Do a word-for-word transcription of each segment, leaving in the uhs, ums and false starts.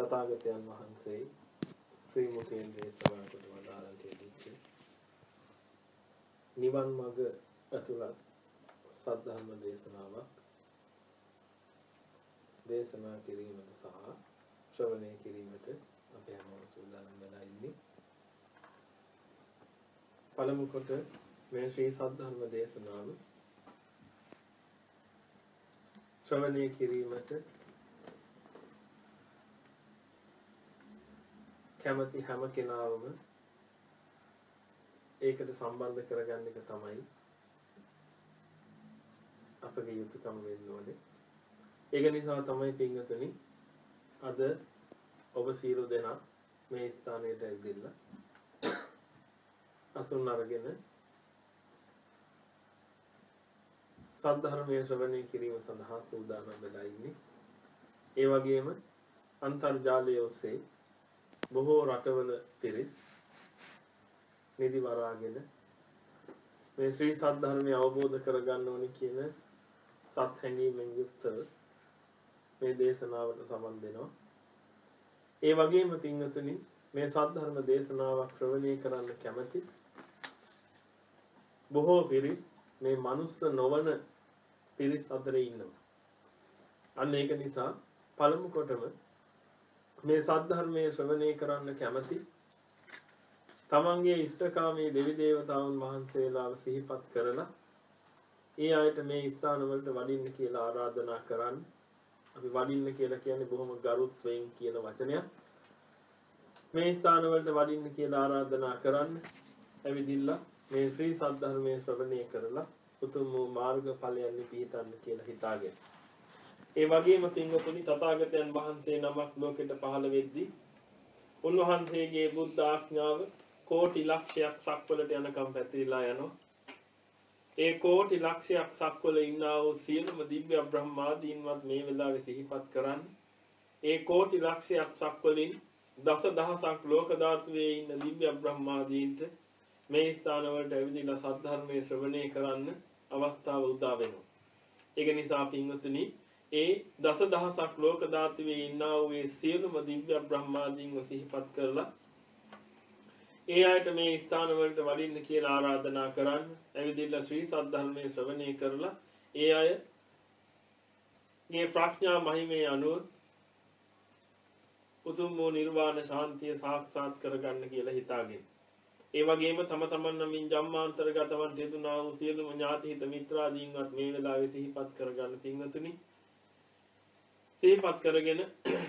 තථාගතයන් වහන්සේ ශ්‍රී මුඛයෙන් දේශනා කොට වදාළා තියෙන්නේ නිවන් මඟ ඇතුළත් සද්ධර්ම දේශනාවක් දේශනා කිරීමට සහ ශ්‍රවණය කිරීමට අපි හැමෝම සූදානම් වෙලා ඉන්නේ. පළමු කොට මේ ශ්‍රී සද්ධර්ම දේශනාව ශ්‍රවණය කිරීමට කැමති හැම කෙනාම ඒකට සම්බන්ධ කරගන්න එක තමයි අපගේ යුතුයකම වෙන්න ඕනේ. ඒක නිසා තමයි පින්වතුනි අද ඔබ සියලු දෙනා මේ ස්ථානයට ඇවිල්ලා අසුන් අරගෙන සද්ධර්මයේ ශ්‍රවණය කිරීම සඳහා සූදානම් වෙලා ඉන්නේ. ඒ වගේම අන්තර්ජාලය ඔස්සේ බොහෝ රටවල පිරිස් නිදි වරාගෙන මේ ශ්‍රී සද්ධර්මය අවබෝධ කරගන්න ඕනේ කියන සත් හැඟීමෙන් යුක්තව මේ දේශනාවට සමන් දෙනවා. ඒ වගේම පින්වතුනි මේ සද්ධර්ම දේශනාවක් ශ්‍රවණය කරන්න කැමති බොහෝ පිරිස් මේ මනුස්ස නොවන පිරිස් අතරේ ඉන්නවා. අන්න ඒක නිසා පළමු කොටම මේ සද්ධර්මයේ ශ්‍රවණය කරන්න කැමති තමන්ගේ ඉෂ්ඨකාමී දෙවි දේවතාවුන් වහන්සේලාව සිහිපත් කරලා ඒ අයට මේ ස්ථාන වලට වඩින්න කියලා ආරාධනා කරන්න. අපි වඩින්න කියලා කියන්නේ බොහොම ගරුත්වයෙන් කියන වචනයක්. මේ ස්ථාන වලට වඩින්න කියලා ආරාධනා කරන්න. ඇවිදින්න මේ ශ්‍රී සද්ධර්මයේ ශ්‍රවණය කරලා උතුම් වූ මාර්ගඵලයන් පිහිටන්න කියලා හිතාගෙන. ඒ වගේම පින්වතුනි තථාගතයන් වහන්සේ නමක් ලෝකෙට පහළ වෙද්දී උන්වහන්සේගේ බුද්ධ ආඥාව කෝටි ලක්ෂයක් සක්වලට යනකම් පැතිරිලා යනවා. ඒ කෝටි ලක්ෂයක් සක්වල ඉන්නා වූ සියලුම දිව්‍ය බ්‍රහ්මාදීන්වත් මේ වෙලාවේ සිහිපත් කරන්න. ඒ කෝටි ලක්ෂයක් සක්වලින් දස දහසක් ලෝක ධාතුවේ ඉන්න දිව්‍ය බ්‍රහ්මාදීන්ට මේ ස්ථාන වලට ඇවිදලා සද්ධර්මයේ ශ්‍රවණය කරන්න අවස්ථාව උදා වෙනවා. ඒක නිසා පින්වතුනි ඒ දස දහසක් ලෝක ධාතුවේ ඉන්නා වූ ඒ සියලුම දිව්‍ය බ්‍රහ්මාදීන්ව සිහිපත් කරලා ඒ අයට මේ ස්ථාන වලට වඩින්න කියලා ආරාධනා කරන්න. ඇවිදilla ශ්‍රී සද්ධර්මයේ ශ්‍රවණය කරලා ඒ අය මේ ප්‍රඥා මහිමේ අනුව උතුම් වූ නිර්වාණ ශාන්තිය සාක්ෂාත් කරගන්න කියලා හිතාගෙන. ඒ වගේම තම තමන් නමින් ජම්මාන්තරගතවන් දෙදුනා වූ සියලුම ඥාති හිත මිත්‍රාදීන්වත් මේ වෙලාවේ සිහිපත් කරගන්න පින්වතුනි. සිහිපත් කරගෙන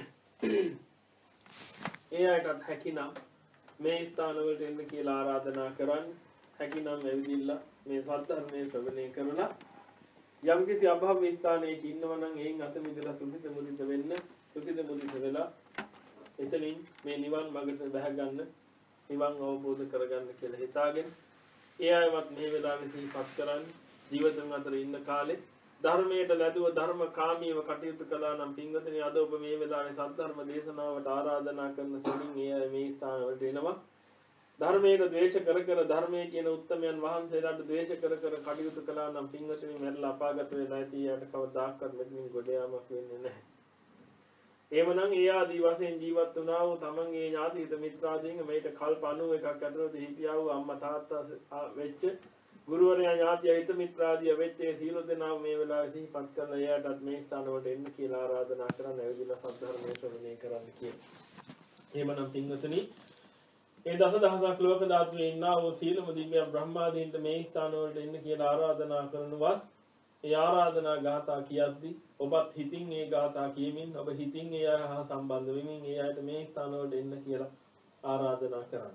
ඒ අයටත් හැකිනම් මේ ස්ථාන වලට එන්න කියලා ආරාධනා කරන්න. හැකිනම් ඇවිදින්න මේ සද්ධර්මයේ ශ්‍රවණය කරලා යම්කිසි අභව ස්ථානයක ඉන්නවා නම් එයින් අත මිදලා සුද්ධිත මුදිත වෙන්න. සුද්ධිත මුදිත වෙලා එතනින් මේ නිවන් මාර්ගයට බැහැ ගන්න, නිවන් අවබෝධ කරගන්න කියලා හිතාගෙන ඒ අයවත් මේ වෙලාවේ සිහිපත් කරන්න. ජීවිතන් අතර ඉන්න කාලේ ධර්මයට ලැබුව ධර්ම කාමීව කටයුතු කළා නම් පින්වතුනි අද ඔබ මේ වෙලාවේ සද්ධර්ම දේශනාවට ආරාධනා කරන සමින් ඒ අය මේ ස්ථාන වලට එනවා. ධර්මයට ද්වේෂ කර කර ධර්මයේ කියන උත්තමයන් වහන්සේලාට ද්වේෂ කර කර කටයුතු කළා නම් පින්වතුනි මෙරළා අපාගත වෙලා ඇති යට කවදාකවත් මෙතනින් ගොඩ යාමක් වෙන්නේ නැහැ. එවනම් ඒ ආදී වශයෙන් ජීවත් වුණා වූ තමන්ගේ ඥාතිත මිත්‍රාදීන් මේට කල්ප අනූවකක් ඇතුළත හිටියා වූ අම්මා තාත්තා වෙච්ච ගුරුවරයා ඥාතිය හිත මිත්‍රාදිය වෙච්ච ඒ සීල දෙනා මේ වෙලාවේ සිහිපත් කරලා එයාටත් මේ ස්ථාන වලට එන්න කියලා ආරාධනා කරන්න ඇවිදලා සද්ධර්මයේ ශ්‍රවණය කරන්න කියලා. එහෙමනම් පින්වතුනි ඒ දස දහසක් ලෝක ධාතුවේ ඉන්නා වූ සීලම දිව්‍ය බ්‍රහ්මාදීන්ට මේ ස්ථාන වලට එන්න කියලා ආරාධනා කරනවස්. ඒ ආරාධනා ගාථා කියද්දී ඔබත් හිතින් ඒ ගාථා කියමින් ඔබ හිතින් ඒ අය හා සම්බන්ධ වෙමින් ඒ අයට මේ ස්ථාන වලට එන්න කියලා ආරාධනා කරන්න.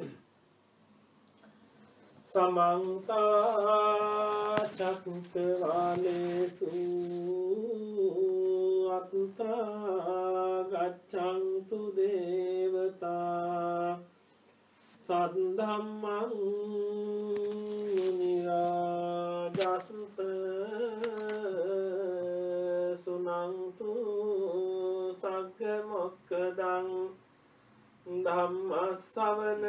समंता चक्रवालेषु अत्ता गच्छन्तु देवता सद्धम्मं मुनिराजस्स सुनन्तु सग्गमोक्खदं ධම්මස්සවන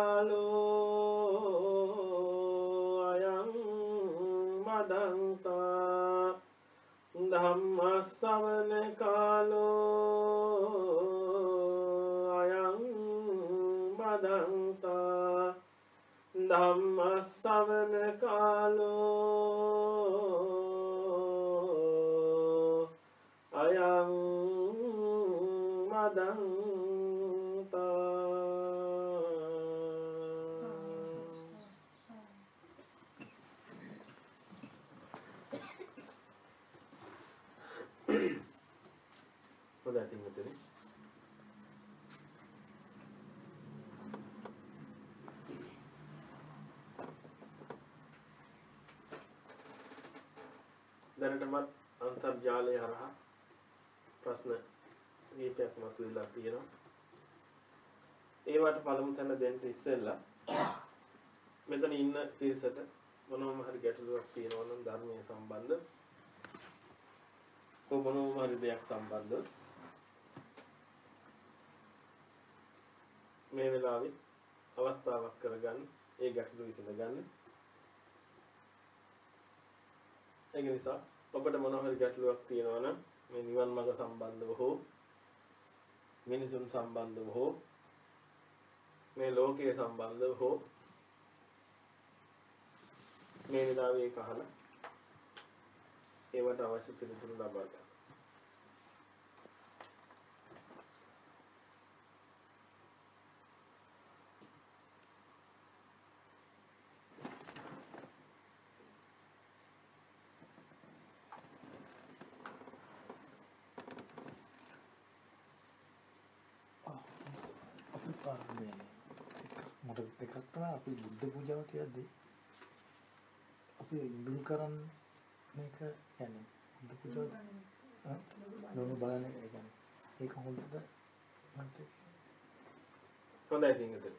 කාලෝ අයං මදන්තා ධම්මස්සවන කාලෝ ධම්ම ශ්‍රවණ කාලෝ අයං මදන්තා හොඳයි පින්වතුනි දැනටමත් අන්තර්ජාලය හරහා ප්‍රශ්න කීපයක් මතුවලා තියෙනවා. ඒවට පළමු තැන දෙන්න ඉස්සෙල්ලා මෙතන ඉන්න පිරිසට මොනවම හරි ගැටලුවක් තියෙනවා නම් ධර්මයේ සම්බන්ධ කොහොමනම හරි දෙයක් සම්බන්ධ මේ වෙලාවේ අවස්ථාවක් කරගන්න ඒ ගැටලුව විසඳගන්න. ඒක නිසා ඔබට මොනවා හරි ගැටලුවක් තියෙනවා නම් මේ නිවන් මාර්ග සම්බන්ධව හෝ මිනිසුන් සම්බන්ධව හෝ මේ ලෝකයේ සම්බන්ධව හෝ මේ විලාවේ ඒක අහලා ඒවට අවශ්‍ය පිළිතුරු ලබා ගන්න. මොකද එකක් තමයි අපි බුද්ධ පූජාව තියද්දී අපි ඉඳුල් කරන් මේක يعني බුද්ධ පූජාව නෝන බලන්නේ ඒ කියන්නේ ඒක හොඳද මන්ට හොඳයි පින්වතුනි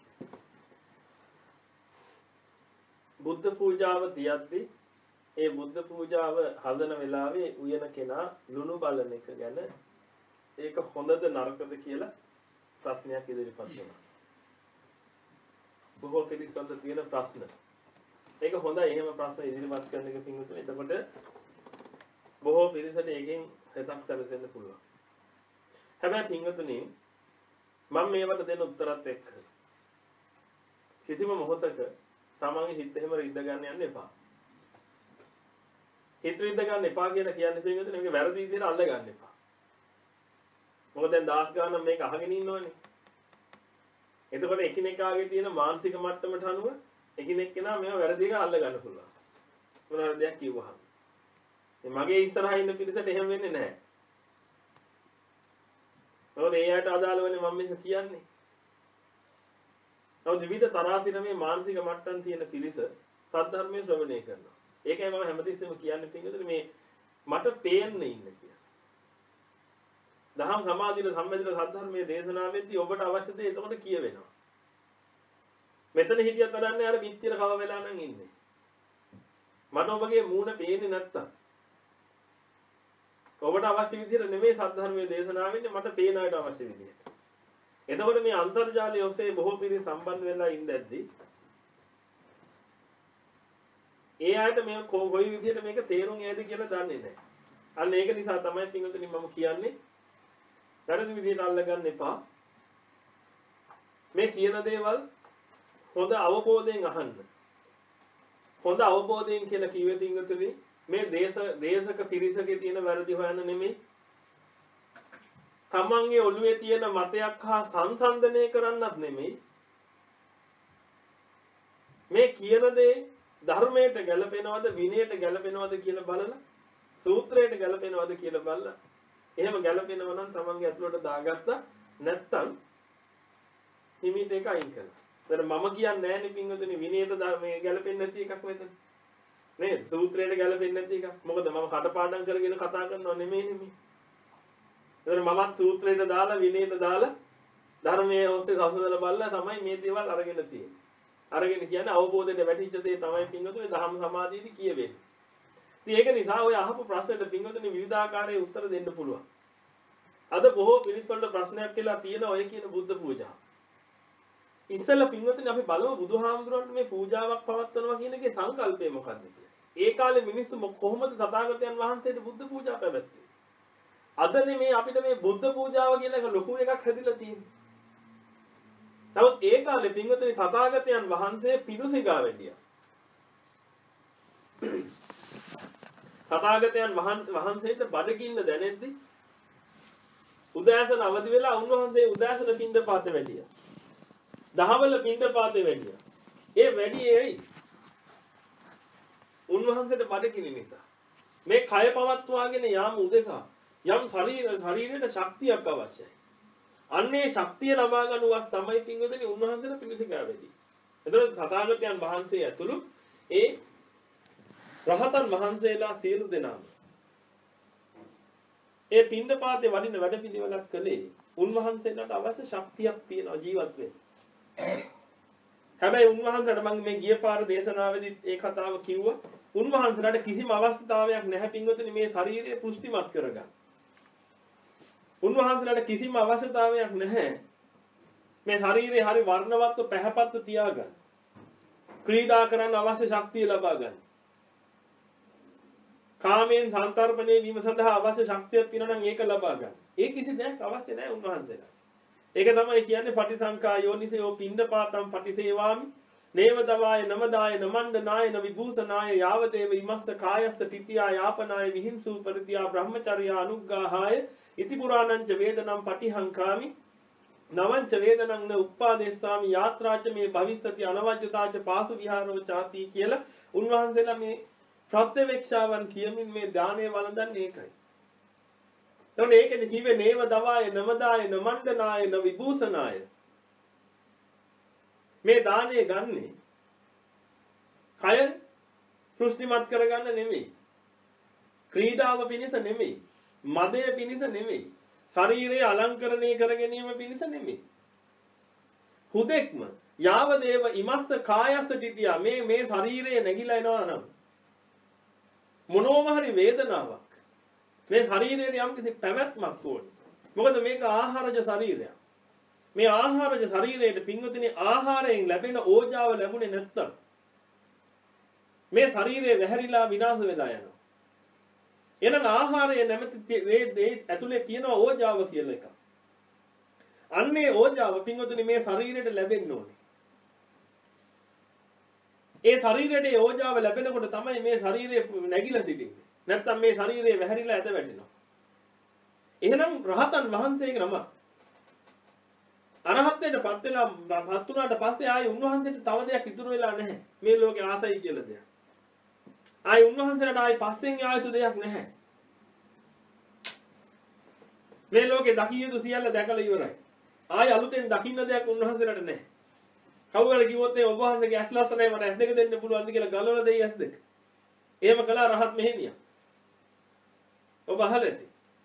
බුද්ධ පූජාව තියද්දී ඒ බුද්ධ පූජාව හදන වෙලාවේ උයන කෙනා ලුණු බලන එක ගැන ඒක හොඳද නරකද කියලා ප්‍රශ්නයක් ඉදිරිපත් වෙනවා. බොහෝ පිළිස් වල තියෙන ප්‍රශ්න. ඒක හොඳයි එහෙම ප්‍රශ්න ඉදිරිපත් කරන එක පින්වතුනි. එතකොට බොහෝ පිළිසට ඒකෙන් හිතක් සැලසෙන්න පුළුවන්. හැබැයි පින්වතුනි මම මේවට දෙන උත්තරත් එක්ක කිසිම මොහොතක තමන්ගේ හිත එහෙම රිද්ද ගන්න යන්න එපා. හිත රිද්ද ගන්න එපා කියලා කියන්නේ පින්වතුනි මේක වැරදි විදිහට අල්ල ගන්න එපා. මොකද දැන් දාස් ගානක් මේක අහගෙන ඉන්නවනේ. එතකොට එකිනෙකාගේ තියෙන මානසික මට්ටමට අනුව එකිනෙක කෙනා මේව වැරදි එක අල්ල ගන්න පුළුවන්. මොනවා දෙයක් කිව්වහම. මේ මගේ ඉස්සරහා ඉන්න පිරිසට එහෙම වෙන්නේ නැහැ. මොකද ඒ අයට අදාළ වෙන්නේ මම මේක කියන්නේ. නමුත් විවිධ තරාතිරමේ මානසික මට්ටම් තියෙන පිරිස සද්ධර්මයේ ශ්‍රවණය කරනවා. ඒකයි මම හැමතිස්සෙම කියන්නේ පිටින් මේ මට පේන්නේ ඉන්න කියලා. දහම් සමාධියට සම්බන්ධ සද්ධර්මයේ දේශනාවෙදී ඔබට අවශ්‍ය දේ එතකොට කියවෙනවා. මෙතන හිටියත් වැඩන්නේ අර පිටියට කව වෙලා නම් ඉන්නේ. මට ඔබගේ මූණ පේන්නේ නැත්තම් ඔබට අවශ්‍ය විදිහට නෙමෙයි සද්ධර්මයේ දේශනාවෙන්නේ මට පේන අයට අවශ්‍ය විදිහට. එතකොට මේ අන්තර්ජාලය ඔස්සේ බොහෝ පිරිස සම්බන්ධ වෙලා ඉඳද්දී ඒ අයට මේ කොයි විදිහට මේක තේරුම් යයිද කියලා දන්නේ නැහැ. අන්න ඒක නිසා තමයි පින්වතුනි මම කියන්නේ වැරදි විදිහට අල්ලගන්න එපා. මේ කියන දේවල් හොඳ අවබෝධයෙන් අහන්න. හොඳ අවබෝධයෙන් කියලා කිව්වේ පින්වතුනි මේ දේශ දේශක පිරිසකේ තියෙන වැරදි හොයන්න නෙමෙයි. තමන්ගේ ඔළුවේ තියෙන මතයක් හා සංසන්දනය කරන්නත් නෙමෙයි. මේ කියන දේ ධර්මයට ගැලපෙනවද විනයට ගැලපෙනවද කියලා බලලා සූත්‍රයට ගැලපෙනවද කියලා බලලා එහෙම ගැලපෙනවා නම් තමන්ගේ ඇතුළට දාගත්තා නැත්තම් හිමීට ඒක අයින් කරනවා. ඒතර මම කියන්නේ නැහැ නේ පින්වතුනි විනයට මේ ගැලපෙන්නේ නැති එකක් මෙතන. නේද? සූත්‍රයට ගැලපෙන්නේ නැති එකක්. මොකද මම කටපාඩම් කරගෙන කතා කරනව නෙමෙයි නෙමෙයි. ඒතර මමත් සූත්‍රයට දාලා විනයට දාලා ධර්මයේ ඔස්සේ සසඳලා බලලා තමයි මේ දේවල් අරගෙන තියෙන්නේ. අරගෙන කියන්නේ අවබෝධයට වැටිච්ච දේ තමයි පින්වතුනි ධම්ම සමාධියේදී කියවෙන්නේ. ඉතින් ඒක නිසා ඔය අහපු ප්‍රශ්නෙට පින්වතුනි විවිධාකාරයේ උත්තර දෙන්න පුළුවන්. අද බොහෝ පිරිස් වලට ප්‍රශ්නයක් කියලා තියෙන ඔය කියන බුද්ධ පූජාව. ඉස්සෙල්ලා පින්වතුනි අපි බලමු බුදුහාමුදුරන්ට මේ පූජාවක් පවත්වනවා කියන එකේ සංකල්පය මොකක්ද කියලා. ඒ කාලේ මිනිස්සු කොහොමද තථාගතයන් වහන්සේට බුද්ධ පූජා පැවැත්වුවේ? අදනේ මේ අපිට මේ බුද්ධ පූජාව කියන එක ලොකු එකක් හැදිලා තියෙන්නේ. නමුත් ඒ කාලේ පින්වතුනි තථාගතයන් වහන්සේ පිඬුසිඟා වැඩියා. තථාගතයන් වහන්සේට බඩගින්න දැනෙද්දි උදෑසන අවදි වෙලා උන්වහන්සේ උදෑසන පින්ඩපාතේ වැඩියා. දහවල පින්ඩපාතේ වැඩියා. ඒ වැඩි ඒයි. උන්වහන්සේට බඩගිනි නිසා. මේ කය පවත්වාගෙන යාම උදෙසා යම් ශරීර ශරීරයට ශක්තියක් අවශ්‍යයි. අන්නේ ශක්තිය ලබා ගන්නුවස් තමයි පින්වතුනි උන්වහන්සේලා පිඬුසිඟා වැඩි. එතකොට තථාගතයන් වහන්සේ ඇතුළු ඒ රහතන් වහන්සේලා සියලු දෙනාම ඒ පින්ඩපාතේ වඩින වැඩපිළිවෙලක් කළේ උන්වහන්සේලාට අවශ්‍ය ශක්තියක් තියෙනවා ජීවත් වෙන්න. හැබැයි උන්වහන්සේට මම මේ ගිය පාර දේශනාවේදී ඒ කතාව කිව්වා. උන්වහන්සේලාට කිසිම අවස්ථාවක් නැහැ පින්වතුනි මේ ශරීරය පුෂ්ටිමත් කරගන්න. උන්වහන්සේලාට කිසිම අවශ්‍යතාවයක් නැහැ මේ ශරීරය හරි වර්ණවත්ව පැහැපත්ව තියාගන්න. ක්‍රීඩා කරන්න අවශ්‍ය ශක්තිය ලබා ගන්න. කාමයෙන් සංතරපණය වීම සඳහා අවශ්‍ය ශක්තියක් තියෙනවා නම් ඒක ලබා ගන්න. ඒ කිසි දෙයක් අවශ්‍ය නැහැ උන්වහන්සේලාට. ඒක තමයි කියන්නේ පටිසංකා යෝනිසෝ පින්ඩපාතම් පටිසේවාමි නේව දවාය නමදාය නමණ්ඩනාය නවිභූෂනාය යාවදේව ඉමස්ස කායස්ස තිතියා යාපනාය විහිංසූ පරිතියා බ්‍රහ්මචර්යා අනුග්ගාහාය ඉති පුරාණං ච වේදනම් පටිහංකාමි නවං ච වේදනං න උප්පාදේස්සාමි යාත්‍රාච මේ භවිස්සති අනවජ්‍යතාච පාසු විහාරෝ ചാති කියලා උන්වහන්සේලා මේ ප්‍රත්‍යවේක්ෂාවන් කියමින් මේ දානය වළඳන්නේ ඒකයි. එතකොට ඒකෙදි කිව්වේ නේව දවාය නමදාය නමණ්ඩනාය නවිභූෂනාය මේ දානය ගන්නේ කය පුෂ්ටිමත් කරගන්න නෙමෙයි. ක්‍රීඩාව පිණිස නෙමෙයි. මදය පිණිස නෙමෙයි. ශරීරය අලංකරණය කර ගැනීම පිණිස නෙමෙයි. හුදෙක්ම යාවදේව ඉමස්ස කායස්ස තිතියා මේ මේ ශරීරය නැగిලා එනවා නම් මොනෝම හරි වේදනාවක් මේ ශරීරයට යම් කිසි පැවැත්මක් ඕනේ. මොකද මේක ආහාරජ ශරීරයක්. මේ ආහාරජ ශරීරයට පින්වතුනි ආහාරයෙන් ලැබෙන ඕජාව ලැබුණේ නැත්තම් මේ ශරීරය වැහැරිලා විනාශ වෙලා යනවා. එහෙනම් ආහාරය නැමැති මේ ඇතුලේ තියෙන ඕජාව කියලා එකක්. අන්නේ ඕජාව පින්වතුනි මේ ශරීරයට ලැබෙන්න ඕනේ. ඒ ශරීරයේ ඕජාව ලැබෙනකොට තමයි මේ ශරීරය නැగిලා සිටින්නේ. නැත්තම් මේ ශරීරය වැහැරිලා ඇද වැටෙනවා. එහෙනම් රහතන් වහන්සේගේ නම අරහත්ත්වයට පත් වෙලා පත් වුණාට පස්සේ ආයි උන්වහන්සේට තව දෙයක් ඉතුරු වෙලා නැහැ. මේ ලෝකේ ආසයි කියලා දෙයක්. ආයි උන්වහන්සේට ආයි පස්සෙන් ආයුතු දෙයක් නැහැ. මේ ලෝකේ දකින්න යුතු සියල්ල දැකලා ඉවරයි. ආයි අලුතෙන් දකින්න දෙයක් උන්වහන්සේට නැහැ. කවුරුහරි කිව්වොත් මේ ඔබ වහන්සේගේ ඇස් ලස්සනයි මට ඇස් දෙක දෙන්න පුළුවන්ද කියලා ගලවලා දෙයි ඇස් දෙක. එහෙම කළා රහත් මෙහෙණියා. ඔබ අහලා ඇති.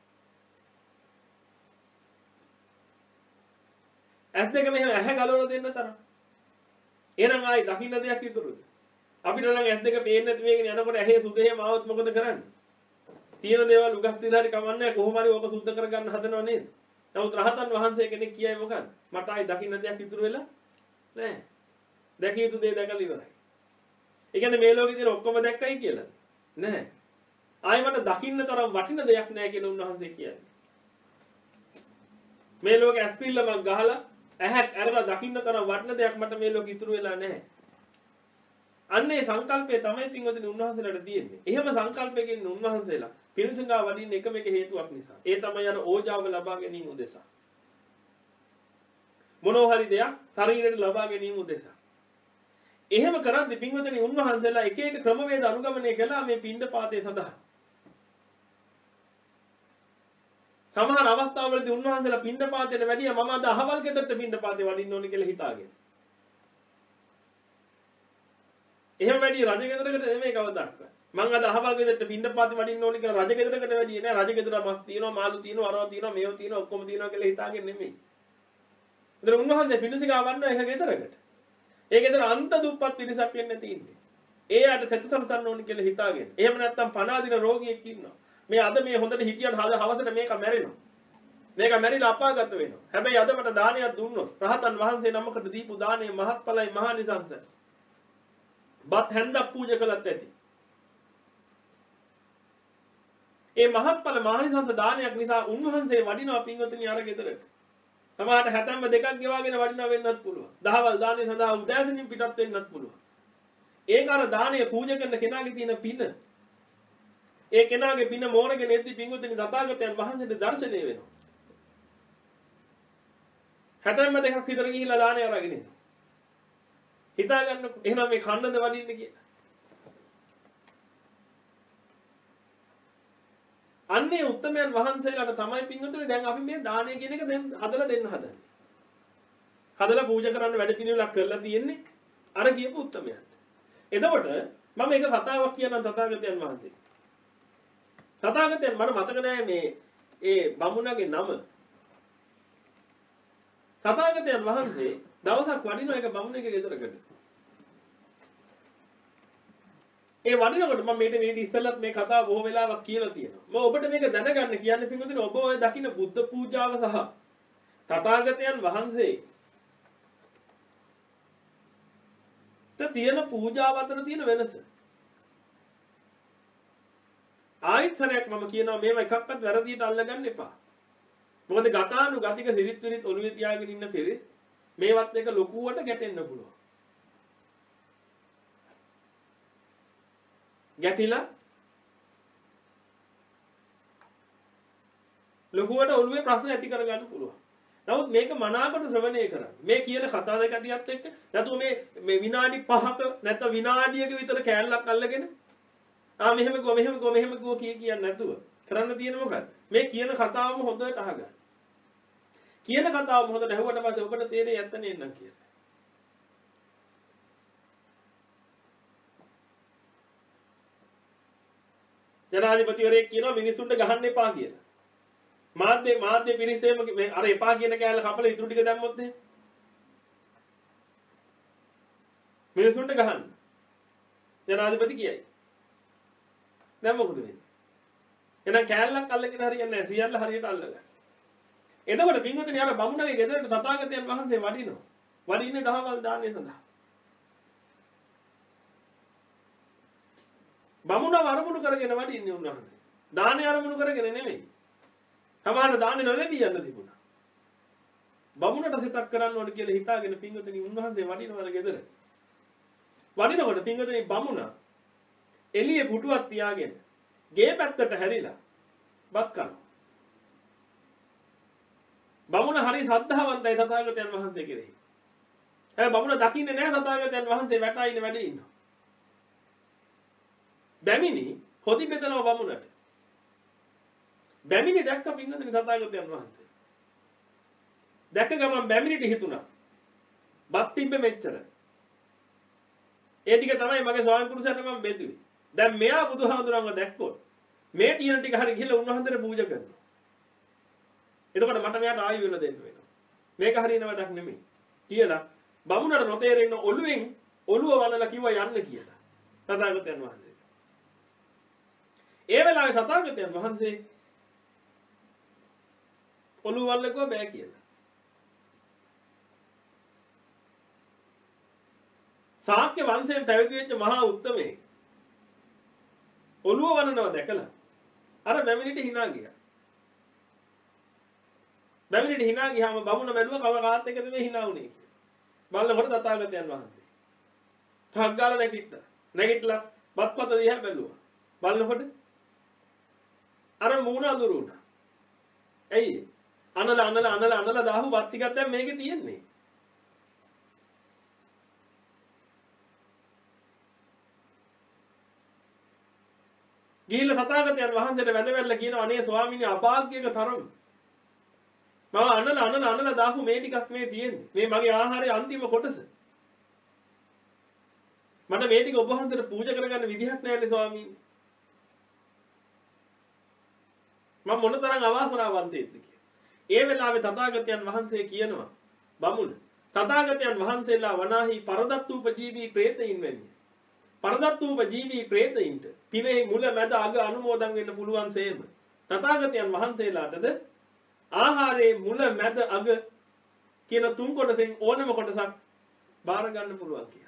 ඇස් දෙක මෙහෙම ඇහැ ගලවලා දෙන්න තරම්. එහෙනම් ආයි දකින්න දෙයක් ඉතුරුද? අපිට නම් ඇස් දෙක පේන්නේ නැති මේකනේ යනකොට ඇහි සුදේම ආවොත් මොකද කරන්නේ? තියෙන දේවල් උගක් තියලා හරි කමන්නේ කොහොම හරි ඕක සුද්ධ කරගන්න හදනව නේද? නමුත් රහතන් වහන්සේ කෙනෙක් කියයි මොකක්ද? මට ආයි දකින්න දෙයක් ඉතුරු වෙලා නැහැ. දැකිය යුතු දේ දැකලා ඉවරයි. ඒ කියන්නේ මේ ලෝකේ තියෙන ඔක්කොම දැක්කයි කියලා. නැහැ. ආයි මට දකින්න තරම් වටින දෙයක් නැහැ කියලා උන්වහන්සේ කියන්නේ. මේ ලෝකේ ඇස්පිල්ලමක් ගහලා ඇහක් අරලා දකින්න තරම් වටින දෙයක් මට මේ ලෝකෙ ඉතුරු වෙලා නැහැ. අන්නේ සංකල්පය තමයි පින්වතුනි උන්වහන්සේලාට තියෙන්නේ. එහෙම සංකල්පයකින් උන්වහන්සේලා පිරිසුඟා වඩින්න එකම එක හේතුවක් නිසා. ඒ තමයි අර ඕජාව ලබා ගැනීම උදෙසා. මොනවා හරි දෙයක් ශරීරයට ලබා ගැනීම උදෙසා. එහෙම කරද්දී පින්වතුනි උන්වහන්සේලා එක එක ක්‍රමවේද අනුගමනය කළා මේ පින්ඩපාතය සඳහා. සමහර අවස්ථාවලදී උන්වහන්සේලා පින්ඩපාතයට වැඩිය මම අද අහවල් ගෙදරට පින්ඩපාතේ වඩින්න ඕනේ කියලා හිතාගෙන. එහෙම වැඩි රජ ගෙදරකට නෙමෙයි කවදාවත්. මං අද අහවල් ගෙදරට පින්ඩපාතේ වඩින්න ඕනේ කියලා රජ ගෙදරකට වැඩිය නෑ. රජ ගෙදර මස් තියෙනවා, මාළු තියෙනවා, අරව තියෙනවා, මේව තියෙනවා, ඔක්කොම තියෙනවා කියලා හිතාගෙන නෙමෙයි. ඒතර උන්වහන්සේ පිණුසිකා වන්නවා එක ගෙදරකට. ඒ ගෙදර අන්ත දුප්පත් පිරිසක් වෙන්න තියෙන්නේ. ඒ අයට සැතසම්සන්න ඕනේ කියලා හිතාගෙන. එහෙම නැත්නම් පණ අදින රෝගියෙක් ඉන්නවා. මේ අද මේ හොඳට හිටියට හවසට මේක මැරෙනවා. මේක මැරිලා අපාගත වෙනවා. හැබැයි අද මට දානයක් දුන්නොත් රහතන් වහන්සේ නමකට දීපු දානය මහත්ඵලයි මහානිසංසයි. බත් හැන්දක් පූජා කළත් ඇති. ඒ මහත්ඵල මහානිසංස දානයක් නිසා උන්වහන්සේ වඩිනවා පින්වතුනි අර ගෙදරට. සමහරට හැතැම්ම දෙකක් ගෙවාගෙන වඩිනා වෙන්නත් පුළුවන්. දහවල් දානේ සඳහා උදෑසනින් පිටත් වෙන්නත් පුළුවන්. ඒක අර දානේ පූජා කරන කෙනාගේ තියෙන පින. ඒ කෙනාගේ පින මෝරගෙන එද්දි පින්වතුනි තථාගතයන් වහන්සේට දැర్శණය වෙනවා. හැතැම්ම දෙකක් විතර ගිහිල්ලා දානේ අරගෙන එනවා. හිතා ගන්නකො එහෙනම් මේ කන්නද වඩින්නේ කියලා. අන්නේ උත්තමයන් වහන්සේලාට තමයි පින්වතුනි දැන් අපි මේ දානය කියන එක දැන් හදලා දෙන්න හදන්නේ. හදලා පූජා කරන්න වැඩ පිළිවෙලක් කරලා තියෙන්නේ අර කියපු උත්තමයන්ට. එතකොට මම එක කතාවක් කියන්නම් තථාගතයන් වහන්සේ. තථාගතයන් මට මතක නෑ මේ ඒ බමුණගේ නම. තථාගතයන් වහන්සේ දවසක් වඩිනවා එක බමුණෙකුගේ ගෙදරකට. ඒ වඩිනකොට මම මේට මේ ඉස්සෙල්ලත් මේ කතාව බොහෝ වෙලාවක් කියලා තියෙනවා. මම ඔබට මේක දැනගන්න කියන්නේ පින්වතුනි ඔබ ඔය දකින්න බුද්ධ පූජාව සහ තථාගතයන් වහන්සේ ත තියෙන පූජාව අතර තියෙන වෙනස. ආයිත් සරයක් මම කියනවා මේව එකක්වත් වැරදියට අල්ලගන්න එපා. මොකද ගතානු ගතික සිරිත් විරිත් ඔළුවේ තියාගෙන ඉන්න පෙරස් මේවත් එක ලොකුවට ගැටෙන්න පුළුවන්. ගැටිලා ලොකුවට ඔළුවේ ප්‍රශ්න ඇති කරගන්න පුළුවන්. නමුත් මේක මනාකොට ශ්‍රවණය කරන්න. මේ කියන කතා දෙක කටියත් එක්ක නැතුව මේ මේ විනාඩි පහක නැත්නම් විනාඩියක විතර කෑල්ලක් අල්ලගෙන ආ මෙහෙම ගෝ මෙහෙම ගෝ මෙහෙම ගෝ කිය කියන්නේ නැතුව කරන්න තියෙන මොකක්ද? මේ කියන කතාවම හොඳට අහගන්න. කියන කතාවම හොඳට ඇහුවට පස්සේ ඔබට තේරෙයි ඇත්ත නේනම් කියලා. ජනාධිපතිවරයෙක් කියනවා මිනිස්සුන්ට ගහන්න එපා කියලා. මාධ්‍ය මාධ්‍ය පිරිසේම අර එපා කියන කෑල්ල කපලා ඉතුරු ටික දැම්මොත් නේ මිනිස්සුන්ට ගහන්න. ජනාධිපති කියයි. දැන් මොකද වෙන්නේ? එහෙනම් කෑල්ලක් අල්ලගෙන හරියන්නේ නැහැ. සියල්ල හරියට අල්ලගන්න. එතකොට පින්වතුනි අර බමුණගේ ගෙදරට තථාගතයන් වහන්සේ වඩිනවා. වඩින්නේ දහවල් දාන්නේ සඳහා. බමුණ වරමුණු කරගෙන වඩින්නේ උන්වහන්සේ. දානේ අරමුණු කරගෙන නෙමෙයි. සමහර දානේ නොලැබී යන්න තිබුණා. බමුණට සිතක් කරන්න ඕන කියලා හිතාගෙන පින්වතුනි උන්වහන්සේ වඩිනවල ගෙදර. වඩිනකොට පින්වතුනි බමුණ එළියේ පුටුවක් තියාගෙන ගේ පැත්තට හැරිලා බත් කනවා. බමුණ හරි ශ්‍රද්ධාවන්තයි තථාගතයන් වහන්සේ කෙරෙහි. හැබැයි බමුණ දකින්නේ නැහැ තථාගතයන් වහන්සේ වැටා ඉන්න වැඩේ ඉන්නවා. බැමිණි හොදි බෙදනවා බමුණට. බැමිණි දැක්ක පින්වතුනි තථාගතයන් වහන්සේ. දැක්ක ගමන් බැමිණිට හිතුණා. බත් තිබ්බ මෙච්චර. ඒ ටික තමයි මගේ ස්වාමි පුරුෂයාට මම බෙදුවේ. දැන් මෙයා බුදුහාමුදුරන්ව දැක්කොත් මේ තියෙන ටික හරි ගිහලා උන්වහන්සේට පූජා කරනවා. එතකොට මට මෙයාට ආයු වෙන දෙන්න වෙනවා. මේක හරියන වැඩක් නෙමෙයි. කියලා බමුණට නොතේරෙන්න ඔළුවෙන් ඔළුව වනලා කිව්වා යන්න කියලා. තථාගතයන් වහන්සේ. ඒ වෙලාවේ තථාගතයන් වහන්සේ ඔළුව වල්ලකුව බෑ කියලා. ශාක්‍ය වංශයෙන් පැවිදි වෙච්ච මහා උත්තමේ ඔළුව වනනවා දැකලා අර බැමිණිට hina ගියා. බැමිණිට hina ගියාම බමුණ බැලුවා කව කාත් එකද මේ hina උනේ කියලා. බලනකොට තථාගතයන් වහන්සේ. ઠක් ගාලා නැගිට්ටා. නැගිටලා බත්පත දිහා බැලුවා. බලනකොට අර මූණ අඳුරු වුණා. ඇයි? අනල අනල අනල අනල දාහු වත් ටිකක් දැන් මේකේ තියෙන්නේ. ගිහිල්ලා තථාගතයන් වහන්සේට වැඳවැල්ල කියනවා අනේ ස්වාමීනි අභාග්‍යක තරම්. මම අනල අනල අනල දාහු මේ ටිකක් මේ තියෙන්නේ. මේ මගේ ආහාරයේ අන්තිම කොටස. මට මේ ටික ඔබ වහන්සේට පූජා කරගන්න විදිහක් නැහැනේ ස්වාමීනි. මම මොනතරම් අවාසනාවන්තයෙක්ද කියලා. ඒ වෙලාවේ තථාගතයන් වහන්සේ කියනවා බමුණ තථාගතයන් වහන්සේලා වනාහි පරදත්තූපජීවී ප්‍රේතයින් වෙන්නේ. පරදත්තූපජීවී ප්‍රේතයින්ට පිනේ මුල මැද අග අනුමෝදන් වෙන්න පුළුවන් සේම. තථාගතයන් වහන්සේලාටද ආහාරයේ මුල මැද අග කියන තුන් කොටසෙන් ඕනම කොටසක් බාර ගන්න පුළුවන් කියලා.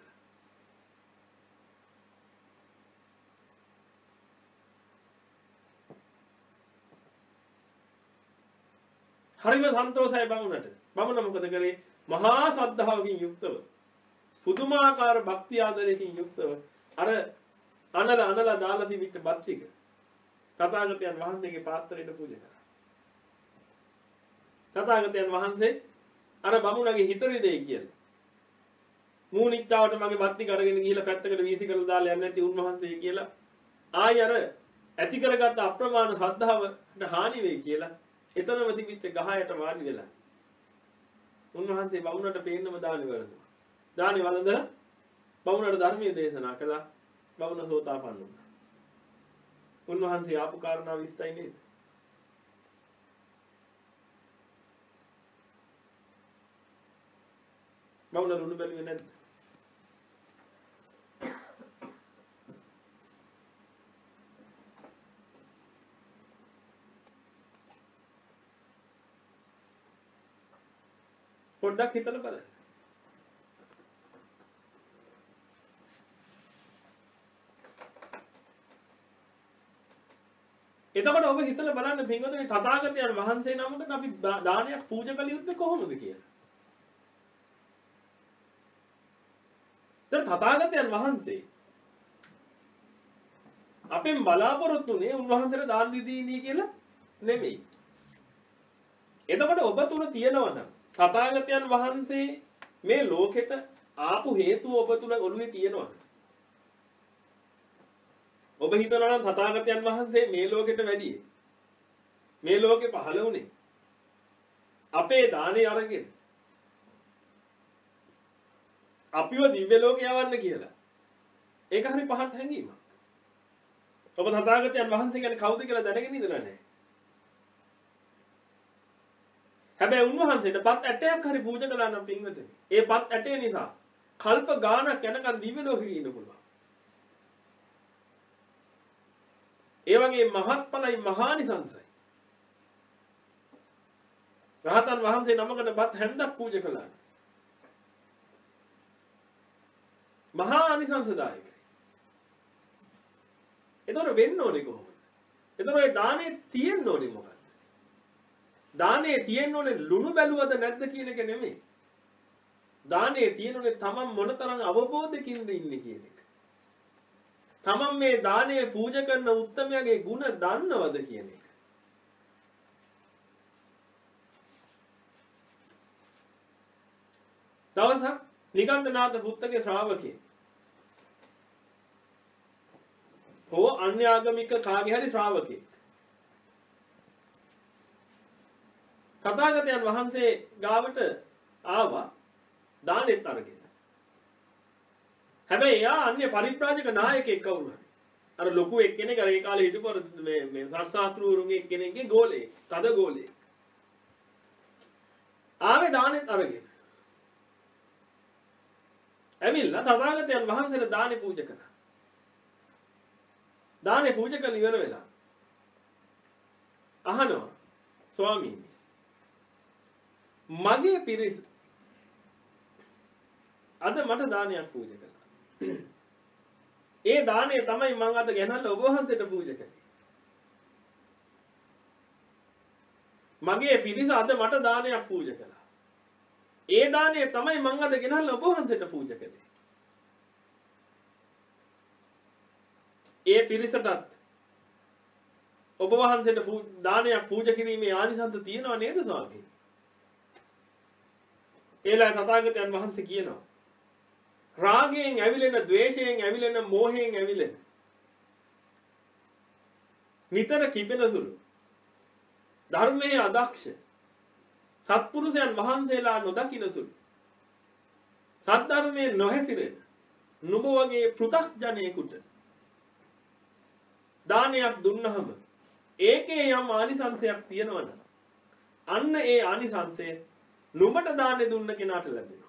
හරිම සන්තෝෂයි බමුණට. බමුණ මොකද කරේ? මහා සද්ධාවකින් යුක්තව පුදුමාකාර භක්ති ආදරයකින් යුක්තව අර අනල අනල දාලා තිබිච්ච බත් ටික තථාගතයන් වහන්සේගේ පාත්‍රයට පූජා කරා. තථාගතයන් වහන්සේ අර බමුණගේ හිතරි දෙයි කියලා. මූණිච්චාවට මගේ බත් ටික අරගෙන ගිහිල්ලා පැත්තකට වීසි කරලා දාලා යන්නේ නැති උන්වහන්සේ කියලා ආයි අර ඇති කරගත්ත අප්‍රමාණ ශ්‍රද්ධාවට හානි වෙයි කියලා එතනම තිබිච්ච ගහයට වාඩි වෙලා උන්වහන්සේ බමුණට පේන්නම දානි වළඳුවා. දානි වළඳලා බමුණට ධර්මයේ දේශනා කළා. බමුණ සෝතාපන්න වුණා. උන්වහන්සේ ආපු කාරණා විස්තයි නේද? බමුණ රුණු බැලුවේ නැද්ද? පොඩ්ඩක් හිතලා බලන්න. එතකොට ඔබ හිතලා බලන්න පින්වතුනි තථාගතයන් වහන්සේ නමකට අපි දානයක් පූජා කළ යුත්තේ කොහොමද කියලා. දැන් තථාගතයන් වහන්සේ අපෙන් බලාපොරොත්තුනේ උන්වහන්සේට දාන දීදී කියලා නෙමෙයි. එතකොට ඔබ තුල තියෙනවා නම් තථාගතයන් වහන්සේ මේ ලෝකෙට ආපු හේතුව ඔබ තුල ඔළුවේ තියෙනවා. ඔබ හිතනවා නම් තථාගතයන් වහන්සේ මේ ලෝකෙට වැඩි මේ ලෝකෙ පහළ වුණේ අපේ දානේ අරගෙන අපිව දිව්‍ය ලෝකේ යවන්න කියලා. ඒක හරි පහත් හැඟීමක්. ඔබ තථාගතයන් වහන්සේ කියන්නේ කවුද කියලා දැනගෙන ඉඳලා නැහැ. හැබැයි උන්වහන්සේට පත් ඇටයක් හරි පූජා කළා නම් පින්වතුනි ඒ පත් ඇටේ නිසා කල්ප ගාණක් යනකම් දිව්‍ය ලෝකෙක ඉන්න පුළුවන්. ඒ වගේ මහත්ඵලයි මහානිසංසයි. රහතන් වහන්සේ නමකට පත් හැන්දක් පූජා කළා. මහා අනිසංසදායකයි. එතකොට වෙන්න ඕනේ කොහොමද? එතකොට ඒ දානේ තියෙන්න ඕනේ මොකක්ද? දානේ තියෙන්න ඕනේ ලුණු බැලුවද නැද්ද කියන එක නෙමෙයි. දානේ තියෙන්න ඕනේ තමන් මොනතරම් අවබෝධකින්ද ඉන්නේ කියන එක. තමන් මේ දානේ පූජා කරන උත්තමයාගේ ගුණ දන්නවද කියන එක. දවසක් නිගණ්ඨනාථ පුත්තගේ ශ්‍රාවකයෙක් හෝ අන්‍ය ආගමික කාගේ හරි ශ්‍රාවකයෙක් තථාගතයන් වහන්සේ ගාවට ආවා දානෙත් අරගෙන. හැබැයි එයා අන්‍ය පරිබ්‍රාජක නායකයෙක් කවුරු හරි. අර ලොකු එක්කෙනෙක් අර ඒ කාලේ හිටපු මේ මේ සත්සාස්ත්‍රූරුන්ගේ එක්කෙනෙක්ගේ ගෝලේ, තද ගෝලේ. ආවේ දානෙත් අරගෙන. ඇවිල්ලා තථාගතයන් වහන්සේට දානේ පූජා කළා. දානේ පූජා කළ ඉවර වෙලා අහනවා ස්වාමීනි මගේ පිරිස අද මට දානයක් පූජා කළා. ඒ දානේ තමයි මම අද ගෙනල්ලා ඔබ වහන්සේට පූජා කළේ. මගේ පිරිස අද මට දානයක් පූජා කළා. ඒ දානේ තමයි මම අද ගෙනල්ලා ඔබ වහන්සේට පූජා කළේ. ඒ පිරිසටත් ඔබ වහන්සේට දානයක් පූජා කිරීමේ ආනිසංස තියෙනව නේද ස්වාමීනි? ඒලා තථාගතයන් වහන්සේ කියනවා රාගයෙන් ඇවිලෙන, ද්වේෂයෙන් ඇවිලෙන, මෝහයෙන් ඇවිලෙන නිතර කිපෙන සුළු ධර්මයේ අදක්ෂ සත්පුරුෂයන් වහන්සේලා නොදකින සුළු සද්ධර්මයේ නොහැසිරෙන නුඹ වගේ පෘථග්ජනයෙකුට දානයක් දුන්නහම ඒකේ යම් ආනිසංසයක් තියෙනවනම් අන්න ඒ ආනිසංසය නුඹට දානේ දුන්න කෙනාට ලැබෙනවා.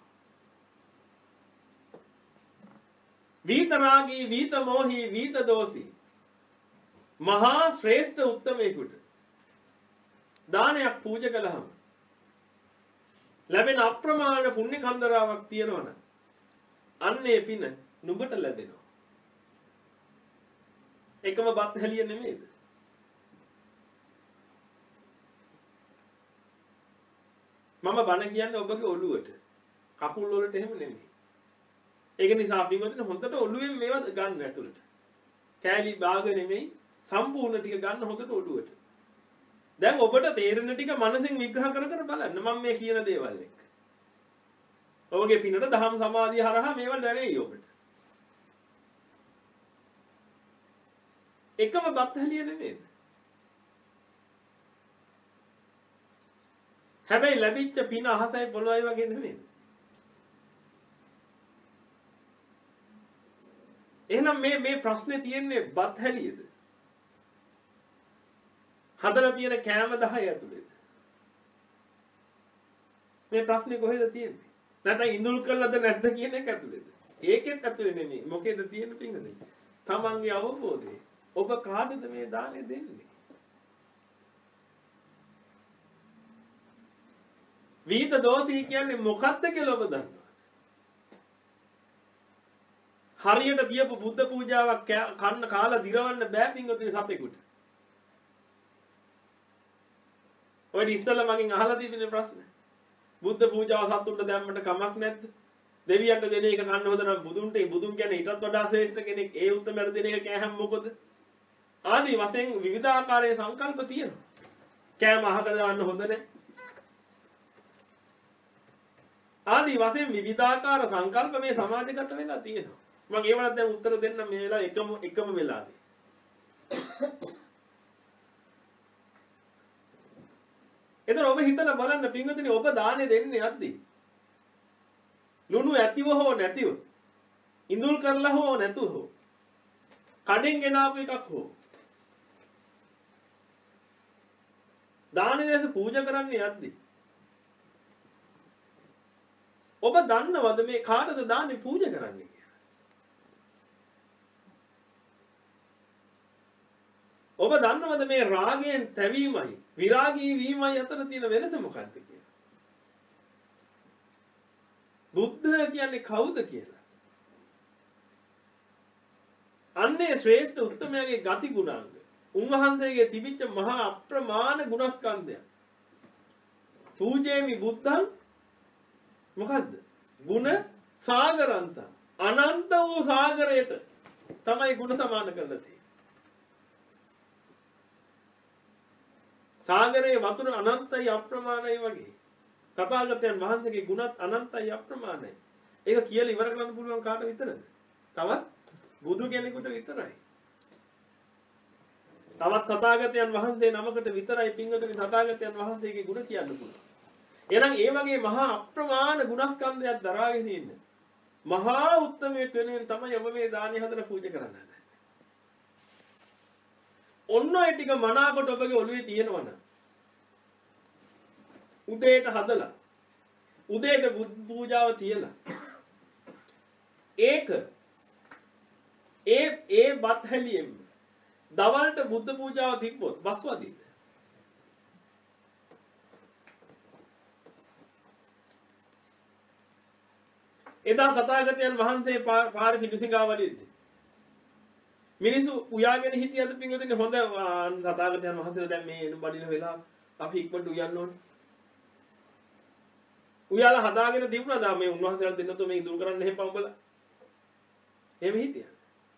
වීත රාගී, වීත මොහි, වීත දෝසී මහා ශ්‍රේෂ්ඨ උත්තමයෙකුට දානයක් පූජා කළාම ලැබෙන අප්‍රමාණ පුණ්‍ය කන්දරාවක් තියෙනවනම් අන්නේ පින නුඹට ලැබෙනවා. එකම බත් හැලිය නෙමෙයිද? මම බණ කියන්නේ ඔබගේ ඔළුවට. කකුල් වලට එහෙම නෙමෙයි. ඒක නිසා අපි මොකද හොඳට ඔළුවෙන් මේවා ගන්න ඇතුළට. කෑලි භාග නෙමෙයි සම්පූර්ණ ටික ගන්න හොඳට ඔළුවට. දැන් ඔබට තේරෙන ටික මනසින් විග්‍රහ කර කර බලන්න මම මේ කියන දේවල් එක්ක. ඔබගේ පිනට දහම් සමාධිය හරහා මේවා දැනෙයි ඔබට. එකම බත් හැලිය නෙමෙයි. හැබැයි ලැබිච්ච පින අහසයි පොළොවයි වගේ නෙමෙයි. එහෙනම් මේ මේ ප්‍රශ්නේ තියෙන්නේ බත් හැලියද? හදලා තියෙන කෑම දහය ඇතුළේද? මේ ප්‍රශ්නේ කොහෙද තියෙන්නේ? නැත්නම් ඉඳුල් කළාද නැද්ද කියන එක ඇතුළේද? ඒකෙත් ඇතුලේ නෙමෙයි. මොකේද තියෙන පිංගද? තමන්ගේ අවබෝධය. ඔබ කාටද මේ දානේ දෙන්නේ? විහිද දෝෂී කියන්නේ මොකක්ද කියලා ඔබ දන්නවා. හරියට තියපු බුද්ධ පූජාවක් කන්න කාලා දිරවන්න බෑ පිංගුතුනි සතෙකුට. ඔය ඉස්සෙල්ලා මගෙන් අහලා තිබෙන ප්‍රශ්න. බුද්ධ පූජාව සතුන්ට දැම්මට කමක් නැද්ද? දෙවියන්ට දෙන එක කන්න හොද නම් බුදුන්ට බුදුන් කියන්නේ ඊටත් වඩා ශ්‍රේෂ්ඨ කෙනෙක් ඒ උත්තරමර දෙන එක කෑහම් මොකද? ආදී වශයෙන් විවිධාකාරයේ සංකල්ප තියෙනවා. කෑම අහක දාන්න හොඳ නැහැ. ආදී වශයෙන් විවිධාකාර සංකල්ප මේ සමාජගත වෙලා තියෙනවා. මම ඒවට දැන් උත්තර දෙන්න මේ වෙලාව එකම එකම වෙලාවේ. එතන ඔබ හිතලා බලන්න පින්වතුනි ඔබ දානේ දෙන්නේ නැද්දි? ලුණු ඇතිව හෝ නැතිව. ඉඳුල් කරලා හෝ නැතුව හෝ. කඩෙන් ගෙනාපු එකක් හෝ. දානේ දැස පූජා කරන්නේ නැද්දි? ඔබ දන්නවද මේ කාටද දානේ පූජා කරන්නේ කියලා? ඔබ දන්නවද මේ රාගයෙන් තැවීමයි විරාගී වීමයි අතර තියෙන වෙනස මොකක්ද කියලා? බුද්ධ කියන්නේ කවුද කියලා? අන්නේ ශ්‍රේෂ්ඨ උත්තමයාගේ ගති ගුණාංග. උන්වහන්සේගේ තිබිච්ච මහා අප්‍රමාණ ගුණස්කන්ධය. පූජේමි බුද්ධං මොකද්ද? ගුණ සාගරන්ත. අනන්ත වූ සාගරයට තමයි ගුණ සමාන කරලා තියෙන්නේ. සාගරයේ වතුර අනන්තයි අප්‍රමාණයි වගේ. තථාගතයන් වහන්සේගේ ගුණත් අනන්තයි අප්‍රමාණයි. ඒක කියලා ඉවර කරන්න පුළුවන් කාට විතරද? තවත් බුදු කෙනෙකුට විතරයි. තවත් තථාගතයන් වහන්සේ නමකට විතරයි පින්වතුනි තථාගතයන් වහන්සේගේ ගුණ කියන්න පුළුවන්. එහෙනම් ඒ වගේ මහා අප්‍රමාණ ගුණස්කන්ධයක් දරාගෙන ඉන්න මහා උත්තමයෙක් වෙනුවෙන් තමයි ඔබ මේ දානි හදලා පූජා කරන්නේ. ඔන්න ඒ ටික මනාකොට ඔබගේ ඔළුවේ තියෙනවනම් උදේට හදලා උදේට බුද්ධ පූජාව තියලා ඒක ඒ ඒ බත් හැලියෙම දවල්ට බුද්ධ පූජාව තිබ්බොත් බස් වදින්න. එදා තථාගතයන් වහන්සේ පාරේ පිඬුසිඟාවලියේදී මිනිස්සු උයාගෙන හිටියද පින්වතුනි හොඳ තථාගතයන් වහන්සේලා දැන් මේ එනු බඩින වෙලාව අපි ඉක්මනට උයන්න ඕනේ. උයාලා හදාගෙන දිනුනදා මේ උන්වහන්සේලා දෙන්නතෝ මේ ඉදුරු කරන්න එහෙම පඹලා. එහෙම හිටියා.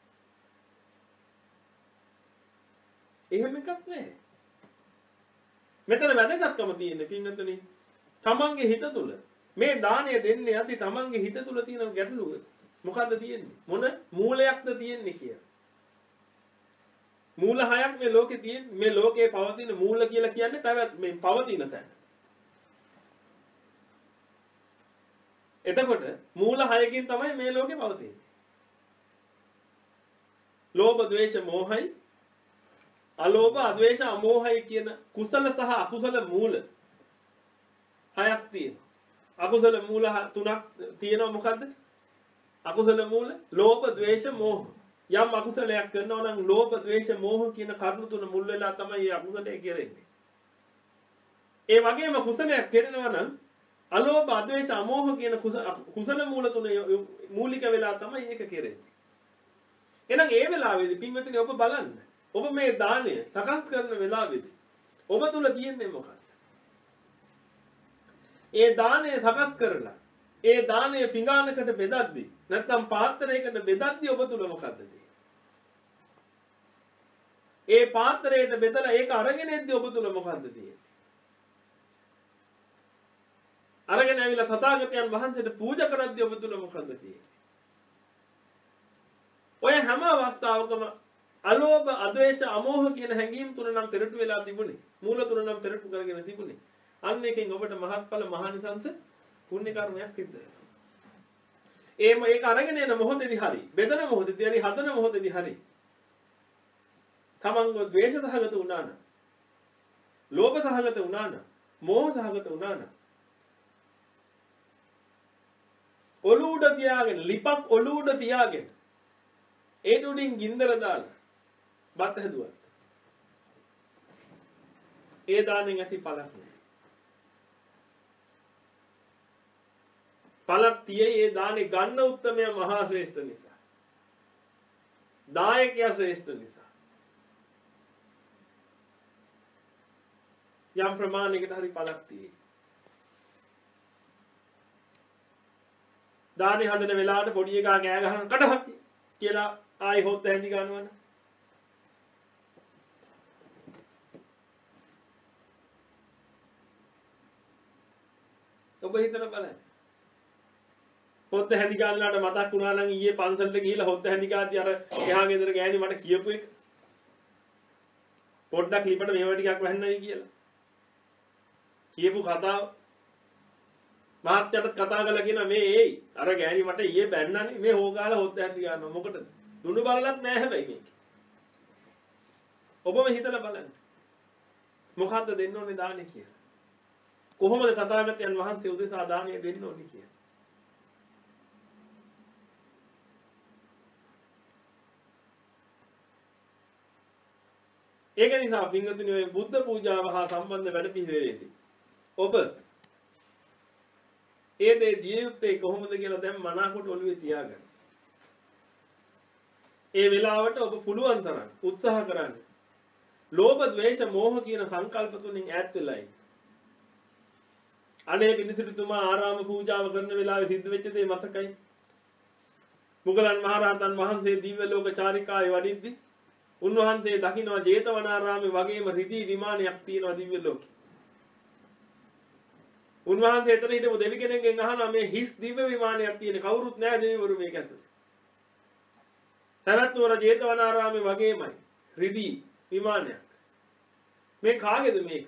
එහෙම එකක් නැහැ. මෙතන වැදගත්කම තියෙන්නේ පින්වතුනි තමන්ගේ හිත තුල මේ දාණය දෙන්නේ යද්දි තමන්ගේ හිත තුල තියෙන ගැටලුව මොකද්ද තියෙන්නේ? මොන මූලයක්ද තියෙන්නේ කියලා. මූල හයක් මේ ලෝකේ තියෙන මේ ලෝකේ පවතින මූල කියලා කියන්නේ පැවැත් මේ පවතින තැන. එතකොට මූල හයකින් තමයි මේ ලෝකේ පවතින්නේ. ලෝභ, ද්වේෂ, මෝහයි, අලෝභ, අද්වේෂ, අමෝහයි කියන කුසල සහ අකුසල මූල හයක් තියෙනවා. අකුසල මූල තුනක් තියෙනවා මොකද්ද? අකුසල මූල ලෝභ, ද්වේෂ, මෝහ. යම් අකුසලයක් කරනවා නම් ලෝභ, ද්වේෂ, මෝහ කියන කරුණු තුන මුල් වෙලා තමයි මේ අකුසලයේ කෙරෙන්නේ. ඒ වගේම කුසලයක් කරනවා නම් අලෝභ, අද්වේෂ, අමෝහ කියන කුසල මූල තුන මූලික වෙලා තමයි ඒක කෙරෙන්නේ. එහෙනම් ඒ වෙලාවේදී පින්වතුනි ඔබ බලන්න. ඔබ මේ දාණය සකස් කරන වෙලාවේදී ඔබ තුල තියෙන්නේ මොකක්ද? ඒ දාණය සකස් කරලා ඒ දාණය පිඟානකට බෙදද්දි නැත්නම් පාත්‍රයකට බෙදද්දි ඔබ තුල මොකද්ද තියෙන්නේ? ඒ පාත්‍රයට බෙදලා ඒක අරගෙන එද්දි ඔබ තුල මොකද්ද තියෙන්නේ? අරගෙන ඇවිල්ලා තථාගතයන් වහන්සේට පූජා කරද්දී ඔබ තුල මොකද්ද තියෙන්නේ? ඔය හැම අවස්ථාවකම අලෝභ, අද්වේෂ, අමෝහ කියන හැඟීම් තුන නම් පෙරටු වෙලා තිබුණේ. මූල තුන නම් පෙරටු කරගෙන තිබුණේ. අන්න එකෙන් ඔබට මහත්ඵල මහානිසංස පුණ්‍ය කර්මයක් සිද්ධ වෙනවා. ඒම ඒක අරගෙන එන මොහොතේදී හරි, බෙදන මොහොතේදී හරි, හදන මොහොතේදී හරි තමන්ව ද්වේෂ සහගත වුණා නම්, ලෝභ සහගත වුණා නම්, මෝහ සහගත වුණා නම් ඔලුඩ තියාගෙන, ලිපක් ඔලුඩ තියාගෙන ඒ දුඩින් ගින්දර දාලා බත් හැදුවත් ඒ දාණයෙන් ඇති පළක් නෑ. පළක් තියේ ඒ දානේ ගන්න උත්තමයා මහා ශ්‍රේෂ්ඨ නිසා. දායකයා ශ්‍රේෂ්ඨ නිසා. යම් ප්‍රමාණයකට හරි පළක් තියේ. දානේ හදන වෙලාවට පොඩි එකා කෑ ගහන කඩහක් කියලා ආයි හොත් ඇඳි ගන්නවනේ. ඔබ හිතලා බලන්න. හොත් හැඳි ගන්නලාට මතක් වුණා නම් ඊයේ පන්සලට ගිහිල්ලා හොත් හැඳි ගාද්දි අර එහා ගෙදර ගෑණි මට කියපු එක. පොඩ්ඩක් ලිපට මේව ටිකක් වහන්නයි කියලා. කියපු කතාව මහත්යට කතා කරලා කියන මේ ඒයි අර ගෑණි මට ඊයේ බැන්නනේ මේ හොගාලා හොත් හැඳි ගන්නවා මොකටද? දුණු බලලත් නෑ හැබැයි මේක. ඔබම හිතලා බලන්න. මොකද්ද දෙන්න ඕනේ දාන්නේ කියලා. කොහොමද තථාගතයන් වහන්සේ උදෙසා දානය දෙන්න ඕනේ කියලා. ඒක නිසා පින්වතුනි ඔය බුද්ධ පූජාව හා සම්බන්ධ වැඩ පිළිවෙලේදී ඔබ ඒ දේ දිය යුත්තේ කොහොමද කියලා දැන් මනාකොට ඔළුවේ තියාගන්න. ඒ වෙලාවට ඔබ පුළුවන් තරම් උත්සාහ කරන්න. ලෝභ, ද්වේෂ, මෝහ කියන සංකල්ප තුنين ඈත් වෙලා ඉන්න. අනේ පිණිසිතුමා ආරාම පූජාව කරන වෙලාවේ සිද්ධ වෙච්ච දේ මතකයි. මුගලන් මහරහතන් වහන්සේ දිව්‍ය ලෝක චාරිකාවේ වඩිද්දී උන්වහන්සේ දකින්න ජේතවනාරාමේ වගේම රිදී විමානයක් තියෙනවා දිව්‍ය ලෝකේ. උන්වහන්සේ එතන හිටපු දෙවි කෙනෙක්ගෙන් අහනවා මේ හිස් දිව්‍ය විමානයක් තියෙන කවුරුත් නැහැ දෙවිවරු මේක ඇතුලේ. සවැත්නුවර ජේතවනාරාමේ වගේමයි රිදී විමානයක්. මේ කාගේද මේක?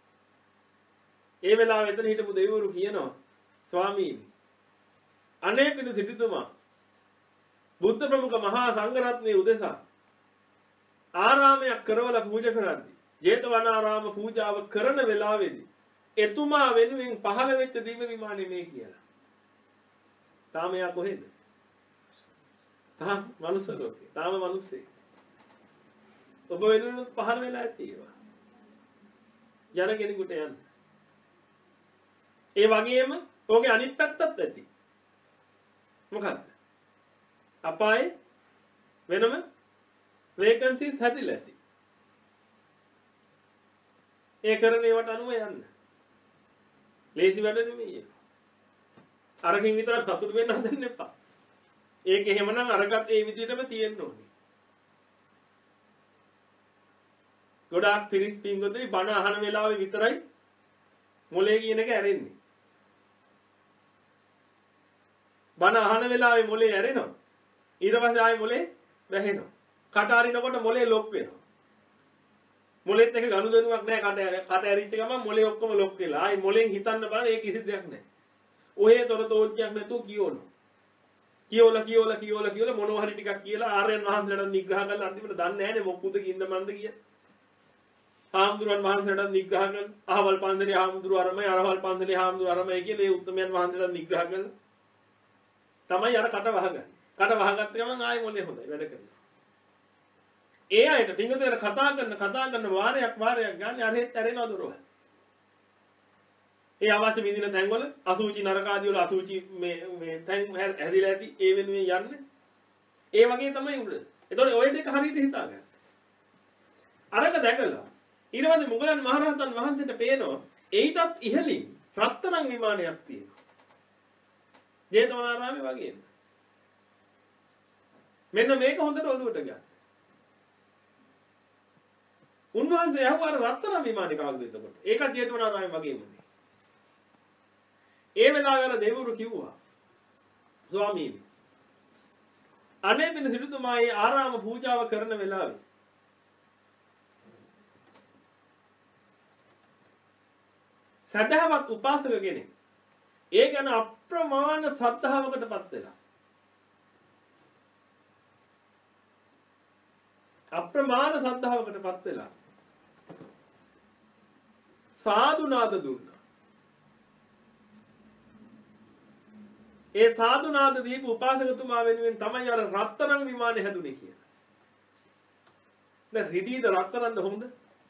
ඒ වෙලාව එතන හිටපු දෙවිවරු කියනවා ස්වාමීනි අනේ පිණු සිටුතුමා බුද්ධ ප්‍රමුඛ මහා සංඝරත්නයේ උදෙසා ආරාමයක් කරවලා පූජා කරද්දී ජේතවනාරාම පූජාව කරන වෙලාවේදී එතුමා වෙනුවෙන් පහළ වෙච්ච දිව්‍ය විමානේ මේ කියලා. තාම යා කොහෙද? තාම මනුස්ස ලෝකේ. තාම මනුස්සේ. ඔබ වෙනුවෙන් පහළ වෙලා ඇතිවා. යන කෙනෙකුට යන්න. ඒ වගේම ඔහුගේ අනිත් පැත්තත් ඇති. මොකක්ද? අපායේ වෙනම වේකන්සිස් හැදිලා ඇති. ඒ කරන ඒවට අනුව යන්න. ලේසි වැඩ නෙමෙයි ඒක. අරකින් විතර සතුට වෙන්න හදන්න එපා. ඒක එහෙමනම් අරකට ඒ විදිහටම තියෙන්න ඕනේ. ගොඩාක් පිරිස් පින්ගොතේ බණ අහන වෙලාවේ විතරයි මොලේ කියන එක ඇරෙන්නේ. බණ අහන වෙලාවේ මොලේ ඇරෙනවා. ඊට පස්සේ ආයෙ මොලේ වැහෙනවා. කට අරිනකොට මොලේ ලොක් වෙනවා. මොලෙත් එක ගනුදෙනුවක් නැහැ කට ඇර කට ඇරිච්ච ගමන් මොලේ ඔක්කොම ලොක් වෙලා. ආයි මොලෙන් හිතන්න බෑ ඒ කිසි දෙයක් නැහැ. ඔහේ තොරතෝච්චයක් නැතුව කියවනවා. කියවලා කියවලා කියවලා කියවලා මොනවා හරි ටිකක් කියලා ආර්යයන් වහන්සේලාට නිග්‍රහ කරලා අන්තිමට දන්නේ නැහැනේ මොක්කුද කින්ද මන්ද කිය. ආම්දුරන් වහන්සේලාට නිග්‍රහ කරලා අහවල් පන්දලේ ආම්දුර අරමයි අරවල් පන්දලේ ආම්දුර අරමයි කියලා ඒ උත්තමයන් වහන්සේලාට නිග්‍රහ කරලා තමයි අර කට වහගන්නේ. කට වහගත්ත ගමන් ආයි මොලේ හොඳයි වැඩ කරනවා. ඒ අයට පින්වතුන්ට කතා කරන කතා කරන වාරයක් වාරයක් ගන්න අරහෙත් ඇරෙනවා දොරවල්. ඒ අවශ්‍ය විදින තැන්වල අසුචි නරකාදී වල අසුචි මේ මේ තැන් හැදිලා ඇති ඒ වෙනුවෙන් යන්නේ. ඒ වගේ තමයි උඩ. ඒතකොට ওই දෙක හරියට හිතා ගන්න. අරක දැකලා ඊට පස්සේ මුගලන් මහරහතන් වහන්සේට පේනවා ඒටත් ඉහළින් රත්තරන් විමානයක් තියෙනවා. ජේතවනාරාමේ වගේම. මෙන්න මේක හොඳට ඔළුවට ගන්න. උන්වහන්සේ යහුවාර රත්තරන් විමානේ කවුද එතකොට? ඒකත් ජේතවනාරාමේ වගේමනේ. ඒ වෙලාවේ අර දෙවිවරු කිව්වා ස්වාමීනි අනේ පින සිටුතුමා ඒ ආරාම පූජාව කරන වෙලාවේ සදහවත් උපාසක කෙනෙක් ඒ ගැන අප්‍රමාණ ශ්‍රද්ධාවකටපත් වෙලා අප්‍රමාණ ශ්‍රද්ධාවකටපත් වෙලා සාදු නාද දුන්නා. ඒ සාදු නාද දීපු උපාසකතුමා වෙනුවෙන් තමයි අර රත්තරන් විමානේ හැදුනේ කියලා. දැන් රිදීද රත්තරන්ද හොඳ?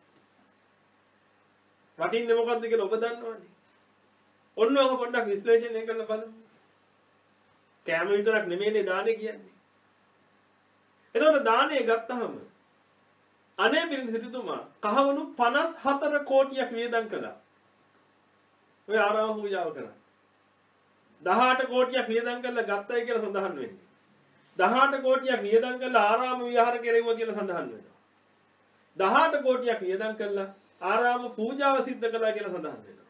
වටින්නේ මොකද්ද කියලා ඔබ දන්නවනේ. ඔන්න ඔක පොඩ්ඩක් විශ්ලේෂණය කරලා බලමු. කෑම විතරක් නෙමෙයිනේ දානේ කියන්නේ. එතකොට දානේ ගත්තාම අනේ පිරින් සිටුතුමා කහවණු පනස් හතර කෝටියක් වියදම් කළා. ඔය ආරාම පූජාව කරා. දහඅට කෝටියක් වියදම් කරලා ගත්තයි කියලා සඳහන් වෙන්නේ. දහඅට කෝටියක් වියදම් කරලා ආරාම විහාර කෙරෙව්වා කියලා සඳහන් වෙනවා. දහඅට කෝටියක් වියදම් කරලා ආරාම පූජාව සිද්ධ කළා කියලා සඳහන් වෙනවා.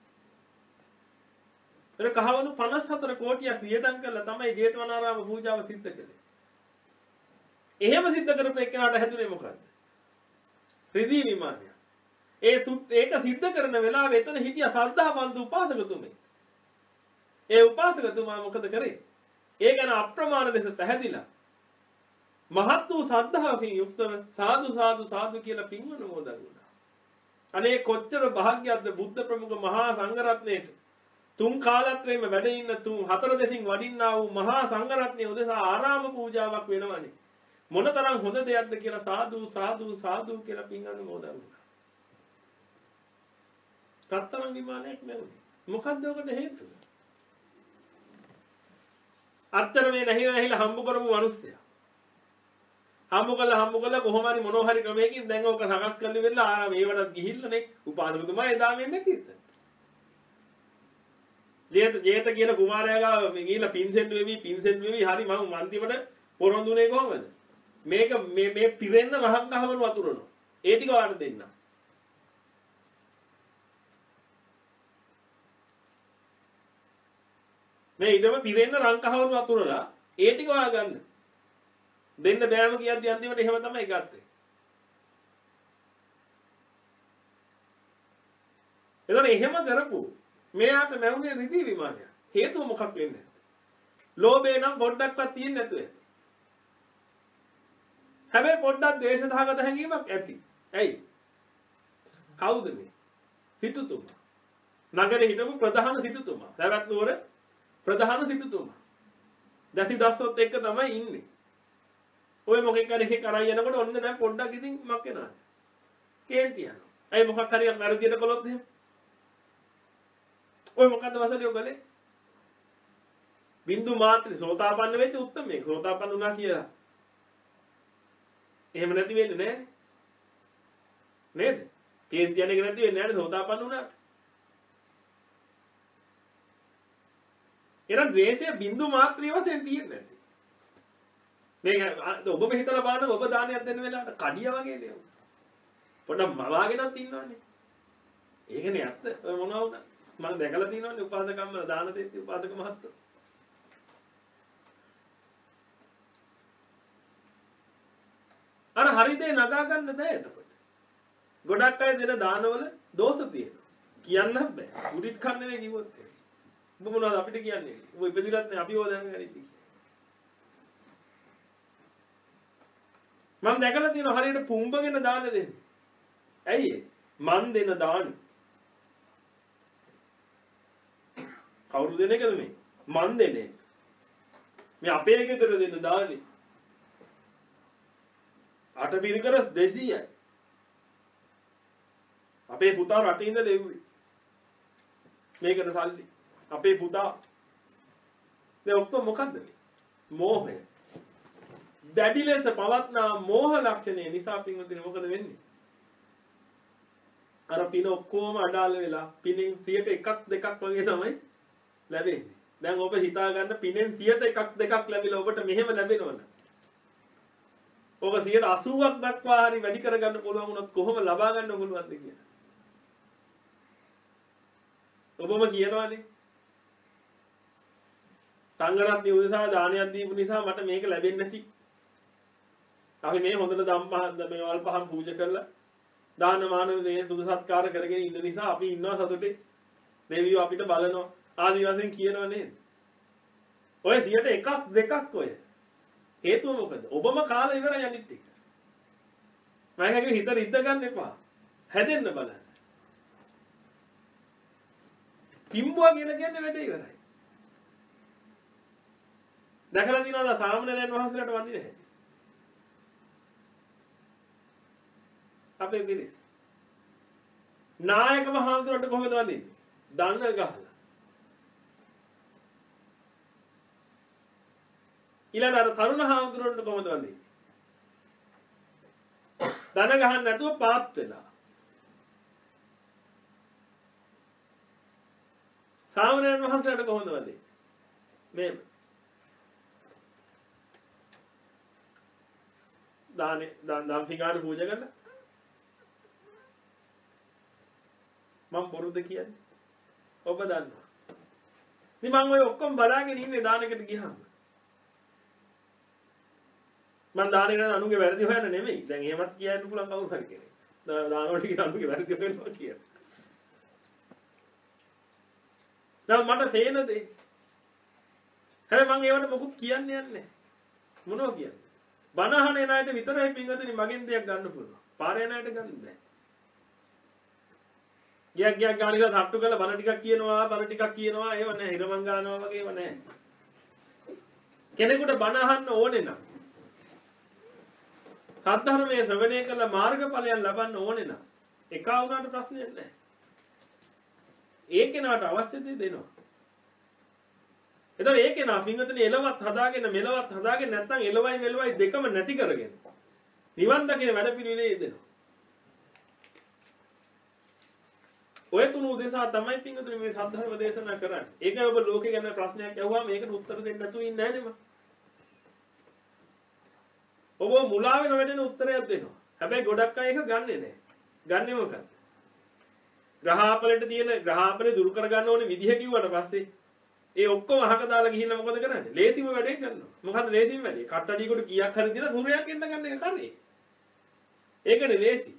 ඒක කහවණු පනස් හතර කෝටියක් වියදම් කරලා තමයි ජේතවනාරාම පූජාව සිද්ධ කළේ. එහෙම සිද්ධ කරපු එක්කනට හැදුනේ මොකද්ද? රිදී විමානය. ඒ ඒක සිද්ධ කරන වෙලාවේ එතන හිටිය ශ්‍රද්ධාවන්ත උපාසකතුමේ. ඒ උපාසකතුමා මොකද කරේ? ඒ ගැන අප්‍රමාණ ලෙස පැහැදිලා මහත් වූ ශ්‍රද්ධාවකින් යුක්තව සාදු සාදු සාදු කියලා පින් අනුමෝදන් වුණා. අනේ කොච්චර භාග්‍යයක්ද බුද්ධ ප්‍රමුඛ මහා සංඝරත්නයේට තුන් කාලත්‍රයේම වැඩ ඉන්න තුන් හතර දෙසින් වඩින්නා වූ මහා සංඝරත්නය උදෙසා ආරාම පූජාවක් වෙනවනේ. මොනතරම් හොඳ දෙයක්ද කියලා සාදු සාදු සාදු කියලා පින් අනුමෝදන් වුණා. රත්තරන් විමානයක් නෙවෙයි. මොකද්ද ඔකට හේතුව? අත්තර මේ නැහිලා නැහිලා හම්බ කරපු මිනිස්සයා. හම්බ කළා හම්බ කළා කොහොම හරි මොනවා හරි ක්‍රමයකින් දැන් ඕක සකස් කරලා වෙලා ආරාම ඒවටත් ගිහිල්ලානේ උපාසකතුමා එදා වෙන්නේ නැතිද? ජේත ජේත කියන කුමාරයා ගාව මේ ගිහිල්ලා පින්සෙන් වෙවි පින්සෙන් වෙවි හරි මම අන්තිමට පොරොන්දුනේ කොහමද? මේක මේ මේ පිරෙන්න රහක් ගහවන වතුරනවා. ඒ ටික වාට දෙන්න. මේ ඊටම පිරෙන්න රංකහවන වතුරලා ඒ ටික වා ගන්න. දෙන්න බෑම කියද්දි අන්තිමට එහෙම තමයි ගත්තේ. එතන එහෙම කරපු මෙයාට නැවුනේ රිදී විමානය. හේතුව මොකක් වෙන්නේ? ලෝභය නම් පොඩ්ඩක්වත් තියෙන්නේ නැතුව ඇති. හැබැයි පොඩ්ඩක් ද්වේෂදාගත හැඟීමක් ඇති. ඇයි? කවුද මේ? සිටුතුමා. නගරේ හිටපු ප්‍රධාන සිටුතුමා. සවැත් නුවර ප්‍රධාන සිටුතුමා. දැසි දස්සොත් එක්ක තමයි ඉන්නේ. ඔය මොකෙක් හරි එකක් අරන් යනකොට ඔන්න දැන් පොඩ්ඩක් ඉතින් මක් වෙනවා. කේන්ති යනවා. ඇයි මොකක් හරි වැරදියට කළොත් එහෙම? ඔය මොකද්ද වසලිය ඔයගලේ? බින්දු මාත්‍රි සෝතාපන්න වෙච්ච උත්තමයෙක්. සෝතාපන්න වුණා කියලා. එහෙම නැති වෙන්නේ නැහැ. නේද? කේන්ති යන්නේ නැති වෙන්නේ නැහැ සෝතාපන්න වුණාට. එන ද්වේෂය බින්දු මාත්‍රිය වශයෙන් තියෙන්නේ නැති. මේක ඔබ මෙහිතලා බලන්න ඔබ දානයක් දෙන්න වෙලාවට කඩිය වගේ නේද? පොඩ්ඩක් මවාගෙනත් ඉන්නවනේ. ඒකනේ ඇත්ත. ඔය මොනවා වුණා? මම දැකලා තියෙනවනේ උපාසකම්ම දාන දෙtti උපාසක මහත්තයෝ. අර හරි දේ නගා ගන්න බෑ එතකොට. ගොඩක් අය දෙන දානවල දෝෂ තියෙනවා. කියන්න බෑ. උඩිත් කන්නේ නෙවෙයි කිව්වොත්. ඔබ මොනවද අපිට කියන්නේ? ඔබ ඉපදිලත් නේ අපි ඕදාන් ගනිති. මම දැකලා තියෙනවා හරියට පුම්බගෙන දාන දෙන්නේ. ඇයි ඒ? මන් දෙන දාන. කවුරු දෙන එකද මේ? මන් දෙන්නේ. මේ අපේ ගෙදර දෙන දානේ. අට පිරිකර දෙසීයයි. අපේ පුතා රටේ ඉඳලා එව්වේ. මේකට සල්ලි. අපේ පුතා. දැන් ඔක්කොම මොකද්ද මේ? මෝහය. දැඩි ලෙස පවත්නා මෝහ ලක්ෂණය නිසා පින්වතුනි මොකද වෙන්නේ? අර පින ඔක්කොම අඩාල වෙලා පිනෙන් සියයට එකක් දෙකක් වගේ තමයි ලැබෙන්නේ. දැන් ඔබ හිතා ගන්න පිනෙන් සියයට එකක් දෙකක් ලැබිලා ඔබට මෙහෙම ලැබෙනවනේ. ඔබ සියයට අසූවක් දක්වා හරි වැඩි කරගන්න පුළුවන් වුණොත් කොහොම ලබා ගන්න පුළුවන්ද කියලා. ඔබම කියනවානේ. සංඝරත්නය උදෙසා දානයක් දීපු නිසා මට මේක ලැබෙන්නේ නැති. අපි මේ හොඳට ධම්මහත් මේ වල් පහන් පූජා කරලා දාන මාන මේ සුදු සත්කාර කරගෙන ඉන්න නිසා අපි ඉන්නවා සතුටේ. දෙවියෝ අපිට බලනවා. ආදි වශයෙන් කියනවා නේද? ඔය සියයට එකක් දෙකක් ඔය. හේතුව මොකද? ඔබම කාලා ඉවරයි අනිත් එක. මම කියගේ හිත රිද්ද ගන්න එපා. හැදෙන්න බලන්න. පිම්බුවා කියලා කියන්නේ වැඩේ ඉවරයි. දැකලා තියෙනවද සාමණේරයන් වහන්සේලාට වඳින හැටි? අපේ පිරිස්. නායකව හාමුදුරන්ට කොහොමද වඳින්නේ? දන්න ගහලා. ඊළඟ අර තරුණ හාමුදුරන්ට කොහොමද වඳින්නේ? දන ගහන්න නැතුව පාත් වෙලා. සාමණේරයන් වහන්සේලාට කොහොමද වඳින්නේ? මේ දානේ දාම් පිඟාන පූජා කරලා මම බොරුද කියන්නේ? ඔබ දන්නවා. ඉතින් මම ඔය ඔක්කොම බලාගෙන ඉන්නේ දානකට ගියාම. මම දානකට අනුගේ වැරදි හොයන්න නෙමෙයි. දැන් එහෙමත් කියන්න පුළුවන් කවුරු හරි කෙනෙක්. දානවලට කියන අනුගේ වැරදි හොයනවා කියලා. දැන් මට තේන දේ. හැබැයි මම ඒවට මොකුත් කියන්නේ නැහැ. මොනවා කියන්නේ? බණ අහන එන අයට විතරයි පින්වතුනි මගෙන් දෙයක් ගන්න පුළුවන්. පාරේ යන අයට ගන්න බෑ. ගියක් ගියක් ගාන ඉඳලා තට්ටු කරලා බණ ටිකක් කියනවා බණ ටිකක් කියනවා ඒව නැහැ. හිරමං ගන්නවා වගේ ඒව නැහැ. කෙනෙකුට බණ අහන්න ඕනේ නම් සද්ධර්මයේ ශ්‍රවණය කළ මාර්ගඵලයන් ලබන්න ඕනේ නම් එකා වුණාට ප්‍රශ්නයක් නැහැ. ඒ කෙනාට අවශ්‍ය දේ දෙනවා. එතකොට ඒ කෙනා පින්වතුනි එලවත් හදාගෙන මෙලවත් හදාගෙන නැත්නම් එලවයි මෙලවයි දෙකම නැති කරගෙන නිවන් දකින වැඩ පිළිවිලේ දෙනවා. ඔය තුන උදෙසා තමයි පින්වතුනි මේ සද්ධර්ම දේශනා කරන්නේ. ඒකයි ඔබ ලෝකේ ගැන ප්‍රශ්නයක් අහුවාම මේකට උත්තර දෙන්න නැතුව ඉන්නේ නැහැ නේ මම. ඔබ මුලාවෙන වැඩෙන උත්තරයක් දෙනවා. හැබැයි ගොඩක් අය ඒක ගන්නෙ නැහැ. ගන්නෙ මොකක්ද? ග්‍රහාපලට තියෙන ග්‍රහාපලේ දුරු කර ගන්න ඕනේ විදිහ කිව්වට පස්සේ ඒ ඔක්කොම අහක දාලා ගිහිල්ලා මොකද කරන්නේ? ලේසිම වැඩේ කරනවා. මොකද්ද ලේසිම වැඩේ? කට්ටඩියකට කීයක් හරි දිලා නුරයක් එන්න ගන්න එක කරේ. ඒකනේ ලේසි.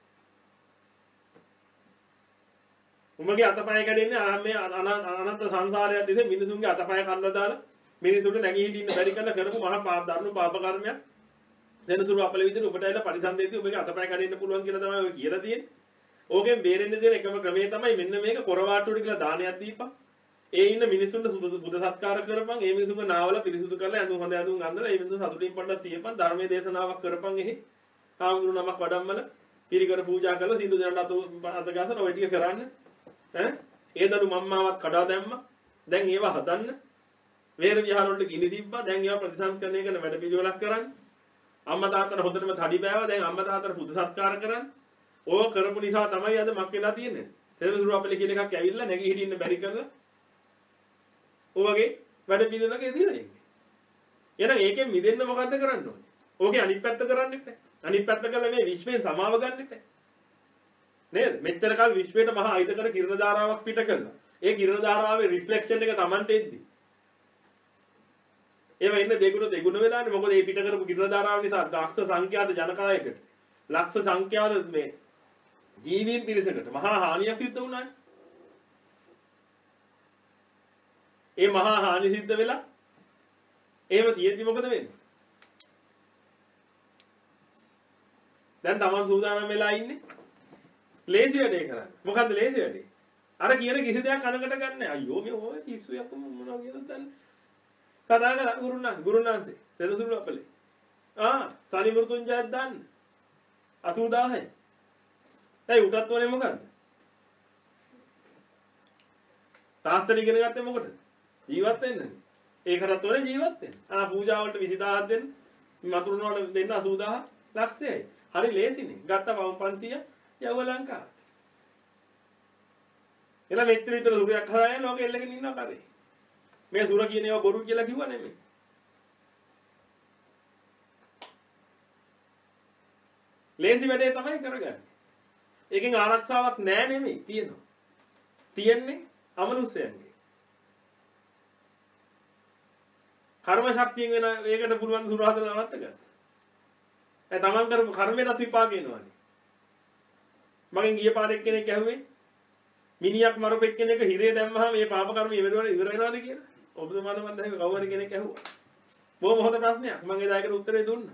උඹගේ අතපය කැඩෙන්නේ ආ මේ අනන්ත සංසාරයක් දිහේ මිනිසුන්ගේ අතපය කන්න දාලා මිනිසුන්ට නැගී හිටින්න බැරි කරලා කරපු මහා පාප ධර්ම පාප කර්මයක්. දෙනසුරු අපල විදිහට ඔබට ඇවිල්ලා පරිසන්දේදී ඔබගේ අතපය කැඩෙන්න පුළුවන් කියලා තමයි ඔය කියලා තියෙන්නේ. ඕකෙන් බේරෙන්න දෙන එකම ක්‍රමය තමයි මෙන්න මේක කොරවාටුවට කියලා දානයක් දීපන්. ඒ ඉන්න මිනිස්සුන්ට බුදු සත්කාර කරපන්. ඒ මිනිස්සුන්ගේ නාවල පිරිසුදු කරලා ඇඳුම් හොඳ ඇඳුම් අඳලා ඒ මිනිස්සු සතුටින් පොඩ්ඩක් තියපන්. ධර්මයේ දේශනාවක් කරපන් එහි. ආමුදුරු නමක් වඩම්මල පිරිකර පූජා කරලා සින්දු දෙන්න අත අත ගාසන ඔය ටික කරන්න. ඈ ඒ දඩු මම්මාවක් කඩා දැම්මා. දැන් ඒවා හදන්න. වේර විහාර වලට ගිනි තිබ්බා. දැන් ඒවා ප්‍රතිසංස්කරණය කරන වැඩ පිළිවෙලක් කරන්න. අම්මා තාත්තට හොඳටම තඩි බෑවා. දැන් අම්මා තාත්තට බුදු සත්කාර කරන්න. ඕක කරපු නිසා තමයි අද මක් වෙලා තියෙන්නේ. සෙනසුරු අපලේ කියන එකක් ඇවිල්ලා නැගී හිටින්න බැරි කරලා ඔයගේ වැඩ පිළිවෙලක එදිලා ඉන්නේ. එහෙනම් ඒකෙන් මිදෙන්න මොකද්ද කරන්න ඕනේ? ඕකේ අනිත් පැත්ත කරන්න එපා. අනිත් පැත්ත කළා මේ විශ්වයෙන් සමාව ගන්න එපා. නේද? මෙච්චර කාල විශ්වයට මහා අයිතකර කිරණ ධාරාවක් පිට කළා. ඒ කිරණ ධාරාවේ රිෆ්ලෙක්ෂන් එක Tamanට එද්දි. ඒව ඉන්න දෙගුණ දෙගුණ වෙලානේ. මොකද මේ පිට කරපු කිරණ ධාරාව නිසා ලක්ෂ සංඛ්‍යාත ජනකායකට ලක්ෂ සංඛ්‍යාත මේ ජීවීන් පිරිසකට මහා හානියක් සිද්ධ වුණානේ. ඒ මහා හානි සිද්ධ වෙලා එහෙම තියෙද්දි මොකද වෙන්නේ? දැන් Taman සූදානම් වෙලා ඉන්නේ ලේසි වැඩේ කරන්න. මොකද්ද ලේසි වැඩේ? අර කියන කිසි දෙයක් අනකට ගන්න නැහැ. අයියෝ මේ ඔය කිස්සුයක් මොනවා කියනද දන්නේ. කතා කරා ගුරුනාන්සේ ගුරුනාන්සේ සෙනසුරු අපලේ. ආ සනි මෘතුංජයක් දාන්න. අසූදාහයි. ඇයි උටත් වනේ මොකද්ද? තාත්තට ඉගෙන ගත්තේ මොකටද? ජීවත් වෙන්නනේ. ඒකටත් වනේ ජීවත් වෙන්න. ආ පූජා වලට විසිදාහක් දෙන්න. මතුරුන වල දෙන්න අසූදාහ ලක්ෂයයි. හරි ලේසිනේ. ගත්ත පවුම් පන්සිය යව ලංකාව. එලා මෙච්චර විතර සුරයක් හදාගෙන ලෝකෙ එල්ලගෙන ඉන්නවා කරේ. මේ සුර කියන ඒවා බොරු කියලා කිව්වා නෙමෙයි. ලේසි වැඩේ තමයි කරගන්නේ. ඒකෙන් ආරක්ෂාවක් නෑ නෙමෙයි තියෙනවා. තියෙන්නේ අමනුෂ්‍යයන්ගේ. කර්ම ශක්තියෙන් වෙන ඒකට පුළුවන් සුර හදලා නවත්ත ගන්න. ඒ තමන් කරපු කර්මයට විපාක එනවානේ. මගෙන් ගිය පාරේ කෙනෙක් ඇහුවේ මිනිහක් මරපු එක්කෙනෙක් හිරේ දැම්මහම මේ පාප කර්ම ඉවර ඉවර වෙනවද කියලා. ඔබතුමාද මන් දැන් කවුරු හරි කෙනෙක් ඇහුවා. බොහොම හොඳ ප්‍රශ්නයක්. මම ඒ දායකට උත්තරේ දුන්නා.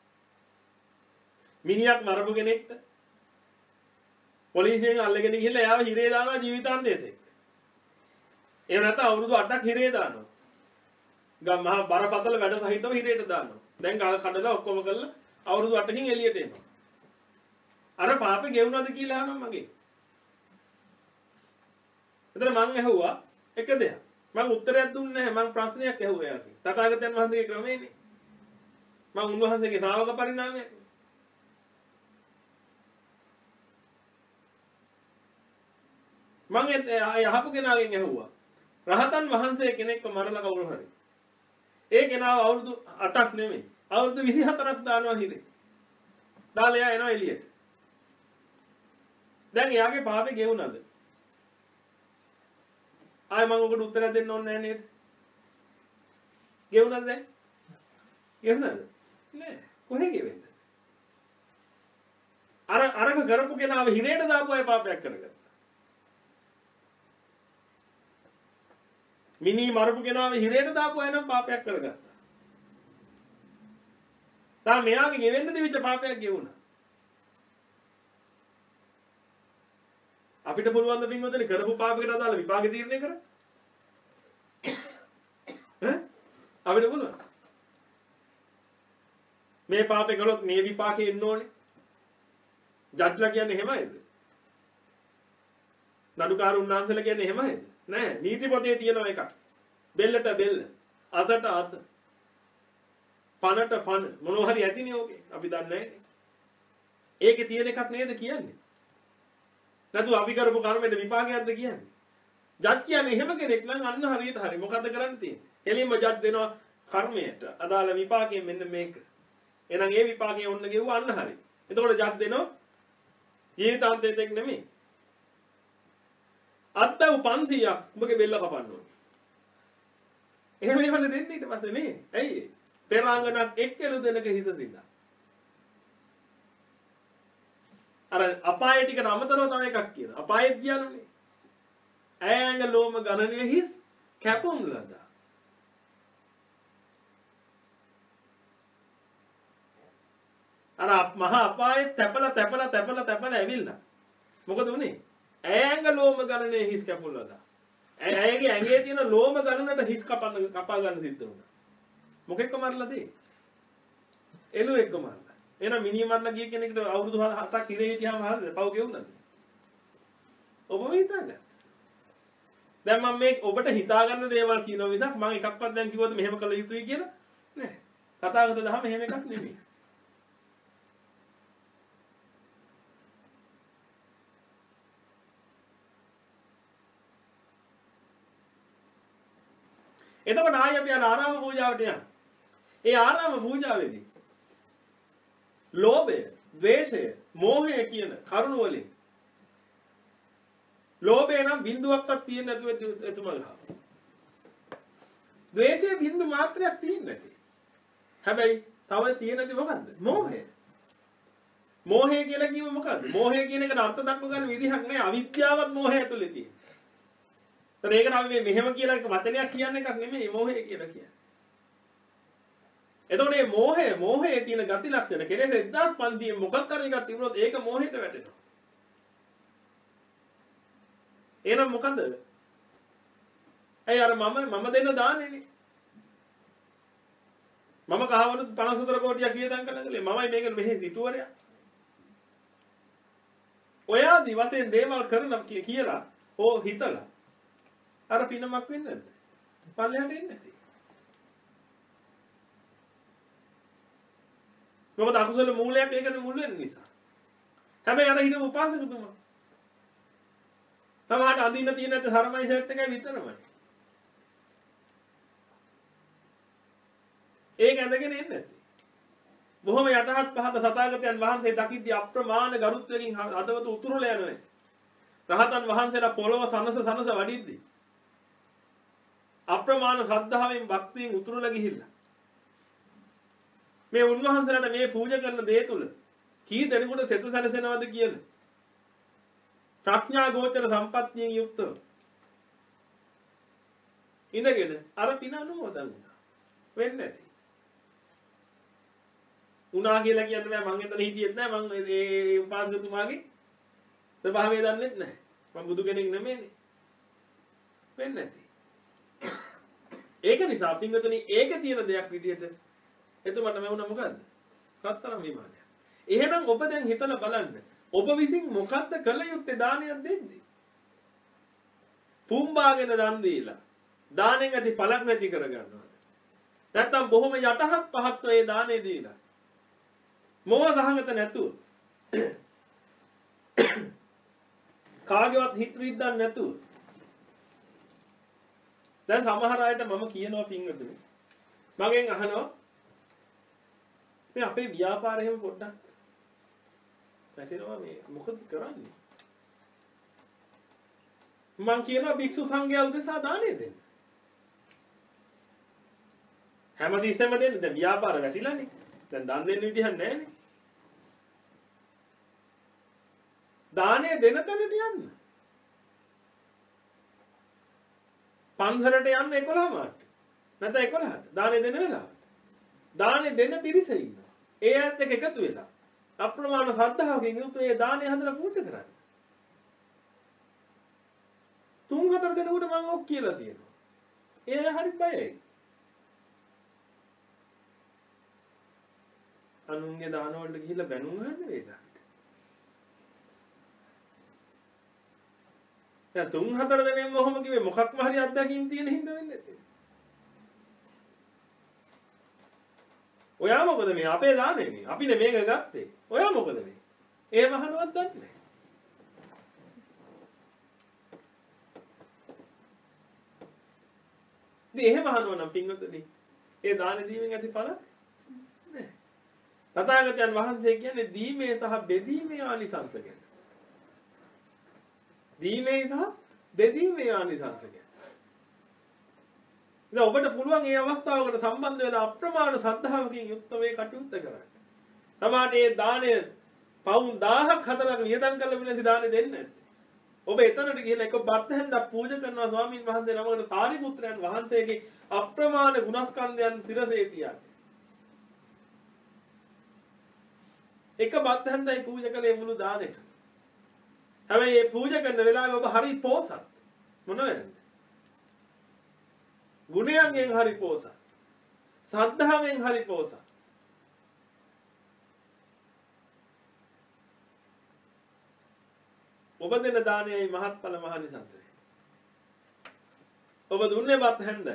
මිනිහක් මරපු කෙනෙක්ට පොලිසියෙන් අල්ලගෙන ගිහිල්ලා එයාව හිරේ දානවා ජීවිතාන්තයට. ඒ නැත්නම් අවුරුදු අටක් හිරේ දානවා. ගම් මහා බරපතල වැඩ සහිතව හිරේට දානවා. දැන් ගල් කඩලා ඔක්කොම කරලා අවුරුදු අටකින් එළියට එනවා. අර පාපේ ගෙවුනද කියලා අහනවා මගේ. එතන මං ඇහුවා එක දෙයක්. මං උත්තරයක් දුන්නේ නැහැ. මං ප්‍රශ්නයක් ඇහුවා එයාගෙන්. තථාගතයන් වහන්සේගේ ක්‍රමයේනේ. මං උන්වහන්සේගේ ශ්‍රාවක පරිණාමයක්. මං ඒ අහපු කෙනාගෙන් ඇහුවා. රහතන් වහන්සේ කෙනෙක්ව මරලා කවුරු හරි. ඒ කෙනාව අවුරුදු අටක් නෙමෙයි. අවුරුදු විසිහතරක් දානවා හිරේ. දාලා එයා එනවා එළියට. දැන් එයාගේ පාපේ ගෙවුනද? ආයි මම ඔකට උත්තරයක් දෙන්න ඕනේ නැහැ නේද? ගෙවුනද දැන්? ගෙවුනද? නෑ. කොහෙ ගෙවෙන්ද? අර අරක කරපු කෙනාව හිරේට දාපු අය පාපයක් කරගත්තා. මිනි මරපු කෙනාව හිරේට දාපු අය නම් පාපයක් කරගත්තා. තා මෙයාගේ ගෙවෙන්න දෙවිච්ච පාපයක් ගෙවුණා. අපිට පුළුවන් ද පින්වතුනි කරපු පාපයකට අදාළ විපාක තීරණය කරන්න? ඈ? අපිට පුළුවන්. මේ පාපේ කළොත් මේ විපාකේ එන්න ඕනේ. ජඩ්ලා කියන්නේ එහෙමයිද? නඩුකාරු උන්නාන්සලා කියන්නේ එහෙමයිද? නෑ. නීති පොතේ තියෙනවා එකක්. බෙල්ලට බෙල්ල, අතට අත. පනට පන මොනවා හරි ඇතිනේ ඕකේ. අපි දන්නේ නැහැ. ඒකේ තියෙන එකක් නේද කියන්නේ? නැතු අපි කරපු කර්මෙට විපාකයක්ද කියන්නේ? ජජ් කියන්නේ එහෙම කෙනෙක් නම් අන්න හරියට හරි. මොකද්ද කරන්න තියෙන්නේ? එළින්ම ජජ් දෙනවා කර්මයට අදාළ විපාකයෙන් මෙන්න මේක. එහෙනම් ඒ විපාකය ඔන්න ගෙවුවා අන්න හරි. එතකොට ජජ් දෙනවා ජීවිතාන්තයට එක් නෙමෙයි. අත්බව පන්සීයක් උඹගේ බෙල්ල කපන්න ඕනේ. එහෙම එහෙමනේ දෙන්නේ ඊට පස්සේ නේ. ඇයි ඒ? පෙරාංගනක් එක්කලු දෙනක හිස දින්නා. අර අපාය ටිකට අමතරව තව එකක් කියනවා. අපායෙත් කියනුනේ. ඈංග ලෝම ගණනයේ හිස් කැපුම් ලදා. අර මහා අපායෙත් තැපලා තැපලා තැපලා තැපලා ඇවිල්ලා. මොකද උනේ? ඈංග ලෝම ගණනයේ හිස් කැපුම් ලදා. ඇයගේ ඇඟේ තියෙන ලෝම ගණනට හිස් කපන්න කපා ගන්න සිද්ධ වුණා. මොකෙක්ක මරලාද? එළුවෙක්ක මරලා. එහෙනම් මිනිහ මරලා ගිය කෙනෙක්ට අවුරුදු හතක් ඉරේ හිටියාම හරියද? පව් ගෙවුනද? ඔබම හිතන්න. දැන් මම මේ ඔබට හිතා ගන්න දේවල් කියනවා මිසක් මම එකක්වත් දැන් කිව්වද මෙහෙම කළ යුතුයි කියලා නෑ. කතාගත දහම එහෙම එකක් නෙමෙයි. එතකොට ආයෙ අපි යන ආරාම පූජාවට යනවා. ඒ ආරාම පූජාවේදී ලෝභය, ද්වේෂය, මෝහය කියන කරුණ වලින් ලෝභය නම් බිඳුවක්වත් තියෙන්නේ නැතුව එතුමලා. ද්වේෂය බිඳු මාත්‍රයක් තියෙන්නේ නැති. හැබැයි තව තියෙනදි මොකද්ද? මෝහය. මෝහය කියලා කිව්ව මොකද්ද? මෝහය කියන එකට අර්ථ දක්ව ගන්න විදිහක් නෑ. අවිද්‍යාවත් මෝහය ඇතුලේ තියෙන. ඒතර ඒකට අපි මේ මෙහෙම කියලා එක වචනයක් කියන්නේ එකක් නෙමෙයි මෝහය කියලා කියන්නේ. එතකොට මේ මෝහය මෝහයේ තියෙන ගති ලක්ෂණ කෙලෙස් එක්දාස් පන්සිය මොකක් කර එකක් තිබුණොත් ඒක මෝහයට වැටෙනවා. එහෙනම් මොකද? ඇයි අර මම මම දෙන්න දාන්නේනේ. මම කහවණු පනස් හතර කෝටියක් වියදම් කළානේ. මමයි මේක මෙහි සිටුවරයා. ඔය ආදි වශයෙන් දේවල් කරන කියලා ඕ හිතලා අර පිනමක් වෙන්නේ නැද්ද? පල්ලෙහාට එන්නේ නැති. මොකද අකුසල මූලයක් ඒකට මුල් වෙන නිසා. හැබැයි අර හිටපු උපාසකතුමා සමහරට අඳින්න තියෙන ඇත්ත සරමයි ෂර්ට් එකයි විතරමයි. ඒක ඇඳගෙන එන්නේ නැති. බොහොම යටහත් පහත සතාගතයන් වහන්සේ දකිද්දී අප්‍රමාණ ගරුත්වයෙන් හදවත උතුරලා යනවා. රහතන් වහන්සේලා පොළව සනස සනස වඩිද්දී අප්‍රමාණ ශ්‍රද්ධාවෙන් භක්තියෙන් උතුරලා ගිහිල්ලා මේ උන්වහන්සේලාට මේ පූජා කරන දේ තුල කී දෙනෙකුට සෙත සැලසෙනවද කියලා ප්‍රඥා ගෝචර සම්පත්තියෙන් යුක්තව ඉඳගෙන අර පින අනුමෝදන් වුණා. වෙන්නේ නැති. උනා කියලා කියන්න බෑ. මං එතන හිටියෙත් නෑ. මං ඒ උපාසකතුමාගේ ස්වභාවය දන්නෙත් නෑ. මං බුදු කෙනෙක් නෙමෙයිනේ. වෙන්නේ නැති. ඒක නිසා පින්වතුනි ඒකේ තියෙන දෙයක් විදිහට එතුමට මෙවුණ මොකද්ද? රත්තරන් විමානය. එහෙනම් ඔබ දැන් හිතලා බලන්න. ඔබ විසින් මොකද්ද කළ යුත්තේ දානයක් දෙද්දී? පුම්බාගෙන දන් දීලා දානෙන් ඇති පළක් නැති කර ගන්නවා. නැත්තම් බොහොම යටහත් පහත්ව ඒ දානේ දීලා මොව සහගත නැතුව කාගේවත් හිත රිද්දක් නැතුව දැන් සමහර අයට මම කියනවා පින්වතුනි මගෙන් අහනවා මේ අපේ ව්‍යාපාරය එහෙම පොඩ්ඩක් නැතිනවා මේ මොකද කරන්නේ මං කියනවා භික්ෂු සංඝයා උදෙසා දානේ දෙන්න හැමදෙස්සෙම දෙන්න දැන් ව්‍යාපාර වැටිලානේ දැන් දන් දෙන්න විදිහක් නැහැනේ දානේ දෙන තැනට යන්න පන්සලට යන්න එකොළහ මාට නැත්නම් එකොළහට දානේ දෙන වෙලාවට දානේ දෙන පිරිස ඉන්නවා ඒ ඇත්ත එක එකතු වෙලා අප්‍රමාණ ශ්‍රද්ධාවකින් යුතුව ඒ දානේ හදලා පූජා කරන්න තුන් හතර දෙනෙකුට මම ඔක් කියලා තියෙනවා ඒ හරි බයයි අනුන්ගේ දාන වලට ගිහිල්ලා බැනුම් ගන්න වේද දැන් තුන් හතර දෙනෙක්ම ඔහොම කිව්වේ මොකක්ම හරි අත්දැකීම් තියෙන හින්දා වෙන්නේ නැත්තේ. ඔයා මොකද මේ අපේ දාන්නේ අපිනේ මේක ගත්තේ. ඔයා මොකද මේ? ඒ මහනවත් දන්නේ නැහැ. ඉතින් එහෙම අහනවා නම් පින්වතුනි ඒ දාන දීමෙන් ඇති ඵල නැහැ. තථාගතයන් වහන්සේ කියන්නේ දීමේ සහ බෙදීමේ ආනිසංස ගැන. දීමේ සහ බෙදීමේ ආනිසංස ගැන. ඉතින් ඔබට පුළුවන් මේ අවස්ථාවකට සම්බන්ධ වෙලා අප්‍රමාණ ශ්‍රද්ධාවකින් යුක්ත වේ කටයුත්ත කරන්න. තමාට මේ දාණය පවුන් දහයක් හතරක් වියදම් කරලා විනාසි දාණය දෙන්නේ නැත්නම් ඔබ එතනට ගිහලා එක බත් හැන්දක් පූජා කරනවා ස්වාමීන් වහන්සේ නමකට සාරිපුත්‍රයන් වහන්සේගේ අප්‍රමාණ ගුණස්කන්ධයන් තිරසේ තියන්නේ. එක බත් හැන්දයි පූජා කළේ මුළු දානෙට. හැබැයි මේ පූජා කරන වෙලාවේ ඔබ හරි පෝසත්. මොනවද? ගුණයෙන් හරි පෝසත්. සද්ධාවෙන් හරි පෝසත්. ඔබ දෙන දානයයි මහත්ඵල මහනිසංසය. ඔබ දුන්නේ බත් හැන්දයි.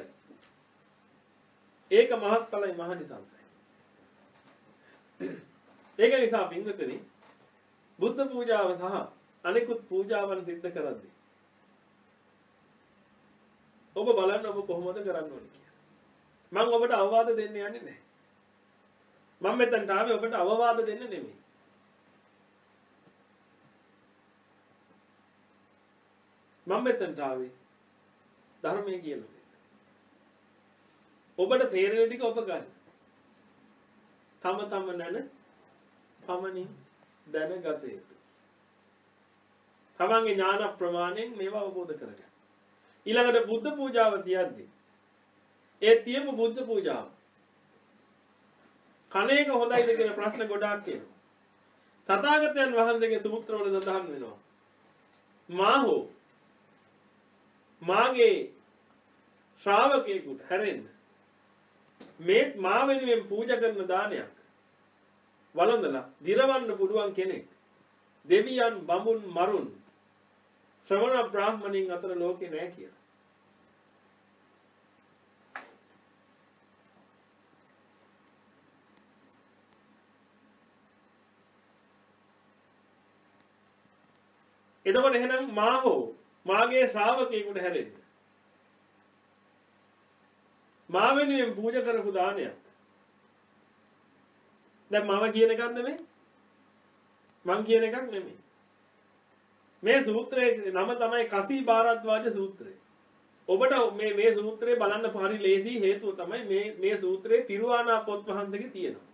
ඒක මහත්ඵලයි මහනිසංසය. ඒක නිසා පින්වතුනි බුද්ධ පූජාව සහ අනිකුත් පූජාවන් සිද්ධ කරද්දී ඔබ බලන්න ඔබ කොහොමද කරන්න ඕනේ කියලා. මම ඔබට අවවාද දෙන්න යන්නේ නැහැ. මම මෙතනට ආවේ ඔබට අවවාද දෙන්න නෙමෙයි. මම මෙතනට ආවේ ධර්මයේ කියලා දෙන්න. ඔබට තේරෙන ටික ඔබ ගන්න. තම තම නැන පමණින් දැනගත යුතුයි. තමන්ගේ ඥාන ප්‍රමාණයෙන් මේවා අවබෝධ කරගන්න. ඊළඟට බුද්ධ පූජාව තියද්දී ඒ තියපු බුද්ධ පූජාව කණේක හොඳයිද කියලා ප්‍රශ්න ගොඩාක් තියෙනවා. තථාගතයන් වහන්සේගේ සූත්‍රවල සඳහන් වෙනවා. මාහෝ මාගේ ශ්‍රාවකයෙකුට හැරෙන්න මේ මා වෙනුවෙන් පූජා කරන දානයක් වළඳලා දිරවන්න පුළුවන් කෙනෙක් දෙවියන් බඹුන් මරුන් ශ්‍රවණ බ්‍රාහ්මණින් අතර ලෝකේ නැහැ කියලා. එතකොට එහෙනම් මාහෝ මාගේ ශ්‍රාවකයෙකුට හැරෙන්න. මා වෙනුවෙන් පූජා කරපු දානයක්. දැන් මම කියන එකක් නෙමෙයි. මං කියන එකක් නෙමෙයි. මේ සූත්‍රයේ නම තමයි කසී භාරද්වාජ සූත්‍රය. ඔබට මේ මේ සූත්‍රය බලන්න පරි ලේසි හේතුව තමයි මේ මේ සූත්‍රයේ තිරුවානා පොත් වහන්සේගේ තියෙනවා.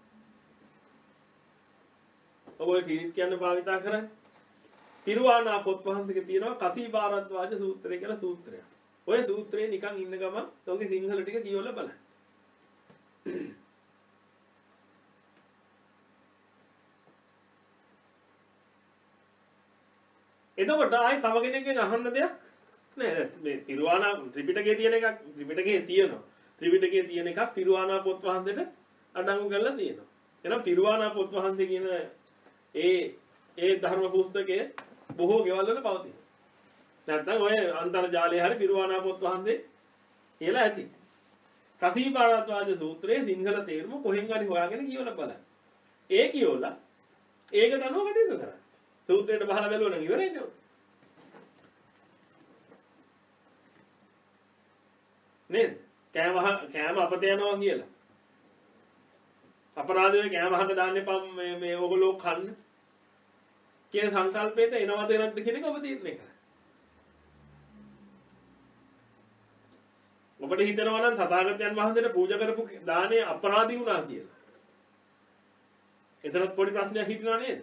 ඔබ ඔය පිරිත් කියන්න භාවිතා කරන්නේ. තිරුවානා පොත් වහන්සේගේ තියෙනවා කසී භාරද්වාජ සූත්‍රය කියලා සූත්‍රයක්. ඔය සූත්‍රේ නිකන් ඉන්න ගමන් ඔගේ සිංහල ටික කියවලා බලන්න. එතකොට ආයි තව කෙනෙක්ගෙන් අහන්න දෙයක් නෑ. මේ තිරුවානා ත්‍රිපිටකයේ තියෙන එකක් ත්‍රිපිටකයේ තියෙනවා. ත්‍රිපිටකයේ තියෙන එකක් තිරුවානා පොත් වහන්සේට අඩංගු කරලා තියෙනවා. එහෙනම් තිරුවානා පොත් වහන්සේ කියන ඒ ඒ ධර්ම පුස්තකයේ බොහෝ ගෙවල් වල පවතින. නැත්නම් ඔය අන්තර්ජාලයේ හරි තිරුවානා පොත් වහන්සේ කියලා ඇති. කසී භාරද්වාජ සූත්‍රයේ සිංහල තේරුම කොහෙන් හරි හොයාගෙන කියවලා බලන්න. ඒ කියවලා ඒකට අනුව කටයුතු කරන්න. සූත්‍රයට බහලා බැලුවා නම් ඉවරයි නේද? නේද? කෑම කෑම අපත යනවා කියලා. අපරාධයේ කෑම අහක දාන්න එපා මේ මේ ඕගොල්ලෝ කන්න. කියන සංකල්පයට එනවද නැද්ද කියන එක ඔබ තීරණය කරන්න. ඔබට හිතනවා නම් තථාගතයන් වහන්සේට පූජා කරපු දාණය අපරාධී වුණා කියලා. එතරම් පොඩි ප්‍රශ්නයක් හිතනවා නේද?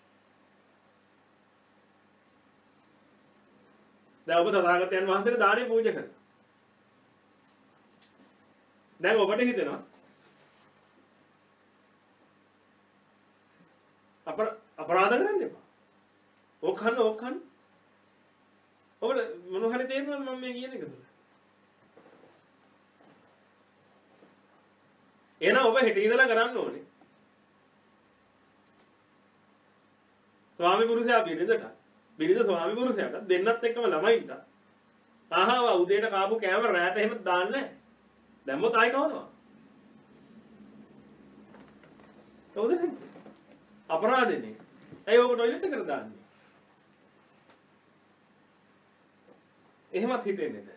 දැන් ඔබ තථාගතයන් වහන්සේට දාණය පූජා කරනවා. දැන් ඔබට හිතෙනවා අපර අපරාධ කරන්න එපා. ඕක කන්න ඕක කන්න. ඔබට මොන හරි තේරෙනවද මම මේ කියන එක තුල? එහෙනම් ඔබ හෙට ඉඳලා කරන්න ඕනේ. ස්වාමි පුරුෂයා බිරිඳට, බිරිඳ ස්වාමි පුරුෂයාට දෙන්නත් එක්කම ළමයින්ට ආහා උදේට කාපු කෑම රැට එහෙම දාන්නේ නැහැ. දැම්මොත් ආයි කවනවා. ඔව්ද? අපරාධනේ. ඇයි ඔබ ටොයිලට් එකට දාන්නේ? එහෙමත් හිතෙන්නේ නැහැ.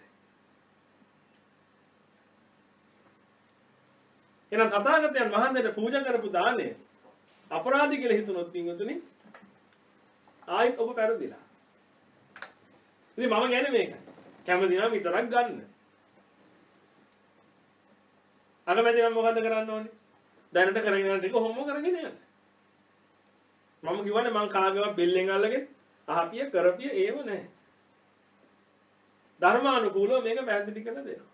එහෙනම් තථාගතයන් වහන්සේට පූජා කරපු දාණය අපරාධි කියලා හිතුනොත් පින්වතුනි ආයිත් ඔබ පෙරදිලා. ඉතින් මම කියන්නේ මේක. කැමති නම් විතරක් ගන්න. අකමැති නම් මොකද කරන්න ඕනේ? දැනට කරගෙන යන ටික කොහොම කරගෙන යන්න. මම කිව්වනේ මං කාගේවත් බෙල්ලෙන් අල්ලගෙන අහපිය කරපිය ඒව නැහැ. ධර්මානුකූලව මේක පැහැදිලි කරලා දෙනවා.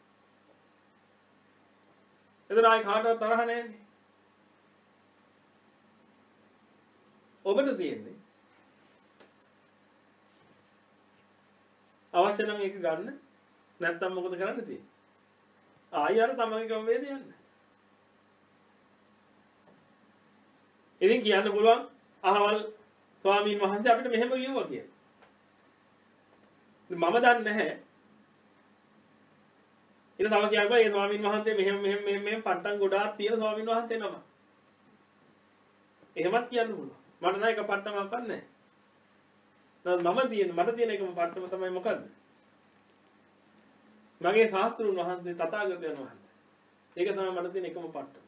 එතන ආයි කාටවත් තරහ නැහැ. ඔබට තියෙන්නේ අවශ්‍ය නම් ඒක ගන්න. නැත්නම් මොකද කරන්න තියෙන්නේ? ආයි අර තමන්ගේ ක්‍රමවේද යන්න. ඉතින් කියන්න පුළුවන් අහවල් ස්වාමීන් වහන්සේ අපිට මෙහෙම කිව්වා කියලා. මම දන්නේ නැහැ. ඊට තව කියනවා ඒ ස්වාමීන් වහන්සේ මෙහෙම මෙහෙම මෙහෙම මෙහෙම පට්ටම් ගොඩාක් තියෙන ස්වාමීන් වහන්සේ නම. එහෙමත් කියන්න පුළුවන්. මට නම් එක පට්ටමක් නැහැ. නමුත් මම තියෙන මට තියෙන එකම පට්ටම තමයි මොකද්ද? මගේ ශාස්ත්‍රුන් වහන්සේ තථාගතයන් වහන්සේ. ඒක තමයි මට තියෙන එකම පට්ටම.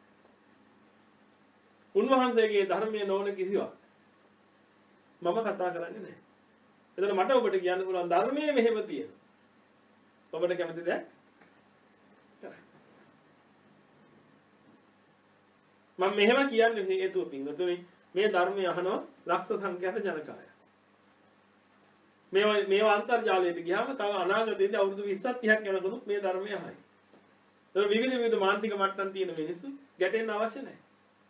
උන්වහන්සේගේ ධර්මයේ නොවන කිසිවක් මම කතා කරන්නේ නැහැ. එතන මට ඔබට කියන්න පුළුවන් ධර්මයේ මෙහෙම තියෙන. ඔබට කැමති දෙයක් කරන්න. මම මෙහෙම කියන්නේ හේතුව පින්වතුනි මේ ධර්මය අහනවා ලක්ෂ සංඛ්‍යාත ජනකාය. මේවා මේවා අන්තර්ජාලයට ගියාම තව අනාගතයේදී අවුරුදු විස්සක් තිහක් යනකොට මේ ධර්මය අහයි. ඒක විවිධ විවිධ මානසික මට්ටම් තියෙන මිනිස්සු ගැටෙන්න අවශ්‍ය නැහැ.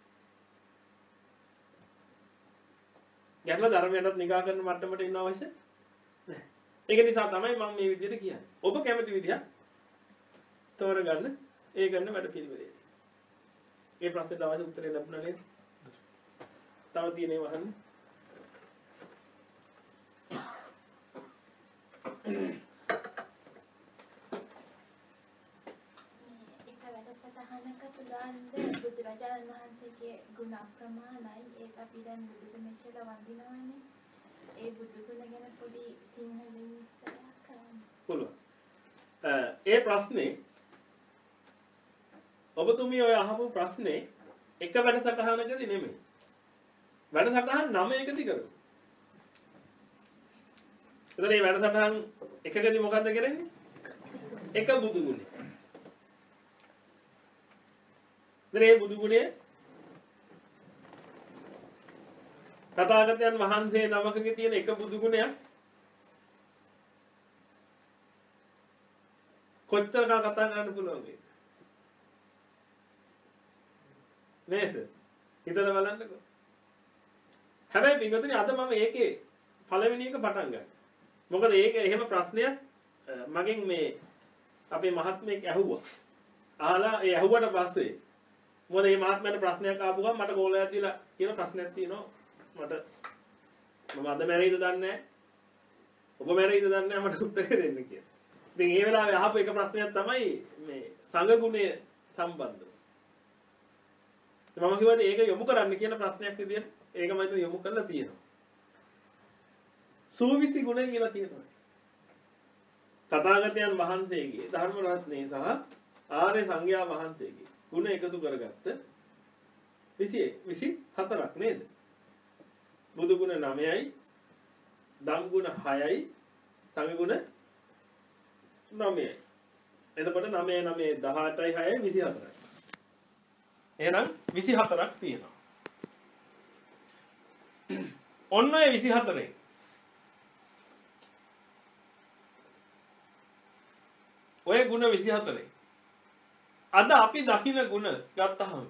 ගැටලා ධර්මයටත් නිගා කරන මට්ටමට ඉන්න අවශ්‍ය නැහැ. ඒක නිසා තමයි මම මේ විදිහට කියන්නේ. ඔබ කැමති විදිහක් තෝරගන්න ඒ කරන වැඩ පිළිවෙලේ. ඒ ප්‍රශ්නෙට අවශ්‍ය උත්තරේ ලැබුණා නේද? තව තියෙනේ වහන්න. එක වැඩසටහනක පුදාන්ද බුදුරජාණන් වහන්සේගේ ගුණ අප්‍රමාණයි. ඒක අපි දැන් බුදුදෙම කියලා වඳිනවනේ. ඒ බුදු ගුණ ගැන පොඩි සිංහලෙන් විස්තරයක් කරන්න. පුළුවන්. ඒ ප්‍රශ්නේ ඔබතුමිය ඔය අහපු ප්‍රශ්නේ එක වැඩසටහනකදී නෙමෙයි. වැඩසටහන් නවයකදී කරමු. එතන මේ වැඩසටහන් එකකදී මොකද්ද කරන්නේ? එක බුදු ගුණය. මේ බුදු ගුණය තථාගතයන් වහන්සේ නමකගේ තියෙන එක බුදු ගුණයක් කොච්චර කතා කරන්න පුළුවන්ද? නේද? හිතලා බලන්නකෝ. හැබැයි පින්වතුනි අද මම ඒකේ පළවෙනි එක පටන් ගන්නවා. මොකද ඒක එහෙම ප්‍රශ්නයක් මගෙන් මේ අපේ මහත්මයෙක් ඇහුවා. අහලා ඒ ඇහුවට පස්සේ මොකද මේ මහත්මයාට ප්‍රශ්නයක් ආපු ගමන් මට කෝල් එකක් දීලා කියන ප්‍රශ්නයක් තියෙනවා. මට මම අද මැරෙයිද දන්නේ නැහැ. ඔබ මැරෙයිද දන්නේ නැහැ මට උත්තර දෙන්න කියලා. ඉතින් ඒ වෙලාවේ අහපු එක ප්‍රශ්නයක් තමයි මේ සංඝ ගුණය සම්බන්ධව. මම කිව්වා ඒක යොමු කරන්න කියන ප්‍රශ්නයක් විදියට ඒක මම යොමු කරලා තියෙනවා. සූවිසි ගුණ කියලා තියෙනවා. තථාගතයන් වහන්සේගේ ධර්ම රත්නයේ සහ ආර්ය සංඝයා වහන්සේගේ ගුණ එකතු කරගත්ත විසි හතරක් නේද? බුදු ගුණ නවයයි, ධම් ගුණ හයයි, සංඝ ගුණ නවයයි. එතකොට නවය නවය දහඅටයි හයයි විසි හතරයි. එහෙනම් විසි හතරක් තියෙනවා. ඔන්න ඔය විසි හතරේ ඔය ගුණ විසි හතරේ අද අපි දකින ගුණ ගත්තහම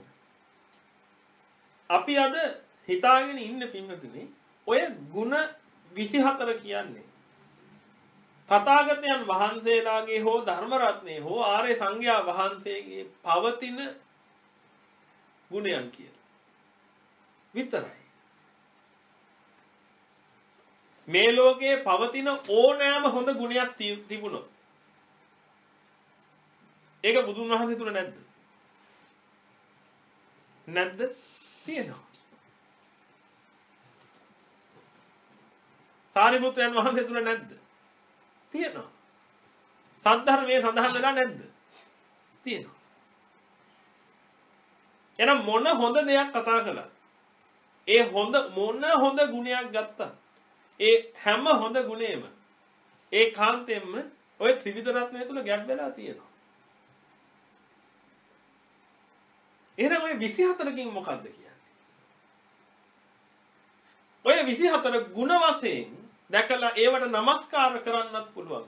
අපි අද හිතාගෙන ඉන්න පින්වතුනි ඔය ගුණ විසි හතර කියන්නේ තථාගතයන් වහන්සේලාගේ හෝ ධර්ම රත්නයේ හෝ ආර්ය සංඝයා වහන්සේගේ පවතින ගුණයන් කියලා විතරයි. මේ ලෝකයේ පවතින ඕනෑම හොඳ ගුණයක් තිබුණොත් ඒක බුදුන් වහන්සේ තුල නැද්ද? නැද්ද? තියෙනවා. සාරිපුත්‍රයන් වහන්සේ තුල නැද්ද? තියෙනවා. සද්ධර්මයේ සඳහන් වෙලා නැද්ද? තියෙනවා. එහෙනම් මොන හොඳ දෙයක් කතා කළා? ඒ හොඳ මොන හොඳ ගුණයක් ගත්තා? ඒ හැම හොඳ ගුණේම ඒ කාන්තෙන්ම ඔය ත්‍රිවිධ රත්නය තුල ගැබ් වෙලා තියෙනවා. එහෙනම් ඔය විසි හතරකින් මොකද්ද කියන්නේ? ඔය විසි හතර ගුණ වශයෙන් දැකලා ඒවට নমස්කාර කරන්නත් පුළුවන්.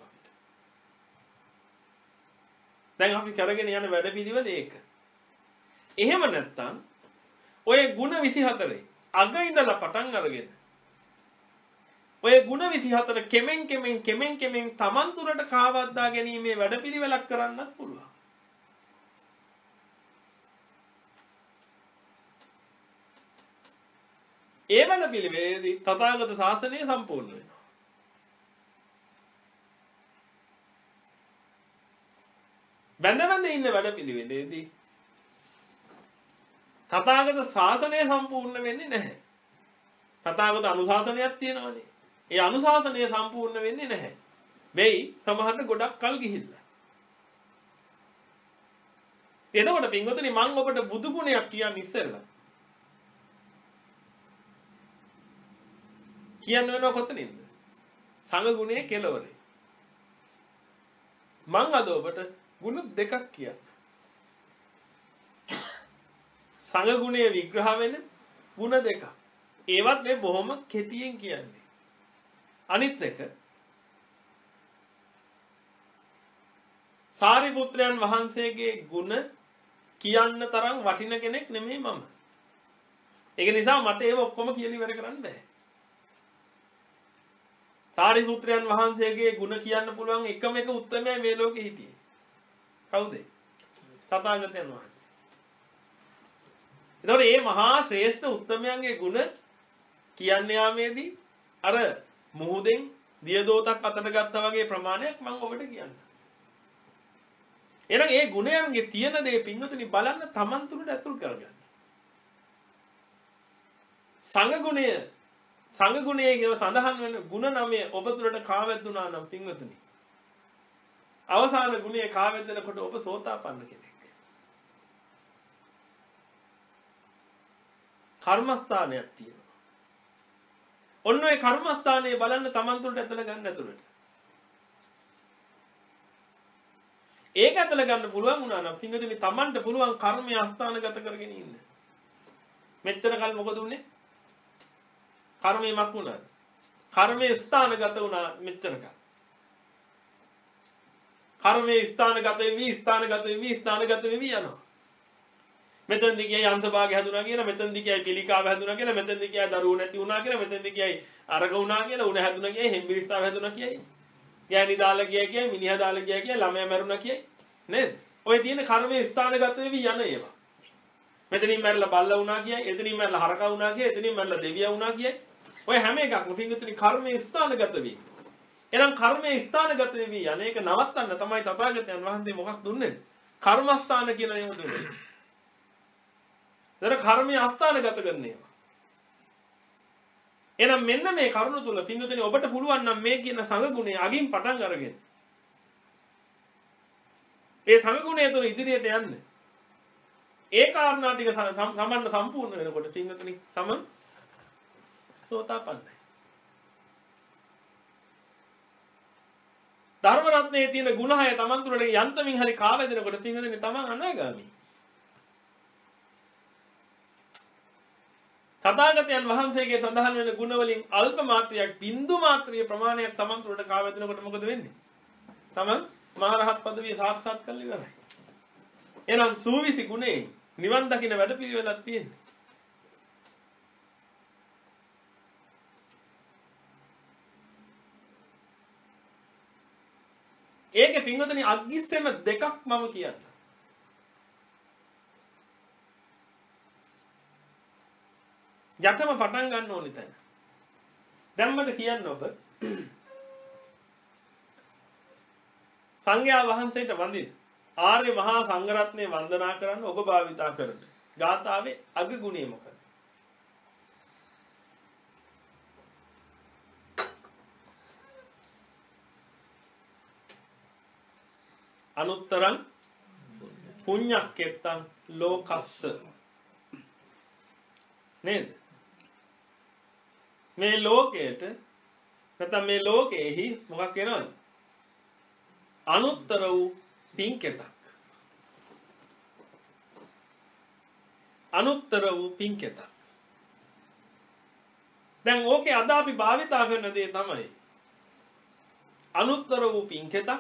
දැන් අපි කරගෙන යන වැඩපිළිවෙල ඒක. එහෙම නැත්නම් ඔය ගුණ විසි හතරේ අග ඉඳලා පටන් අරගෙන ඔය ගුණ විසි හතර කෙමෙන් කෙමෙන් කෙමෙන් කෙමෙන් Taman තුරට කාවද්දා ගැනීමේ වැඩපිළිවෙලක් කරන්නත් පුළුවන්. ඒ වැඩපිළිවෙලේදී තථාගත ශාසනය සම්පූර්ණ වෙනවා. බැඳ බැඳ ඉන්න වැඩපිළිවෙලේදී තථාගත ශාසනය සම්පූර්ණ වෙන්නේ නැහැ. තථාගත අනුශාසනයක් තියෙනවානේ. ඒ අනුශාසනය සම්පූර්ණ වෙන්නේ නැහැ. වෙයි සමහරට ගොඩක් කල් ගිහිල්ලා. එතකොට පින්වතුනි මම ඔබට බුදු ගුණයක් කියන්නේ ඉස්සෙල්ලා. කියන්න වෙනව කොතනින්ද? සංඝ ගුණයේ කෙලවරේ. මම අද ඔබට ගුණ දෙකක් කියන්න. සංඝ ගුණයේ විග්‍රහ වෙන ගුණ දෙකක්. ඒවත් මේ බොහොම කෙටියෙන් කියන්නේ. අනිත් එක සාරිපුත්‍රයන් වහන්සේගේ ගුණ කියන්න තරම් වටින කෙනෙක් නෙමෙයි මම. ඒක නිසා මට ඒව ඔක්කොම කියලා ඉවර කරන්න බෑ. සාරිපුත්‍රයන් වහන්සේගේ ගුණ කියන්න පුළුවන් එකම එක උත්තරමයි මේ ලෝකේ හිටියේ. කවුද? තථාගතයන් වහන්සේ. එතකොට මේ මහා ශ්‍රේෂ්ඨ උත්තමයන්ගේ ගුණ කියන්න යාමේදී අර මුහුදෙන් දියදෝතක් අතට ගත්තා වගේ ප්‍රමාණයක් මම ඔබට කියන්න. එහෙනම් ඒ ගුණයන්ගේ තියෙන දේ පින්වතුනි බලන්න Taman තුලට ඇතුල් කරගන්න. සංඝ ගුණය සංඝ ගුණයේ කියව සඳහන් වෙන ගුණ නමය ඔබ තුළට කාවැද්දුනා නම් පින්වතුනි. අවසාන ගුණයේ කාවැද්දනකොට ඔබ සෝතාපන්න කෙනෙක්. කර්මස්ථානයක් තියෙනවා. ඔන්න ඔය කර්මස්ථානයේ බලන්න Taman තුළට ඇදලා ගන්න ඇතුළට. ඒක ඇදලා ගන්න පුළුවන් වුණා නම් පින්වතුනි Tamanට පුළුවන් කර්මය අස්ථානගත කරගෙන ඉන්න. මෙච්චර කල් මොකද උනේ? කර්මයක් වුණා. කර්මයේ ස්ථානගත වුණා මෙච්චර කල්. කර්මයේ ස්ථානගත වෙවි ස්ථානගත වෙවි ස්ථානගත වෙවි යනවා. මෙතෙන්දී කියයි අන්තභාගය හැදුනා කියලා, මෙතෙන්දී කියයි පිළිකාව හැදුනා කියලා, මෙතෙන්දී කියයි දරුවෝ නැති වුණා කියලා, මෙතෙන්දී කියයි අරග වුණා කියලා, උණ හැදුනා කියයි, හෙම්බිරිස්තාව හැදුනා කියයි. ගෑණි දාලා කියයි කියයි, මිනිහා දාලා කියයි කියයි, ළමයා මැරුණා කියයි. නේද? ඔය තියෙන කර්මයේ ස්ථානගත වෙවි යන ඒවා. මෙතනින් මැරලා බල්ලා වුණා කියයි, එතනින් මැරලා හරකා වුණා කියයි, එතනින් මැරලා දෙවියා වුණා කියයි. ඔය හැම එකක්ම පින්විතනි කර්මයේ ස්ථානගත වෙවි. එහෙනම් කර්මයේ ස්ථානගත වෙවි අනේක නවත්තන්න තමයි තථාගතයන් වහන්සේ මොකක් දුන්නේ? කර්මස්ථාන කියලා නේම දුන්නේ. දර කර්මයේ අස්ථානගත කරන ඒවා. එහෙනම් මෙන්න මේ කරුණ තුල පින්විතනි ඔබට පුළුවන් නම් මේ කියන සංඝ ගුණය අගින් පටන් අරගෙන ඒ සංඝ ගුණය තුල ඉදිරියට යන්න. ඒ කාරණා ටික සම්බන්ධ සම්පූර්ණ වෙනකොට පින්විතනි තම සෝතාපන්නයි. ධර්ම රත්නයේ තියෙන ගුණ හය Taman තුළට යන්තමින් හරි කාවැදෙනකොට පින්වතුනි Taman අනාගාමී. තථාගතයන් වහන්සේගේ සඳහන් වෙන ගුණ වලින් අල්ප මාත්‍රයක් බින්දු මාත්‍රිය ප්‍රමාණයක් Taman තුළට කාවැදෙනකොට මොකද වෙන්නේ? Taman මහරහත් පදවිය සාක්ෂාත් කරලා ඉවරයි. එහෙනම් සූවිසි ගුණේ නිවන් දකින්න වැඩපිළිවෙලක් තියෙනවා. ඒකේ පින්වතුනි අග්ගිස්සෙම දෙකක් මම කියන්න. යටම පටන් ගන්න ඕනේ තැන. දැන් මට කියන්න ඔබ සංඝයා වහන්සේට වඳින ආර්ය මහා සංඝරත්නය වන්දනා කරන්න ඔබ භාවිතා කරන ගාථාවේ අග ගුණය මොකක්ද? අනුත්තරං පුඤ්ඤක්කෙත්තං ලෝකස්ස නේද? මේ ලෝකයට නැත්නම් මේ ලෝකෙහි මොකක් වෙනවද? අනුත්තර වූ පින්කෙතක්. අනුත්තර වූ පින්කෙතක්. දැන් ඕකේ අද අපි භාවිතා කරන දේ තමයි අනුත්තර වූ පින්කෙතක්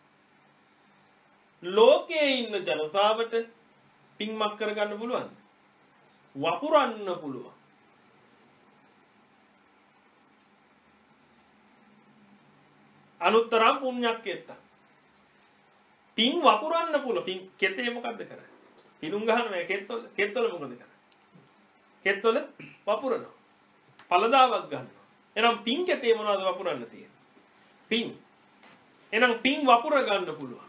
ලෝකයේ ඉන්න ජනතාවට පින්මක් කරගන්න පුළුවන්. වපුරන්න පුළුවන්. අනුත්තරම් පුණ්‍යක්කෙත්ත. පින් වපුරන්න පුළුවන්. පින් කෙතේ මොකද්ද කරන්නේ? පිනුම් ගහනවා කෙත්වල කෙත්වල මොකද කරන්නේ? කෙත්වල වපුරනවා. පළදාවක් ගන්නවා. එහෙනම් පින් කෙතේ මොනවද වපුරන්න තියෙන්නේ? පින්. එහෙනම් පින් වපුර ගන්න පුළුවන්.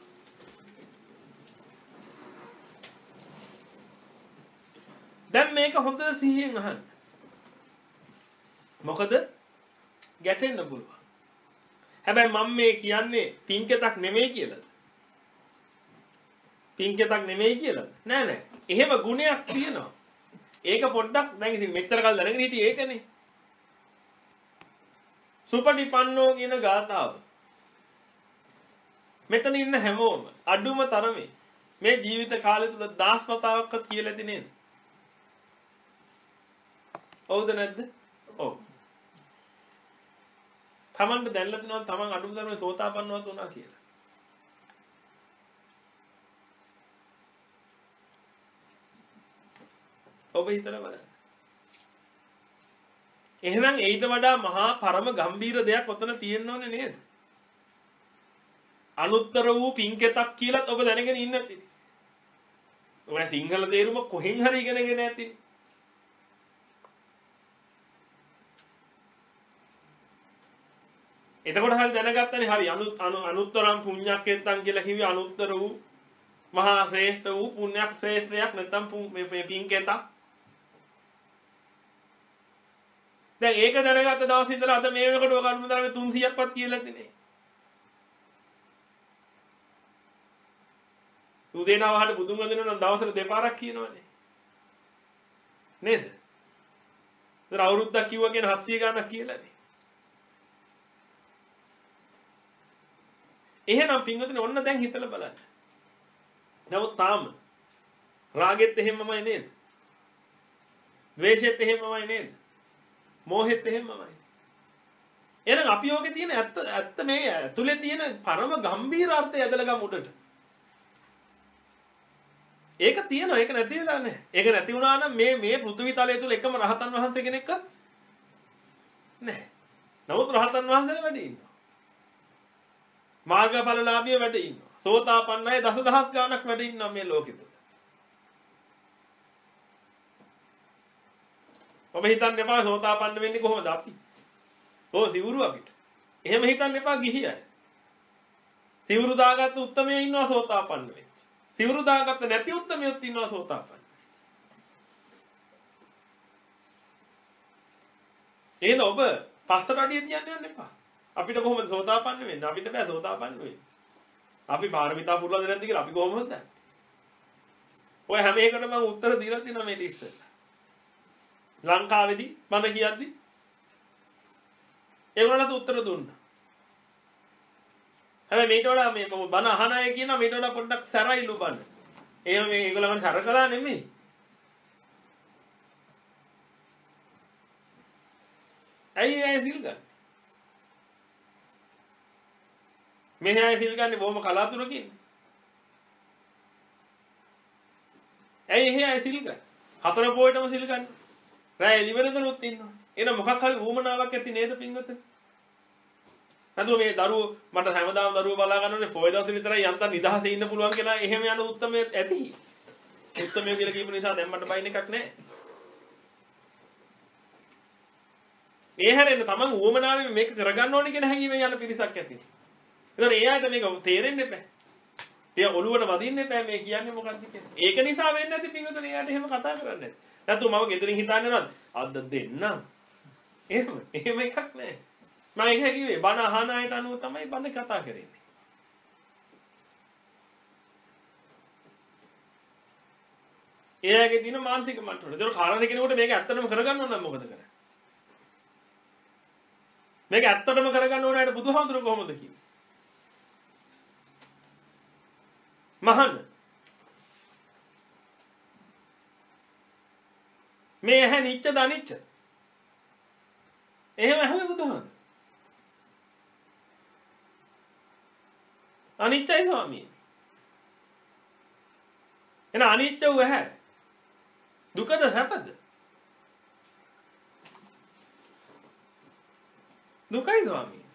දැන් මේක හොඳට සිහියෙන් අහන්න. මොකද ගැටෙන්න පුළුවන්. හැබැයි මම මේ කියන්නේ පින්කෙතක් නෙමෙයි කියලාද? පින්කෙතක් නෙමෙයි කියලාද? නෑ නෑ. එහෙම ගුණයක් තියෙනවා. ඒක පොඩ්ඩක් දැන් ඉතින් මෙච්චර කල් දැනගෙන හිටියේ ඒකනේ. සුපටිපන්නෝ කියන ගාථාව. මෙතන ඉන්න හැමෝම අඩුම තරමේ මේ ජීවිත කාලය තුල දහස් වතාවක්වත් කියලා ඇති නේද? ඔව්ද නැද්ද? ඔව්. තමන්ට දැනලා තියෙනවා තමන් අඩුම තරමේ සෝතාපන්නවත් වුණා කියලා. ඔබ හිතලා බලන්න. එහෙනම් ඊට වඩා මහා පරම ගම්බීර දෙයක් ඔතන තියෙන්න ඕනේ නේද? අනුත්තර වූ පින්කෙතක් කියලාත් ඔබ දැනගෙන ඉන්න ඇති. ඔබ සිංහල තේරුම කොහෙන් හරි ඉගෙනගෙන ඇති. එතකොට හරි දැනගත්තනේ හරි අනුත්තරම් පුණ්‍යක්කෙත්තන් කියලා කිව්වේ අනුත්තර වූ මහා ශ්‍රේෂ්ඨ වූ පුණ්‍යක් ශ්‍රේෂ්ඨයක් නැත්නම් පින්කෙතක්. දැන් ඒක දැනගත්ත දවස් ඉඳලා අද මේ වෙනකොට ඔය කර්ම ධර්ම තුන්සීයක්වත් කියලා තියෙන්නේ. උදේ නවහට බුදුන් වදිනවා නම් දවසට දෙපාරක් කියනවනේ. නේද? ඒතර අවුරුද්දක් කිව්වා කියන හත්සිය ගණනක් කියලානේ. එහෙනම් පින්වතුනි ඔන්න දැන් හිතලා බලන්න. නමුත් තාම රාගෙත් එහෙමමයි නේද? ද්වේෂෙත් එහෙමමයි නේද? මෝහෙත් එහෙමමයි. එහෙනම් අපි යෝගේ තියෙන ඇත්ත ඇත්ත මේ ඇතුලේ තියෙන පරම ගම්භීර අර්ථය ඇදලා ගමු උඩට. ඒක තියෙනවා ඒක නැති වෙලා නැහැ. ඒක නැති වුණා නම් මේ මේ පෘථිවි තලය තුල එකම රහතන් වහන්සේ කෙනෙක්වත් නැහැ. නමුත් රහතන් වහන්සේලා වැඩි ඉන්නවා. මාර්ගඵලලාභිය වැඩි ඉන්නවා. සෝතාපන්නයි දසදහස් ගාණක් වැඩි ඉන්නවා මේ ලෝකෙ තුල. ඔබ හිතන්න එපා සෝතාපන්න වෙන්නේ කොහොමද අපි? ඕ සිවුරු අපිට. එහෙම හිතන්න එපා ගිහි අය. සිවුරු දාගත්ත උත්තමයෝ ඉන්නවා සෝතාපන්න වෙච්ච. සිවුරු දාගත්ත නැති උත්තමයෝත් ඉන්නවා සෝතාපන්න. එහෙනම් ඔබ පස්සට අඩිය තියන්න යන්න එපා. අපිට කොහොමද සෝතාපන්න වෙන්නේ? අපිට බෑ සෝතාපන්න වෙන්න. අපි පාරමිතා පුරලාද නැද්ද කියලා අපි කොහොමද දන්නේ? ඔය හැම එකකටම මම උත්තර දීලා තියෙනවා මේ ඉස්සෙල්ලා. ලංකාවේදී මම කියද්දි ඒගොල්ලන්ට උත්තර දුන්නා. හැබැයි මේට වඩා මේ බණ අහන අය කියනවා මේට වඩා පොඩ්ඩක් සැරයිලු බණ. එහෙම මේ ඒගොල්ලන් සැර කළා නෙමෙයි. ඇයි ඇයි සිල් ගන්න? මෙහෙ අය සිල් ගන්නේ බොහොම කලාතුරකින්. ඇයි එහෙ අය සිල් ගන්න? හතර පොයටම සිල් ගන්න. රැය එළිවෙනකලුත් ඉන්නවා. එන මොකක් හරි ඌමනාවක් ඇති නේද පින්වතුනි? නැතුව මේ දරුවෝ මට හැමදාම දරුවෝ බලා ගන්නනේ පොය දවස් විතරයි යන්තම් නිදහසේ ඉන්න පුළුවන් කියලා එහෙම යන උත්තරමය ඇති. උත්තරමය කියලා කියපු නිසා දැන් මට බයින් එකක් නැහැ. ඒ හැරෙන්න තමන් ඌමනාවෙන් මේක කරගන්න ඕනේ කියන හැඟීමෙන් යන පිරිසක් ඇති. ඒතර එයාට මේක තේරෙන්නේ නැහැ. තිය ඔළුවට වදින්න එපා මේ කියන්නේ මොකක්ද කියලා. ඒක නිසා වෙන්නේ නැති පින්වතුනි එයාට එහෙම කතා කරන්නේ නැහැ. නැතු මම ගෙදරින් හිතන්නේ නැද්ද? අද දෙන්නම්. එහෙම එහෙම එකක් නැහැ. මම ඒක කිව්වේ බණ අහන අයට අනුව තමයි බණ කතා කරන්නේ. එයාගේ දින මානසික මට්ටම. ඒක කාරණේ කෙනෙකුට මේක ඇත්තටම කරගන්න ඕන නම් මොකද කරන්නේ? මේක ඇත්තටම කරගන්න ඕන අයට බුදුහාමුදුරුවෝ කොහොමද කිව්වේ? මහන්න මේ ඇහැ නිච්ච දනිච්ච. එහෙම ඇහුවේ බුදුහාමුදුරුවෝ. අනිච්චයි ස්වාමී. එන අනිච්ච වූ ඇහැ දුකද සැපද? දුකයි ස්වාමී.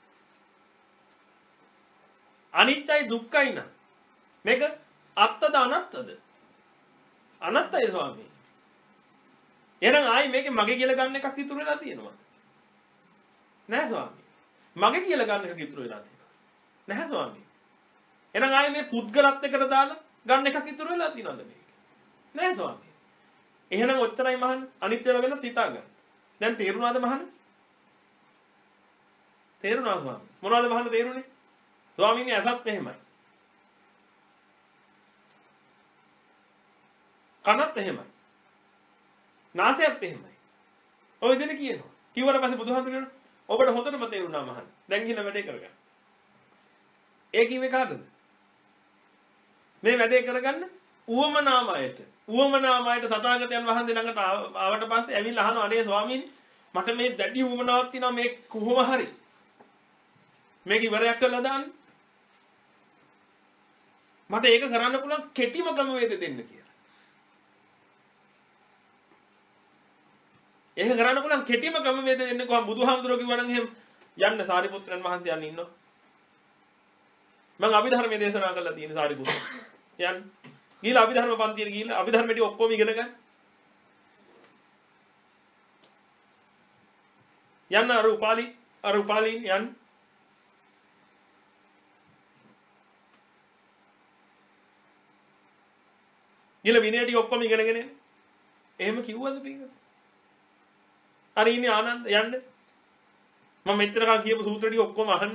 අනිච්චයි දුක්ඛයි න. මේක අත්තද අනත්තද? අනත්තයි ස්වාමී. එහෙනම් ආයි මේකේ මගේ කියලා ගන්න එකක් ඉතුරු වෙලා තියෙනවා. නෑ ස්වාමී. මගේ කියලා ගන්න එකක් ඉතුරු වෙලා තියෙනවා. නැහැ ස්වාමී. එහෙනම් ආයේ මේ පුද්ගලත්වයකට දාලා ගන්න එකක් ඉතුරු වෙලා තියෙනවද මේක? නෑ ස්වාමී. එහෙනම් ඔච්චරයි මහන්න. අනිත්‍ය වගේම හිතා ගන්න. දැන් තේරුණාද මහන්න? තේරුණා ස්වාමී. මොනවද මහන්න තේරුනේ? ස්වාමීනි ඇසත් එහෙමයි. කනත් එහෙමයි. නාසයත් එහෙමයි. ඔය විදිහට කියනවා. කිව්වට පස්සේ බුදුහාමුදුරුවෝ කියනවා ඔබට හොඳටම තේරුණා මහන්න. දැන් ගිහින් වැඩේ කරගන්න. ඒ කිව්වේ කාටද? මේ වැඩේ කරගන්න උවමනාමයට. උවමනාමයට තථාගතයන් වහන්සේ ළඟට ආවට පස්සේ ඇවිල්ලා අහනවා අනේ ස්වාමීනි මට මේ දැඩි උවමනාවක් තියෙනවා මේ කොහොම හරි මේක ඉවරයක් කරලා දාන්න. මට ඒක කරන්න පුළුවන් කෙටිම ක්‍රමවේද දෙන්න කියලා. ඒක කරන්න පුළුවන් කෙටිම ක්‍රමවේද දෙන්න කොහොම බුදුහාමුදුරුවෝ කිව්වා නම් එහෙම යන්න සාරිපුත්‍රයන් වහන්සේ යන්න ඉන්නවා. මම අභිධර්මයේ දේශනා කරලා තියෙන සාරිපුත්‍ර. යන්න. ගිහලා අභිධර්ම පන්තියට ගිහලා අභිධර්මෙටි ඔක්කොම ඉගෙන ගන්න. යන්න අර උපාලි අර උපාලින් යන්න. ගිහලා විනයටි ඔක්කොම ඉගෙනගෙන එන්න. එහෙම කිව්වද පිටින්? අර ඉන්නේ ආනන්ද යන්න. මම මෙතන කල් කියපු සූත්‍ර ටික ඔක්කොම අහන්න.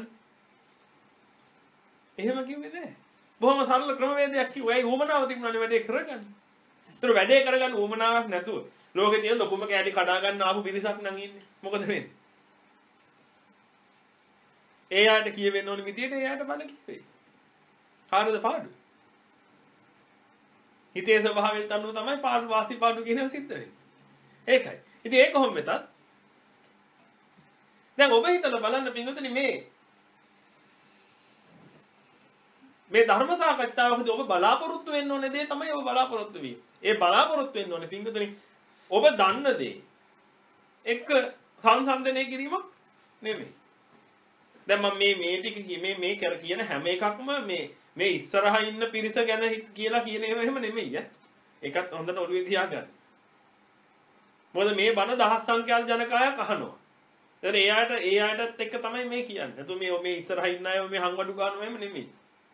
එහෙම කිව්වේ නෑ. බොහොම සරල ක්‍රමවේදයක් කිව්වා. ඒ ඌමනාව තිබුණානේ වැඩේ කරගන්න. ඒතර වැඩේ කරගන්න ඌමනාවක් නැතුව ලෝකේ තියෙන ලොකුම කැඩි කඩා ගන්න ආපු පිරිසක් නම් ඉන්නේ. මොකද වෙන්නේ? ඒ ආයත කියවෙන්න ඕන විදියට ඒ ආයත බල කිව්වේ. කාටද පාඩු? හිතේ ස්වභාවයෙන් අනුව තමයි පාඩු වාසි පාඩු කියන සිද්ධ වෙන්නේ. ඒකයි. ඉතින් ඒක කොහොම වෙතත් දැන් ඔබ හිතලා බලන්න පින්වතුනි මේ මේ ධර්ම සාකච්ඡාවකදී ඔබ බලාපොරොත්තු වෙන්න ඕනේ දේ තමයි ඔබ බලාපොරොත්තු වෙන්නේ. ඒ බලාපොරොත්තු වෙන්න ඕනේ පින්වතුනි ඔබ දන්න දේ එක්ක සංසන්දනය කිරීමක් නෙමෙයි. දැන් මම මේ මේ ටික මේ මේ කර කියන හැම එකක්ම මේ මේ ඉස්සරහා ඉන්න පිරිස ගැන කියලා කියන ඒවා එහෙම නෙමෙයි ඈ. ඒකත් හොඳට ඔළුවේ තියාගන්න. මොකද මේ බණ දහස් සංඛ්‍යාත ජනකායක් අහනවා. එතන ඒ ආයත ඒ ආයතත් එක්ක තමයි මේ කියන්නේ. එතකොට මේ මේ ඉස්සරහා ඉන්න අය මේ හංවඩු ගන්නවා එහෙම නෙමෙයි.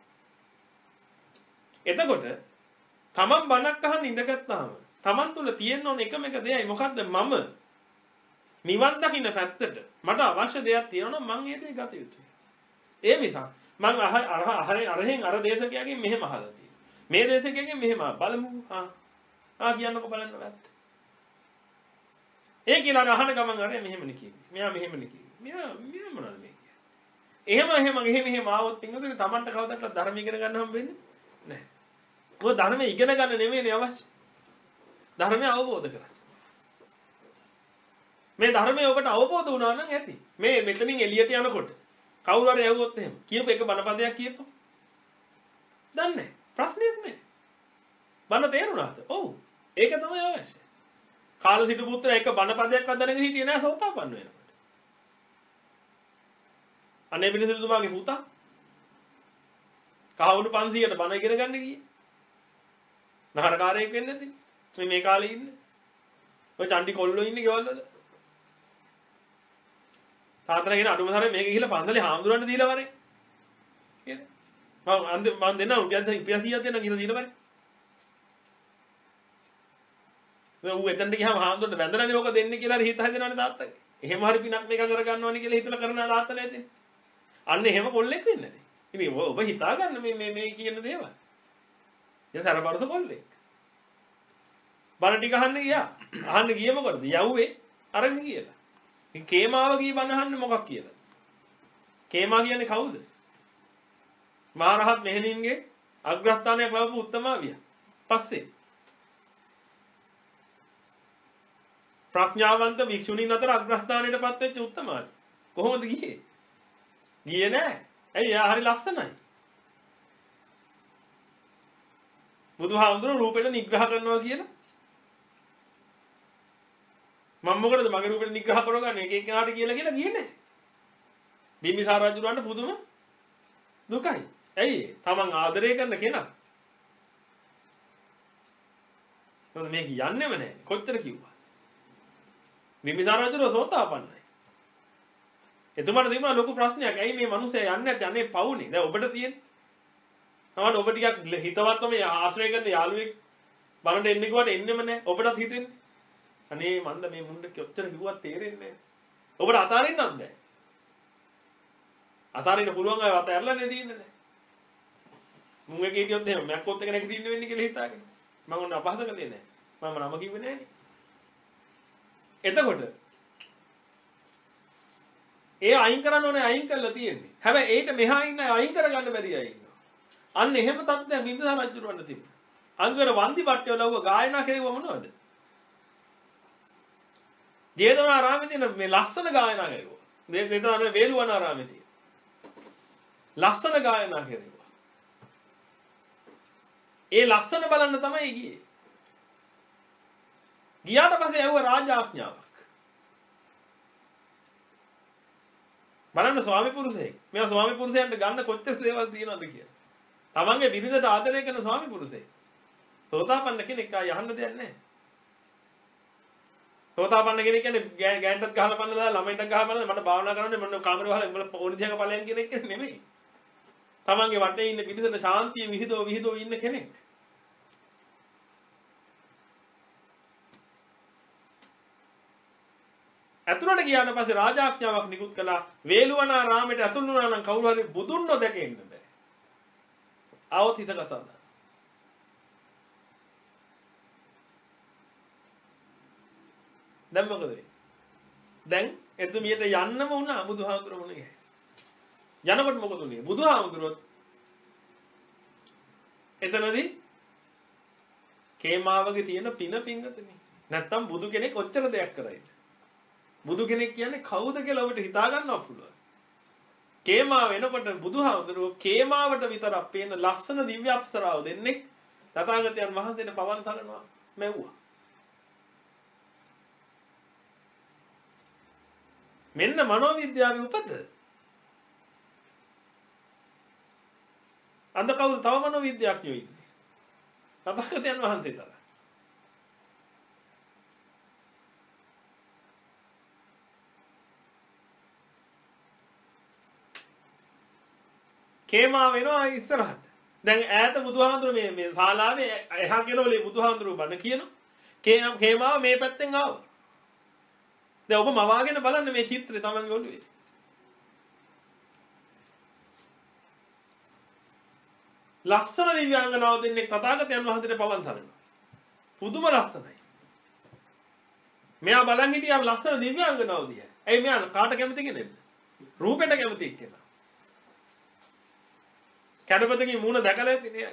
එතකොට තමන් බණක් අහන්න ඉඳගත්තාම තමන් තුල තියෙන ඕන එකම එක දෙයයි මොකද්ද මම නිවන් දකින්න පැත්තට මට අවශ්‍ය දෙයක් තියෙනවා නම් මම ඒ දේ ගත යුතුයි. ඒ නිසා මම අහ අර අරහෙන් අර දේශකයාගෙන් මෙහෙම අහලා තියෙනවා. මේ දේශකයාගෙන් මෙහෙම බලමු. ආ ආ කියන්නකෝ බලන්න වැත්ත. ඒ කියලා අහන ගමන් අර මෙහෙමනේ කිව්වේ. මෙයා මෙහෙමනේ කිව්වේ. මෙයා මෙයා මොනවද මේ කියන්නේ? එහෙම එහෙම එහෙම එහෙම ආවොත් පින්වතුනි තමන්ට කවදාවත් ධර්ම ඉගෙන ගන්න හම්බ වෙන්නේ නැහැ. මොකද ධර්ම ඉගෙන ගන්න නෙමෙයිනේ අවශ්‍ය. ධර්මය අවබෝධ කරගන්න. මේ ධර්මය ඔබට අවබෝධ වුණා නම් ඇති. මේ මෙතනින් එළියට යනකොට කවුරු හරි ඇහුවොත් එහෙම කියපු එක බණපදයක් කියපො. දන්නේ නැහැ. ප්‍රශ්නයක් නැහැ. බණ තේරුණාද? ඔව්. ඒක තමයි අවශ්‍ය. කාල සිටු පුත්‍රයා එක බණපදයක්වත් දැනගෙන හිටියේ නැහැ සෝතාපන්න වෙනකොට. අනේ බිනිසුතුමාගේ පුතා කහවණු පන්සීයට බණ ඉගෙන ගන්න ගියේ. නහරකාරයෙක් වෙන්නේ නැති. මේ මේ කාලේ ඉන්නේ. ඔය චණ්ඩි කොල්ලෝ ඉන්නේ ගෙවල් වල. තාත්තලා කියන අඩුම තරමේ මේක ගිහලා පන්සලේ හාමුදුරන්ට දීලා වරේ. කියන. මම අන්ද මම දෙන්න උපයන් ඉපියසියක් දෙන්න කියලා දීලා වරේ. මේ ඌ එතනට ගියාම හාමුදුරන්ට වැඳලානේ ඕක දෙන්නේ කියලා හරි හිත හදනවනේ තාත්තගේ. එහෙම හරි පිනක් මේක කර ගන්නවනේ කියලා හිතලා කරන තාත්තලා ඇතින්. අන්න එහෙම කොල්ලෙක් වෙන්නේ නැති. ඉතින් ඔබ හිතා ගන්න මේ මේ මේ කියන දේවල්. දැන් සරපරස කොල්ලෙක්. බණ ටික අහන්න ගියා. අහන්න ගියේ මොකටද? යව්වේ අරගෙන කියලා. ඉතින් කේමාව ගිය බණ අහන්න මොකක් කියලාද? කේමා කියන්නේ කවුද? මහරහත් මෙහෙණින්ගේ අග්‍රස්ථානයක් ලැබපු උත්තමාවිය. පස්සේ ප්‍රඥාවන්ත වික්ෂුණීන් අතර අග්‍රස්ථානයටපත් වෙච්ච උත්තමාවි. කොහොමද ගියේ? ගියේ නෑ. ඇයි? එයා හරි ලස්සනයි. බුදුහාමුදුරුවෝ රූපෙට නිග්‍රහ කරනවා කියලා මම මොකටද මගේ රූපෙට නිග්‍රහ කරගන්නේ එක එක්කෙනාට කියලා කියලා ගියේ නැහැ. බිම්බිසාර රජුරවන්ට පුදුම දුකයි. ඇයි? තමන් ආදරය කරන කෙනා. මොකද මේක යන්නේම නැහැ. කොච්චර කිව්වා. බිම්බිසාර රජුරව සෝතාපන්නයි. එතුමාට තිබුණා ලොකු ප්‍රශ්නයක්. ඇයි මේ මිනිස්සයා යන්නේ නැත්තේ? අනේ පවුනේ. දැන් ඔබට තියෙන්නේ. තමයි ඔබ ටිකක් හිතවත්වම ආශ්‍රය කරන යාළුවෙක් බලන්න එන්නේ කිව්වට එන්නෙම නැහැ. ඔබටත් හිතෙන්නේ. අනේ මන්ද මේ මුණ්ඩ කොච්චර කිව්වත් තේරෙන්නේ නැහැ. ඔබට අතාරින්නත් බෑ. අතාරින්න පුළුවන් අය අතහැරලා නේ දින්නේ. මුං එකේ කියොත් එහෙම මැක්කොත් එක නැගිටින්න වෙන්නේ කියලා හිතාගෙන. මම ඔන්න අපහස කළේ නැහැ. මම නම කිව්වේ නැහැ නේ. එතකොට ඒ අයින් කරන්න ඕනේ අයින් කරලා තියෙන්නේ. හැබැයි ඒට මෙහා ඉන්න අය අයින් කරගන්න බැරි අය ඉන්නවා. අන්න එහෙම තත්ත්වයක් බිම්බිසාර රජුරවන්න තිබුණා. අන්තිමට වන්දි පට්ටිය ලව්ව ගායනා කෙරුවා මොනවද? ජේතවනාරාමේ තියෙන මේ ලස්සන ගායනා කෙරුවා. ජේතවනාරාමේ වේළුවනාරාමේ තියෙන. ලස්සන ගායනා කෙරුවා. ඒ ලස්සන බලන්න තමයි ගියේ. ගියාට පස්සේ ඇහුවා රාජ ආඥාවක්. බලන්න ස්වාමි පුරුෂයෙක්. මෙයා ස්වාමි පුරුෂයන්ට ගන්න කොච්චර දේවල් තියෙනවද කියලා. තමන්ගේ විවිධට ආදරය කරන ස්වාමි පුරුෂයෙක්. සෝතාපන්න කෙනෙක් ආය යහන්න දෙයක් නැහැ. සෝතාපන්න කෙනෙක් කියන්නේ ගෑනටත් ගහලා පන්න දාලා ළමයින්ට ගහලා පන්න මට භාවනා කරන්න මම කාමරේ වහලා උඹලා ඕනි දිහාක ඵලයන් කියන එක නෙමෙයි. තමන්ගේ වටේ ඉන්න පිටිසට ශාන්තිය විහිදෝ විහිදෝ ඉන්න කෙනෙක්. ගියාට පස්සේ රාජාඥාවක් නිකුත් කළා. වේළුවනාරාමයට ඇතුළු වුණා නම් කවුරු හරි බුදුන් නොදැක ඉන්න බෑ. આવොත් හිතක සඳහන්. දැන් මොකද වෙන්නේ? දැන් එතුමියට යන්නම වුණා බුදුහාමුදුරුවෝ මුණ ගැහේ. යනකොට මොකද උනේ? බුදුහාමුදුරුවෝ එතනදී කේමාවගේ තියෙන පින පිංගතනේ. නැත්තම් බුදු කෙනෙක් ඔච්චර දෙයක් කරයිද? බුදු කෙනෙක් කියන්නේ කවුද කියලා ඔබට හිතා ගන්නව පුළුවන්. කේමා වෙනකොට බුදුහාමුදුරුවෝ කේමාවට විතරක් පේන ලස්සන දිව්‍ය අප්සරාව දෙන්නේ තථාගතයන් වහන්සේට පවන් තලනවා මෙව්වා. මෙන්න මනෝවිද්‍යාවේ උපත. අද කවුද තව මනෝවිද්‍යාඥයෝ ඉන්නේ? තථාගතයන් වහන්සේ තරම්. කේමා වෙනවා ඉස්සරහට. දැන් ඈත බුදුහාමුදුරුවෝ මේ මේ ශාලාවේ එහා කෙළවලේ බුදුහාමුදුරුවෝ බණ කියනවා. කේම කේමාව මේ පැත්තෙන් ආවා. දැන් ඔබ මවාගෙන බලන්න මේ චිත්‍රය Tamange ඔළුවේ. ලස්සන දිව්‍යාංගනාව දෙන්නේ තථාගතයන් වහන්සේට පවන් සරනවා. පුදුම ලස්සනයි. මෙයා බලන් හිටියා ලස්සන දිව්‍යාංගනාව දිහා. ඇයි මෙයා කාට කැමති කෙනෙක්ද? රූපෙට කැමති එක්කෙනා. කැඩපතගේ මූණ දැකලා ඇති නේද?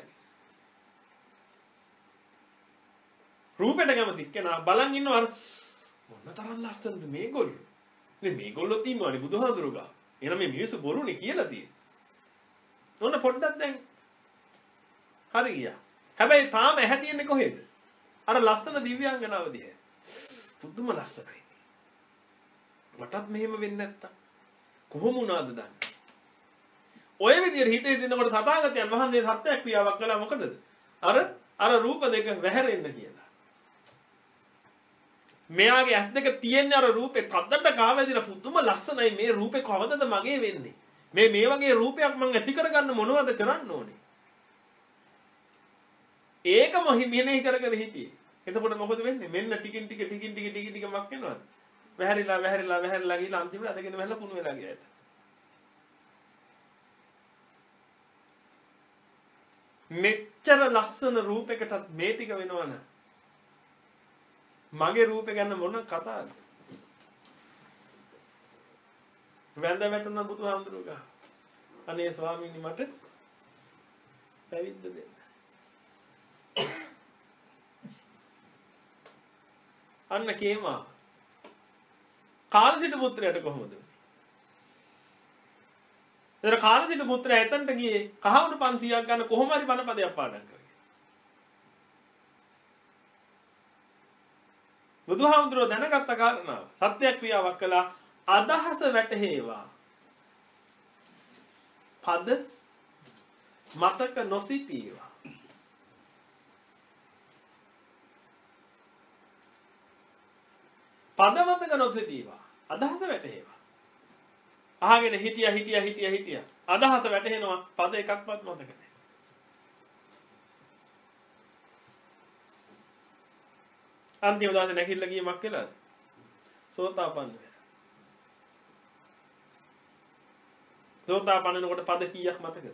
රූපෙට කැමති එක්කෙනා බලන් ඉන්නවා මොන තරම් ලස්සනද මේගොල්ලෝ. ඉතින් මේගොල්ලෝ තින්නවනේ බුදුහාඳුරුගා. එහෙනම් මේ මිනිස්සු බොරුනේ කියලා තියෙන්නේ. ඔන්න පොඩ්ඩක් දැන් හරි ගියා. හැබැයි තාම ඇහැ තියෙන්නේ කොහෙද? අර ලස්සන දිව්‍යාංගනාව දිහා. පුදුම ලස්සනයි. මටත් මෙහෙම වෙන්නේ නැත්තම් කොහොම වුණාද දන්නේ? ඔය විදිහට හිතේ දිනකොට තථාගතයන් වහන්සේ සත්‍ය ක්‍රියාවක් කළා මොකද? අර අර රූප දෙක වැහැරෙන්න කියලා. මෙයාගේ ඇස් දෙක තියෙන්නේ අර රූපේ තද්දට කාවැදිලා පුදුම ලස්සනයි මේ රූපේ කවදද මගේ වෙන්නේ? මේ මේ වගේ රූපයක් මම ඇති කරගන්න මොනවද කරන්න ඕනේ? ඒකම මෙනෙහි කර කර හිටියේ. එතකොට මොකද වෙන්නේ? මෙන්න ටිකින් ටික ටිකින් ටික ටිකින් ටික මක් වෙනවද? වැහැරිලා වැහැරිලා වැහැරිලා ගිහලා අන්තිමට අදගෙන වැහැලා කුණු වෙලා ගියා ඒක. මෙච්චර ලස්සන රූපයකටත් මේ ටික වෙනවනම් මගේ රූපේ ගැන මොන කතාවද? වැඳ වැටුණා බුදුහාමුදුරුවෝ. අනේ ස්වාමීනි මට පැවිද්ද දෙන්න. අන්න කේමා. කාලසිට පුත්‍රයාට කොහොමද? ඒතර කාලසිට පුත්‍රයා එතනට ගියේ කහවණු පන්සීයක් ගන්න කොහොම හරි බණ පදයක් පාඩම් කරගෙන. බුදුහාමුදුරුවෝ දැනගත්ත කාරණාව සත්‍ය ක්‍රියාවක් කළා අදහස වැටහෙවා. පද මතක නොසිතීවා. පද මතක නොසිතීවා. අදහස වැටහෙවා. අහගෙන හිටියා හිටියා හිටියා හිටියා. අදහස වැටහෙනවා පද එකක්වත් මතක නැහැ. අන්තිම දවසේ නැගිටලා ගියේ මක් වෙලාද? සෝතාපන්න වෙලා. සෝතාපන්න වෙනකොට පද කීයක් මතකද?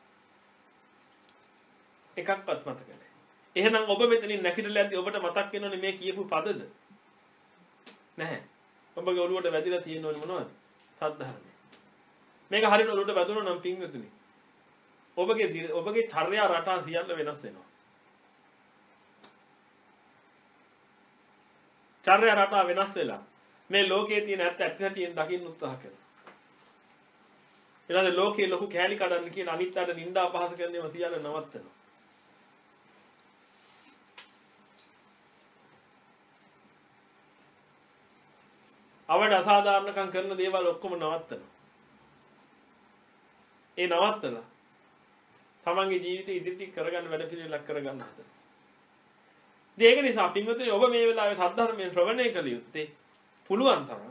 එකක්වත් මතක නැහැ. එහෙනම් ඔබ මෙතනින් නැගිටලා යද්දි ඔබට මතක් වෙනවනේ මේ කියපු පදද? නැහැ. ඔබගේ ඔළුවට වැදිලා තියෙනවනේ මොනවද? සද්ධර්මය. මේක හරියට ඔළුවට වැදුණා නම් පිංගුතුනි. ඔබගේ ඔබගේ චර්යා රටා සියල්ල වෙනස් වෙනවා. චර්යා රටා වෙනස් වෙලා මේ ලෝකයේ තියෙන ඇත්ත ඇත්තටියෙන් දකින්න උත්සාහ කරනවා. ඊළඟ ලෝකයේ ලොකු කෑලි කඩන්න කියන අනිත් අයට නිନ୍ଦා අපහාස කරන ඒවා සියල්ල නවත්තනවා. අවඩ අසාධාරණකම් කරන දේවල් ඔක්කොම නවත්තනවා. ඒ නවත්තලා තමන්ගේ ජීවිතේ ඉදිරියට කරගන්න වැඩ පිළිවෙලක් කරගන්න හදනවා. ඒක නිසා පින්වතුනි ඔබ මේ වෙලාවේ සද්ධර්මයෙන් ශ්‍රවණය කළ යුත්තේ පුළුවන් තරම්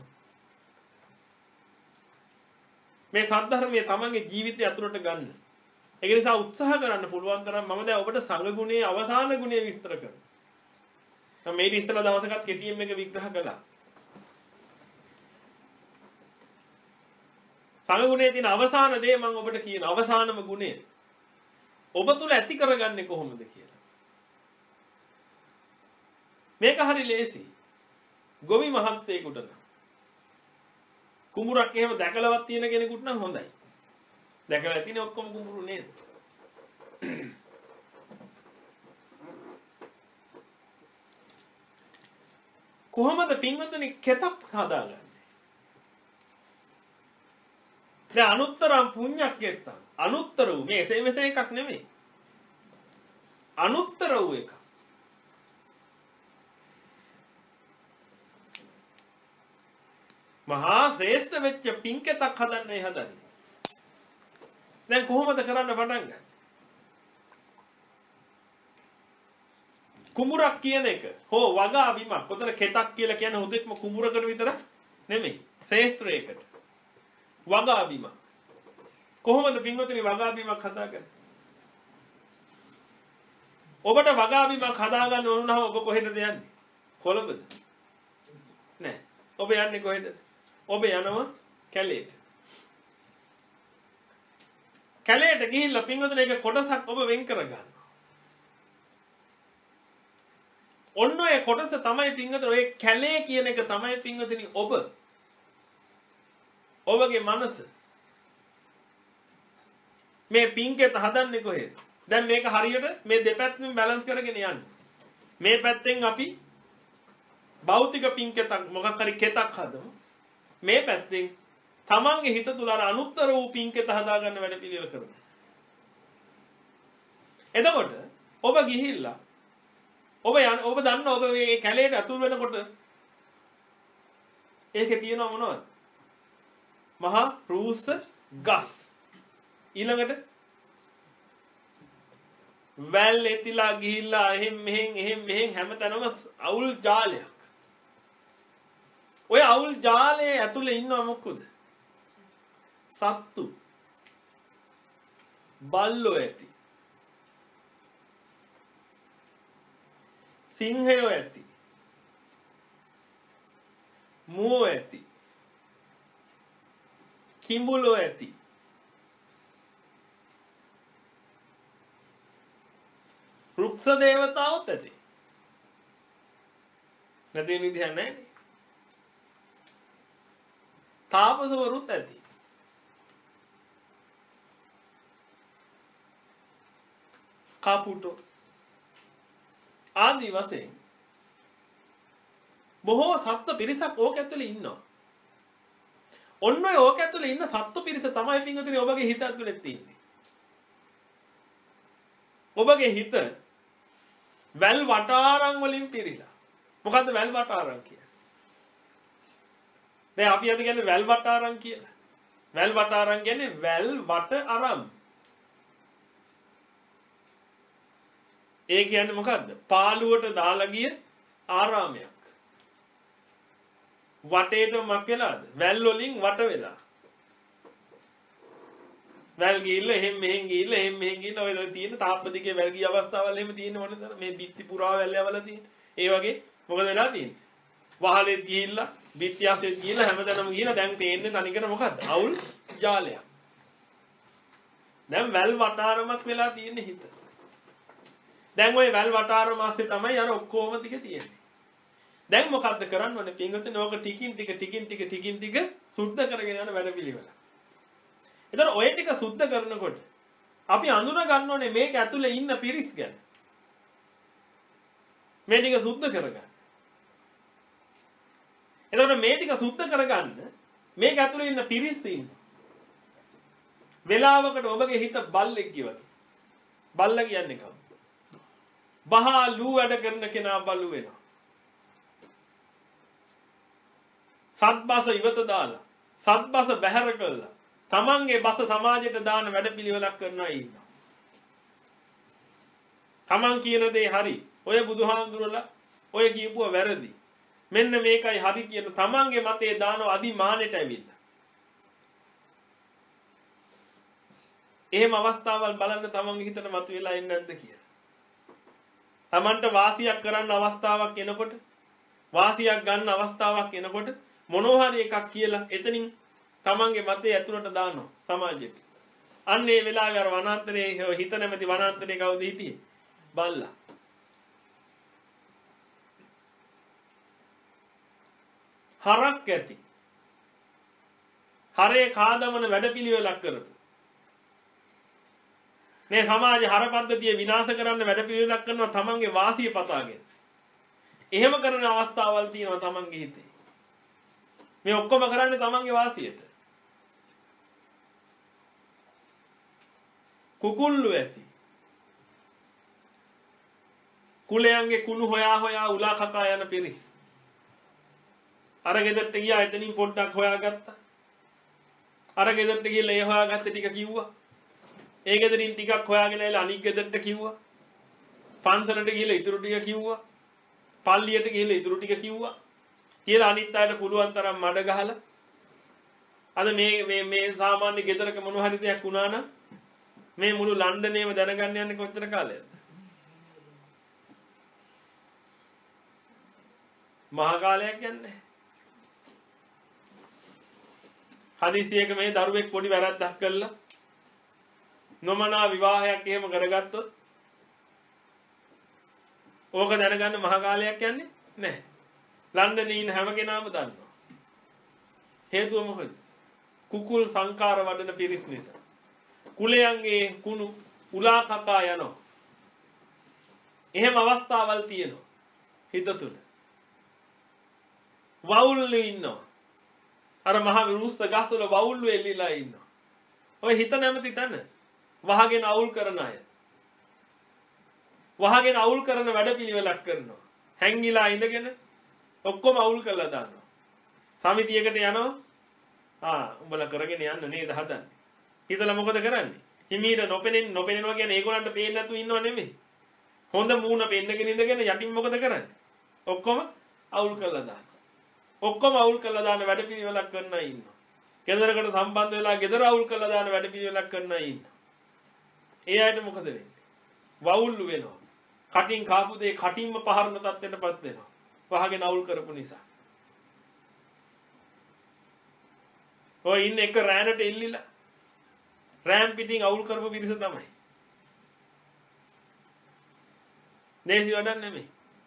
මේ සද්ධර්මයේ තමන්ගේ ජීවිතය ඇතුළට ගන්න. ඒක නිසා උත්සාහ කරන්න පුළුවන් තරම් මම දැන් ඔබට සංඝ ගුණයේ අවසාන ගුණය විස්තර කරනවා. මම මේ ඉස්සෙල්ලා දවසකත් කෙටියෙන් මේක විග්‍රහ කළා. සංඝ ගුණයේ තියෙන අවසාන දේ මම ඔබට කියන අවසානම ගුණය ඔබ තුල ඇති කරගන්නේ කොහොමද කියලා. මේක හරි ලේසි. ගොවි මහත්තයෙකුට නම් කුඹුරක් එහෙම දැකලවත් තියෙන කෙනෙකුට නම් හොඳයි. දැකලා තියෙන ඔක්කොම කුඹුරු නේද? කොහොමද පින්වතුනි කෙතක් හදාගන්නේ? දැන් අනුත්තරම් පුඤ්ඤක්කෙත්තම් අනුත්තර වූ මේ එසේ මෙසේ එකක් නෙමෙයි. අනුත්තර වූ එක. මහා ශ්‍රේෂ්ඨ වෙච්ච පින්කෙතක් හදන්නයි හදන්නේ. දැන් කොහොමද කරන්න පටන් ගන්නේ? කුඹුරක් කියන එක හෝ වගා බිමක්. ඔතන කෙතක් කියලා කියන්නේ හුදෙක්ම කුඹුරකට විතර නෙමෙයි. ශ්‍රේෂ්ඨයකට. වගා බිමක්. කොහොමද පින්වතුනි වගා බිමක් හදාගන්නේ? ඔබට වගා බිමක් හදාගන්න ඕන නම් ඔබ කොහෙටද යන්නේ? කොළඹද? නෑ. ඔබ යන්නේ කොහෙද? ඔබ යනවා කැලේට. කැලේට ගිහිල්ලා පින්වතුනි එක කොටසක් ඔබ වෙන් කරගන්න. ඔන්න ඔය කොටස තමයි පින්වතුනි ඔය කැලේ කියන එක තමයි පින්වතුනි ඔබ. ඔබගේ මනස. මේ පින්කෙත හදන්නේ කොහෙද? දැන් මේක හරියට මේ දෙපැත්තෙන් බැලන්ස් කරගෙන යන්න. මේ පැත්තෙන් අපි භෞතික පින්කෙතක් මොකක් හරි කෙතක් හදමු. මේ පැත්තෙන් තමන්ගේ හිත තුල අර අනුත්තර වූ පින්කෙත හදාගන්න වැඩ පිළිවෙල කරමු. එතකොට ඔබ ගිහිල්ලා ඔබ යන ඔබ දන්න ඔබ මේ කැලේට අතුල් වෙනකොට ඒකේ තියෙනව මොනවද? මහා රූස්ස ගස්. ඊළඟට වැල් එතිලා ගිහිල්ලා එහෙම් මෙහෙන් එහෙම් මෙහෙන් හැමතැනම අවුල් ජාලයක්. ඔය අවුල් ජාලයේ ඇතුලේ ඉන්නව මොකද? සත්තු. බල්ලෝ ඇති. සිංහයෝ ඇති. මුවෝ ඇති. කිඹුලෝ ඇති. රුක්ෂ දේවතාවොත් ඇති. නැති විදිහ නැහැ. තාපසවරුත් ඇති. කාපුටෝ ආදි වශයෙන් බොහෝ සත්ත්ව පිරිසක් ඕක ඇතුලේ ඉන්නවා. ඔන්න ඔය ඕක ඇතුලේ ඉන්න සත්ත්ව පිරිස තමයි පින්වතුනි ඔබගේ හිත ඇතුලේ තියෙන්නේ. ඔබගේ හිත වැල් වටාරම් වලින් පිරීලා. මොකද්ද වැල් වටාරම් කියන්නේ? දැන් අපි අද කියන්නේ වැල් වටාරම් කියලා. වැල් වටාරම් කියන්නේ වැල් වට අරම්. ඒ කියන්නේ මොකද්ද? පාළුවට දාලා ගිය ආරාමයක්. වටේට මක් වෙලාද? වැල් වලින් වට වෙලා. වැල් ගිහිල්ලා එහෙම මෙහෙන් ගිහිල්ලා එහෙම මෙහෙන් ගිහිල්ලා ඔය තියෙන තාප්පදිකේ වැල් ගිය අවස්ථාවල් එහෙම තියෙන මොනද? මේ බිත්ති පුරා වැල් යවලා තියෙන. ඒ වගේ මොකද වෙලා තියෙන්නේ? වහලෙත් ගිහිල්ලා බිත්තියසෙත් ගිහිල්ලා හැමතැනම ගිහිල්ලා දැන් පේන්නේ තනිකර මොකද්ද? අවුල් ජාලයක්. දැන් වැල් වටාරමක් වෙලා තියෙන්නේ හිත. දැන් ওই වැල් වටාරම ASCII තමයි අර ඔක්කොම ටික තියෙන්නේ. දැන් මොකද්ද කරන්න ඕනේ? පින්වතුනි ඕක ටිකින් ටික ටිකින් ටික ටිකින් ටික සුද්ධ කරගෙන යන වැඩ පිළිවෙල. එතන ඔය ටික සුද්ධ කරනකොට අපි අඳුන ගන්න ඕනේ මේක ඇතුලේ ඉන්න පිරිස් ගැන. මේ ටික සුද්ධ කරගන්න. එතකොට මේ ටික සුද්ධ කරගන්න මේක ඇතුලේ ඉන්න පිරිස් ඉන්න. වෙලාවකට ඔබගේ හිත බල්ලෙක් ගියවද? බල්ලා කියන්නේ කවුද? බහලු වැඩ කරන කෙනා බලු වෙනවා. සත්බස ඉවත දාලා සත්බස බැහැර කළා. තමන්ගේ බස සමාජයට දාන වැඩපිළිවෙලක් කරනවා ඉන්නවා. තමන් කියන දේ හරි. ඔය බුදුහාමුදුරලා ඔය කියපුවා වැරදි. මෙන්න මේකයි හරි කියන තමන්ගේ මතේ දානවා අදිමානෙට ඇවිල්ලා. එහෙම අවස්ථාවල් බලන්න තමන්ගේ හිතට මතුවලා ඉන්නේ නැද්ද කියලා. තමන්ට වාසියක් කරන්න අවස්ථාවක් එනකොට වාසියක් ගන්න අවස්ථාවක් එනකොට මොනවා හරි එකක් කියලා එතනින් තමන්ගේ මතේ ඇතුළට දානවා සමාජයට. අන්න ඒ වෙලාවේ අර වනාන්තරයේ හිත නැමැති වනාන්තරයේ කවුද හිටියේ? බල්ලා. හරක් ඇති. හරේ කාදමන වැඩපිළිවෙලක් කරපු. මේ සමාජ හර පද්ධතිය විනාශ කරන්න වැඩපිළිවෙලක් කරනවා තමන්ගේ වාසිය පතාගෙන. එහෙම කරන අවස්ථාවල් තියෙනවා තමන්ගේ හිතේ. මේ ඔක්කොම කරන්නේ තමන්ගේ වාසියට. කුකුල්ලු ඇති. කුලයන්ගේ කුණු හොයා හොයා උලා කකා යන පිරිස්. අර ගෙදරට ගියා එතනින් පොඩ්ඩක් හොයාගත්තා. අර ගෙදරට ගිහලා ඒ හොයාගත්ත ටික කිව්වා. ඒ ගෙදරින් ටිකක් හොයාගෙන ඇවිල්ලා අනිත් ගෙදරට කිව්වා. පන්සලට ගිහලා ඉතුරු ටික කිව්වා. පල්ලියට ගිහලා ඉතුරු ටික කිව්වා. කියලා අනිත් අයට පුළුවන් තරම් මඩ ගහලා අද මේ මේ මේ සාමාන්‍ය ගෙදරක මොන හරි දෙයක් වුණා නම් මේ මුළු ලන්ඩනේම දැනගන්න යන්නේ කොච්චර කාලයක්ද? මහා කාලයක් යන්නේ. හදිසියක මේ දරුවෙක් පොඩි වැරද්දක් කළා නොමනා විවාහයක් එහෙම කරගත්තොත් ඕක දැනගන්න මහා කාලයක් යන්නේ නැහැ. ලන්ඩනයේ ඉන්න හැම කෙනාම දන්නවා. හේතුව මොකද? කුකුල් සංකාර වඩන පිරිස් නිසා. කුලයන්ගේ කුණු උලා කකා යනවා. එහෙම අවස්ථාවල් තියෙනවා හිත තුළ. වවුල්ලු ඉන්නවා. අර මහ විරුස්ස ගස්වල වවුල්ලු එල්ලිලා ඉන්නවා. ඔය හිත නැමැති තැන වහගෙන අවුල් කරන අය. වහගෙන අවුල් කරන වැඩපිළිවෙලක් කරනවා. හැංගිලා ඉඳගෙන ඔක්කොම අවුල් කරලා දානවා. සමිතියකට යනවා. ආ උඹලා කරගෙන යන්න නේද හදන්නේ. හිතලා මොකද කරන්නේ? හිමීට නොපෙනෙන නොපෙනෙනවා කියන්නේ ඒගොල්ලන්ට පේන්නේ නැතුව ඉන්නව නෙමෙයි. හොඳ මූණ පෙන්නගෙන ඉඳගෙන යටින් මොකද කරන්නේ? ඔක්කොම අවුල් කරලා දානවා. ඔක්කොම අවුල් කරලා දාන වැඩපිළිවෙලක් කරන අය ඉන්නවා. ගෙදරකට සම්බන්ධ වෙලා ගෙදර අවුල් කරලා දාන වැඩපිළිවෙලක් කරන අය ඉන්නවා. ඒ අයට මොකද වෙන්නේ? වවුල්ලු වෙනවා. කටින් කාපු දේ කටින්ම පහරන තත්ත්වයටපත් වෙනවා. වහගෙන අවුල් කරපු නිසා. ඔය ඉන්න එක රෑනට එල්ලිලා රෑම් පිටින් අවුල් කරපු පිරිස තමයි. දේශි වැඩක් නෙමෙයි.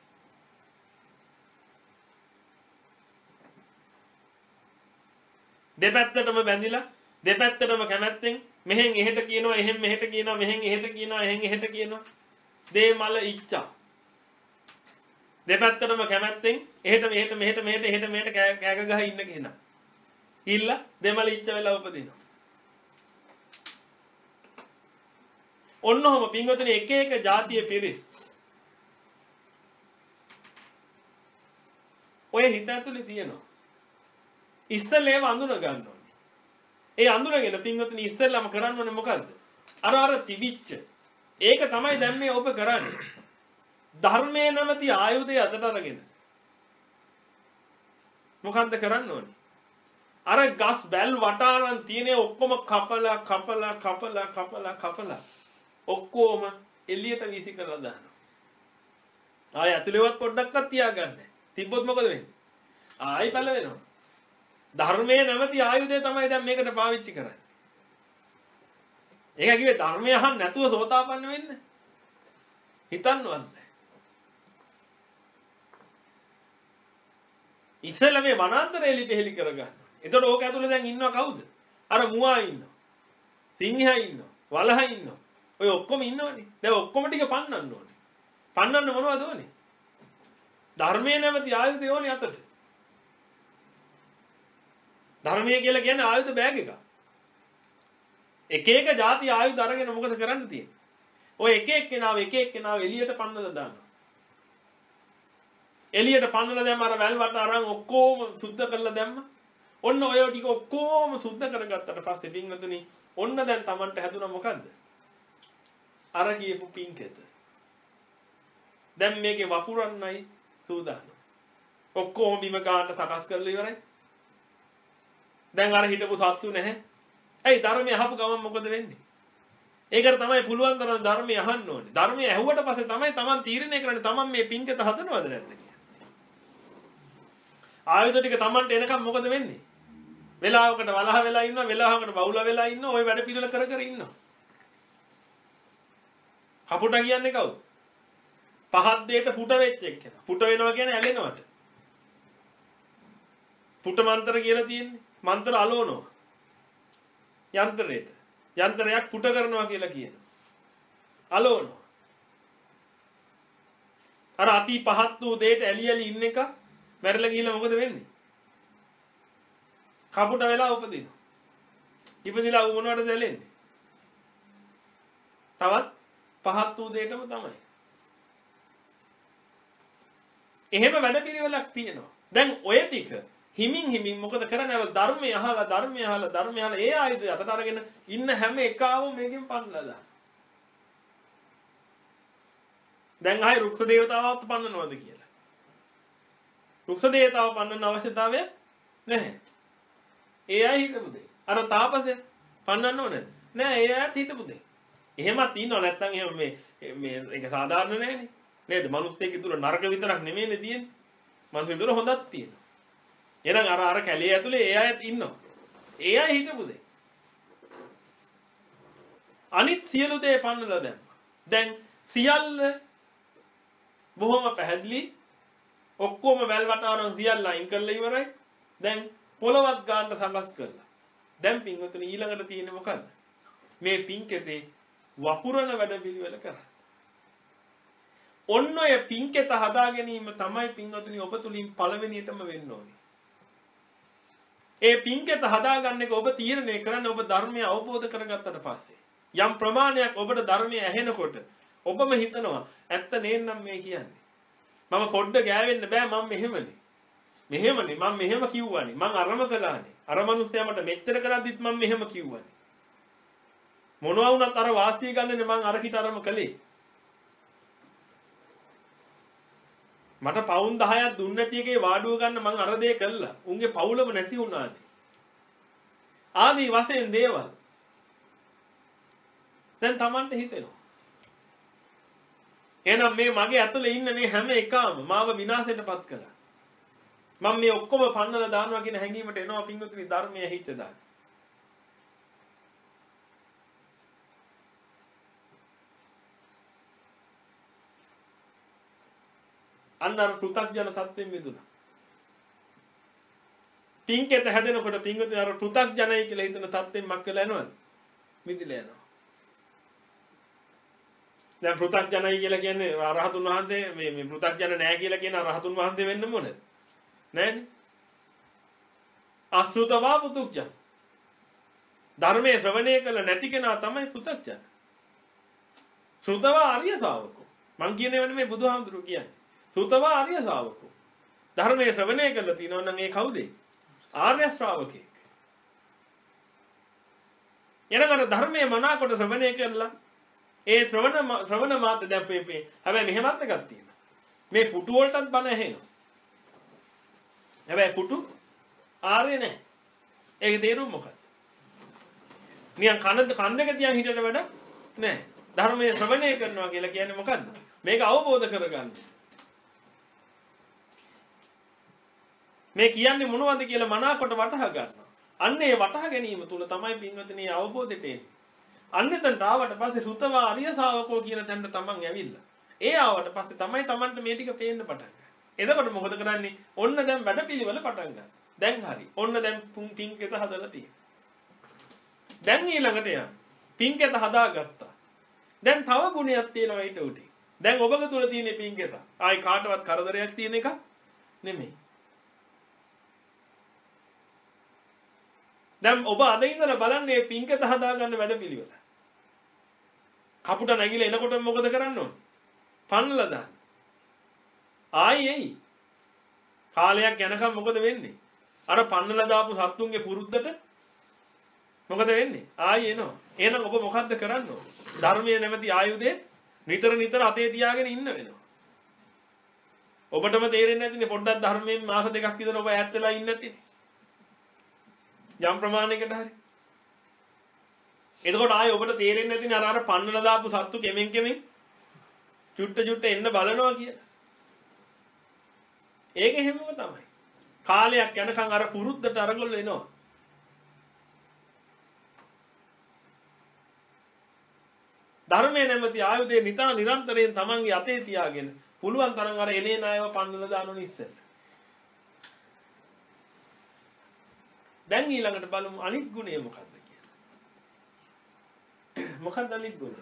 දෙපැත්තටම බැඳිලා දෙපැත්තටම කැමැත්තෙන් මෙහෙන් එහෙට කියනවා එහෙන් මෙහෙට කියනවා මෙහෙන් එහෙට කියනවා එහෙන් එහෙට කියනවා දේමල ඉච්ඡා දෙපැත්තටම කැමැත්තෙන් එහෙට මෙහෙට මෙහෙට මෙහෙට එහෙට මෙහෙට කෑක ගහ ඉන්න කෙනා ඉල්ල දෙමල ඉච්ඡා වෙලා උපදිනවා. ඔන්නෝම පින්වතුනි එක එක જાතිය පිරිස් ඔය හිත ඇතුලේ තියෙනවා. ඉස්සෙල්ලේම අඳුන ගන්න ඕනේ. ඒ අඳුනගෙන පින්වතුනි ඉස්සෙල්ලාම කරන්න ඕනේ මොකද්ද? අර අර තිබිච්ච. ඒක තමයි දැන් මේ ඔබ කරන්නේ. ධර්මයේ නැමැති ආයුධය අතට අරගෙන. මොකද්ද කරන්න ඕනේ? අර ගස් බැල් වටාරන් තියෙන ඔක්කොම කපලා කපලා කපලා කපලා කපලා ඔක්කොම එළියට වීසි කරලා දානවා. ආය ඇතුළේවත් පොඩ්ඩක්වත් තියාගන්න. තිබ්බොත් මොකද වෙන්නේ? ආයි පැල වෙනවා. ධර්මයේ නැමැති ආයුධය තමයි දැන් මේකට පාවිච්චි කරන්නේ. ඒක කිව්වේ ධර්මය අහන්න නැතුව සෝතාපන්න වෙන්න. හිතන්නවත්. ඉස්සෙල්ලා මේ වනාන්තරය එලිපෙහෙලි කරගන්න. එතකොට ඕක ඇතුලේ දැන් ඉන්නව කවුද? අර මුවා ඉන්නවා. සිංහයා ඉන්නවා. වලහා ඉන්නවා. ඔය ඔක්කොම ඉන්නවනේ. දැන් ඔක්කොම ටික පන්නන්න ඕනේ. පන්නන්න මොනවද ඕනේ? ධර්මයේ නැමැති ආයුධය ඕනේ අතට. ධර්මයේ කියලා කියන්නේ ආයුධ බෑග් එක. එක එක જાති ආයුධ අරගෙන මොකද කරන්න තියෙන්නේ? ඔය එක එක කෙනාව එක එක කෙනාව එළියට පන්නලා දානවා. එළියට පන්නලා දැම්ම අර වැල් වට අරන් ඔක්කොම සුද්ධ කරලා දැම්ම. ඔන්න ඔය ටික ඔක්කොම සුද්ධ කරගත්තට පස්සේ පින්වතුනි ඔන්න දැන් Tamanට හැදුනා මොකද්ද? අර කියපු පින්කෙත. දැන් මේකේ වපුරන්නයි සූදානම්. ඔක්කොම බිම ගාන්න සකස් කරලා ඉවරයි. දැන් අර හිටපු සත්තු නැහැ. ඇයි ධර්මය අහපු ගමන් මොකද වෙන්නේ? ඒකට තමයි පුළුවන් තරම් ධර්මය අහන්න ඕනේ. ධර්මය ඇහුවට පස්සේ තමයි Taman තීරණය කරන්නේ Taman මේ පින්කෙත හදනවද නැද්ද කියලා. ආයුධ ටික Tamanට එනකම් මොකද වෙන්නේ? වෙලාවකට වලහ වෙලා ඉන්නවා, වෙලාවකට බහුල වෙලා ඉන්නවා, ওই වැඩ පිළිවෙල කර කර ඉන්නවා. කපුට කියන්නේ කවුද? පහත් දෙයට පුට වෙච්ච එක්කෙනා. පුට වෙනවා කියන්නේ ඇලෙනවට. පුට මන්ත්‍ර කියලා තියෙන්නේ. මන්ත්‍ර අලෝනවා. යන්ත්‍රයට. යන්ත්‍රයක් පුට කරනවා කියලා කියනවා. අලෝනවා. අර අති පහත් වූ දෙයට ඇලි ඇලි ඉන්න එක මැරලා ගිහිල්ලා මොකද වෙන්නේ? කපුට වෙලා උපදිනවා. ඉපදිලා ඌ මොනවටද ඇලෙන්නේ? තවත් පහත් වූ දෙයටම තමයි. එහෙම වැඩ පිළිවෙලක් තියෙනවා. දැන් ඔය ටික හිමින් හිමින් මොකද කරන්නේ? අර ධර්මය අහලා ධර්මය අහලා ධර්මය අහලා ඒ ආයුධය අතට අරගෙන ඉන්න හැම එකාම මේකෙන් පන්නලා දාන. දැන් ආයි රුක්ෂ දේවතාවවත් පන්නනවද කියලා. රුක්ෂ දේවතාව පන්නන අවශ්‍යතාවය නැහැ. ඒ අය හිටපු දෙයි. අර තාපසය පන්නන්න ඕනේ නෑ. ඒ අයත් හිටපු දෙයි. එහෙමත් ඉන්නව නැත්නම් එහෙම මේ මේ ඒක සාධාරණ නෑනේ. නේද? මනුස්සයෙක් තුල නරක විතරක් නෙමෙයිනේ තියෙන්නේ. මනුස්සයෙක් තුල හොඳක් තියෙනවා. එහෙනම් අර අර කැලේ ඇතුලේ ඒ අයත් ඉන්නවා. ඒ අය හිටපු දෙයි. අනිත් සියලු දේ පන්නලා දැම්මා. දැන් සියල්ල බොහොම පැහැදිලි ඔක්කොම වැල් වටාරම් සියල්ල අයින් කරලා ඉවරයි. දැන් පොළවත් ගන්නට සකස් කරලා. දැන් පින්වතුනි ඊළඟට තියෙන්නේ මොකද්ද? මේ පින්කෙතේ වපුරන වැඩ පිළිවෙල කරා. ඔන්න ඔය පින්කෙත හදා ගැනීම තමයි පින්වතුනි ඔබ තුලින් පළවෙනියටම වෙන්න ඕනේ. ඒ පින්කෙත හදාගන්න එක ඔබ තීරණය කරන්න ඔබ ධර්මය අවබෝධ කරගත්තට පස්සේ. යම් ප්‍රමාණයක් ඔබට ධර්මය ඇහෙනකොට ඔබම හිතනවා ඇත්ත නේනම් මේ කියන්නේ. මම පොඩ්ඩ ගෑවෙන්න බෑ මම මෙහෙමනේ. මෙහෙමනේ මම මෙහෙම කිව්වනේ. මම අරම කළානේ. අර මිනිස්සයා මට මෙච්චර කරද්දිත් මම මෙහෙම කිව්වනේ. මොනවා වුණත් අර වාසිය ගන්නනේ මම අරකිට අරම කළේ. මට පවුන් දහයක් දුන්නේ නැති එකේ වාඩුව ගන්න මං අර දේ කළා. උන්ගේ පවුලම නැති වුණානේ. ආදී වශයෙන් දේවල්. දැන් Tamanට හිතෙනවා. එහෙනම් මේ මගේ ඇතුලේ ඉන්න මේ හැම එකම මාව විනාශයටපත් කළා. මම මේ ඔක්කොම පන්නලා දානවා කියන හැඟීමට එනවා පින්වතුනි ධර්මයේ හිච්ච දාන්න. අන්න අර පෘථග්ජන තත්ත්වෙන් මිදුණා. පින්කෙත හැදෙනකොට පින්වතුනි අර පෘථග්ජනයි කියලා හිතන තත්ත්වෙන් මක් වෙලා යනවද? මිදිලා යනවා. දැන් පෘථග්ජනයි කියලා කියන්නේ රහතුන් වහන්සේ මේ මේ පෘථග්ජන නෑ කියලා කියන රහතුන් වහන්සේ වෙන්න මොනද? නෑනේ. අසෘතවා පුතුජ්ජන. ධර්මයේ ශ්‍රවණය කළ නැති කෙනා තමයි පෘථග්ජන. ශ්‍රුතවා ආර්ය ශාවකෝ. මං කියන්නේ මේ බුදුහාමුදුරුවෝ කියන්නේ. ශ්‍රුතවා ආර්ය ශාවකෝ. ධර්මයේ ශ්‍රවණය කළා තිනව නම් ඒ කවුද? ආර්ය ශ්‍රාවකෙක්. එනකට ධර්මයේ මනාකොට ශ්‍රවණය කළා ඒ ශ්‍රවණ ශ්‍රවණ මාත් දැන් මේ හැබැයි මෙහෙමත් එකක් තියෙනවා. මේ පුටු වලටත් බණ ඇහෙනවා. හැබැයි පුටු ආර්ය නැහැ. ඒක තේරුම් මොකක්ද? නියන් කන කන් දෙක තියන් හිටියට වැඩ නැහැ. ධර්මයේ ශ්‍රවණය කරනවා කියලා කියන්නේ මොකද්ද? මේක අවබෝධ කරගන්න. මේ කියන්නේ මොනවද කියලා මනාකොට වටහා ගන්නවා. අන්න ඒ වටහා ගැනීම තුල තමයි පින්වතුනි අවබෝධයට එන්නේ. අන්නතන්ට ආවට පස්සේ සුතවා අරිය ශාවකෝ කියන තැනට තමන් ඇවිල්ලා. ඒ ආවට පස්සේ තමයි තමන්ට මේ ටික පේන්න පටන් ගන්නේ. එතකොට මොකද කරන්නේ? ඔන්න දැන් වැඩපිළිවෙල පටන් ගන්න. දැන් හරි. ඔන්න දැන් පින්කෙත හදලා තියෙනවා. දැන් ඊළඟට යන්න. පින්කෙත හදාගත්තා. දැන් තව ගුණයක් තියෙනවා ඊට උඩින්. දැන් ඔබගේ තුල තියෙන පින්කෙත. ආයි කාටවත් කරදරයක් තියෙන එක නෙමෙයි. දැන් ඔබ අද ඉඳලා බලන්නේ පින්කෙත හදාගන්න වැඩපිළිවෙල. කපුට නැගිලා එනකොට මොකද කරන්න ඕන? පන්නලා දාන්න. ආයි එයි. කාලයක් යනකම් මොකද වෙන්නේ? අර පන්නලා දාපු සත්තුන්ගේ පුරුද්දට මොකද වෙන්නේ? ආයි එනවා. එහෙනම් ඔබ මොකද්ද කරන්න ඕන? ධර්මයේ නැමැති ආයුධය නිතර නිතර අතේ තියාගෙන ඉන්න වෙනවා. ඔබටම තේරෙන්නේ නැතිනේ පොඩ්ඩක් ධර්මයෙන් මාස දෙකක් විතර ඔබ ඈත් වෙලා ඉන්නේ නැතිනේ. යම් ප්‍රමාණයකට හරි. එතකොට ආයේ ඔබට තේරෙන්නේ නැතිනේ අර අර පන්නලා දාපු සත්තු කෙමෙන් කෙමෙන් චුට්ට චුට්ට එන්න බලනවා කියලා. ඒක එහෙමම තමයි. කාලයක් යනකම් අර පුරුද්දට අරගොල්ලෝ එනවා. ධර්මයේ නැමැති ආයුධය නිතර නිරන්තරයෙන් තමන්ගේ අතේ තියාගෙන පුළුවන් තරම් අර එනේ නායව පන්නලා දානෝනේ ඉස්සෙල්ල. දැන් ඊළඟට බලමු අනිත් ගුණය මොකක්ද කියලා. මොකක්ද අනිත් ගුණය?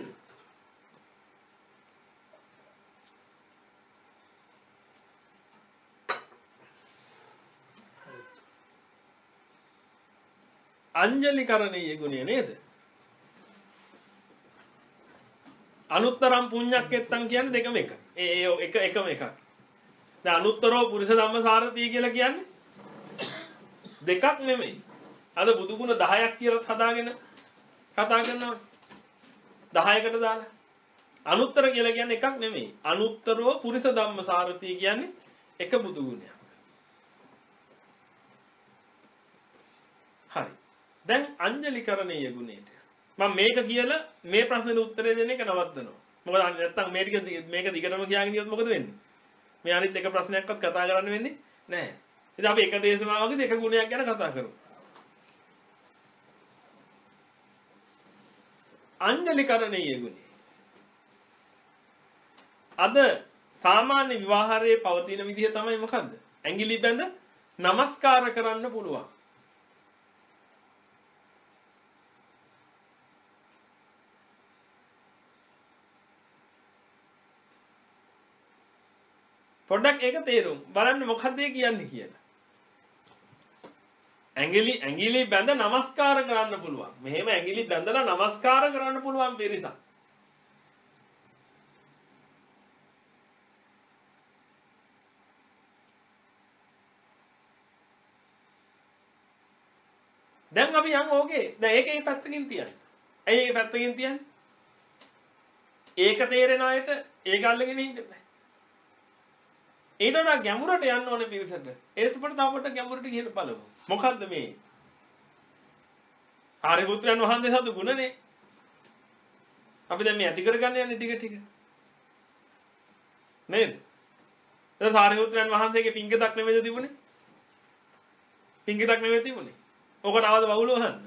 අංජලිකරණීය ගුණය නේද? අනුත්තරම් පුඤ්ඤක්කෙත්තම් කියන්නේ දෙකම එක. ඒ එක එකම එකක්. දැන් අනුත්තරෝ පුරිස ධම්මසාරති කියලා කියන්නේ දෙකක් නෙමෙයි. අද බුදු ගුණ දහයක් කියලා හදාගෙන කතා කරනවා. දහයකට දාලා. අනුත්තර කියලා කියන්නේ එකක් නෙමෙයි. අනුත්තරෝ පුරිස ධම්මසාරති කියන්නේ එක බුදු ගුණයක්. හරි. දැන් අංජලිකරණීය ගුණයට මම මේක කියලා මේ ප්‍රශ්නෙට උත්තරේ දෙන්න එක නවත්තනවා. මොකද නැත්තම් මේ ටික මේක දිගටම කියාගෙන ගියොත් මොකද වෙන්නේ? මේ අනිත් එක ප්‍රශ්නයක්වත් කතා කරන්න වෙන්නේ නැහැ. ඉතින් අපි එක දේශනාවකදී එක ගුණයක් ගැන කතා කරමු. අංජලිකරණීය ගුණය. අද සාමාන්‍ය විවාහයේ පවතින විදිහ තමයි මොකද්ද? ඇඟිලි බැඳ নমස්කාර කරන්න පුළුවන්. පොඩ්ඩක් ඒක තේරුම් බලන්න මොකක්ද ඒ කියන්නේ කියලා. ඇඟිලි ඇඟිලි බැඳ নমස්කාර කරන්න පුළුවන්. මෙහෙම ඇඟිලි බැඳලා নমස්කාර කරන්න පුළුවන් පිරිසක්. දැන් අපි යන් ඕකේ. දැන් ඒකේ පැත්තකින් තියන්න. ඇයි ඒක පැත්තකින් තියන්නේ? ඒක තේරෙන අයට ඒක අල්ලගෙන ඉන්න බෑ. ඊට වඩා ගැඹුරට යන්න ඕනේ පිරිසට. ඒත් අපිට තව පොඩ්ඩක් ගැඹුරට ගිහින් බලමු. මොකද්ද මේ? ආරියපුත්‍රයන් වහන්සේ සතු ගුණනේ. අපි දැන් මේ ඇති කරගන්න යන්නේ ටික ටික. නේද? ඒක ආරියපුත්‍රයන් වහන්සේගේ පිංගතක් නෙමෙයිද තිබුණේ? පිංගතක් නෙමෙයි තිබුණේ. ඔකට ආවද බහුල වහන්න.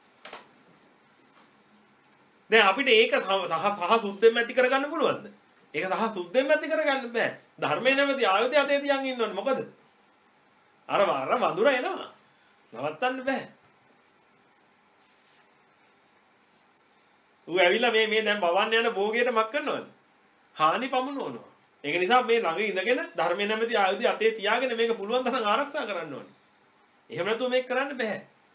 දැන් අපිට ඒක සහ සුද්ධෙන් ඇති කරගන්න පුළුවන්ද? ඒක සහ සුද්ධෙන් ඇති කරගන්න බෑ. ධර්මයේ නැමැති ආයුධය අතේ තියන් ඉන්න ඕනේ. මොකද? අර අර වඳුර එනවා. නවත්තන්න බෑ. ඌ ඇවිල්ලා මේ මේ දැන් බවන්න යන භෝගයට මක් කරනවද? හානි පමුණවනවා. ඒක නිසා මේ ළඟ ඉඳගෙන ධර්මයේ නැමැති ආයුධය අතේ තියාගෙන මේක පුළුවන් තරම් ආරක්ෂා කරන්න ඕනේ. එහෙම නැතුව මේක කරන්න බෑ.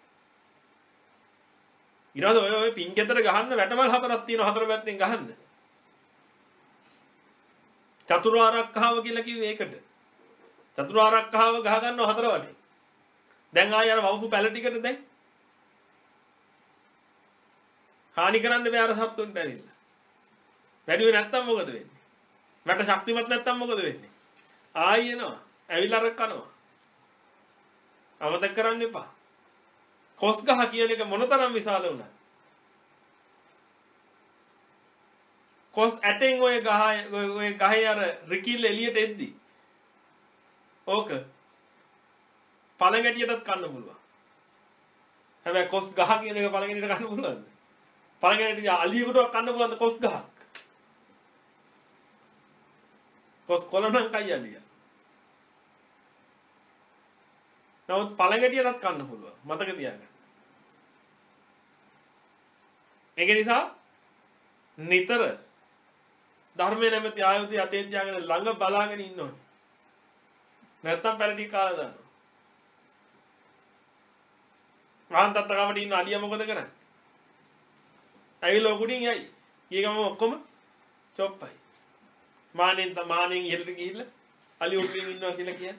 ඊළඟ ඔය ඔය පින්කෙතර ගහන්න වැටමල් හතරක් තියෙනවා හතර පැත්තෙන් ගහන්න. චතුරාර්යකහව කියලා කිව්වේ ඒකට. චතුරාර්යකහව ගහ ගන්නවා හතර වටේ. දැන් ආය අර වවුපු පැල ටිකට දැන් හානි කරන්න බෑ අර සත්තුන්ට ඇවිල්ලා. වැඩි වෙ නැත්තම් මොකද වෙන්නේ? වැට ශක්තිමත් නැත්තම් මොකද වෙන්නේ? ආයි එනවා. ඇවිල්ලා අර කනවා. අමතක කරන්න එපා. කොස් ගහ කියන එක මොනතරම් විශාල වුණා. කොස් ඇටෙන් ඔය ගහ ඔය ගහේ අර රිකිල් එළියට එද්දි ඕක පළඟැටියටත් කන්න පුළුවන්. හැබැයි කොස් ගහ කියන එක පළඟැටියට කන්න පුළුවන්ද? පළඟැටිය අලියෙකුට කන්න පුළුවන්ද කොස් ගහක්? කොස් කොළනම් කයි අලියා. නමුත් පළඟැටියටත් කන්න පුළුවන්. මතක තියාගන්න. ඒක නිසා නිතර ධර්මයේ නැමැති ආයුධය අතේ තියාගෙන ළඟ බලාගෙන ඉන්න ඕනේ. නැත්තම් පැලටි කාලා දානවා. මහන්තත් ගමට ඉන්න අලියා මොකද කරන්නේ? ඇවිල්ලා උඩින් යයි. ඊගම ඔක්කොම චොප්පයි. මානෙන් ත මානෙන් ඉහළට ගිහිල්ලා අලිය උඩින් ඉන්නවා කියලා කියන්නේ.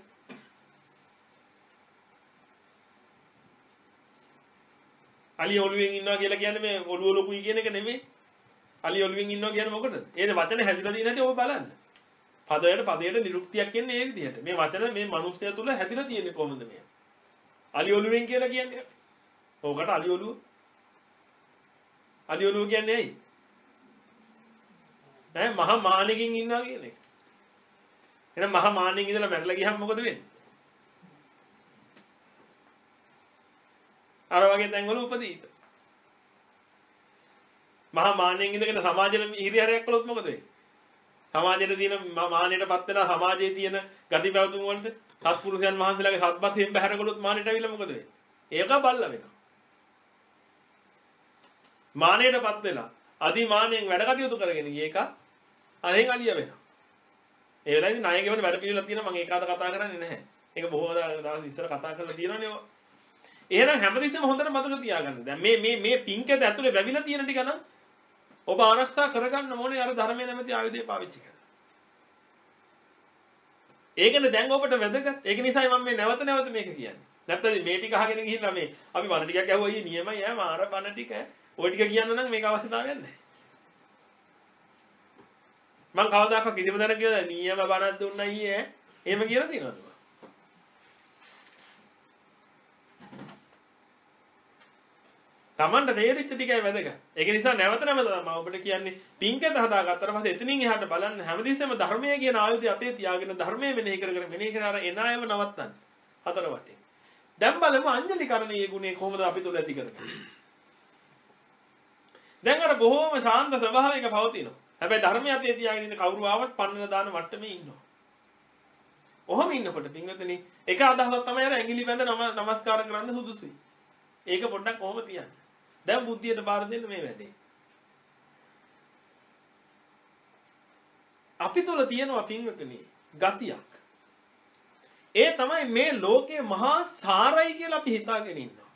අලිය ඔළුවෙන් ඉන්නවා කියලා කියන්නේ මේ ඔළුව ලොකුයි කියන එක නෙමෙයි. අලිය ඔළුවෙන් ඉන්නවා කියන්නේ මොකටද? ඒ වචනේ හැදිලා තියෙන හැටි ඔබ බලන්න. පදයට පදයට නිරුක්තියක් කියන්නේ ඒ විදිහට. මේ වචන මේ මිනිස්ය තුල හැදිලා තියෙන්නේ කොහොමද මේ? අලිය ඔළුවෙන් කියලා කියන්නේ. ඕකට අලිය ඔළුව. අලිය ඔළුව කියන්නේ ඇයි? ඈ මහා මානෙකින් ඉන්නවා කියන එක. එහෙනම් මහා මානෙකින් ඉඳලා මැරලා ගියහම මොකද වෙන්නේ? අර වගේ තැන්වල උපදීත. මහා මාන්නෙන් ඉඳගෙන සමාජෙට හිරිහැරයක් කළොත් මොකද වෙන්නේ? සමාජයේ තියෙන මානෙටපත් වෙලා සමාජයේ තියෙන ගති පැවතුම් වලට සත්පුරුෂයන් වහන්සේලාගේ සත්පතෙන් බැහැර කළොත් මානෙට අවිල්ල මොකද වෙන්නේ? ඒක බල්ලා වෙනවා. මානෙටපත් වෙලා අදිමානෙන් වැඩ කටයුතු කරගෙන ගිය එක අනෙන් අලිය වෙනවා. ඒ වෙලාවේදී ණය ගෙවන වැඩ පිළිවෙලක් තියෙනවා මම ඒකාද කතා කරන්නේ නැහැ. ඒක බොහෝ දවස් ඉස්සර කතා කරලා තියෙනවනේ ඔය. එහෙනම් හැමතිස්සෙම හොඳට මතක තියාගන්න. දැන් මේ මේ මේ පින්කෙත ඇතුලේ වැවිලා තියෙන ටික නම් ඔබ ආරක්ෂා කරගන්න ඕනේ අර ධර්මයේ නැමැති ආයුධය පාවිච්චි කරලා. ඒකනේ දැන් ඔබට වැදගත්. ඒක නිසායි මම මේ නැවත නැවත මේක කියන්නේ. නැත්නම් මේ ටික අහගෙන ගිහිල්ලා මේ අපි බණ ටිකක් ඇහුවා ඊ නියමයි ඈ මාර බණ ටික. ඔය ටික කියන්න නම් මේක අවශ්‍යතාවයක් නැහැ. මං කවදාකවත් කිසිම දැනක කියලා නියම බණක් දුන්නා ඊයේ එහෙම කියලා තියෙනවද? තමන්ට තේරිච්ච ටිකයි වැදගත්. ඒක නිසා නැවත නැවත මම ඔබට කියන්නේ පින්කත හදාගත්තට පස්සේ එතනින් එහාට බලන්න හැමදෙස්සෙම ධර්මයේ කියන ආයුධය අතේ තියාගෙන ධර්මයේ මෙනෙහි කර කර මෙනෙහි කර අර එන අයව නවත්තන්න. හතර වටේ. දැන් බලමු අංජලිකරණීය ගුණය කොහොමද අපි තුල ඇති කරගන්නේ. දැන් අර බොහෝම ශාන්ත ස්වභාවයක පවතිනවා. හැබැයි ධර්මයේ අතේ තියාගෙන ඉන්න කවුරු ආවත් පන්නන දාන මට්ටමේ ඉන්නවා. ඔහොම ඉන්නකොට පින්වතුනි එක අදහසක් තමයි අර ඇඟිලි බැඳ නමස්කාර කරන්න සුදුසුයි. ඒක පොඩ්ඩක් කොහොම තියන්න. දැන් බුද්ධියට බාර දෙන්න මේ වැඩේ. අපි තුල තියෙනවා පින්වතුනි ගතියක්. ඒ තමයි මේ ලෝකේ මහා සාරයි කියලා අපි හිතාගෙන ඉන්නවා.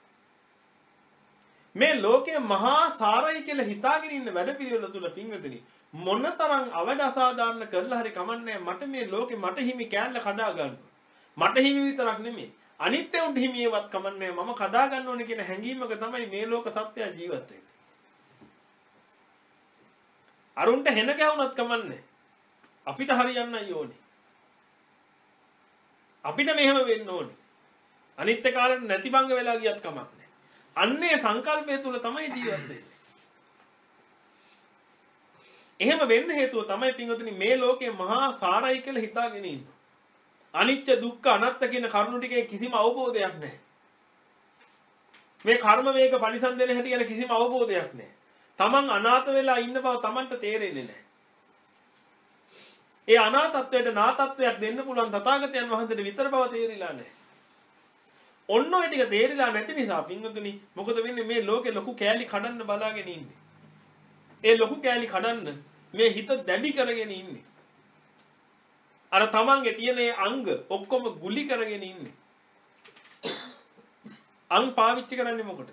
මේ ලෝකේ මහා සාරයි කියලා හිතාගෙන ඉන්න වැඩපිළිවෙල තුල පින්වතුනි මොනතරම් අවඩ අසාධාරණ කරලා හරි කමන්නේ මට මේ ලෝකේ මට හිමි කෑල්ල කඩා ගන්න. මට හිමි විතරක් නෙමෙයි අනිත් උන්ට හිමියවත් කමන්නේ මම කඩා ගන්න ඕනේ කියන හැඟීමක තමයි මේ ලෝක සත්‍යය ජීවත් වෙන්නේ. අරුන්ට හෙන ගැහුණත් කමන්නේ. අපිට හරියන්නයි ඕනේ. අපිට මෙහෙම වෙන්න ඕනේ. අනිත් කාලෙට නැතිබංග වෙලා ගියත් කමක් නැහැ. අන්නේ සංකල්පය තුල තමයි ජීවත් වෙන්නේ. එහෙම වෙන්න හේතුව තමයි පින්වතුනි මේ ලෝකේ මහා සාරයි කියලා හිතාගෙන ඉන්නේ. අනිත්‍ය දුක්ඛ අනාත්ම කියන කරුණු ටිකේ කිසිම අවබෝධයක් නැහැ. මේ කර්ම වේග පරිසම් දෙන හැටි ගැන කිසිම අවබෝධයක් නැහැ. තමන් අනාථ වෙලා ඉන්න බව තමන්ට තේරෙන්නේ නැහැ. ඒ අනාථත්වයට නාථත්වයක් දෙන්න පුළුවන් තථාගතයන් වහන්සේට විතර බව තේරිලා නැහැ. ඔන්න ඔය ටික තේරිලා නැති නිසා පින්වතුනි මොකද වෙන්නේ මේ ලෝකේ ලොකු කෑලි කඩන්න බලාගෙන ඉන්නේ. ඒ ලොකු කෑලි කඩන්න මේ හිත දැඩි කරගෙන ඉන්නේ. අර තමන්ගේ තියෙන අංග ඔක්කොම ගුලි කරගෙන ඉන්නේ. අං පාවිච්චි කරන්නේ මොකටද?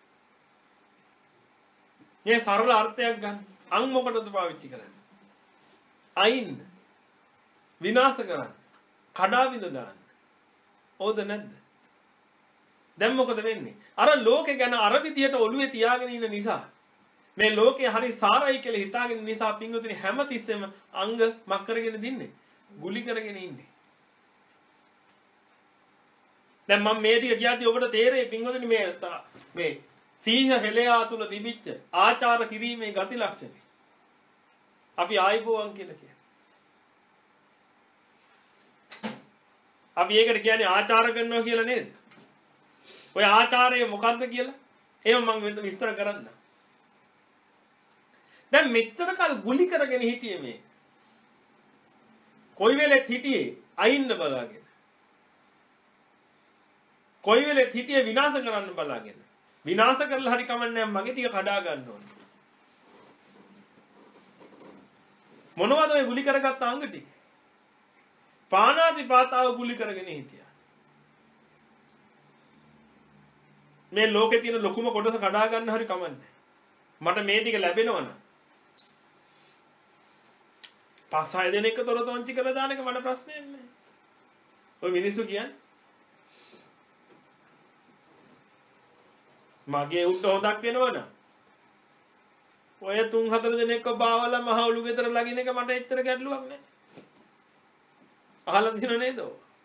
මේ සරල අර්ථයක් ගන්න. අං මොකටද පාවිච්චි කරන්නේ? අයින් විනාශ කරන්න. කඩා විඳ දාන්න. ඕද නැද්ද? දැන් මොකද වෙන්නේ? අර ලෝකේ ගැන අර විදියට ඔළුවේ තියාගෙන ඉන්න නිසා මේ ලෝකේ හරි සාරයි කියලා හිතාගෙන නිසා පින්වතුනි හැමතිස්සෙම අංග මක් කරගෙන දින්නේ. ගුලි කරගෙන ඉන්නේ. දැන් මම මේ ටික කියද්දි ඔබට තේරෙයි පින්වතුනි මේ මේ සීහ හෙළයා තුල තිබිච්ච ආචාර කිරීමේ ගති ලක්ෂණ. අපි ආයිබෝවන් කියලා කියනවා. අපි ඒකට කියන්නේ ආචාර කරනවා කියලා නේද? ඔය ආචාරය මොකද්ද කියලා එහෙම මම විස්තර කරන්න. දැන් මෙච්චර කල් ගුලි කරගෙන හිටියේ මේ කොයි වෙලෙත් හිටියේ අයින්න බලාගෙන. කොයි වෙලෙත් හිටියේ විනාශ කරන්න බලාගෙන. විනාශ කරලා හරි කමන්නේ මගේ ටික කඩා ගන්න ඕනේ. මොනවද මේ ගුලි කරගත්ත අංග ටික? පාණාතිපාතාව ගුලි කරගෙන හිටියා. මේ ලෝකේ තියෙන ලොකුම කොටස කඩා ගන්න හරි කමන්නේ. මට මේ ටික ලැබෙනවනම් පස් හය දෙනෙක්ව තොරතොංචි කරලා දාන එක මට ප්‍රශ්නයක් නෑ. ඔය මිනිස්සු කියන්නේ මගේ උට හොදක් වෙනවනම් ඔය තුන් හතර දෙනෙක්ව බාවලා මහ ඔලු ගෙදර ලගින එක මට එච්චර ගැටලුවක් නෑ. අහලා දිනව නේද?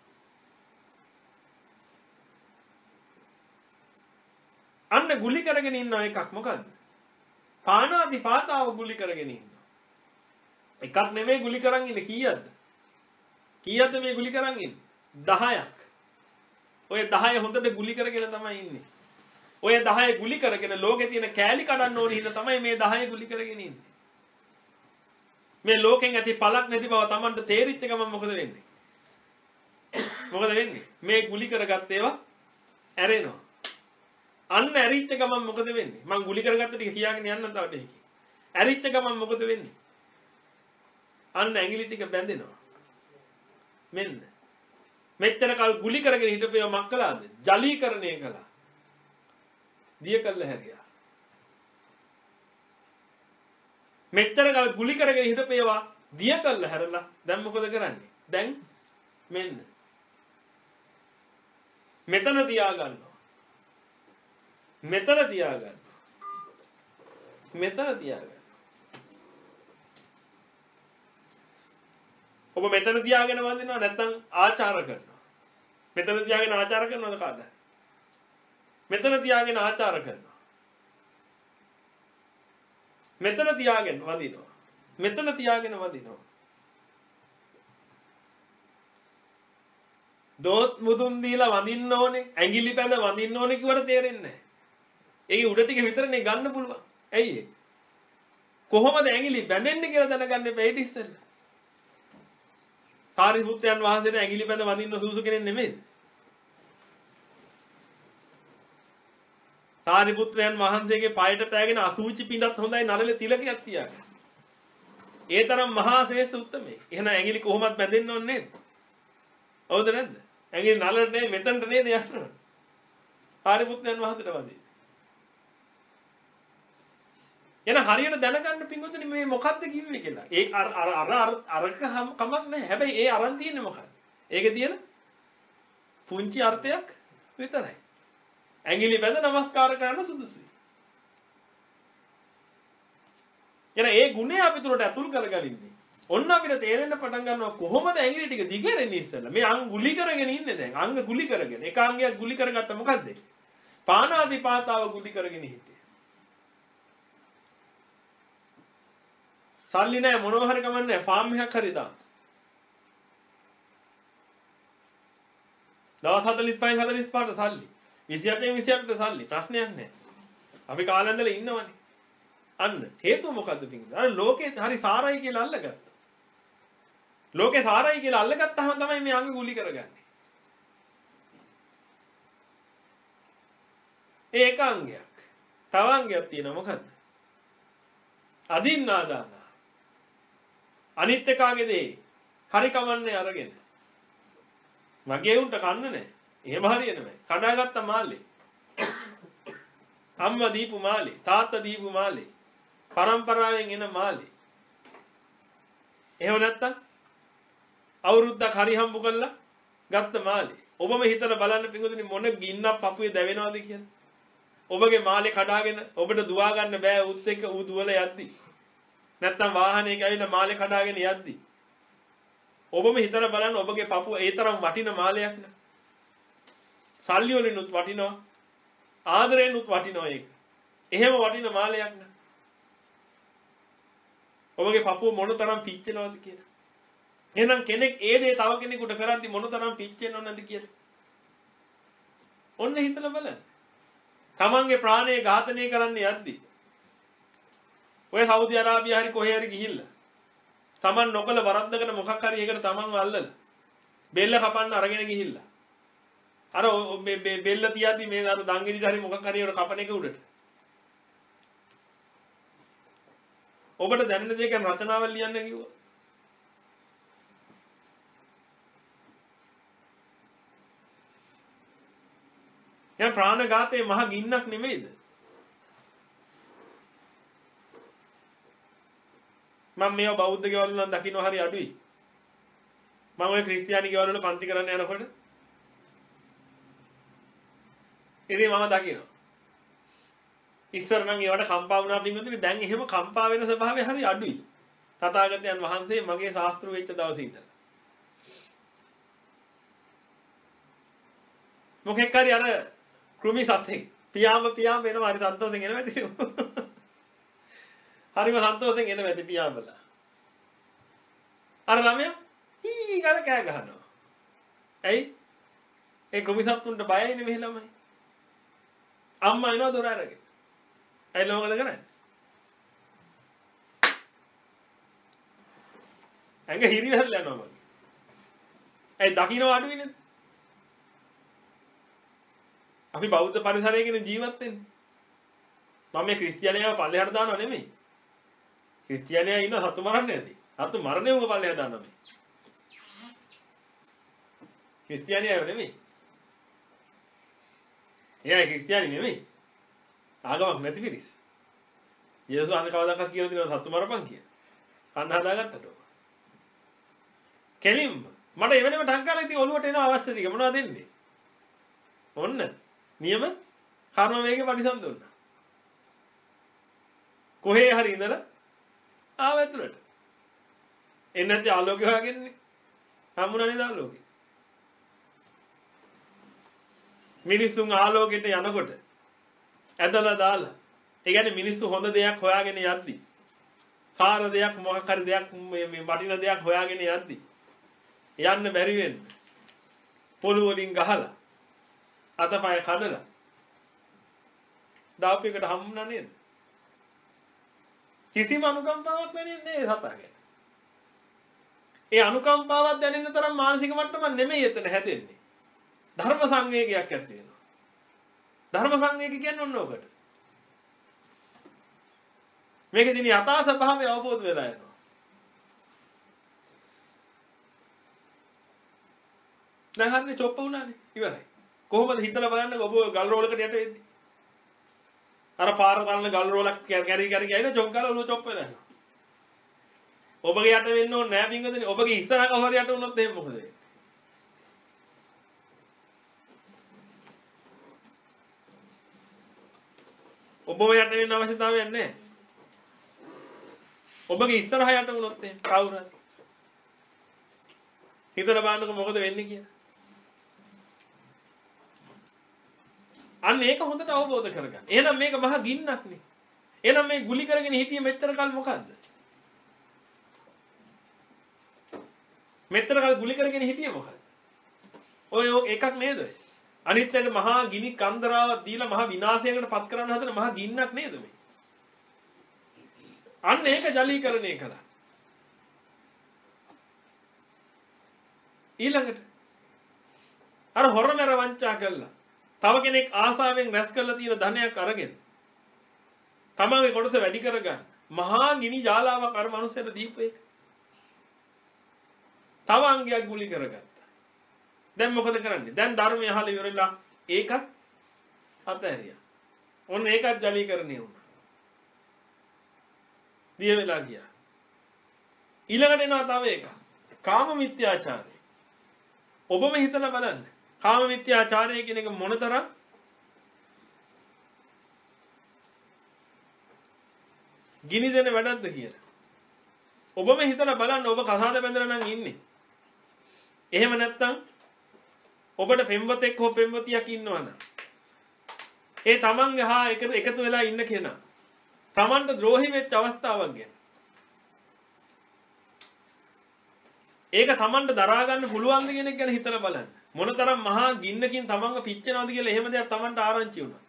අන්න ගුලි කරගෙන ඉන්න එකක් මොකද්ද? පාණාතිපාතාව ගුලි කරගෙන ඉන්න. එකක් නෙමෙයි ගුලි කරන් ඉන්නේ කීයක්ද? කීයක්ද මේ ගුලි කරන් ඉන්නේ? දහයක්. ඔය දහය හොඳට ගුලි කරගෙන තමයි ඉන්නේ. ඔය දහය ගුලි කරගෙන ලෝකේ තියෙන කෑලි කඩන්න ඕන හින්දා තමයි මේ දහය ගුලි කරගෙන ඉන්නේ. මේ ලෝකෙන් ඇති පළක් නැති බව Tamanට තේරිච්ච ගමන් මොකද වෙන්නේ? මොකද වෙන්නේ? මේ ගුලි කරගත්ත ඒවා ඇරෙනවා. අන්න ඇරිච්ච ගමන් මොකද වෙන්නේ? මං ගුලි කරගත්ත ටික කියාගෙන යන්න තව ටිකක්. ඇරිච්ච ගමන් මොකද වෙන්නේ? අන්න ඇඟිලි ටික බැඳෙනවා. මෙන්න. මෙච්චර කල් ගුලි කරගෙන හිටපේව මක් කළාද? ජලීකරණය කළා. දිය කළ හැරියා. මෙච්චර කල් ගුලි කරගෙන හිටපේවා දිය කළ හැරලා දැන් මොකද කරන්නේ? දැන් මෙන්න. මෙතන තියා ගන්නවා. මෙතන තියා ගන්නවා. මෙතන තියා ගන්නවා. ඔබ මෙතන තියාගෙන වඳිනවා නැත්නම් ආචාර කරනවා. මෙතන තියාගෙන ආචාර කරනවද කාටද? මෙතන තියාගෙන ආචාර කරනවා. මෙතන තියාගෙන වඳිනවා. මෙතන තියාගෙන වඳිනවා. දොත් මුදුන් දීලා වඳින්න ඕනේ, ඇඟිලි පැඳ වඳින්න ඕනේ කිව්වට තේරෙන්නේ නැහැ. ඒකේ උඩ ටික විතරනේ ගන්න පුළුවන්. ඇයි ඒ? කොහොමද ඇඟිලි බැඳෙන්නේ කියලා දැනගන්න බැහැ ඊට ඉස්සෙල්ලා. සාරිපුත්‍රයන් වහන්සේට ඇඟිලි බැඳ වඳින්න සුසු කෙනෙක් නෙමෙයිද? සාරිපුත්‍රයන් වහන්සේගේ පායට පෑගෙන අසූචි පිටත් හොඳයි නරලේ තිලකයක් තියාගන්න. ඒ තරම් මහා ශ්‍රේෂ්ඨ උත්තමේ. එහෙනම් ඇඟිලි කොහොමද බැඳෙන්න ඕනේ නේද? හවුද නැද්ද? ඇඟිලි නරලට නේ මෙතනට නේද යන්නේ. සාරිපුත්‍රයන් වහන්සේට වඳින්න. එන හරියට දැනගන්න පින්වතුනි මේ මොකද්ද කිව්වේ කියලා. ඒ අර අර අර අරක කමක් නැහැ. හැබැයි ඒ අරන් තියෙන්නේ මොකක්ද? ඒකේ තියෙන පුංචි අර්ථයක් විතරයි. ඇඟිලි බැඳ නමස්කාර කරන්න සුදුසුයි. එන ඒ ගුණය අපි තුරට ඇතුල් කරගනින්නේ. ඔන්න අපිට තේරෙන්න පටන් ගන්නවා කොහොමද ඇඟිලි ටික දිගරෙන්නේ ඉස්සෙල්ලා. මේ අංග ගුලි කරගෙන ඉන්නේ දැන්. අංග ගුලි කරගෙන. එක අංගයක් ගුලි කරගත්ත මොකද්ද? පානාදිපාතාව ගුලි කරගෙන හිටියේ. සල්ලි නැහැ මොනවා හරි කමන්නේ නැහැ ෆාම් එකක් හරි දාන්න. දවස් හතළිස් පහෙන් හතළිස් පහට සල්ලි. විසි අටෙන් විසි අටට සල්ලි. ප්‍රශ්නයක් නැහැ. අපි කාලෙන්දලා ඉන්නවනේ. අන්න හේතුව මොකද්ද පිටින්? අර ලෝකේ හරි සාරයි කියලා අල්ලගත්තා. ලෝකේ සාරයි කියලා අල්ලගත්තාම තමයි මේ අංග ගුලි කරගන්නේ. ඒක අංගයක්. තව අංගයක් තියෙනවා මොකද්ද? අදින්නාදාන. අනිත් එකාගේ දේ හරි කමන්නේ අරගෙන මගේ උන්ට කන්න නැහැ. එහෙම හරියන්නේ නැහැ. කඩාගත්ත මාළේ. අම්මා දීපු මාළේ, තාත්තා දීපු මාළේ. පරම්පරාවෙන් එන මාළේ. එහෙම නැත්තම් අවුරුද්දක් හරි හම්බ කරලා ගත්ත මාළේ. ඔබම හිතලා බලන්න පිටුදින මොන ගින්නක් පපුවේ දැවෙනවද කියලා. ඔබගේ මාළේ කඩාගෙන ඔබට දුවා ගන්න බෑ උත් එක්ක ඌ දුවල යද්දි. නැත්තම් වාහනයක ඇවිල්ලා මාළේ කඩාගෙන යද්දි. ඔබම හිතලා බලන්න ඔබගේ පපුව ඒ තරම් වටින මාළයක් නේ. සල්ලි වලිනුත් වටිනවා. ආදරයෙන්ුත් වටිනවා ඒක. එහෙම වටින මාළයක් නේ. ඔබගේ පපුව මොන තරම් පිච්චෙනවද කියලා. එහෙනම් කෙනෙක් ඒ දේ තව කෙනෙකුට කරද්දි මොන තරම් පිච්චෙනව නැද්ද කියලා. ඔන්න හිතලා බලන්න. තමන්ගේ ප්‍රාණය ඝාතනය කරන්න යද්දි ඔය සෞදි අරාබිය හරි කොහේ හරි ගිහිල්ලා තමන් නොකල වරද්දකට මොකක් හරි ඒකට තමන්ව අල්ලලා බෙල්ල කපන්න අරගෙන ගිහිල්ලා අර මේ බෙල්ල තියද්දි මේ අර දංගිරිට හරි මොකක් හරි ඒකට කපන එක උඩට ඔබට දැනෙන දේ ගැන රචනාවල් ලියන්න කිව්වා. දැන් ප්‍රාණඝාතයේ මහ ගින්නක් නෙමෙයිද? මම මේව බෞද්ධ ගෙවල් නම් දකින්න හරි අඩුයි. මම ඔය ක්‍රිස්තියානි ගෙවල් වල පන්ති කරන්න යනකොට ඉතින් මම දකිනවා. ඉස්සර නම් ඒවට කම්පා වුණා පින්වතුනි දැන් එහෙම කම්පා වෙන ස්වභාවය හරි අඩුයි. තථාගතයන් වහන්සේ මගේ ශාස්ත්‍ර වෙච්ච දවසේ ඉඳලා. මොකෙක් හරි අර කෘමි සත්‍යෙක් පියාඹ පියාඹ එනවා හරි සන්තෝෂෙන් එනවා ඉතින්. හරිම සන්තෝෂෙන් එනවා ඉතින් පියාඹලා. අර ළමයා හී ගාලා කෑ ගහනවා. ඇයි? ඒ කෘමි සත්තුන්ට බයයිනේ මේ ළමයි. අම්මා එනවා දොර අරගෙන. ඇයි මොකද කරන්නේ? ඇඟ හිරි වැල්ල යනවා මගේ. ඇයි දකින්න අඩුයි නේද? අපි බෞද්ධ පරිසරයකින් ජීවත් වෙන්නේ. මම මේ ක්‍රිස්තියානියව පල්ලෙහාට දානව නෙමෙයි. ක්‍රිස්තියානියා ඉන්න සතු මරන්නේ නැති. සතු මරන්නේ උඹ පල්ලෙහාට දානවා මේ. ක්‍රිස්තියානියව නෙමෙයි. එයා ක්‍රිස්තියානි නෙමෙයි. ආගමක් නැති පිරිස්. යේසුස් අන්න කවදාකවත් කියලා දෙනවා සතු මරපන් කියලා. කන්න හදාගත්තට. කෙලින්ම මට එවෙලෙම ටංකාලා ඉතින් ඔළුවට එන අවශ්‍ය ටික මොනවද දෙන්නේ? ඔන්න නියම කර්ම වේගේ පරිසම් දුන්නා. කොහේ හරි ඉඳලා ආව ඇතුළට. එන්නේ නැති ආලෝකය හොයාගන්නේ. හම්බුණා නේද ආලෝකය? මිනිසුන් ආලෝකයට යනකොට ඇදලා දාලා. ඒ කියන්නේ මිනිස්සු හොඳ දෙයක් හොයාගෙන යද්දි. සාර දෙයක් මොකක් හරි දෙයක් මේ වටින දෙයක් හොයාගෙන යද්දි. යන්න බැරි වෙන්න. පොළු වලින් ගහලා අතපය කඩලා දාපේකට හම්බුණා නේද? කිසිම අනුකම්පාවක් දැනෙන්නේ නැහැ සතාගෙන. ඒ අනුකම්පාවක් දැනෙන්න තරම් මානසික මට්ටමක් නෙමෙයි එතන හැදෙන්නේ. ධර්ම සංවේගයක් ඇති වෙනවා. ධර්ම සංවේගය කියන්නේ ඔන්න ඔකට. මේකෙදී යථා ස්වභාවය අවබෝධ වෙලා යනවා. දැන් හරිනේ චොප්ප වුණානේ. ඉවරයි. කොහොමද හිතලා බලන්න ඔබ ගල් රෝලකට යට වෙද්දි? අර පාර තලන ගල් රෝලක් කැරි කැරි ගිහින් චොක් ගාලා ඔළුව චොප් වෙලා යනවා. ඔබගේ යට වෙන්න ඕනේ නෑ පින්වතුනි. ඔබගේ ඉස්සරහ කවුරු යට වුණොත් එහෙම මොකද වෙන්නේ? ඔබව යට වෙන්න අවශ්‍යතාවයක් නැහැ. ඔබගේ ඉස්සරහ යට වුණොත් එහෙම කවුරු හරි හිතලා බලන්නකො මොකද වෙන්නේ කියලා. අන්න ඒක හොඳට අවබෝධ කරගන්න. එහෙනම් මේක මහා ගින්නක් නේ. එහෙනම් මේ ගුලි කරගෙන හිටියේ මෙච්චර කල් මොකද්ද? මෙච්චර කල් ගුලි කරගෙන හිටියේ මොකද්ද? ඔය එකක් නේද? අනිත් එක මහා ගිනි කන්දරාවක් දීලා මහා විනාශයකට පත් කරන්න හදන මහා ගින්නක් නේද මේ? අන්න ඒක ජලීකරණය කළා. ඊළඟට අර හොරමෙර වංචා කළා. තව කෙනෙක් ආසාවෙන් රැස් කරලා තියෙන ධනයක් අරගෙන තමන්ගේ කොටස වැඩි කරගන්න මහා ගිනි ජාලාවක් අර මනුස්සයට දීපු එක. තව අංගයක් ගුලි කරගත්තා. දැන් මොකද කරන්නේ? දැන් ධර්මය අහලා ඉවරලා ඒකත් අතහැරියා. ඔන්න ඒකත් ජලීකරණය වුණා. දිය වෙලා ගියා. ඊළඟට එනවා තව එකක්. කාම මිත්‍යාචාරය. ඔබම හිතලා බලන්න. කාම මිත්‍යාචාරය කියන එක මොනතරම් ගිනි දෙන වැඩක්ද කියලා. ඔබම හිතලා බලන්න ඔබ කසාද බැඳලා නම් ඉන්නේ. එහෙම නැත්නම් ඔබට පෙම්වතෙක් හෝ පෙම්වතියක් ඉන්නවනම් ඒ තමන්ගේ හා එකතු වෙලා ඉන්න කෙනා තමන්ට ද්‍රෝහි වෙච්ච අවස්ථාවක් ගැන ඒක තමන්ට දරා ගන්න පුළුවන්ද කියන එක ගැන හිතලා බලන්න. මොනතරම් මහා ගින්නකින් තමන්ව පිච්චෙනවද කියලා එහෙම දෙයක් තමන්ට ආරංචි වුණා.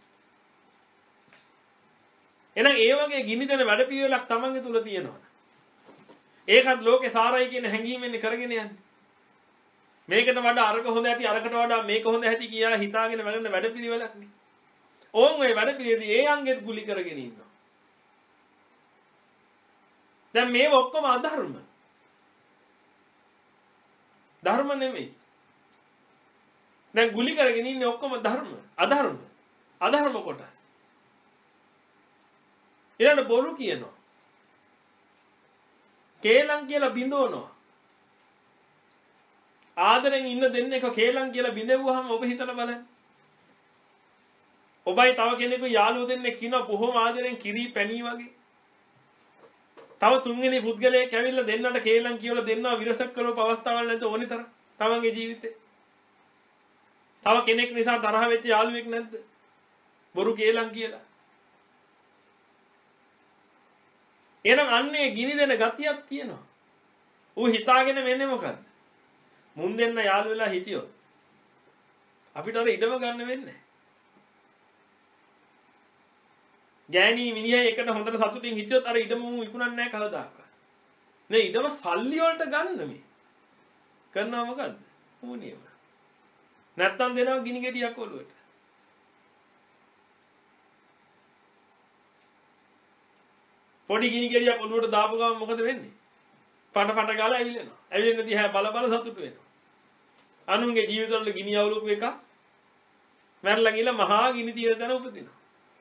එහෙනම් ඒ වගේ ගිනි දෙන වැඩ පිළිවෙලක් තමන්ගේ තුල තියෙනවා. ඒකත් ලෝකේ සාරයි කියන හැඟීමෙන් කරගෙන යන්නේ. මේකට වඩා අරක හොඳ ඇති අරකට වඩා මේක හොඳ ඇති කියලා හිතාගෙන වැඩන වැඩ පිළිවෙලක් නේ. ඕන් ඔය වැඩ පිළිවෙලදී ඒ අංගෙත් ගුලි කරගෙන ඉන්නවා. දැන් මේව ඔක්කොම අධර්ම. ධර්ම නෙමෙයි. දැන් ගුලි කරගෙන ඉන්නේ ඔක්කොම ධර්ම. අධර්ම. අධර්ම කොටස්. ඊළඟ බොරු කියනවා. කේලම් කියලා බිඳවනවා. ආදරෙන් ඉන්න දෙන්නේ එක කේලම් කියලා බිඳෙව්වහම ඔබ හිතලා බලන්න. ඔබයි තව කෙනෙකු යාළුවෝ දෙන්නෙක් ඉන්නවා බොහොම ආදරෙන් කිරි පැණි වගේ. තව තුන්වෙනි පුද්ගලයෙක් ඇවිල්ලා දෙන්නට කේලම් කියලා දෙන්නා විරසක් කරව අවස්ථාවක් නැද්ද ඕනි තරම් තමන්ගේ ජීවිතේ. තව කෙනෙක් නිසා තරහ වෙච්ච යාළුවෙක් නැද්ද? බොරු කේලම් කියලා. එහෙනම් අන්නේ ගිනි දෙන ගතියක් තියෙනවා. ඌ හිතාගෙන වෙන්නේ මොකද්ද? මුන් දෙන්න යාළු වෙලා හිටියොත් අපිට අර ඉඩම ගන්න වෙන්නේ. ගෑණි මිනිහයි එකට හොඳට සතුටින් හිටියොත් අර ඉඩම මු විකුණන්නේ නැහැ කවදාකවත්. නේ ඉඩම සල්ලි වලට ගන්න මේ. කරනවා මොකද්ද? ඌනියම. නැත්තම් දෙනවා ගිනි ගෙඩියක් ඔලුවට. පොඩි ගිනි ගෙඩියක් ඔලුවට දාපු ගමන් මොකද වෙන්නේ? පට පට ගාලා ඇවිලෙනවා. ඇවිලෙන දිහා බල බල සතුටු වෙනවා. අනුන්ගේ ජීවිතවල ගිනි අවුලුපු එක මැරලා ගිහලා මහා ගිනි තියෙන තැන උපදිනවා.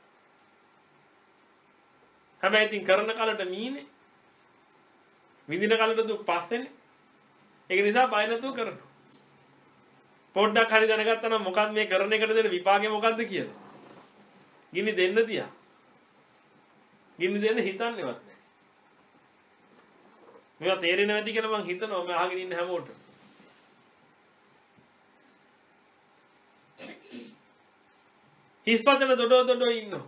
හැබැයි ඉතින් කරන කලට මීනේ විඳින කලට දුක් පස්සේනේ. ඒක නිසා බය නැතුව කරනවා. පොඩ්ඩක් හරි දැනගත්තා නම් මොකක්ද මේ කරන එකට දෙන විපාකය මොකක්ද කියලා. ගිනි දෙන්න තියා. ගිනි දෙන්න හිතන්නේවත් නැහැ. මේවා තේරෙන්නේ නැති කියලා මං හිතනවා මම අහගෙන ඉන්න හැමෝටම. හිස්වචන දොඩ දොඩ ඉන්නවා.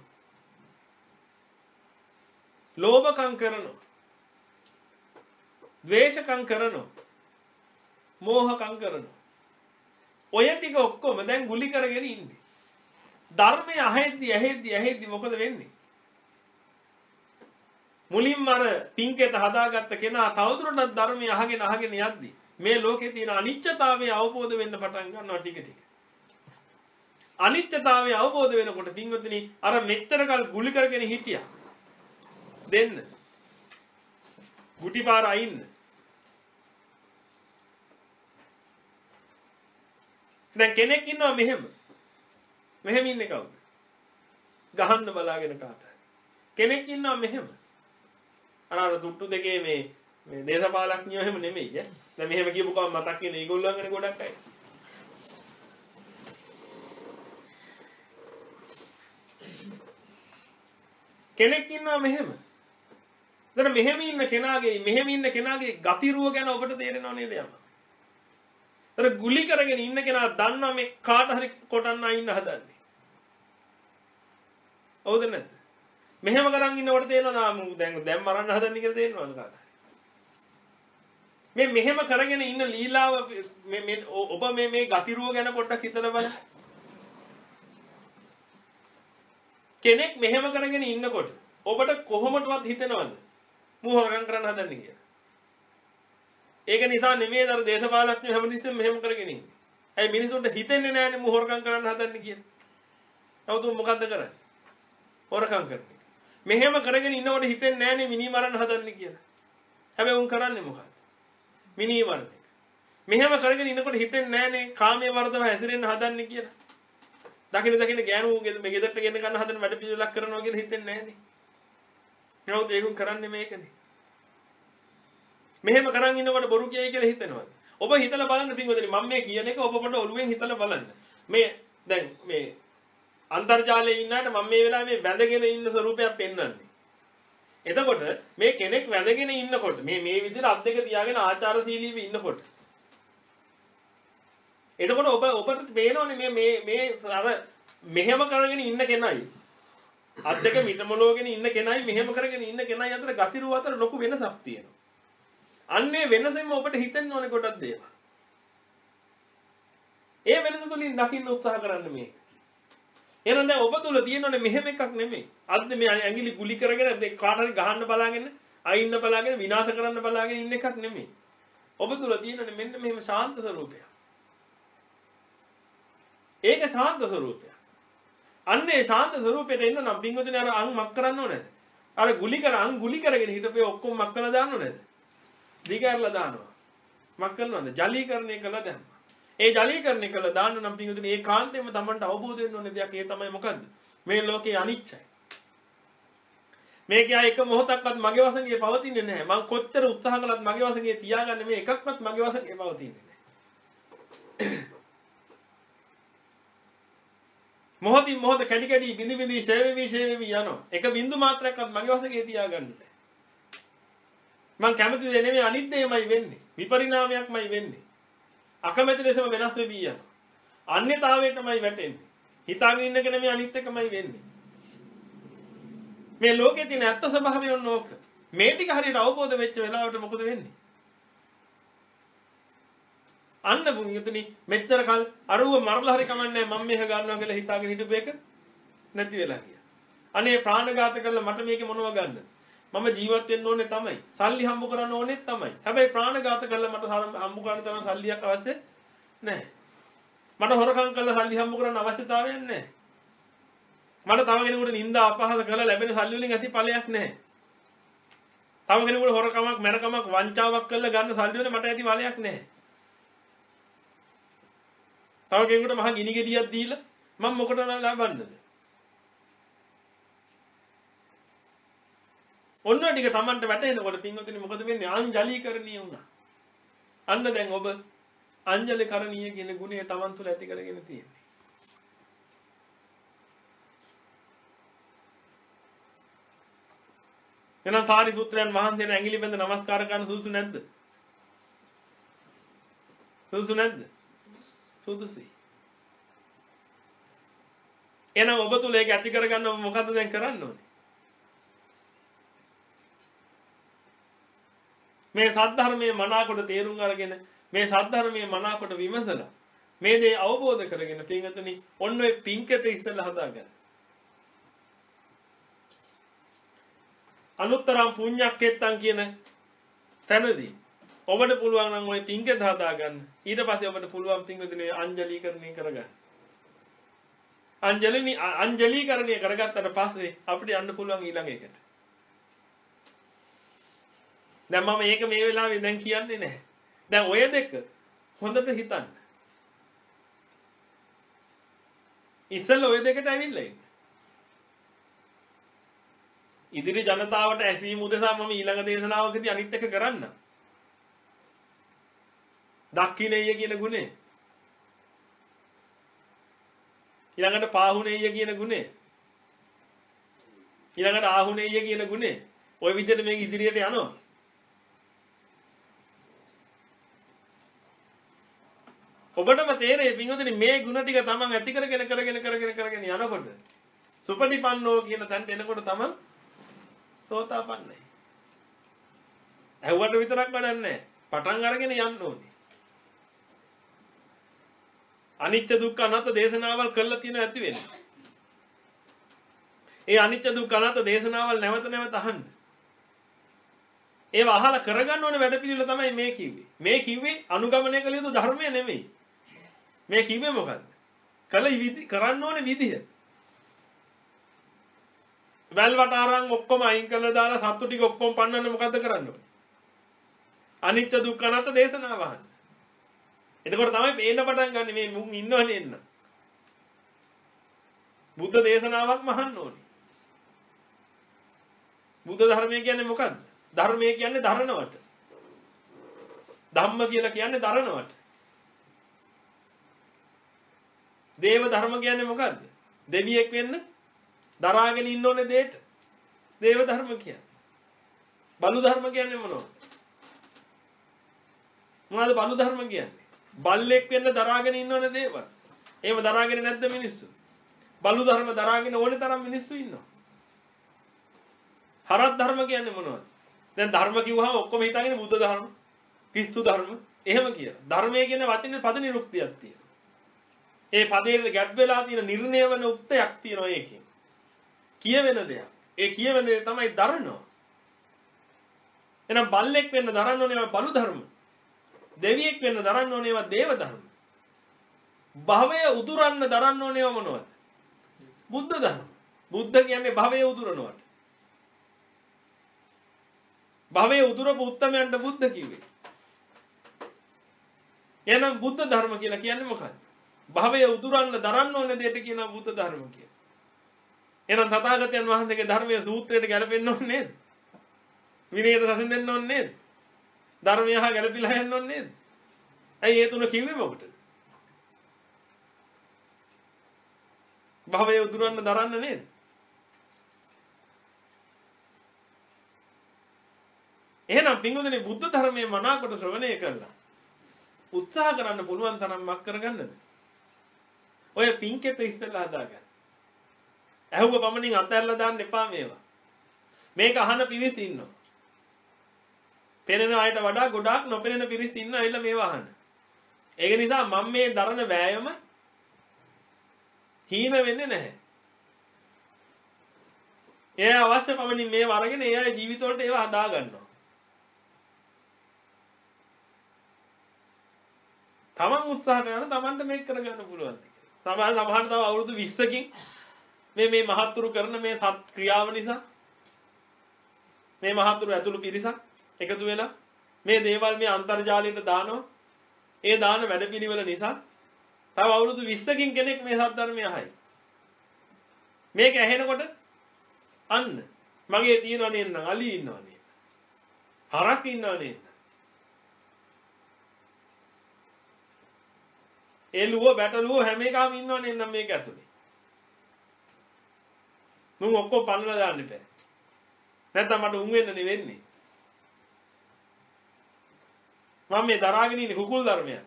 ලෝභකම් කරනවා. ද්වේෂකම් කරනවා. මෝහකම් කරනවා. ඔය ටික ඔක්කොම දැන් ගුලි කරගෙන ඉන්නේ. ධර්මය අහෙද්දි ඇහෙද්දි ඇහෙද්දි මොකද වෙන්නේ? මුලින්ම අර පිංකෙත හදාගත්ත කෙනා තවදුරටත් ධර්මය අහගෙන අහගෙන යද්දි මේ ලෝකේ තියෙන අනිත්‍යතාවය අවබෝධ වෙන්න පටන් ගන්නවා ටික ටික. අනිත්‍යතාවය අවබෝධ වෙනකොට පින්වතුනි අර මෙච්චර කල් ගුලි කරගෙන හිටියා. දෙන්න. ගුටි පාර අයින්න. දැන් කෙනෙක් ඉන්නවා මෙහෙම. මෙහෙම ඉන්නේ කවුද? ගහන්න බලාගෙන කාට. කෙනෙක් ඉන්නවා මෙහෙම. අර අර දුට්ටු දෙකේ මේ මේ දේශපාලඥයෝ එහෙම නෙමෙයි ඈ. දැන් මෙහෙම කියපු කම මතක් වෙන ඒගොල්ලන්ගෙන ගොඩක් අය. කෙනෙක් ඉන්නවා මෙහෙම. දැන් මෙහෙම ඉන්න කෙනාගේ මෙහෙම ඉන්න කෙනාගේ ගතිරුව ගැන ඔබට තේරෙනව නේද යම? අර ගුලි කරගෙන ඉන්න කෙනා දන්නවා මේ කාට හරි කොටන්න ඉන්න හදන්නේ. හවුද නැද්ද? මෙහෙම කරන් ඉන්නකොට තේරෙනවා මම දැන් දැන් මරන්න හදන්නේ කියලා තේරෙනවද කාට? මේ මෙහෙම කරගෙන ඉන්න ලීලාව මේ මේ ඔබ මේ මේ ගතිරුව ගැන පොඩ්ඩක් හිතලා බලන්න. කෙනෙක් මෙහෙම කරගෙන ඉන්නකොට ඔබට කොහොමදවත් හිතෙනවද? මූ හොරගම් කරන්න හදන්නේ කියලා. ඒක නිසා නෙමෙයි අර දේශපාලඥයෝ හැමතිස්සෙම මෙහෙම කරගෙන ඉන්නේ. ඇයි මිනිසුන්ට හිතෙන්නේ නැහැනේ මූ හොරගම් කරන්න හදන්නේ කියලා. නමුත් උන් මොකද්ද කරන්නේ? හොරගම් කරන්නේ. මෙහෙම කරගෙන ඉන්නකොට හිතෙන්නේ නැහැනේ මිනි මරන්න හදන්නේ කියලා. හැබැයි උන් කරන්නේ මොකක්ද? මිනි මරන්නේ. මෙහෙම කරගෙන ඉන්නකොට හිතෙන්නේ නැහැනේ කාමයේ වර්ධව හැසිරෙන්න හදන්නේ කියලා. දකින්න දකින්න ගෑනුගේ මේ ගෙදරට ගෙන්න ගන්න හදන වැඩ පිළිවෙලක් කරනවා කියලා හිතෙන්නේ නැහැනේ. නමුත් ඒකුන් කරන්නේ මේකනේ. මෙහෙම කරන් ඉන්නකොට බොරු කියයි කියලා හිතනවාද? ඔබ හිතලා බලන්න පින්වතුනි මම මේ කියන එක ඔබ පොඩ ඔළුවෙන් හිතලා බලන්න. මේ දැන් මේ අන්තර්ජාලයේ ඉන්නාට මම මේ වෙලාවේ මේ වැඳගෙන ඉන්න ස්වරූපයක් පෙන්වන්නේ. එතකොට මේ කෙනෙක් වැඳගෙන ඉන්නකොට මේ මේ විදිහට අත් දෙක තියාගෙන ආචාරශීලීව ඉන්නකොට එතකොට ඔබ ඔබට පේනවනේ මේ මේ මේ අර මෙහෙම කරගෙන ඉන්න කෙනයි අත් දෙක මිටමලෝගෙන ඉන්න කෙනයි මෙහෙම කරගෙන ඉන්න කෙනයි අතර ගතිරුව අතර ලොකු වෙනසක් තියෙනවා. අන්නේ වෙනසෙන්ම ඔබට හිතෙන්න ඕනේ කොටක් දේවල්. ඒ වෙනස තුලින් දකින්න උත්සාහ කරන්න මේක. එහෙනම් දැන් ඔබ තුල තියෙනනේ මෙහෙම එකක් නෙමෙයි. අද මේ ඇඟිලි ගුලි කරගෙන කාට හරි ගහන්න බලාගෙන, අයින්න බලාගෙන, විනාශ කරන්න බලාගෙන ඉන්න එකක් නෙමෙයි. ඔබ තුල තියෙනනේ මෙන්න මෙහෙම ශාන්ත ස්වરૂපයක්. ඒක ශාන්ත ස්වરૂපයක්. අන්නේ ශාන්ත ස්වરૂපයට එන්න නම් පින්වතුනි අර අං මක් කරන්න ඕනේද? අර ගුලි කර අං ගුලි කරගෙන හිටපේ ඔක්කොම මක් කරලා දාන්න ඕනේද? දිගහැරලා දානවා. මක් කරනවද? ජලීකරණය කළා දැම්මා. ඒ ජලීකරණය කළා දාන්න නම් පින්වතුනි ඒ කාන්තේම Tamanට අවබෝධ වෙන්න ඕනේ දෙයක් ඒ තමයි මොකද්ද? මේ ලෝකේ අනිච්චයි. මේක ආ එක මොහොතක්වත් මගේ වශයෙන් පවතින්නේ නැහැ. මම කොච්චර උත්සාහ කළත් මගේ වශයෙන් තියාගන්න මේ එකක්වත් මගේ වශයෙන් පවතින්නේ නැහැ. මොහොතින් මොහොත කැඩි කැඩි බිඳි බිඳි ෂේවෙවි ෂේවෙවි යනවා. එක බිඳු මාත්‍රයක්වත් මගේ වශයෙන් තියාගන්න බෑ. මං කැමති දේ නෙමෙයි අනිත් දෙයමයි වෙන්නේ. විපරිණාමයක්මයි වෙන්නේ. අකමැති ලෙසම වෙනස් වෙවි යනවා. අන්‍යතාවයටමයි වැටෙන්නේ. හිතාගෙන ඉන්නක නෙමෙයි අනිත් එකමයි වෙන්නේ. මේ ලෝකේ තියෙන ඇත්ත ස්වභාවය ඕනෝක. මේ ටික හරියට අවබෝධ වෙච්ච වෙලාවට මොකද වෙන්නේ? අන්න බුණියතුනි මෙච්චර කල් අරුව මරලා හරි කමන්නේ මම මේක ගන්නවා කියලා හිතාගෙන හිටපු එක නැති වෙලා ගියා. අනේ ප්‍රාණඝාත කළා මට මේකේ මොනව ගන්නද? මම ජීවත් වෙන්න ඕනේ තමයි. සල්ලි හම්බ කරන්න ඕනේ තමයි. හැබැයි ප්‍රාණඝාත කළා මට හම්බ කරන්න තරම් සල්ලියක් අවශ්‍ය නැහැ. මට හොරකම් කළා සල්ලි හම්බ කරන්න අවශ්‍යතාවයක් නැහැ. මට තව කෙනෙකුට නිନ୍ଦා අපහාස කරලා ලැබෙන සල්ලි වලින් ඇති ඵලයක් නැහැ. තව කෙනෙකුට හොරකමක්, මැරකමක්, වංචාවක් කරලා ගන්න සල්ලි වල මට ඇති ඵලයක් නැහැ. තව කෙනෙකුට මහා ගිනි ගෙඩියක් දීලා මම මොකටද ලබන්නද? ඔන්න ටික Tamanට වැටෙනකොට පින්වතුනි මොකද වෙන්නේ? අංජලීකරණීය වුණා. අන්න දැන් ඔබ අංජලීකරණීය කියන ගුණය Taman තුල ඇති කරගෙන තියෙන්නේ. එහෙනම් සාරිපුත්‍රයන් වහන්සේට ඇඟිලි බඳ නමස්කාර කරන්න සුදුසු නැද්ද? සුදුසු නැද්ද? සුදුසුයි. එහෙනම් ඔබ තුල ඒක ඇති කරගන්න ඔබ මොකද්ද දැන් කරන්න ඕනේ? මේ සද්ධර්මයේ මනාකොට තේරුම් අරගෙන මේ සද්ධර්මයේ මනාකොට විමසලා මේ දේ අවබෝධ කරගෙන පින්වතුනි ඔන්න ඔය පින්කෙත ඉස්සෙල්ලා හදාගන්න. අනුත්තරම් පුඤ්ඤක්කෙත්තන් කියන තැනදී ඔබට පුළුවන් නම් ওই පින්කෙත හදාගන්න. ඊට පස්සේ ඔබට පුළුවන් පින්වතුනි අංජලීකරණය කරගන්න. අංජලි අංජලීකරණය කරගත්තට පස්සේ අපිට යන්න පුළුවන් ඊළඟ එකට. දැන් මම මේක මේ වෙලාවේ දැන් කියන්නේ නැහැ. දැන් ඔය දෙක හොඳට හිතන්න. ඉස්සෙල්ලා ඔය දෙකට ඇවිල්ලා ඉන්න. ඉදිරි ජනතාවට ඇසීම උදෙසා මම ඊළඟ දේශනාවකදී අනිත් එක කරන්න. දක්ඛිනේය කියන ගුණය. ඊළඟට පාහුනේය කියන ගුණය. ඊළඟට ආහුනේය කියන ගුණය. ওই විදිහට මේක ඉදිරියට යනවා. ඔබටම තේරෙයි පින්වතුනි මේ ಗುಣ ටික තමන් ඇති කරගෙන කරගෙන කරගෙන කරගෙන යනකොට සුපටිපන්නෝ කියන තැනට එනකොට තමන් සෝතාපන්නයි. ඇහුවට විතරක් වැඩක් නැහැ. පටන් අරගෙන යන්න ඕනේ. අනිත්‍ය දුක්ඛ අනාත්ම දේශනාවල් කළා තියෙන ඇති වෙන්නේ. ඒ අනිත්‍ය දුක්ඛ අනාත්ම දේශනාවල් නැවත නැවත අහන්න. ඒව අහලා කරගන්න ඕනේ වැඩපිළිවෙල තමයි මේ කිව්වේ. මේ කිව්වේ අනුගමනය කළ යුතු ධර්මය නෙමෙයි. මේ කිව්වේ මොකද්ද? කල විදි කරන්න ඕනේ විදිය. වැල්වට අරන් ඔක්කොම අයින් කරලා දාලා සත්තු ටික ඔක්කොම පන්නන්න මොකද්ද කරන්න ඕනේ? අනිත්‍ය දුක්ඛ අනාත්ම දේශනාව අහන්න. එතකොට තමයි පේන්න පටන් ගන්න මේ මුන් ඉන්නවනේ එන්න. බුද්ධ දේශනාවක්ම අහන්න ඕනේ. බුද්ධ ධර්මය කියන්නේ මොකද්ද? ධර්මය කියන්නේ දරණවට. ධම්ම කියලා කියන්නේ දරණවට. දේව ධර්ම කියන්නේ මොකද්ද? දෙවියෙක් වෙන්න දරාගෙන ඉන්න ඕනේ දෙයට. දේව ධර්ම කියන්නේ. බලු ධර්ම කියන්නේ මොනවද? මොනවද බලු ධර්ම කියන්නේ? බල්ලෙක් වෙන්න දරාගෙන ඉන්න ඕනේ දේව. එහෙම දරාගෙන නැද්ද මිනිස්සු? බලු ධර්ම දරාගෙන ඕනේ තරම් මිනිස්සු ඉන්නවා. හරත් ධර්ම කියන්නේ මොනවද? දැන් ධර්ම කිව්වහම ඔක්කොම හිතාගෙන බුද්ධ ධර්ම, ක්‍රිස්තු ධර්ම එහෙම කියන. ධර්මයේ කියන වචනේ පද නිරුක්තියක් තියෙනවා. ඒ පදේ ගැප් වෙලා තියෙන නිර්ණය වෙන උක්තයක් තියෙනවා ඒකේ. කියවෙන දෙයක්. ඒ කියවෙන දේ තමයි දරනවා. එහෙනම් බල්ලෙක් වෙන්න දරන්න ඕනේ බලු ධර්ම. දෙවියෙක් වෙන්න දරන්න ඕනේ ඒවා දේව ධර්ම. භවය උදුරන්න දරන්න ඕනේ ඒවා මොනවද? බුද්ධ ධර්ම. බුද්ධ කියන්නේ භවය උදුරනවට. භවයේ උදුරපු උත්තමයන්ට බුද්ධ කිව්වේ. එහෙනම් බුද්ධ ධර්ම කියලා කියන්නේ මොකක්ද? භවයේ උදුරන්න දරන්න ඕනේ දෙයට කියනවා බුද්ධ ධර්ම කියලා. එහෙනම් තථාගතයන් වහන්සේගේ ධර්මයේ සූත්‍රයට ගැලපෙන්න ඕනේ නේද? විනයට සසඳෙන්න ඕනේ නේද? ධර්මය හා ගැලපිලා යන්න ඕනේ නේද? ඇයි ඒ තුන කිව්වේ මොකටද? භවයේ උදුරන්න දරන්න නේද? එහෙනම් පින්වතුනි බුද්ධ ධර්මයේ මනාකොට ශ්‍රවණය කළා. උත්සාහ කරන්න පුළුවන් තරම් මක් කරගන්නද? ඔය පින්කෙත ඉස්සෙල්ලා හදාගන්න. ඇහුව පමණින් අතහැරලා දාන්න එපා මේවා. මේක අහන පිරිස් ඉන්නවා. පෙනෙන අයට වඩා ගොඩාක් නොපෙනෙන පිරිස් ඉන්න ඇවිල්ලා මේවා අහන්න. ඒක නිසා මම මේ දරන වෑයම හීන වෙන්නේ නැහැ. ඒ අවශ්‍ය පමණින් මේව අරගෙන ඒ අය ජීවිතවලට ඒවා හදා ගන්නවා. තමන් උත්සාහ කරන තමන්ට මේක කරගන්න පුළුවන්. සමහර සමහර තව අවුරුදු විස්සකින් මේ මේ මහත්තුරු කරන මේ සත් ක්‍රියාව නිසා මේ මහත්තුරු ඇතුළු පිරිසක් එකතු වෙලා මේ දේවල් මේ අන්තර්ජාලයට දානවා. ඒ දාන වැඩපිළිවෙල නිසා තව අවුරුදු විස්සකින් කෙනෙක් මේ සත්‍ය අහයි. මේක ඇහෙනකොට අන්න මගේ තියෙනව නේද අලි ඉන්නව නේද හරක් ඉන්නව නේද එළුව බැටළුව හැම එකම ඉන්නව නේද මේක ඇතුලේ මුන් ඔක්කොම පන්නලා දාන්න එපා නැත්නම් මට උන් වෙන්න නෙවෙන්නේ මම මේ දරාගෙන ඉන්නේ කුකුල් ධර්මයක්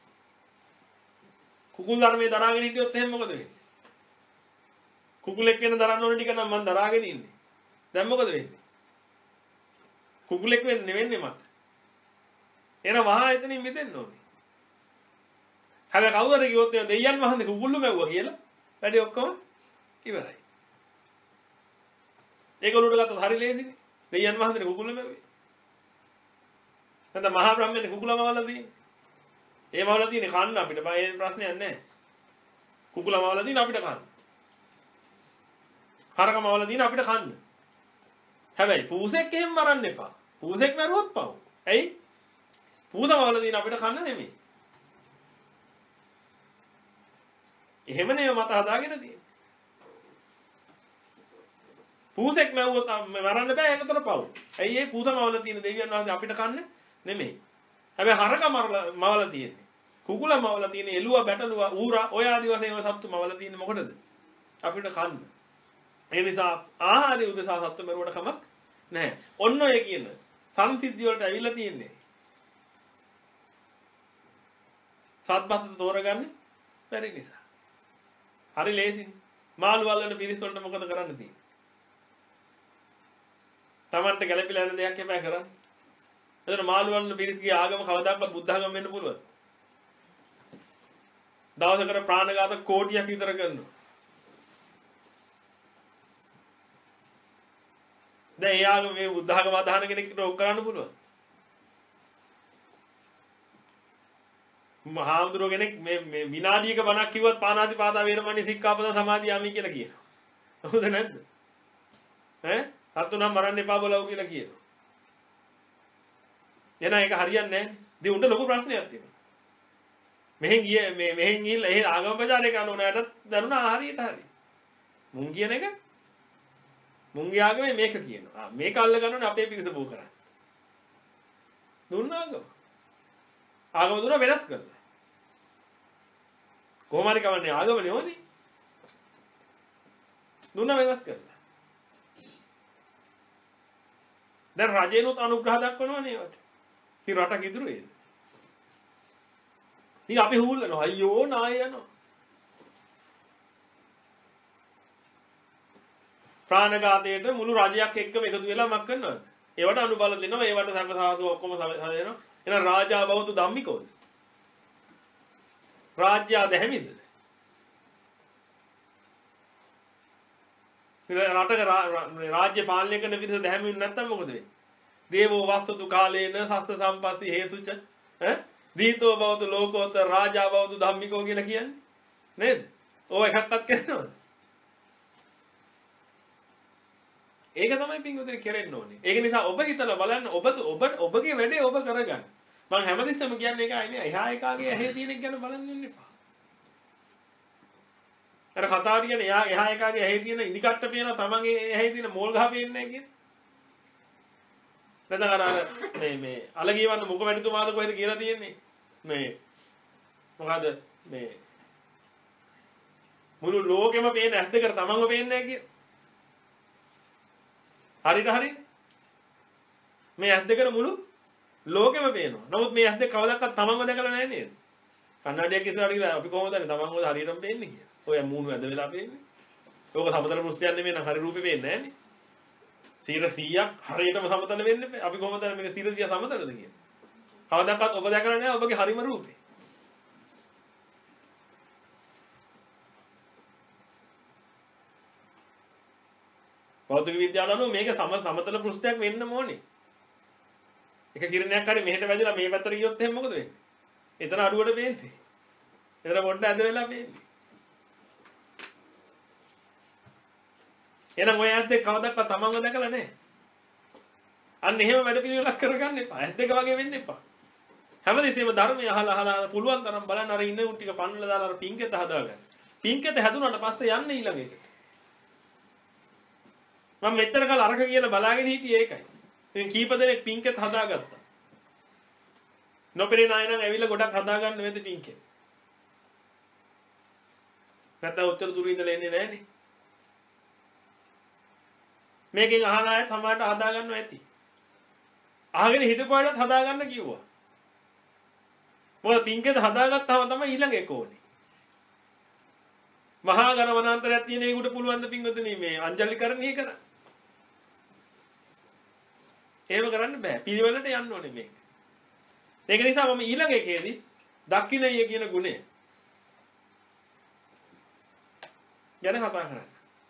කුකුල් ධර්මයේ දරාගෙන හිටියොත් එහෙනම් මොකද වෙන්නේ කුකුලෙක් වෙන දරන්න ඕන ටික නම් මම දරාගෙන ඉන්නේ. දැන් මොකද වෙන්නේ? කුකුලෙක් වෙන්න නෙවෙන්නේ මට. එන වහා එතනින් මිදෙන්න ඕනේ. හැබැයි කවුරුද කිව්වොත් මේ දෙයයන් වහන්සේ කුකුල්ලු මැව්වා කියලා වැඩි ඔක්කොම ඉවරයි. ඒගොල්ලෝට ගත්තත් හරි ලේසිනේ. දෙයයන් වහන්සේ කුකුල්ලු මැව්වේ. නැත්නම් මහා බ්‍රහ්මනේ කුකුලම වල තියෙන්නේ. ඒ මවල තියෙන්නේ කන්න අපිට. බය ඒ ප්‍රශ්නයක් නැහැ. කුකුලම වල තියෙන අපිට කන්න. හරකම වල දින අපිට කන්න. හැබැයි පූසෙක් එහෙම මරන්න එපා. පූසෙක් මරුවොත් පව්. ඇයි? පූසම වල දින අපිට කන්න නෙමෙයි. එහෙම නේ මත හදාගෙන තියෙන්නේ. පූසෙක් මරුවොත් මරන්න බෑ ඒකතර පව්. ඇයි ඒ පූසම වල තියෙන දෙවියන් වහන්සේ අපිට කන්න නෙමෙයි. හැබැයි හරකම මවල තියෙන්නේ. කුකුලම වල තියෙන එළුව බැටළුව ඌරා ඔය ආදි වශයෙන් සත්තු මවල තියෙන්නේ මොකටද? අපිට කන්න. ඒ නිසා ආහාරය උදෙසා සත්තු මරුවට කමක් නැහැ. ඔන්න ඔය කියන සංසිද්ධි වලට ඇවිල්ලා තියෙන්නේ. සත්පත් තෝරගන්න බැරි නිසා. හරි ලේසියි. මාළු වල්ලන පිරිස වලට මොකද කරන්න තියෙන්නේ? Tamanට ගැළපිලා යන දෙයක් එපා කරන්න. එතන මාළු වල්ලන පිරිසගේ ආගම කවදාකවත් බුද්ධ ආගම වෙන්න පුළුවන්. දවසකට ප්‍රාණඝාත කෝටියක් විතර කරනවා. දැන් එයාගේ මේ බුද්ධ ආගම අදහන කෙනෙක්ට ඔක් කරන්න පුළුවන්. මහාමුදුරුවෝ කෙනෙක් මේ මේ විනාඩියක බණක් කිව්වත් පාණාති පාතා වේරමණී සික්ඛාපද සමාදියාමි කියලා කියනවා. හොඳ නැද්ද? ඈ සත්තු නම් මරන්න එපා බලව කියලා කියනවා. එහෙනම් ඒක හරියන්නේ නැහැ. දී උන්ට ලොකු ප්‍රශ්නයක් තියෙනවා. මෙහෙන් ගියේ මේ මෙහෙන් ගිහිල්ලා ඒ ආගම ප්‍රචාරය කරන උනාට දරුණා හරියට හරි. මුන් කියන එක මුන්ගේ ආගමේ මේක කියනවා. ආ මේක අල්ල ගන්නෝනේ අපේ පිරිස බෝ කරන්නේ. දුන්නාගම. ආගම දුන වෙනස් කරලා. කොහොම හරි කවන්නේ ආගමනේ ඕනේ. දුන්න වෙනස් කරලා. දැන් රජේනොත් අනුග්‍රහ දක්වනවනේ ඒවට. ඉතින් රටක් ඉදිරියේ එන්නේ. ඉතින් අපි හූල්ලනවා අයියෝ නාය යනවා. ප්‍රාණඝාතයට මුළු රජයක් එක්කම එකතු වෙලා මක් කරනවද? ඒවට අනුබල දෙනවා. ඒවට සංඝ සාසු ඔක්කොම හදනවා. එහෙනම් රාජා බවතු ධම්මිකෝද? රාජ්‍ය දැහැමිද? රටක රාජ්‍ය පාලනය කරන පිරිස දැහැමිුනේ නැත්තම් මොකද වෙන්නේ? දේවෝ වස්සතු කාලේන සස්ත සම්පස්සි හේතුච ඈ දීතෝ බවතු ලෝකෝත්තර රාජා බවතු ධම්මිකෝ කියලා කියන්නේ නේද? ඕව එකක්වත් කරනවද? ඒක තමයි පින්වතුනි කෙරෙන්න ඕනේ. ඒක නිසා ඔබ හිතලා බලන්න ඔබ ඔබ ඔබගේ වැඩේ ඔබ කරගන්න. මම හැමදෙස්සම කියන්නේ ඒකයි නේ. එහා එකාගේ ඇහි තියෙන එක ගැන බලන්න ඉන්න එපා. අර කතාව කියන්නේ එහා එහා එකාගේ ඇහි තියෙන ඉදි කට්ට පේනවා තමන්ගේ ඇහි තියෙන මෝල් ගහ පේන්නේ නැහැ කියන්නේ. නැත්නම් අර මේ මේ අලගියවන්න මුඛ වැඩිතුමාද කොහෙද කියලා තියෙන්නේ? මේ මොකද මේ මුළු ලෝකෙම පේන ඇස් දෙකට තමන්ව පේන්නේ නැහැ කිය. හරිද හරි? මේ ඇස් දෙකට මුළු ලෝකෙම පේනවා. නමුත් මේ ඇස් දෙක කවදාවත් තමන්ව දැකලා නැහැ නේද? කන්නඩියක් ඉස්සරහට ගිහලා අපි කොහොමද දන්නේ තමන්ව හරියටම පේන්නේ කියලා? ඔය මූණු ඇද වෙලා පේන්නේ. ඕක සමතල පෘෂ්ඨයක් නෙමෙයි නම් හරි රූපේ පේන්නේ නැහැ නේ. සියයට සීයක් හරියටම සමතල වෙන්නේ. අපි කොහොමද දන්නේ මේක සියයට සීය සමතලද කියලා? කවදාවත් ඔබ දැකලා නැහැ ඔබගේ හරිම රූපේ. භෞතික විද්‍යාව අනුව මේක සම සමතල පෘෂ්ඨයක් වෙන්න ඕනේ. එක කිරණයක් හරි මෙහෙට වැදිලා මේ පැත්තට ගියොත් එහෙනම් මොකද වෙන්නේ? එතන අඩුවට පේන්නේ. එතන පොඩ්ඩ ඇද වෙලා පේන්නේ. එහෙනම් ඔය ඇද්දේ කවදාවත් තමන්ව දැකලා නැහැ. අන්න එහෙම වැඩ පිළිවෙලක් කරගන්න එපා. ඇද්දේක වගේ වෙන්න එපා. හැමදෙස්සෙම ධර්මය අහලා අහලා පුළුවන් තරම් බලන්න අර ඉන්න උන් ටික පන්නලා දාලා අර පිංකෙත හදාගන්න. පිංකෙත හැදුනාට පස්සේ යන්නේ ඊළඟ එකට. මම මෙච්චර කල් අරක කියලා බලාගෙන හිටියේ ඒකයි. ඉතින් කීප දෙනෙක් පිංකෙත් හදාගත්තා. නොපෙරේන අය නම් ඇවිල්ලා ගොඩක් හදාගන්න වෙද්දි පිංකෙත්. නැත්නම් උත්තර දුරු ඉඳලා එන්නේ නැහනේ. මේකෙන් අහන අය තමයි හදාගන්නවා ඇති. අහගෙන හිටපුවාට හදාගන්න කිව්වා. මොකද පිංකෙත් හදාගත්තාම තමයි ඊළඟ එක ඕනේ. මහා ගණවනාන්තරයක් තියෙන ඒකට පුළුවන් ද පින්වතුනි මේ අංජලි කරණිය කරන්න. එහෙම කරන්න බෑ. පිළිවෙලට යන්න ඕනේ මේක. ඒක නිසා මම ඊළඟ එකේදී දක්ඛිනය කියන ගුණය ගැන කතා කරන්න.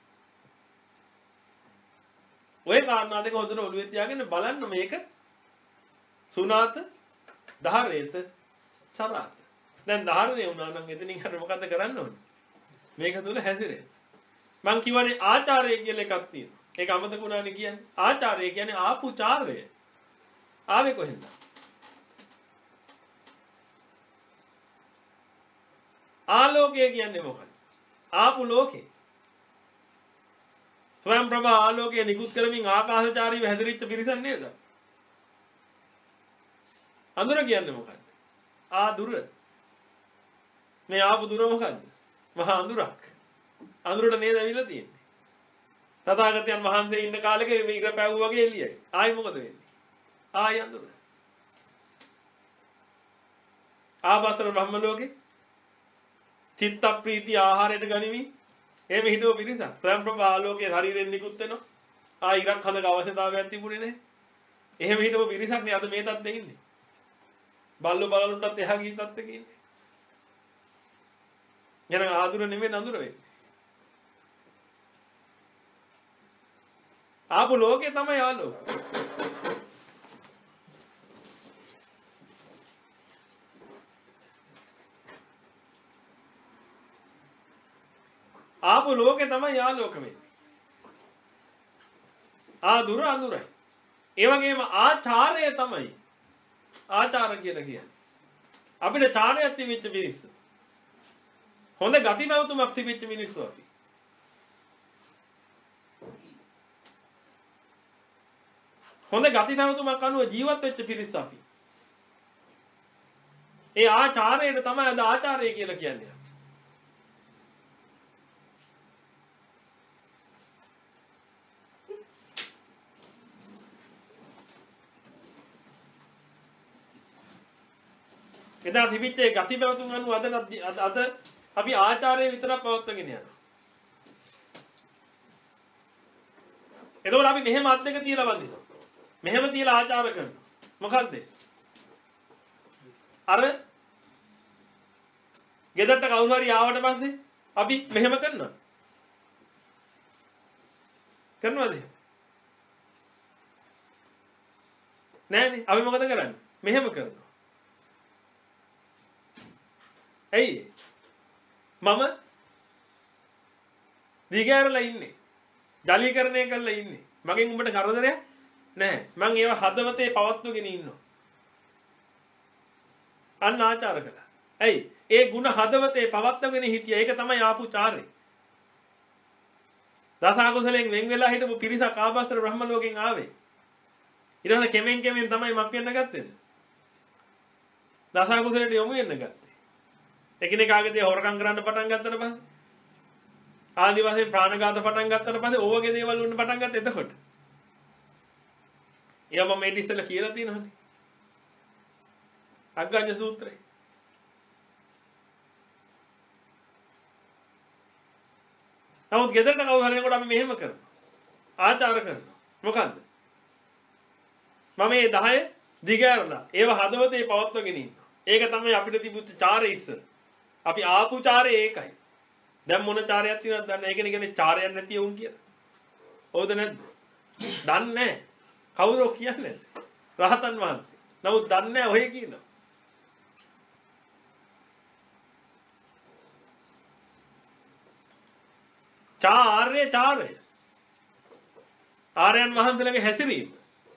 ඔය කාරණා දෙක හොඳට ඔළුවේ තියාගෙන බලන්න මේක සුණාත ධාරේත චරාත. දැන් ධාරණය වුණා නම් එතනින් හරිය මොකද්ද කරන්න ඕනේ? මේක තුල හැසිරෙන්න. මං කියවනේ ආචාරය කියලා එකක් තියෙනවා. ඒක අමතක වුණානේ කියන්නේ. ආචාරය කියන්නේ ආපු චාරය. ආවේ කොහෙන්ද? ආලෝකය කියන්නේ මොකක්ද? ආපු ලෝකේ. ස්වයං ප්‍රභා ආලෝකය නිකුත් කරමින් ආකාශචාරීව හැදිරිච්ච පිරිසක් නේද? අඳුර කියන්නේ මොකක්ද? ආ දුර. මේ ආපු දුර මොකක්ද? මහා අඳුරක්. අඳුරට නේද ඇවිල්ලා තියෙන්නේ. තථාගතයන් වහන්සේ ඉන්න කාලෙක මේ ඉර පැව් වගේ එළියයි. ආයි මොකද වෙන්නේ? ආයි අඳුර. ආවතර බ්‍රහ්ම ලෝකේ චිත්ත ප්‍රීති ආහාරයට ගනිමින් එහෙම හිටව පිරිසක්. ස්වයං ප්‍රභා ආලෝකයේ ශරීරයෙන් නිකුත් වෙනවා. ආයි ඉරක් හදක අවශ්‍යතාවයක් තිබුණේ නැහැ. එහෙම හිටව පිරිසක් නේ අද මේ තත්ත්වෙ ඉන්නේ. බල්ලෝ බලලුන්ටත් එහා ගිහින් තත්ත්වෙක ඉන්නේ. යන ආදුර නෙමෙයි නඳුර වෙන්නේ. ආපු ලෝකේ තමයි ආලෝක. ආපු ලෝකේ තමයි ආලෝක වෙන්නේ. ආදුර අඳුරයි. ඒ වගේම ආචාරය තමයි ආචාර කියලා කියන්නේ. අපිට චාරයක් තිබිච්ච මිනිස්සු. හොඳ ගති නැවතුමක් තිබිච්ච මිනිස්සු අපි. හොඳ ගති නැවතුමක් අනුව ජීවත් වෙච්ච පිරිස අපි. ඒ ආචාරයට තමයි අද ආචාරය කියලා කියන්නේ. එදා තිබිච්ච ඒ ගති නැවතුම් අනුව අද අද අපි ආචාරය විතරක් පවත්වාගෙන යනවා. එතකොට අපි මෙහෙම අත් දෙක තියලා වදිනවා. මෙහෙම තියලා ආචාර කරනවා. මොකද්ද? අර ගෙදරට කවුරු හරි ආවට පස්සේ අපි මෙහෙම කරනවා. කරනවද? නෑනේ. අපි මොකද කරන්නේ? මෙහෙම කරනවා. ඇයි? මම දිගෑරලා ඉන්නේ. ජලීකරණය කරලා ඉන්නේ. මගෙන් උඹට කරදරයක් නැහැ. මං ඒව හදවතේ පවත්වගෙන ඉන්නවා. අන්න ආචාර කළා. ඇයි? ඒ ಗುಣ හදවතේ පවත්වගෙන හිටියා. ඒක තමයි ආපු චාරය. දසකුසලෙන් වෙන් වෙලා හිටපු පිරිසක් ආභාසර බ්‍රහ්ම ලෝකෙන් ආවේ. ඊට පස්සේ කෙමෙන් කෙමෙන් තමයි මක් වෙන්න ගත්තේ. දසකුසලට යොමු වෙන්න ගත්තේ. එකිනෙකාගේ හොරකම් කරන්න පටන් ගත්තට පස්සේ ආදි වශයෙන් ප්‍රාණඝාත පටන් ගත්තට පස්සේ ඕවගේ දේවල් වුණ පටන් ගත්ත එතකොට. ඒවා මම මේ ඉස්සෙල්ලා කියලා තියෙනවානේ. අග්ගඤ්ඤ සූත්‍රය. නමුත් ගෙදරට කවුරු හරි එනකොට අපි මෙහෙම කරනවා. ආචාර කරනවා. මොකද්ද? මම මේ දහය දිගෑරලා ඒව හදවතේ පවත්වගෙන ඉන්නවා. ඒක තමයි අපිට තිබුච්ච චාරය ඉස්සර. අපි ආපු චාරය ඒකයි. දැන් මොන චාරයක් තියෙනවද දන්නේ? ඒකනේ කියන්නේ චාරයක් නැති වුන් කියලා. ඕද නැද්ද? දන්නේ නැහැ. කවුරු කියන්නේ? රහතන් වහන්සේ. නමුත් දන්නේ නැහැ ඔය කියනවා. චාර්ය චාර්ය. ආර්යයන් වහන්සේලාගේ හැසිරීම.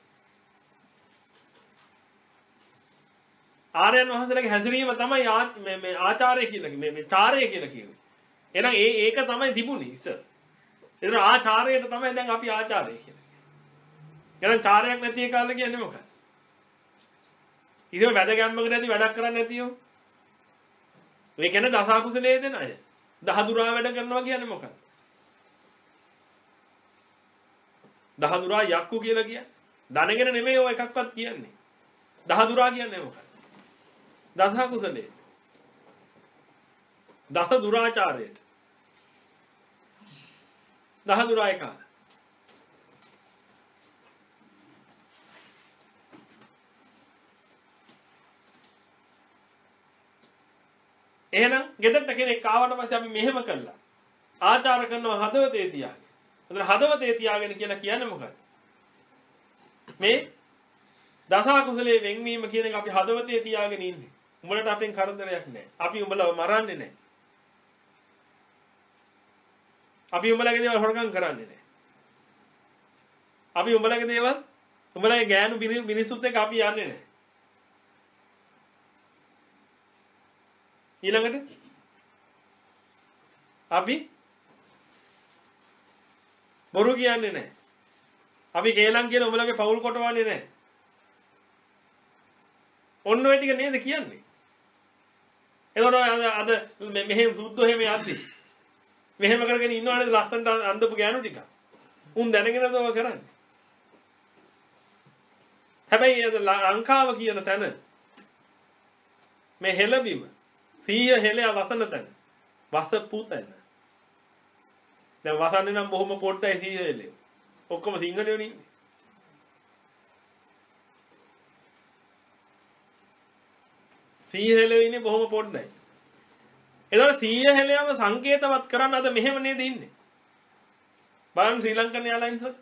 ආර්යයන් වහන්සේලාගේ හැසිරීම තමයි මේ මේ ආචාර්ය කියලා මේ මේ චාර්ය කියලා කියන්නේ. එහෙනම් ඒ ඒක තමයි තිබුණේ ඉතින්. ඒතර ආචාර්යයට තමයි දැන් අපි ආචාර්ය කියන්නේ. එහෙනම් චාර්යයක් නැති එකල්ල කියන්නේ මොකක්ද? ඉතින් වැඩ ගැම්මකට නැති වැඩක් කරන්නේ නැතියෝ. මේ කියන්නේ දසකුසලයේ දෙන අය. දහදුරා වැඩ කරනවා කියන්නේ මොකක්ද? දහදුරා යක්කු කියලා කියන්නේ. ධනගෙන නෙමෙයි ඔය එකක්වත් කියන්නේ. දහදුරා කියන්නේ මොකක්ද? දස කුසලයේ. දස දුරාචාරයට. දහදුරා එක. එහෙනම් ගෙදරට කෙනෙක් ආවට පස්සේ අපි මෙහෙම කළා. ආචාර කරනවා හදවතේ තියාගෙන. එතන හදවතේ තියාගෙන කියලා කියන්නේ මොකක්ද? මේ දස කුසලයේ වෙන්වීම කියන එක අපි හදවතේ තියාගෙන ඉන්නේ. උඹලට අපෙන් කරදරයක් නැහැ. අපි උඹලව මරන්නේ නැහැ. අපි උඹලගේ දේවල් හොරකම් කරන්නේ නැහැ. අපි උඹලගේ දේවල් උඹලගේ ගෑනු මිනිස්සුත් එක්ක අපි යන්නේ නැහැ. ඊළඟට අපි බොරු කියන්නේ නැහැ. අපි කේලම් කියන උඹලගේ පවුල් කොටවන්නේ නැහැ. ඔන්න ඔය ටික නේද කියන්නේ? එතකොට අද අද මෙහෙම සුද්ධෝ එහෙම යද්දි මෙහෙම කරගෙන ඉන්නවනේ ලස්සනට අන්දපු ගෑනු ටික. උන් දැනගෙනද ඔය කරන්නේ. හැබැයි අද ලංකාව කියන තැන මේ හෙළබිම සීය හෙළයා වසන තැන වසපු තැන. දැන් වසන්නේ නම් බොහොම පොඩ්ඩයි සීය හෙළේ. ඔක්කොම සිංහලයෝ නේ. සීය හෙළේ ඉන්නේ බොහොම පොඩ්ඩයි. ඒතකොට සීය හෙළයම සංකේතවත් කරන්න අද මෙහෙම නේද ඉන්නේ. බලන්න ශ්‍රී ලංකන් එයාලයින්ස් වල.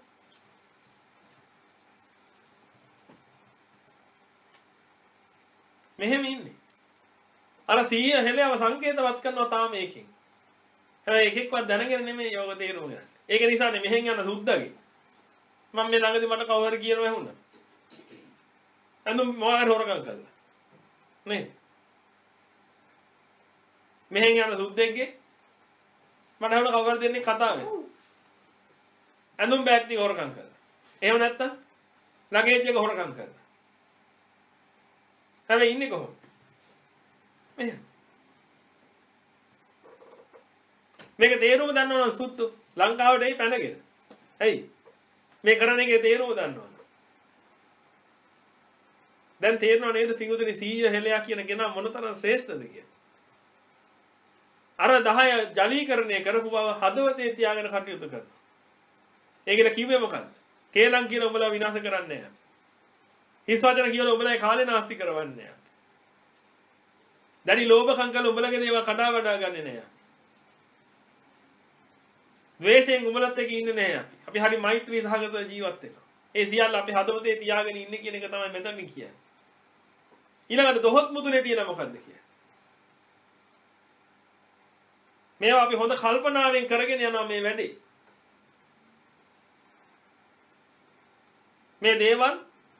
මෙහෙම ඉන්නේ. අර සීය හෙළයම සංකේතවත් කරනවා තාම ඒකෙන්. හැබැයි එකෙක්වත් දැනගෙන නෙමෙයි යෝග තේරුම ගන්න. ඒක නිසානේ මෙහෙන් යන සුද්දගේ. මම මේ ළඟදී මට කවුරු හරි කියනවා ඇහුණා. අනු මොකාර හොරකම් කළා. නේ? මෙහෙන් යන සුද්දෙක්ගේ මට ඇහුණා කවුරු හරි දෙන්නේ කතාවේ. ඇඳුම් බෑග් ටික හොරකම් කළා. එහෙම නැත්තම් ලගේජ් එක හොරකම් කළා. හැබැයි ඉන්නේ කොහොමද? මෙහෙම. මේක තේරුම දන්නවනම් සුත්තු ලංකාවට එයි පැනගෙන. ඇයි? මේ කරන එකේ තේරුම දන්නවනම්. දැන් තේරෙනව නේද පිඟුතුනි සීය හෙළයා කියන කෙනා මොනතරම් ශ්‍රේෂ්ඨද කියලා. අර දහය ජලීකරණය කරපු බව හදවතේ තියාගෙන කටයුතු කරනවා. ඒකල කිව්වේ මොකද්ද? කේලම් කියන උඹලා විනාශ කරන්නේ නැහැ. හිස් වචන කියලා උඹලා කාලේ නාස්ති කරවන්නේ නැහැ. දැනි ලෝභකම් කළ උඹලගේ දේවල් කඩා වඩා ගන්නෙ නැහැ. ද්වේෂයෙන් උඹලත් එක්ක ඉන්නේ නැහැ අපි. අපි හරි මෛත්‍රී සහගතව ජීවත් වෙනවා. ඒ සියල්ල අපි හදවතේ තියාගෙන ඉන්නේ කියන එක තමයි මෙතන කියන්නේ. ඊළඟට දොහොත් මුදුනේ තියෙන මොකද්ද කියන්නේ? මේවා අපි හොඳ කල්පනාවෙන් කරගෙන යනවා මේ වැඩේ. මේ දේවල්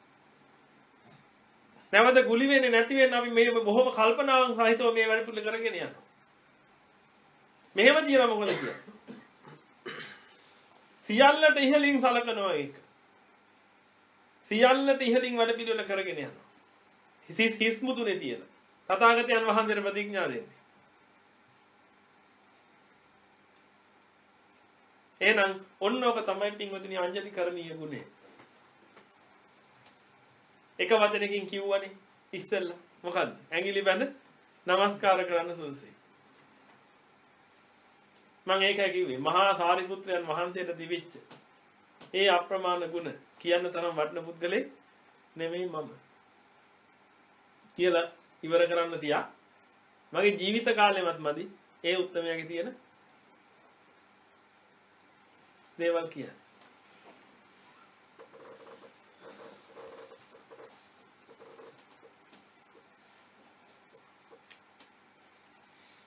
නැවත ගුලි වෙන්නේ නැති වෙන්න අපි මේ බොහොම කල්පනාවන් සහිතව මේ වැඩ පිළිවෙල කරගෙන යනවා. මෙහෙම තියලා මොකද කියන්නේ? සියල්ලට ඉහළින් සලකනවා ඒක. සියල්ලට ඉහළින් වැඩ පිළිවෙල කරගෙන යනවා. හිස් හිස් මුදුනේ තියෙන. තථාගතයන් වහන්සේට ප්‍රතිඥා දෙන්නේ. එහෙනම් ඔන්නෝක තමයි පින්වතුනි අංජලි කරණීය ගුණය. එක වචනකින් කිව්වනේ ඉස්සෙල්ලා මොකද්ද? ඇඟිලි බැඳ নমස්කාර කරන්න සුදුසුයි. මම ඒකයි කිව්වේ මහා සාරිපුත්‍රයන් වහන්සේට දිවිච්ච ඒ අප්‍රමාණ ගුණ කියන්න තරම් වටින පුද්ගලෙක් නෙමෙයි මම කියලා ඉවර කරන්න තියා මගේ ජීවිත කාලෙමත් මදි ඒ උත්තරමයාගේ තියෙන දේවල් කියන.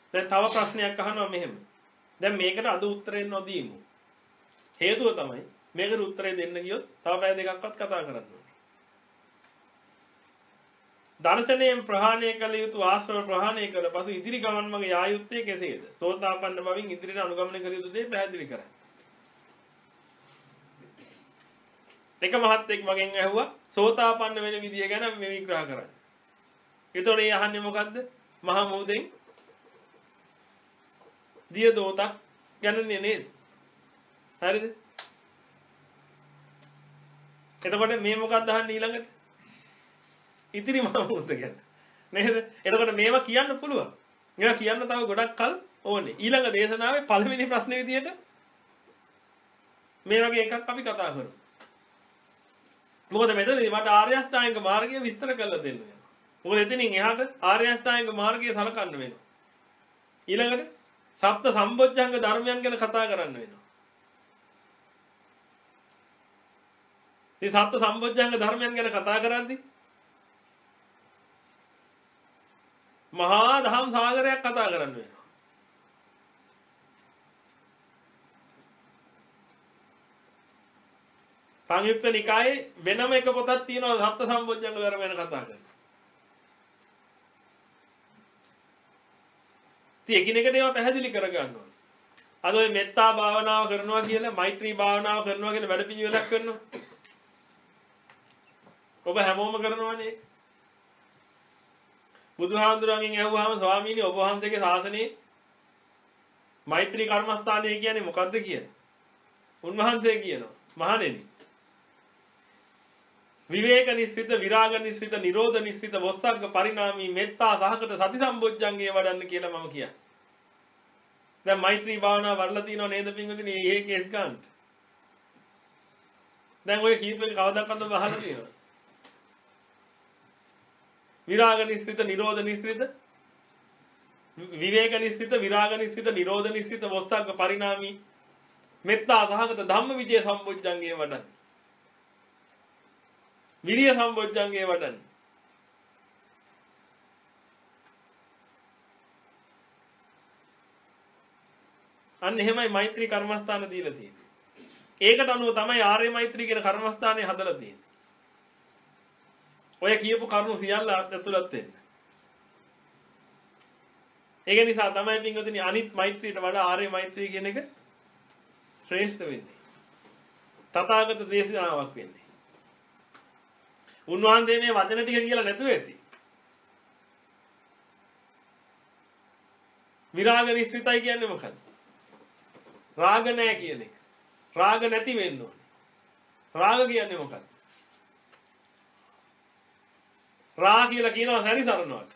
දැන් තව ප්‍රශ්නයක් අහනවා මෙහෙම. දැන් මේකට අද උත්තරේ නොදීමු. හේතුව තමයි මේකට උත්තරේ දෙන්න ගියොත් තව පැය දෙකක්වත් කතා කරන්න ඕනේ. දර්ශනයෙන් ප්‍රහාණය කළ යුතු ආශ්‍රව ප්‍රහාණය කළ පසු ඉදිරි ගමන් මඟ යා යුත්තේ කෙසේද? සෝතාපන්න බවින් ඉදිරියට අනුගමනය කළ යුතු දේ පැහැදිලි කරයි. එක මහත්තයෙක් මගෙන් ඇහුවා සෝතාපන්න වෙන විදිය ගැන මේ විග්‍රහ කරන්න. ඒතකොට ඒ අහන්නේ මොකද්ද? මහා මොහොතෙන් දිය දෝතක් ගැනනේ නේද? හරිද? එතකොට මේ මොකක්ද අහන්නේ ඊළඟට? ඉතිරි මහා මොහොත ගැන. නේද? එතකොට මේවා කියන්න පුළුවන්. මේවා කියන්න තව ගොඩක් කල් ඕනේ. ඊළඟ දේශනාවේ පළවෙනි ප්‍රශ්නේ විදියට මේ වගේ එකක් අපි කතා කරමු. මොකද මෙතනදී මට ආර්ය අෂ්ටාංගික මාර්ගය විස්තර කරලා දෙන්න වෙනවා. මොකද එතනින් එහාට ආර්ය අෂ්ටාංගික මාර්ගය සලකන්න වෙනවා. ඊළඟට සප්ත සම්බොජ්ජංග ධර්මයන් ගැන කතා කරන්න වෙනවා. මේ සප්ත සම්බොජ්ජංග ධර්මයන් ගැන කතා කරද්දී මහා දහම් සාගරයක් කතා කරන්න වෙනවා. සංයුක්ත නිකායේ වෙනම එක පොතක් තියෙනවා සප්ත සම්බොජ්ජංග ධර්ම ගැන කතා කරන. ඉතින් එකිනෙකට ඒවා පැහැදිලි කරගන්න ඕනේ. අද ඔය මෙත්තා භාවනාව කරනවා කියලා, මෛත්‍රී භාවනාව කරනවා කියලා වැඩ පිළිවෙලක් කරනවා. ඔබ හැමෝම කරනවානේ. බුදුහාමුදුරන්ගෙන් ඇහුවාම ස්වාමීනි ඔබ වහන්සේගේ ශාසනයේ මෛත්‍රී කර්මස්ථානය කියන්නේ මොකද්ද කියලා. උන්වහන්සේ කියනවා මහණෙනි විවේක නිස්සිත විරාග නිස්සිත නිරෝධ නිස්සිත වස්සග්ග පරිණාමී මෙත්තා සහගත සති සම්බොජ්ජංගේ වඩන්න කියලා මම කියන්නේ. දැන් මෛත්‍රී භාවනාව වඩලා තියෙනව නේද පින්වතුනි? මේ කේස් ගන්න. දැන් ඔය කීප එක කවදාවත් ඔබ අහලා තියෙනවද? විරාග නිස්සිත නිරෝධ නිස්සිත විවේක නිස්සිත විරාග නිස්සිත නිරෝධ නිස්සිත වස්සග්ග පරිණාමී මෙත්තා සහගත ධම්ම විජය සම්බොජ්ජංගේ වඩන්න. විරිය සම්බොජ්ජංගේ වඩන්න. අන්න එහෙමයි මෛත්‍රී කර්මස්ථාන දීලා තියෙන්නේ. ඒකට අනුව තමයි ආර්ය මෛත්‍රී කියන කර්මස්ථානේ හදලා තියෙන්නේ. ඔය කියපු කරුණු සියල්ල ඇතුළත් වෙන්න. ඒක නිසා තමයි පින්වතුනි අනිත් මෛත්‍රියට වඩා ආර්ය මෛත්‍රී කියන එක ශ්‍රේෂ්ඨ වෙන්නේ. තථාගත දේශනාවක් වෙන්නේ. උන්වහන්සේ මේ වචන ටික කියලා නැතුව ඇති. විරාග නිස්සිතයි කියන්නේ මොකක්ද? රාග නැහැ කියන එක. රාග නැති වෙන්න ඕනේ. රාග කියන්නේ මොකක්ද? රා කියලා කියනවා සැරිසරනවාට.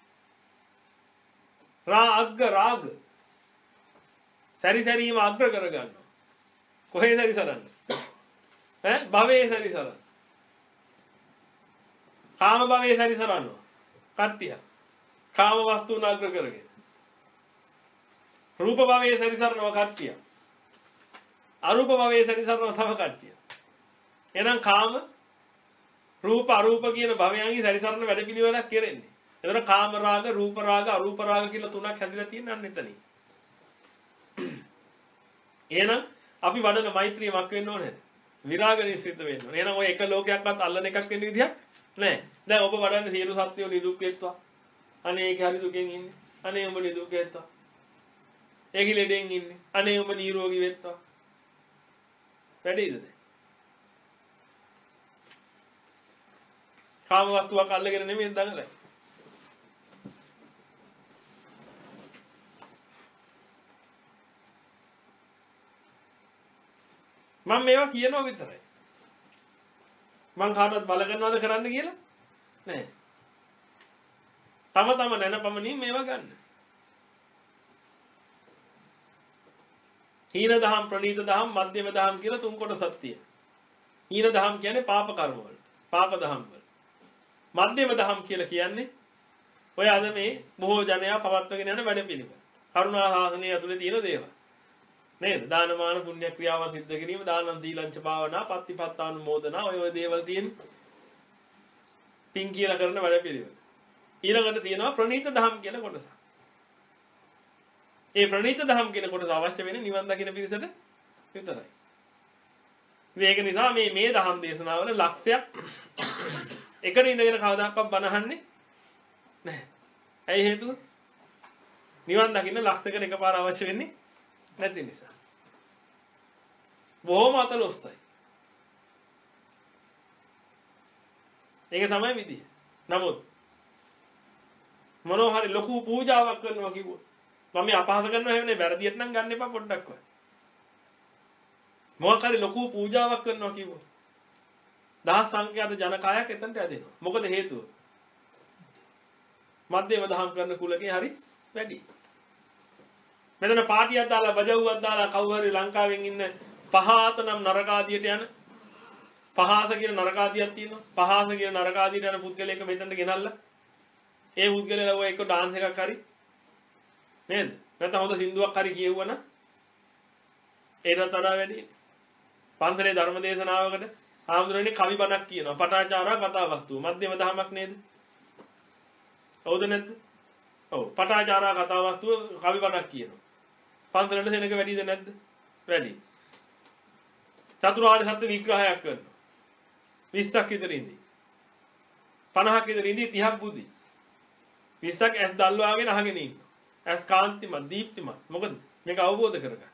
රා අග්ග රාග. සැරිසරීම අග්‍ර කරගන්නවා. කොහේ සැරිසරන්නේ? ඈ භවයේ සැරිසරන. කාම භවයේ සැරිසරනවා. කට්ටිය. කාම වස්තුන් අග්‍ර කරගෙන. රූප භවයේ සැරිසරනවා කට්ටිය. අරූප භවයේ සැරිසරනවා තව කට්ටිය. එහෙනම් කාම රූප අරූප කියන භවයන්ගේ සැරිසරන වැඩ පිළිවෙලක් කෙරෙන්නේ. එතන කාම රාග, රූප රාග, අරූප රාග කියලා තුනක් හැදිලා තියෙන අන්න එතනින්. එහෙනම් අපි වඩන මෛත්‍රිය මක් වෙන්න ඕනේ? විරාග නිස්සිත වෙන්න ඕනේ. එහෙනම් ඔය එක ලෝකයක්වත් අල්ලන එකක් වෙන්න විදියක් නැහැ. දැන් ඔබ වඩන්නේ සියලු සත්‍යෝ නිදුක් වෙත්වා. අනේ ඒක හරි දුකෙන් ඉන්නේ. අනේ උඹ නිදුක් වෙත්වා. ඒකි ලෙඩෙන් ඉන්නේ. අනේ උඹ නිරෝගී වෙත්වා. වැඩිද? කාම වස්තුවක් අල්ලගෙන නෙමෙයි දඟලන්නේ. මම මේවා කියනවා විතරයි. මං කාටවත් බල ගන්නවද කරන්න කියලා? නෑ. තම තම නැනපමණින් මේවා ගන්න. හීන දහම්, ප්‍රණීත දහම්, මධ්‍යම දහම් කියලා තුන් කොටසක් තියෙනවා. හීන දහම් කියන්නේ පාප කර්ම වලට. පාප දහම් වල. මධ්‍යම දහම් කියලා කියන්නේ ඔය අද මේ බොහෝ ජනයා පවත්වගෙන යන වැඩ පිළිවෙල. කරුණා සාසනය ඇතුලේ තියෙන දේවල්. නේද? දානමාන පුණ්‍ය ක්‍රියාවන් සිද්ධ කිරීම, දානං දීලංච භාවනා, පත්තිපත්තානුමෝදනා ඔය ඔය දේවල් තියෙන පින් කියලා කරන වැඩ පිළිවෙල. ඊළඟට තියෙනවා ප්‍රණීත දහම් කියලා කොටසක්. ඒ ප්‍රණීත දහම් කියන කොටස අවශ්‍ය වෙන්නේ නිවන් දකින්න පිරිසට විතරයි. ඒක නිසා මේ මේ දහම් දේශනාවල ලක්ෂයක් එකට ඉඳගෙන කවදාකවත් බනහන්නේ නැහැ. ඇයි හේතුව? නිවන් දකින්න ලක්ෂයකට එකපාර අවශ්‍ය වෙන්නේ නැති නිසා. බොහොම අතලොස්සයි. ඒක තමයි විදිය. නමුත් මොනවා හරි ලොකු පූජාවක් කරනවා කිව්වොත් මම මේ අපහාස කරනවා හැම නේ වැරදියට නම් ගන්න එපා පොඩ්ඩක්වත්. මොකක් හරි ලොකු පූජාවක් කරනවා කිව්වොත් දහස් සංඛ්‍යාත ජනකායක් එතනට ඇදෙනවා. මොකද හේතුව? මධ්‍යම දහම් කරන කුලකේ හරි වැඩි. මෙතන පාටියක් දාලා බජවුවක් දාලා කවුරු හරි ලංකාවෙන් ඉන්න පහාත නම් නරකාදියට යන පහාස කියන නරකාදියක් තියෙනවා. පහාස කියන නරකාදියට යන පුද්ගලයෙක් මෙතනට ගෙනල්ලා ඒ පුද්ගලයා ඔය එක්ක ඩාන්ස් එකක් හරි නේද? නැත්නම් හොඳ සින්දුවක් හරි කියවුවනම් ඒකට වඩා වැඩි. පන්සලේ ධර්ම දේශනාවකට ආම්දුරනේ කවි බණක් කියනවා. පටාචාරා කතා වස්තුව. මධ්‍යම දහමක් නේද? හවුද නැද්ද? ඔව්. පටාචාරා කතා වස්තුව කවි බණක් කියනවා. පන්සලට සෙනඟ වැඩිද නැද්ද? වැඩි. චතුරාර්ය සත්‍ය විග්‍රහයක් කරනවා. විස්සක් විතර ඉඳි. පනහක් විතර ඉඳි තිහක් බුදි. විස්සක් ඇස් දල්වාගෙන අහගෙන ඉන්නවා. ඇස් කාන්තිමත් දීප්තිමත්. මොකද මේක අවබෝධ කරගන්න.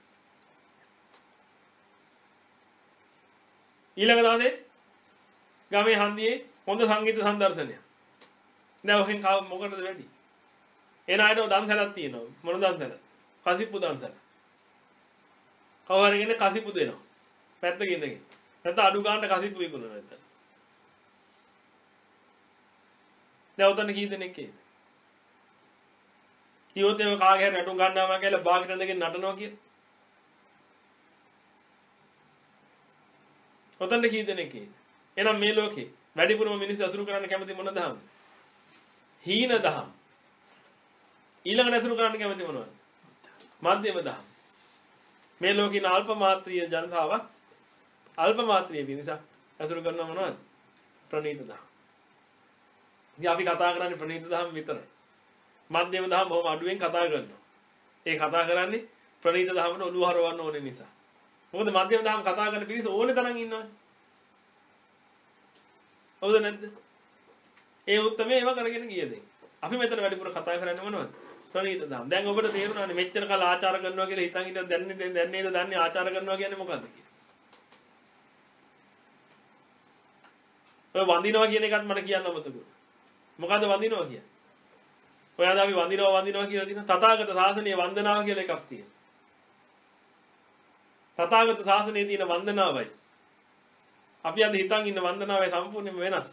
ඊළඟ දවසේ ගමේ හන්දියේ හොඳ සංගීත සංදර්ශනයක්. දැන් ඔහෙන් කව මොකටද වැඩි? එන අයද දන්සලක් තියෙනවා. මොන දන්සල? කසිප්පු දන්සල. කවරගෙන කසිප්පු දෙනවා. පැත්තක ඉඳගෙන. නැත්නම් අඩු ගන්නට කසිප්පු විකුණනවා නැත්නම්. දැන් උතන කී දෙනෙක් ඒ? ඊයොත් එම කාගේ හරි නටුම් ගන්නවා කියලා බාගෙට ඉඳගෙන නටනවා කියලා. ඔතනට කී දෙනෙක් ඒ? එහෙනම් මේ ලෝකේ වැඩිපුරම මිනිස්සු අසුරු කරන්න කැමති මොන දහම්ද? හීන දහම්. ඊළඟට අසුරු කරන්න කැමති මොනවද? මධ්‍යම දහම්. මේ ලෝකේ ඉන්න අල්ප මාත්‍රීය ජනතාවක් අල්ප මාත්‍රීය මිනිසා අසුරු කරන මොනවද? ප්‍රණීත දහම්. ඉතින් අපි කතා කරන්නේ ප්‍රණීත දහම් විතරයි. මධ්‍යම දහම් බොහොම අඩුවෙන් කතා කරනවා. ඒ කතා කරන්නේ ප්‍රණීත දහමට ඔළුව හරවන්න ඕනේ නිසා. මොකද මධ්‍යම දහම් කතා කරන පිරිස ඕනේ තරම් ඉන්නවනේ. හවුද නැද්ද? ඒ උත්තරමේ ඒව කරගෙන ගියද? අපි මෙතන වැඩිපුර කතා කරන්නේ මොනවද? ප්‍රණීත දහම්. දැන් ඔබට තේරුණානේ මෙච්චර කල් ආචාර කරනවා කියලා හිතන් හිටියද දැන් දැන් නේද දන්නේ ආචාර කරනවා කියන්නේ මොකද්ද කියලා. ඔය වඳිනවා කියන එකත් මට කියන්න අමතකුයි. මොකද්ද වඳිනවා කියන්නේ? ඔයාලා අපි වඳිනවා වඳිනවා කියලා දින තථාගත ශාසනයේ වන්දනාව කියලා එකක් තියෙනවා. තථාගත ශාසනයේ තියෙන වන්දනාවයි අපි අද හිතන් ඉන්න වන්දනාවයි සම්පූර්ණයෙන්ම වෙනස්.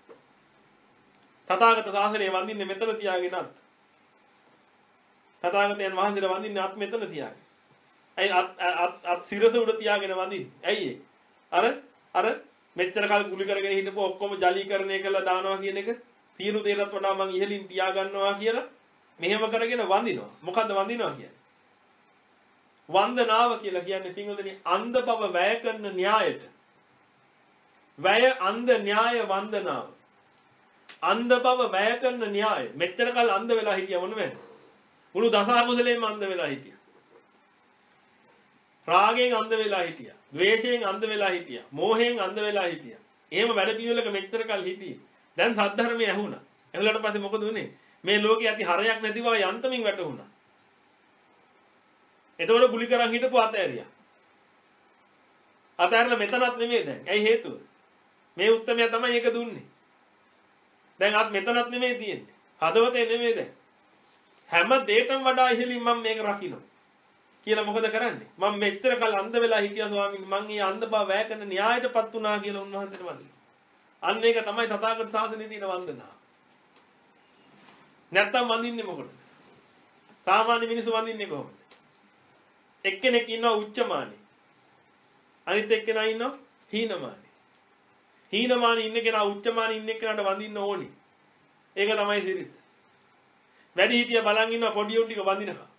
තථාගත ශාසනයේ වඳින්නේ මෙතන තියාගෙනත්. තථාගතයන් වහන්සේලා වඳින්නේ අත් මෙතන තියාගෙන. ඇයි අත් අත් සිරස උඩ තියාගෙන වඳින්නේ? ඇයි ඒ? අර අර මෙච්චර කල් කුලි කරගෙන හිටපුව ඔක්කොම ජලීකරණය කරලා දානවා කියන එක සියලු දේටත් වඩා මං ඉහළින් තියා ගන්නවා කියලා මෙහෙම කරගෙන වඳිනවා. මොකද්ද වඳිනවා කියන්නේ? වන්දනාව කියලා කියන්නේ පින්වතුනි අන්ධ බව වැය කරන න්‍යායට. වැය අන්ධ න්‍යාය වන්දනාව. අන්ධ බව වැය කරන න්‍යාය. මෙච්චර කල් අන්ධ වෙලා හිටියා මොනවද? මුළු දස අකුසලයෙන්ම අන්ධ වෙලා හිටියා. රාගයෙන් අන්ධ වෙලා හිටියා. ද්වේෂයෙන් අන්ධ වෙලා හිටියා. මෝහයෙන් අන්ධ වෙලා හිටියා. එහෙම වැඩ පිළිවෙලක මෙච්චර කල් හිටියේ. දැන් සද්ධර්මයේ ඇහුණා. ඇහුලට පස්සේ මොකද උනේ? මේ ලෝකේ ඇති හරයක් නැති බව යන්තමින් වැටහුණා. එතකොට කුලි කරන් හිටපු අතෑරියා. අතෑරලා මෙතනත් නෙමෙයි දැන්. ඇයි හේතුව? මේ උත්තරමයා තමයි ඒක දුන්නේ. දැන් අත් මෙතනත් නෙමෙයි තියෙන්නේ. හදවතේ නෙමෙයි දැන්. හැම දෙයකටම වඩා ඉහළින් මම මේක රකින්න. කියලා මොකද කරන්නේ? මම මෙච්චර කල් අන්ධ වෙලා හිටියා ස්වාමීනි. මං මේ අන්ධ බව වැය කරන න්‍යායයටපත් වුණා කියලා උන්වහන්සේට වඳිනවා. අන්න ඒක තමයි තථාගත ශාසනයේ තියෙන වන්දනාව. නැත්තම් වඳින්නේ මොකටද? සාමාන්‍ය මිනිස්සු වඳින්නේ කොහොමද? එක්කෙනෙක් ඉන්නවා උච්චමානී. අනිත් එක්කෙනා ඉන්නවා හීනමානී. හීනමානී ඉන්න කෙනා උච්චමානී ඉන්න කෙනාට වඳින්න ඕනි. ඒක තමයි සිරිත. වැඩි හිටිය බලන් ඉන්නවා පොඩි උන් ටික වඳිනවා.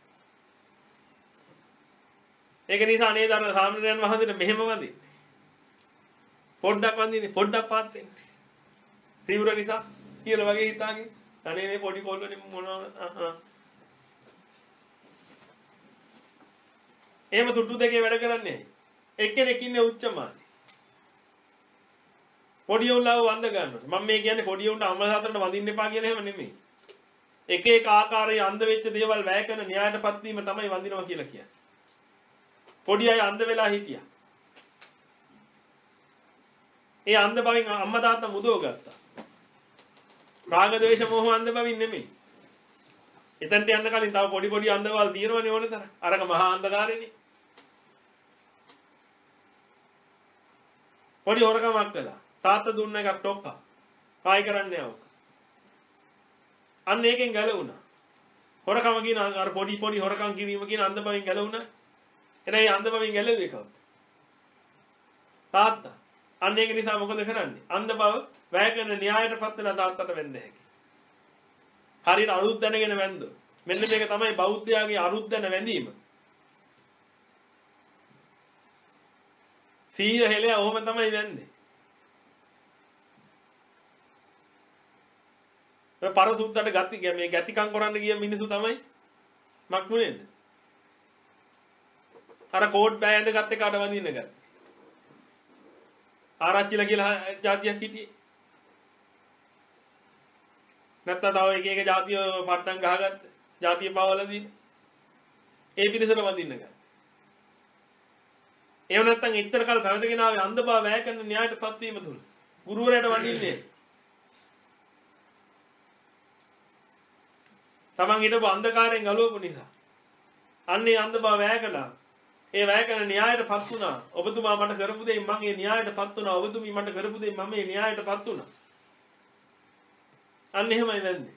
ඒක නිසා නේද අර සාමණේරයන් වහන්සේට මෙහෙම වඳින්නේ. පොඩ්ඩක් වඳින්නේ පොඩ්ඩක් පාත් වෙන්නේ. සිවුර නිසා කියලා වගේ හිතාගේ. අනේ මේ පොඩි කොල්ලනේ මොනවා එහෙම තුට්ටු දෙකේ වැඩ කරන්නේ. එක්කෙනෙක් ඉන්නේ උච්චමාන. පොඩි උන්ලව වඳ ගන්නවා. මම මේ කියන්නේ පොඩි උන්ට අම්ල සතරට වඳින්න එපා කියන එහෙම නෙමෙයි. එක එක ආකාරයේ අන්ධ වෙච්ච දේවල් වැය කරන න්‍යායටපත් වීම තමයි වඳිනවා කියලා කියන්නේ. පොඩි අය අන්ධ වෙලා හිටියා. ඒ අන්ධ බවින් අම්මා තාත්තා මුදව ගත්තා. රාග ද්වේෂ මොහ අන්ධ බවින් නෙමෙයි. එතනට යන්න කලින් තව පොඩි පොඩි අන්ධවල් තියෙනවනේ ඕන තරම්. අරක මහා අන්ධකාරේනේ. පොඩි හොරකමක් කළා. තාත්තා දුන්න එකක් ටොක්කා. කායි කරන්නේ આવක. අන්න ඒකෙන් ගැලවුණා. හොරකම කියන අර පොඩි පොඩි හොරකම් කිරීම කියන අන්ධ බවින් ගැලවුණා. එනේ මේ අන්ධ බවින් ගැලවෙන්නේ කවුද? තාත්තා. අන්න ඒක නිසා මොකද කරන්නේ? අන්ධ බව වැය කරන න්‍යායයටපත් වෙලා තාත්තට වෙන්න හැකියි. හරියට අරුත් දැනගෙන වැන්දෝ. මෙන්න මේක තමයි බෞද්ධයාගේ අරුත් දැන වැඳීම. සීය හෙලය ඔහොම තමයි වැන්නේ. ඒ පරසුද්දට ගති මේ ගැතිකම් කරන්න ගිය මිනිස්සු තමයි මක්මුනේද? අර කෝඩ් බෑ ඇඳගත් එකට වඳින්න ගත්තා. ආරච්චිලා කියලා જાතියක් හිටියේ. නැත්නම් තව එක එක જાතිය පට්ටම් ගහගත්ත. જાතිය පාවලදී ඒ පිරිසට වඳින්න ගත්තා. ඒව නැත්නම් ඉතර කල් පැවතගෙන ආවේ අන්ධබව වැය කරන න්‍යායටපත් වීම තුල. ගුරුවරයාට වඳින්නේ. තමන් හිටපු අන්ධකාරයෙන් ගලවපු නිසා. අන්නේ අන්ධබව වැය කළා. ඒ වැය කරන න්‍යායයටපත් වුණා. ඔබතුමා මට කරපු දෙයින් මම ඒ න්‍යායයටපත් වුණා. ඔබතුමී මට කරපු දෙයින් මම ඒ න්‍යායයටපත් වුණා. අන්න එහෙමයි වෙන්නේ.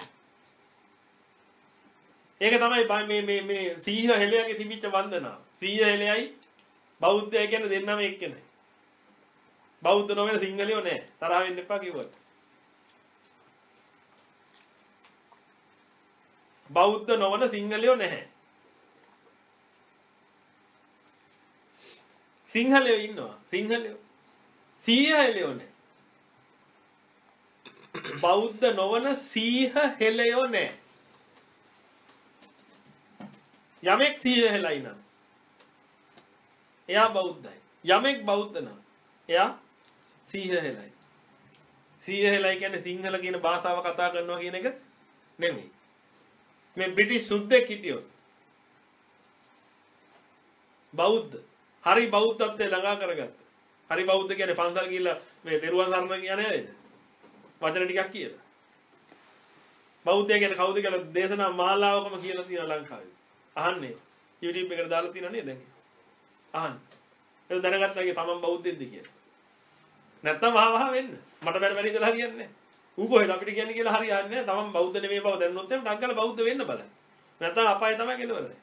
ඒක තමයි මේ මේ මේ සීහ හෙළයගේ තිබිච්ච වන්දනාව. සීහ හෙළයයි බෞද්ධය කියන්නේ දෙන්නම එක්කෙනයි. බෞද්ධ නොවන සිංහලියෝ නෑ. තරහ වෙන්න එපා කිව්වට. බෞද්ධ නොවන සිංහලියෝ නැහැ. සිංහලයෝ ඉන්නවා. සිංහලයෝ. සීහ හෙළයෝ නැහැ. බෞද්ධ නොවන සීහ හෙළයෝ නැහැ. යමෙක් සීහ හෙළයි නම් එයා බෞද්ධයි. යමෙක් බෞද්ධ නම් එයා සීහ හෙළයි. සීහ හෙළයි කියන්නේ සිංහල කියන භාෂාව කතා කරනවා කියන එක නෙමෙයි. මේ බ්‍රිටිෂ් සුද්දෙක් හිටියොත් බෞද්ධ හරි බෞද්ධත්වයට ළඟා කරගත්ත. හරි බෞද්ධ කියන්නේ පන්සල් ගිහිල්ලා මේ තෙරුවන් සරණ කියන්නේ නේද? වචන ටිකක් කියලා. බෞද්ධය කියන්නේ කවුද කියලා දේශනා මාලාවකම කියලා තියෙනවා ලංකාවේ. අහන්නේ YouTube එකට දාලා තියෙනවා නේද දැන්? අහන්න. ඒක දැනගත්තා කිය තමන් බෞද්ධෙක්ද කියලා. නැත්තම් වහ වහ වෙන්න. මට බැරි බැරි ඉඳලා හරියන්නේ නැහැ. ඌ කොහෙද අපිට කියන්නේ කියලා හරියන්නේ නැහැ. තමන් බෞද්ධ නෙමෙයි බව දැනුනොත් එම් ටක් ගාලා බෞද්ධ වෙන්න බලන්න. නැත්තම් අපාය තමයි කෙලවරනේ.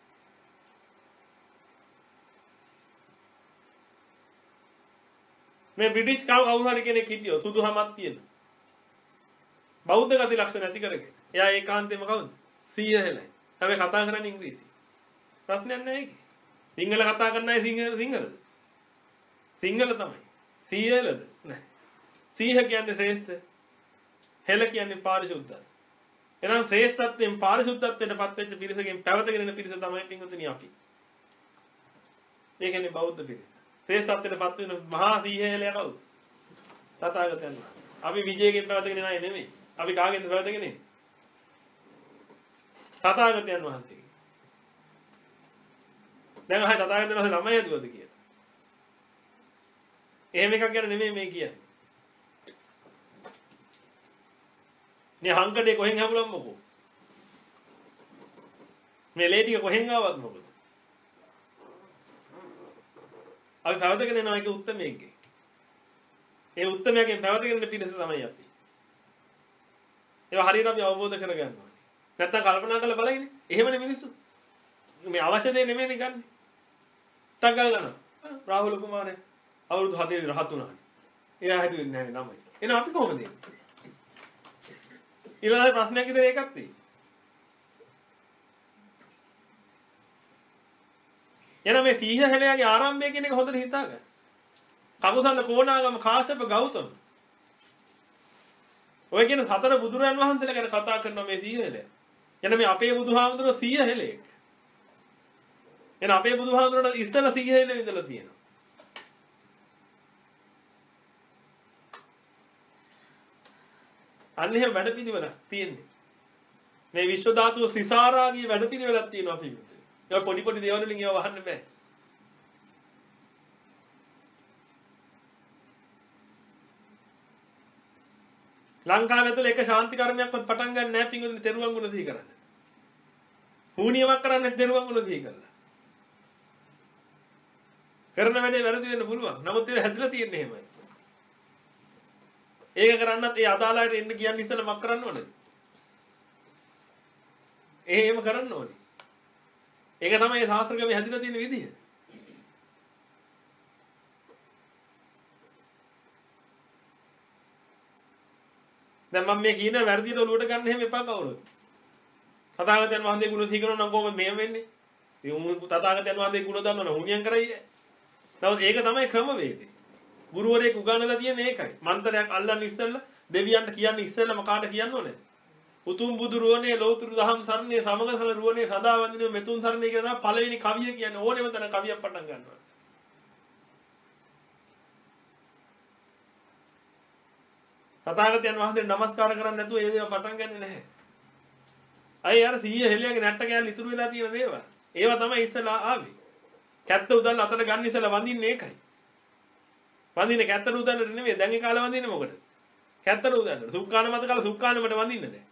මේ බ්‍රිටිෂ් කව කවුරු හරි කෙනෙක් හිටියෝ සුදු හමක් තියෙන. බෞද්ධ ගති ලක්ෂණ ඇති කරගෙන. එයා ඒකාන්තයෙන්ම කවුද? සීහ හෙළයි. හැබැයි කතා කරන්නේ ඉංග්‍රීසි. ප්‍රශ්නයක් නැහැ ඒකේ. සිංහල කතා කරන අය සිංහල සිංහලද? සිංහල තමයි. සීහ හෙළද? නැහැ. සීහ කියන්නේ ශ්‍රේෂ්ඨ. හෙළ කියන්නේ පාරිශුද්ධ. එහෙනම් ශ්‍රේෂ්ඨත්වයෙන් පාරිශුද්ධත්වයට පත් වෙච්ච පිරිසකින් පැවතගෙන යන පිරිස තමයි පින්වතුනි අපි. ඒ කියන්නේ බෞද්ධ පිරිස. ශ්‍රේෂ්ඨත්වයට පත් වෙන මහා සීහ හෙළයා කවුද? තථාගතයන් වහන්සේ. අපි විජයගෙන් පැවතගෙන යන අය නෙමෙයි. අපි කාගෙන්ද පැවතගෙන ඉන්නේ? තථාගතයන් වහන්සේ. දැන් අහයි තථාගතයන් වහන්සේ ළමයි හදුවද කියලා. එහෙම එකක් ගැන නෙමෙයි මේ කියන්නේ. මේ හංකඩේ කොහෙන් හැමුලම් මොකෝ? මේ ලේ ටික කොහෙන් ආවත් මොකද? අපි පැවතගෙන යන එක උත්තරමයේගේ. ඒ උත්තරමයන්ගෙන් පැවතගෙන ඉන්න පිරිස තමයි අපි. ඒවා හරියට අපි අවබෝධ කරගන්න ඕනේ. නැත්තම් කල්පනා කරලා බලයිනේ. එහෙමනේ මිනිස්සු. මේ අවශ්‍ය දේ නෙමෙයිනේ ගන්න. ටගල් ගන්න. රාහුල කුමාරයා අවුරුදු හතේ රහත් වුණා. එයා හිතුවේ නැහැ නමයි. එහෙනම් අපි කොහොමද එන්නේ? ඊළඟ ප්‍රශ්නයක් ඉතින් ඒකක් තියෙයි. එන මේ සීහ හෙළයාගේ ආරම්භය කියන එක හොඳට හිතාගන්න. කකුසඳ කොණාගම කාශ්‍යප ගෞතම. ඔය කියන සතර බුදුරයන් වහන්සේලා ගැන කතා කරන මේ සීහ හෙළයා. එන මේ අපේ බුදුහාමුදුරුවෝ සීහ හෙළයෙක්. එහෙනම් අපේ බුදුහාමුදුරණ ඉස්සලා සීහේල ඉඳලා තියෙනවා. අන්න එහෙම වැඩපිළිවෙලක් තියෙන්නේ. මේ විශ්ව ධාතුව සිසාරාගේ වැඩපිළිවෙලක් තියෙනවා පිටුතේ. ඒක පොඩි පොඩි දේවල් වලින් ඒව වහන්න බෑ. ලංකාවේ ඇතුළේ එක ශාන්ති කර්මයක්වත් පටන් ගන්න නැහැ පිටුතේ තෙරුවන් ගුණ සිහි කරන්න. හුනියමක් කරන්නේ තෙරුවන් ගුණ සිහි කරලා. කරන වැඩේ වැරදි වෙන්න පුළුවන්. නමුත් ඒක හැදලා තියෙන්නේ එහෙමයි. ඒක කරන්නත් ඒ අදාළයට එන්න කියන්නේ ඉස්සෙල්ලා මක් කරන්න ඕනේ. එහෙම කරන්න ඕනේ. ඒක තමයි ශාස්ත්‍රගමේ හැදිලා තියෙන විදිය. දැන් මම මේ කියන වැරදියට ඔලුවට ගන්න එහෙම එපා කවුරුත්. තථාගතයන් වහන්සේ ගුණ සිහි කරනවා නම් කොහොමද මෙහෙම වෙන්නේ? මේ උන් තථාගතයන් වහන්සේ ගුණ දන්නවනම් හුනියම් කරයි. නමුත් ඒක තමයි ක්‍රමවේදය. ගුරුවරයෙක් උගන්වලා තියෙන්නේ ඒකයි. මන්ත්‍රයක් අල්ලන්න ඉස්සෙල්ලා දෙවියන්ට කියන්නේ ඉස්සෙල්ලා මොකාට කියන්න ඕනේ? උතුම් බුදු රුවනේ ලෝතුරු දහම් සරණේ සමග සම රුවනේ සදා වන්දිනේ මෙතුන් සරණේ කියලා තමයි පළවෙනි කවිය කියන්නේ. ඕනෙම තැන කවියක් පටන් ගන්නවා. තථාගතයන් වහන්සේට නමස්කාර කරන්නේ නැතුව ඒ දේව පටන් ගන්නෙ නැහැ. අය අර සීය හෙලියගේ නැට්ට කෑල්ල ඉතුරු වෙලා තියෙන දේවල්. ඒවා තමයි ඉස්සලා ආවේ. කැත්ත උදල්ල අතට ගන්න ඉස්සලා වඳින්නේ ඒකයි. වඳින්නේ කැත්තට උදල්ලට නෙමෙයි. දැන් ඒ කාලේ වඳින්නේ මොකටද? කැත්තට උදල්ලට. සුක්කාන මත කාලා සුක්කානමට වඳින්නේ දැන්.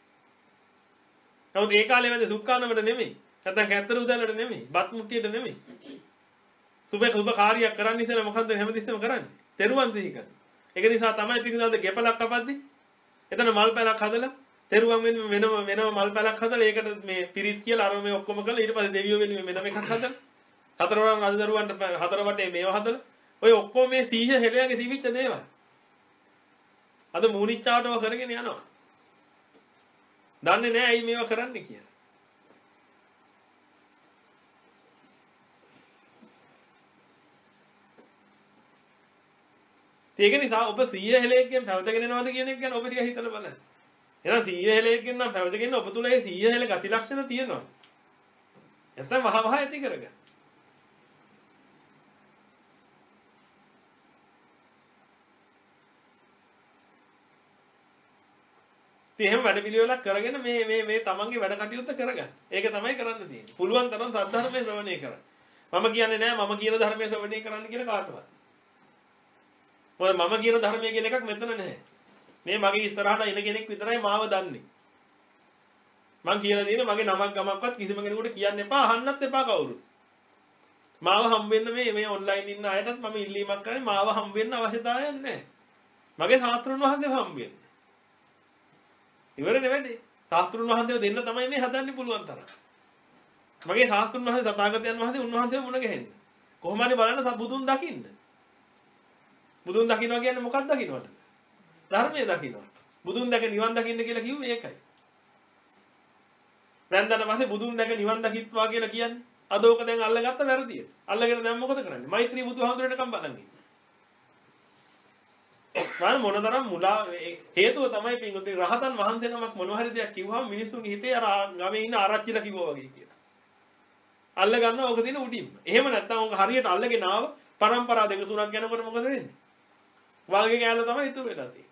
නමුත් ඒ කාලේ වැඳේ සුක්කානමට නෙමෙයි. නැත්නම් කැත්තට උදල්ලට නෙමෙයි. බත් මුට්ටියට නෙමෙයි. සුබ සුබ කාර්යයක් කරන්න ඉස්සලා මොකද්ද හැමතිස්සෙම කරන්නේ? තෙරුවන් සිහි කරන. ඒක නිසා තමයි පිටුදාද ගෙපලක් කපද්දි එතන මල් පැලක් හදලා තෙරුවන් වෙන වෙනම වෙනම මල් පැලක් හදලා ඒකට මේ පිරිත් කියලා අර මේ ඔක්කොම කරලා ඊට පස්සේ දෙවියෝ වෙන වෙනම එකක් හදලා හතරවරන් රජදරුවන්ට හතර වටේ මේව හදලා ඔය ඔක්කොම මේ සීහ හෙළයාගේ තිබිච්ච දේවල් අද මූණිච්චාවටව කරගෙන යනවා. දන්නේ නැහැ ඇයි මේවා කරන්නේ කියලා. ඒක නිසා ඔබ සීය හෙළයෙක්ගෙන් පැවතගෙන යනවාද කියන එක ගැන ඔබ ටික හිතලා බලන්න. එහෙනම් සීය හෙළයෙක්ගෙන් නම් පැවතගෙන ඔබ තුල ඒ සීය හෙළ ගති ලක්ෂණ තියෙනවා. නැත්නම් වහ වහ ඇති කරගන්න. ඉතින් එහෙම වැඩ පිළිවෙලක් කරගෙන මේ මේ මේ තමන්ගේ වැඩ කටයුත්ත කරගන්න. ඒක තමයි කරන්න තියෙන්නේ. පුළුවන් තරම් සද්ධර්මයේ ශ්‍රවණය කරන්න. මම කියන්නේ නෑ මම කියන ධර්මයේ ශ්‍රවණය කරන්න කියලා කාටවත්. මොකද මම කියන ධර්මයේ කියන එකක් මෙතන නැහැ. මේ මගේ ඉස්සරහට එන කෙනෙක් විතරයි මාව දන්නේ. මං කියන දේ මගේ නමක් ගමක්වත් කිසිම කෙනෙකුට කියන්න එපා, අහන්නත් එපා කවුරුත්. මාව හම් වෙන්න මේ මේ ඔන්ලයින් ඉන්න අයටත් මම ඉල්ලීමක් කරන්නේ මාව හම් වෙන්න අවශ්‍යතාවයක් නැහැ. මගේ ශාස්ත්‍රඥ වහන්සේව හම් වෙන්න. ඉවරනේ වැඩේ. ශාස්ත්‍රඥ වහන්සේව දෙන්න තමයි මේ හදන්න පුළුවන් තරම්. මගේ ශාස්ත්‍රඥ වහන්සේ තථාගතයන් වහන්සේ උන්වහන්සේව මුණ ගැහෙන්න. කොහොම හරි බලන්න බුදුන් දකින්න. බුදුන් දකින්නවා කියන්නේ මොකක්ද දකින්නවද? ධර්මයේ දකින්නවා. බුදුන් දැක නිවන් දකින්න කියලා කිව්වේ ඒකයි. වැන්දට පස්සේ බුදුන් දැක නිවන් දකිත්වා කියලා කියන්නේ අද ඕක දැන් අල්ලගත්ත වැරදිය. අල්ලගෙන දැන් මොකද කරන්නේ? මෛත්‍රී බුදුහාමුදුරනකම් බලන් ඉන්න. මම මොනතරම් මුලා හේතුව තමයි පින්වතුනි රහතන් වහන්සේ නමක් මොන හරි දෙයක් කිව්වම මිනිස්සුන්ගේ හිතේ අර ගමේ ඉන්න ආරච්චිලා කිව්වා වගේ කියලා. අල්ල ගන්නවා ඕක දින උඩින්ම. එහෙම නැත්නම් ඕක හරියට අල්ලගෙන ආව පරම්පරා දෙක තුනක් යනකොට මොකද වෙන්නේ? වල්ගේ කෑල්ල තමයි ඉතුරු වෙලා තියෙන්නේ.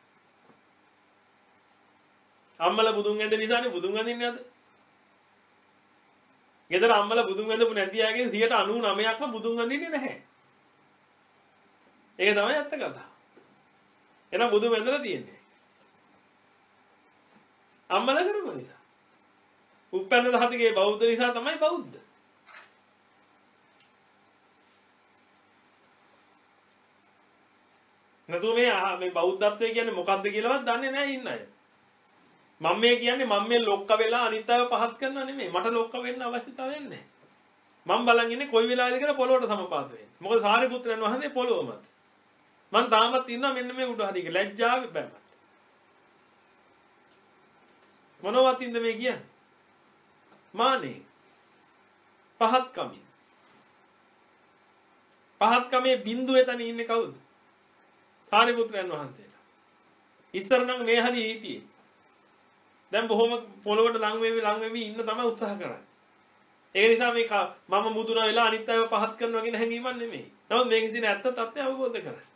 අම්මලා බුදුන් වැඳ නිසානේ බුදුන් වඳින්නේ අද. ගෙදර අම්මලා බුදුන් වැඳපු නැති අයගෙන් සියයට අනූනවයක්ම බුදුන් වඳින්නේ නැහැ. ඒක තමයි ඇත්ත කතාව. එහෙනම් බුදුන් වැඳලා තියෙන්නේ. අම්මලා කරපු නිසා. උපැන්න දහතිගේ බෞද්ධ නිසා තමයි බෞද්ධ. නැතු මේ මේ බෞද්ධත්වය කියන්නේ මොකක්ද කියලාවත් දන්නේ නැහැ ඉන්න අය. මම මේ කියන්නේ මම මේ ලොක්ක වෙලා අනිත් අයව පහත් කරනවා නෙමෙයි. මට ලොක්ක වෙන්න අවශ්‍යතාවයක් නැහැ. මම බලන් ඉන්නේ කොයි වෙලාවෙද කියලා පොළොවට සමපාත වෙන්නේ. මොකද සාරිපුත්‍රයන් වහන්සේ පොළොව මත. මම තාමත් ඉන්නවා මෙන්න මේ උඩ හරියට ලැජ්ජාවේ බෑම. මොනවත් ඉඳ මේ කියන්නේ? මානේ. පහත්කමින්. පහත්කමේ බිඳුව එතන ඉන්නේ කවුද? සාරිපුත්‍රයන් වහන්සේලා. ඉස්සර නම් මේ හරි හිටියේ. දැන් බොහොම පොළොවට ලං වෙවි ලං වෙවි ඉන්න තමයි උත්සාහ කරන්නේ. ඒ නිසා මේ මම මුදුන වෙලා අනිත් අයව පහත් කරනවා කියන හැඟීමක් නෙමෙයි. නමුත් මේකේ තියෙන ඇත්ත තත්ත්වය අවබෝධ කරගන්න.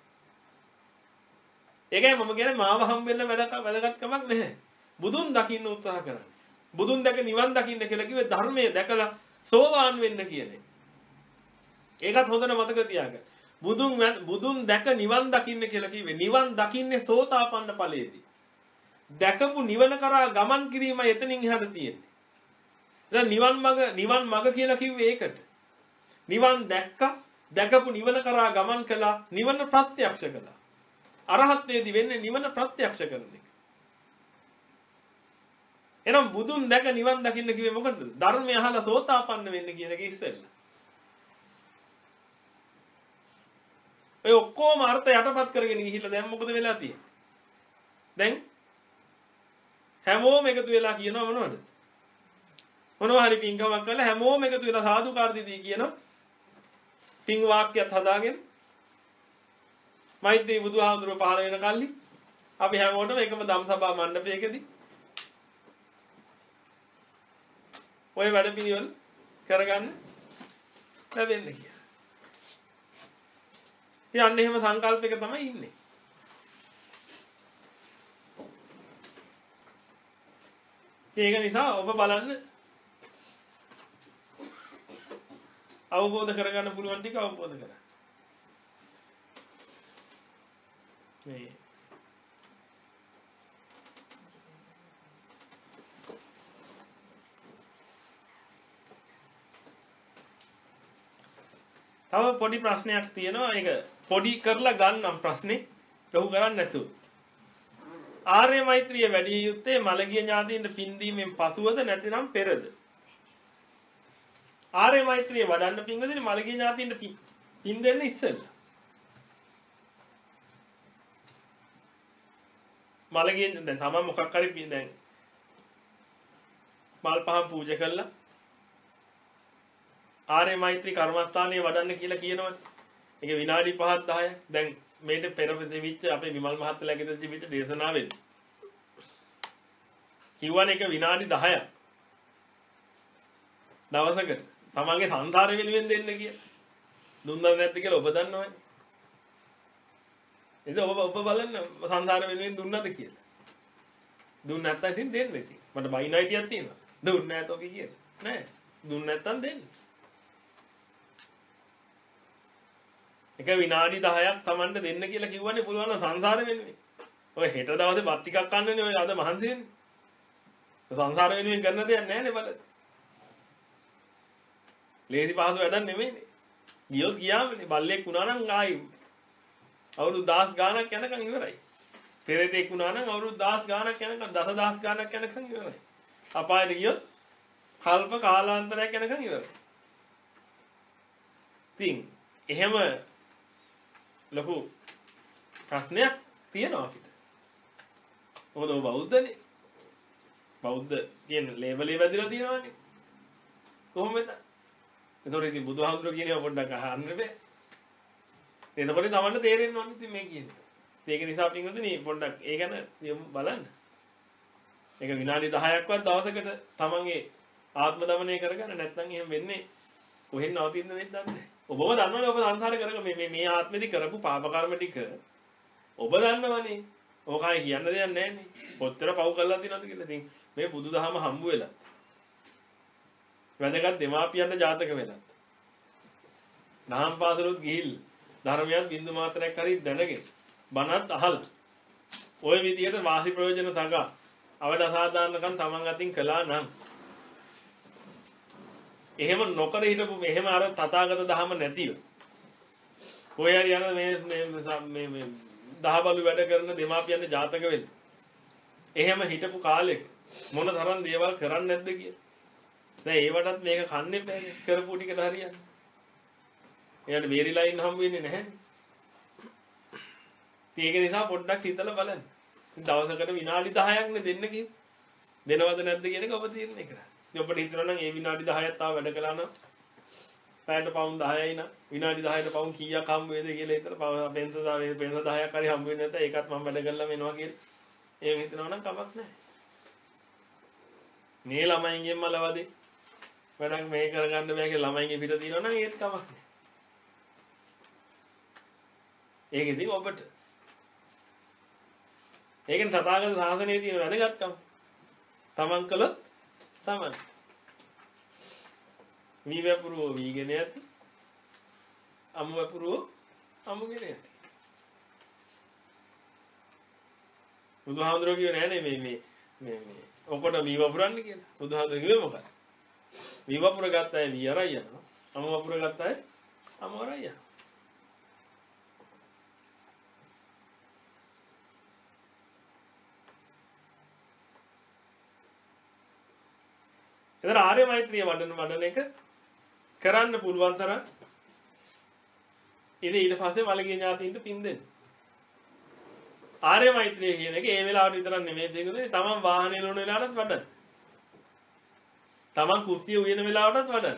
ඒකයි මම කියන්නේ මාව හම් වෙන්න වැදගත්කමක් නැහැ. බුදුන් දකින්න උත්සාහ කරන්න. බුදුන් දැක නිවන් දකින්න කියලා කිව්වේ ධර්මයේ දැකලා සෝවාන් වෙන්න කියන්නේ. ඒකත් හොඳට මතක තියාගන්න. බුදුන් බුදුන් දැක නිවන් දකින්න කියලා කිව්වේ නිවන් දකින්නේ සෝතාපන්න ඵලයේදී. දැකපු නිවන කරා ගමන් කිරීමයි එතනින් එහාට තියෙන්නේ. දැන් නිවන් මඟ නිවන් මඟ කියලා කිව්වේ ඒකට. නිවන් දැක්කා, දැකපු නිවන කරා ගමන් කළා, නිවන ප්‍රත්‍යක්ෂ කළා. අරහත්ත්වයේදී වෙන්නේ නිවන ප්‍රත්‍යක්ෂ කරන එක. එහෙනම් බුදුන් දැක නිවන් දකින්න කිව්වේ මොකද? ධර්මය අහලා සෝතාපන්න වෙන්න කියන එක ඉස්සෙල්ලා. ඒ ඔක්කොම අර්ථ යටපත් කරගෙන ගිහිල්ලා දැන් මොකද වෙලා තියෙන්නේ? දැන් හැමෝම එකතු වෙලා කියනවා මොනවද? මොනවා හරි පින්කමක් කරලා හැමෝම එකතු වෙලා සාදුකාර දෙදී කියනවා. පින් වාක්‍යයක් හදාගෙන මෛත්‍රී බුදුහාමුදුරුව පහළ වෙන කල්ලි අපි හැමෝටම එකම ධම්සභා මණ්ඩපයකදී ඔය වැඩ පිළිවෙල කරගන්න ලැබෙන්නේ කියලා. ඉතින් එහෙම සංකල්පයක තමයි ඉන්නේ. ඒක නිසා ඔබ බලන්න අවබෝධ කරගන්න පුළුවන් ටික අවබෝධ කරගන්න. මේ තව පොඩි ප්‍රශ්නයක් තියෙනවා. ඒක පොඩි කරලා ගන්නම් ප්‍රශ්නේ. ලොකු කරන්නේ නැතුව. ආර්ය මෛත්‍රිය වැඩි යුත්තේ මළගිය ඥාතීන්ට පින් දීමෙන් පසුවද නැතිනම් පෙරද? ආර්ය මෛත්‍රිය වඩන්න පින්වදින මළගිය ඥාතීන්ට පින් දෙන්න ඉස්සෙල්ලා. මළගිය දැන් තමයි මොකක් හරි පින් දැන් මල් පහන් පූජා කළා ආර්ය මෛත්‍රී කර්මස්ථානයේ වඩන්න කියලා කියනවනේ. ඒක විනාඩි පහක් දහයක්. දැන් මේට පෙර දෙවිච්ච අපේ විමල් මහත්තයාගේ දෙවිච්ච දේශනාවෙන් කිව්වනේ ඒක විනාඩි දහයක්. දවසකට තමන්ගේ සංසාරය වෙනුවෙන් දෙන්න කියලා. දුන්නද නැද්ද කියලා ඔබ දන්නවනේ. ඉතින් ඔබ ඔබ බලන්න සංසාරය වෙනුවෙන් දුන්නද කියලා. දුන්න නැත්නම් ඉතින් දෙන්න ඉතින්. මට බයින් අයිතියක් තියෙනවා. දුන්න නැත්නම් ඔබ කියලා. නෑ. දුන්න නැත්නම් දෙන්න. එක විනාඩි දහයක් Tamanට දෙන්න කියලා කිව්වනේ පුළුවන් නම් සංසාර වෙනුවෙන්. ඔය හෙට දවසේ බත් ටිකක් කන්නනේ ඔය අද මහන්සි වෙන්නේ. සංසාර වෙනුවෙන් කරන දෙයක් නැහැනේ බලන්න. ලේසි පහසු වැඩක් නෙමෙයිනේ. ගියොත් ගියාමනේ බල්ලෙක් වුණා නම් ආයි අවුරුදු දහස් ගාණක් යනකම් ඉවරයි. පෙරේතෙක් වුණා නම් අවුරුදු දහස් ගාණක් යනකම් දසදහස් ගාණක් යනකම් ඉවරයි. අපායට ගියොත් කල්ප කාලාන්තරයක් යනකම් ඉවරයි. ඉතින් එහෙම ලොකු ප්‍රශ්නයක් තියෙනවා අපිට. මොකද ඔබ බෞද්ධනේ. බෞද්ධ කියන ලේබලේ වැදිලා තියෙනවානේ. කොහොමද? එතකොට ඉතින් බුදුහාමුදුරුවෝ කියනවා පොඩ්ඩක් අහන්න බෑ. එතකොට තමන්ට තේරෙන්න ඕනේ ඉතින් මේ කියන්නේ. ඒක නිසා පින්වතුනි පොඩ්ඩක් ඒ ගැන බලන්න. ඒක විනාඩි දහයක්වත් දවසකට තමන්ගේ ආත්ම දමනය කරගන්න නැත්නම් එහෙම වෙන්නේ කොහෙන් නවතින්න වෙද්ද දන්නේ. ඔබව දන්නවනේ ඔබ සංසාර කරක මේ මේ මේ ආත්මෙදි කරපු පාප කර්ම ටික ඔබ දන්නවනේ. ඕකයි කියන්න දෙයක් නැහැ නේ. කොච්චර පව් කරලා තියෙනවද කියලා. ඉතින් මේ බුදුදහම හම්බ වෙලා. වැදගත් දෙමාපියන්ට ජාතක වෙලා. දහම් පාසලුත් ගිහිල්ලා ධර්මයක් බින්දු මාත්‍රයක් හරි දැනගෙන බණත් අහලා ওই විදිහට වාසි ප්‍රයෝජන තගා අවඩ අසාධාරණකම් තමන් අතින් කළා නම් එහෙම නොකර හිටපු මෙහෙම අර තථාගත දහම නැතිව කොයි හරි යන මේ මේ මේ දහබලු වැඩ කරන දෙමාපියන්ට ජාතක වෙන්න එහෙම හිටපු කාලෙක මොන තරම් දේවල් කරන්නේ නැද්ද කියලා. දැන් ඒවටත් මේක කන්නේ බෑනේ කරපු ටිකට හරියන්නේ. එයාට වේරිලා ඉන්න හම් වෙන්නේ නැහැ. ඒක නිසා පොඩ්ඩක් හිතලා බලන්න. දවසකට විනාඩි දහයක් නේ දෙන්න කිව්වේ. දෙනවද නැද්ද කියන එක ඔබ තීරණය කරන්න. ඉතින් ඔබට හිතනවා නම් ඒ විනාඩි දහයක් තාම වැඩ කළා නම් පැයට පවුන් දහයයි නම් විනාඩි දහයට පවුන් කීයක් හම් වේද කියලා හිතලා පෙන්ස දාවේ පෙන්ස දහයක් හරි හම් වෙන්නේ නැත්නම් ඒකත් මම වැඩ කළා වෙනවා කියලා. එහෙම හිතනවා නම් කමක් නැහැ. මේ ළමයින්ගෙන් මලවදේ වැඩක් මේ කරගන්න බෑ කියලා ළමයින්ගේ පිට තියෙනවා නම් ඒත් කමක් නෑ. ඒක ඉතින් ඔබට. ඒකෙන් සතාගත සාසනයේ තියෙන වැදගත්කම. තමන් කළොත් තමන්. වී වැපුරුව වීගෙන යති. අමු වැපුරුව අමුගෙන යති. බුදුහාමුදුරුවෝ කියුවේ නෑනේ මේ මේ මේ මේ ඔකට වී වපුරන්න කියලා. බුදුහාමුදුරුවෝ කිව්වේ මොකක්ද? වී වපුර ගත්ත අය වී අරයි යනවා. අමු වපුර ගත්ත අය අමු අරයි යනවා. එතන ආර්ය මෛත්‍රිය වඩන වඩන එක කරන්න පුළුවන් තරම් ඉතින් ඊට පස්සේ මලගේ ඥාතියින්ට පින් දෙන්න. ආර්ය මෛත්‍රිය කියන එක ඒ වෙලාවට විතරක් නෙමෙයි දෙන්නේ තමන් වාහනේ ලෝන වෙලාවටත් වඩන්න. තමන් කුස්සිය උයන වෙලාවටත් වඩන්න.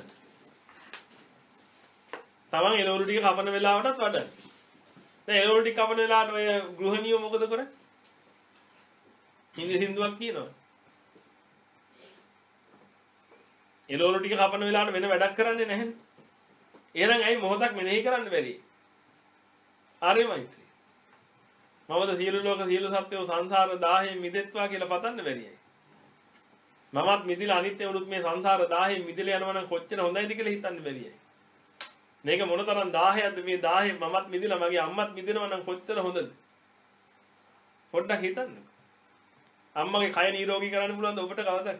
තමන් එළවලු ටික කපන වෙලාවටත් වඩන්න. දැන් එළවලු ටික කපන වෙලාවට ඔය ගෘහණියෝ මොකද කරන්නේ? හින්දි හින්දුවක් කියනවා. එළවලු ටික කපන වෙලාවට වෙන වැඩක් කරන්නේ නැහැනේ. එහෙනම් ඇයි මොහොතක් මෙනෙහි කරන්න බැරි? ආර්ය මෛත්‍රිය. මමද සියලු ලෝක සියලු සත්ත්වෝ සංසාර දාහයෙන් මිදෙත්වා කියලා පතන්න බැරියයි. මමත් මිදිලා අනිත්‍ය වුණුත් මේ සංසාර දාහයෙන් මිදලා යනවා නම් කොච්චර හොඳයිද කියලා හිතන්න බැරියයි. මේක මොනතරම් දාහයක්ද මේ දාහයෙන් මමත් මිදිලා මගේ අම්මත් මිදෙනවා නම් කොච්චර හොඳද? පොඩ්ඩක් හිතන්න. අම්මගේ කය නිරෝගී කරන්න පුළුවන්ද ඔබට කවදාද?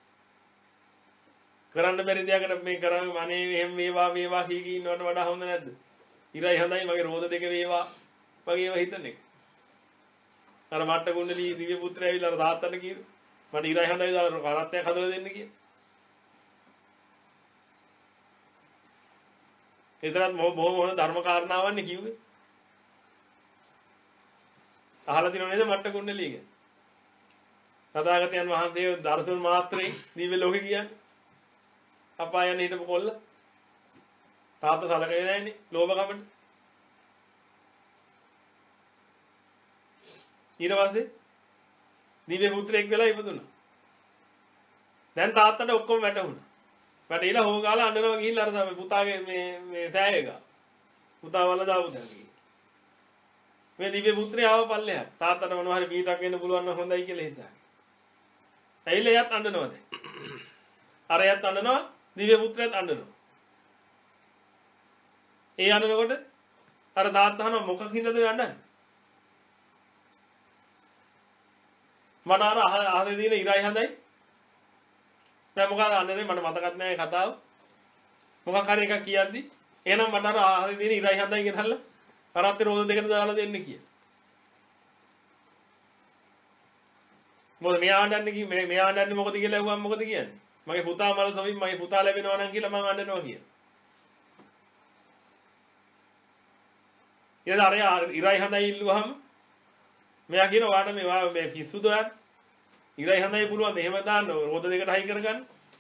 කරන්න බැරි දෙයකට මේ කරන්නේ අනේ එහෙම වේවා වේවා කී කී ඉන්නවට වඩා හොඳ නැද්ද? ඉරයි හොඳයි මගේ රෝද දෙක වේවා වගේ ඒවා හිතන එක. අර මට්ට කුණ්ඩලී දිව්‍ය පුත්‍රය ඇවිල්ලා අර තාත්තට කිව්වා මට ඉරයි හොඳයි දාලා කරත්තයක් හදලා දෙන්න කියලා. ඒතරත් බොහොම හොඳ ධර්ම කාරණාවන්නේ කිව්වේ. අහලා තියෙනව නේද මට්ට කුණ්ඩලීගේ? තථාගතයන් වහන්සේ දර්ශන මාත්‍රේ දිව්‍ය ලෝකේ කියන්නේ. අපායන් හිටපු කොල්ල තාත්තා සලකේ නැන්නේ ලෝභකමට. ඊට පස්සේ දිව්‍ය පුත්‍රයෙක් වෙලා ඉපදුණා. දැන් තාත්තට ඔක්කොම වැටුණා. වැටීලා හොගාලා අඬනවා ගිහිල්ලා අර තමයි පුතාගේ මේ මේ සෑය ගා. පුතා වල දාපු දැන්. මේ දිව්‍ය පුත්‍රය ආව පල්ලෙහා. තාත්තට මොනවා හරි බීටක් වෙන්න පුළුවන් නම් හොඳයි කියලා හිතා. ඇයිලා යත් අඬනවා දැන්. අර යත් අඬනවා දිව්‍ය පුත්‍රයත් අඬනවා. ඒ අඬනකොට අර තාත්තා අහනවා මොකක් හින්දාද ඔය අඬන්නේ? මට අර අහසේ දින ඉරයි හඳයි. දැන් මොකද අඬන්නේ මට මතකත් නැහැ කතාව. මොකක් හරි එකක් කියද්දි එහෙනම් මට අර අහසේ දින ඉරයි හඳයි ගෙනල්ලා කරත්තේ රෝද දෙකට දාලා දෙන්න කියලා. මොකද මෙයා අඬන්නේ කි මේ මෙයා අඬන්නේ මොකද කියලා ඇහුවම මොකද කියන්නේ? මගේ පුතා මල සොමින් මගේ පුතා ලැබෙනවා නම් කියලා මම අඬනවා කියලා. ඊට අර ඉරයි හඳයි ඉල්ලුවාම මෙයා කියන ඔයාට මේ ඔයා මේ පිස්සුද ඔයාට? ඉරයි හඳයි පුළුවන් එහෙම දාන්න රෝද දෙකට හයි කරගන්න.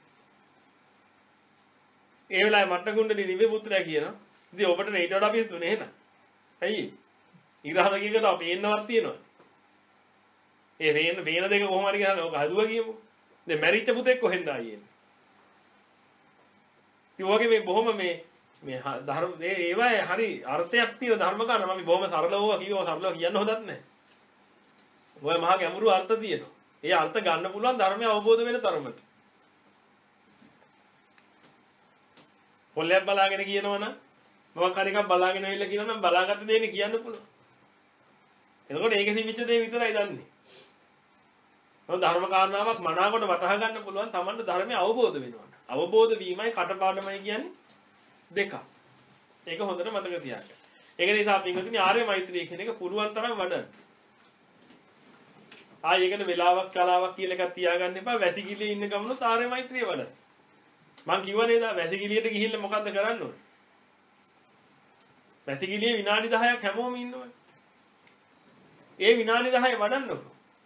ඒ වෙලාවේ මට්ට කුණ්ඩලී දිව්‍ය පුත්‍රයා කියනවා. ඉතින් ඔබට ඊට වඩා පිස්සුනේ එහෙනම්. ඇයි? ඉරහද කියක තව පේන්නවත් තියෙනවා. ඒ වේන වේන දෙක කොහොම හරි ගහලා ඔක හදුවා කියමු. දැන් මැරිච්ච පුතෙක් කොහෙන්ද ආයේ? ඉතින් ඔයගේ මේ බොහොම මේ මේ ධර්ම මේ ඒවා හරි අර්ථයක් තියෙන ධර්ම ගන්න මම බොහොම සරලව කියනවා සරලව කියන්න හොදත් නැහැ. ඔය මහා ගැඹුරු අර්ථ තියෙනවා. ඒ අර්ථ ගන්න පුළුවන් ධර්මය අවබෝධ වෙන තරමට. පොල්ලයක් බලාගෙන කියනවනම් මොකක් හරි එකක් බලාගෙන ඉන්න කියනවනම් බලාගත්ත දෙන්නේ කියන්න පුළුවන්. එතකොට ඒකෙ තිබිච්ච දේ විතරයි දන්නේ. මොන ධර්ම කාරණාවක් මනාවකට වටහා ගන්න පුළුවන් Tamanට ධර්මය අවබෝධ වෙනවා. අවබෝධ වීමයි කටපාඩමයි කියන්නේ දෙකක්. ඒක හොඳට මතක තියාගන්න. ඒක නිසා පින්වතුනි ආර්ය මෛත්‍රිය කියන එක පුරුවන් තරම් වඩන්න. ආයෙ ඒකට වෙලාවක් කලාවක් කියලා එකක් තියාගන්න එපා. වැසිකිළියේ ඉන්න ගමනොත් ආර්ය මෛත්‍රිය වඩන්න. මං කිව්වා නේද වැසිකිළියට ගිහිල්ලා මොකද්ද කරන්න ඕනේ? වැසිකිළියේ විනාඩි දහයක් හැමෝම ඉන්නවනේ. ඒ විනාඩි දහය වඩන්නකො.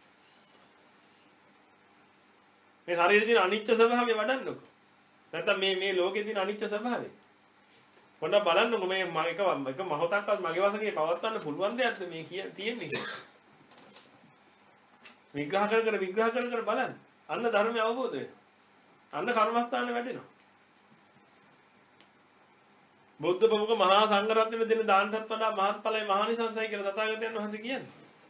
මේ ශරීරයේ තියෙන අනිච්ච ස්වභාවය වඩන්නකො. නැත්නම් මේ මේ ලෝකයේ තියෙන අනිච්ච ස්වභාවය. පොඩ්ඩක් බලන්නකො මේ එක එක මොහොතක්වත් මගේ වශයෙන් පවත්වන්න පුළුවන් දෙයක්ද මේ තියෙන්නේ කියලා. විග්‍රහ කර කර විග්‍රහ කර කර බලන්න. අන්න ධර්මය අවබෝධ වෙනවා. අන්න කර්මස්ථානේ වැඩෙනවා. බුද්ධ ප්‍රමුඛ මහා සංඝ රත්නෙ දෙන දානටත් වඩා මහත්ඵලයි මහානිසංසයි කියලා තථාගතයන් වහන්සේ කියන්නේ.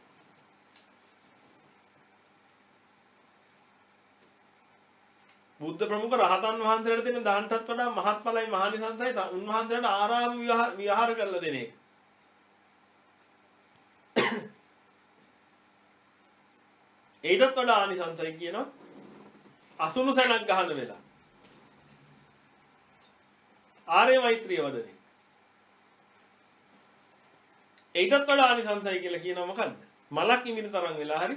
බුද්ධ ප්‍රමුඛ රහතන් වහන්සේලාට දෙන දානටත් වඩා මහත්ඵලයි මහානිසංසයි උන්වහන්සේලාට ආරාම විහාර කරලා දෙන එක. ඒකටත් වඩා ආනිසංසයි කියනවා අසුණු සැනක් ගහන වෙලා. ආර්ය මෛත්‍රිය වඩන. ඒකටත් වඩා ආනිසංසයි කියලා කියනවා මොකද්ද? මලක් ඉමින තරම් වෙලා හරි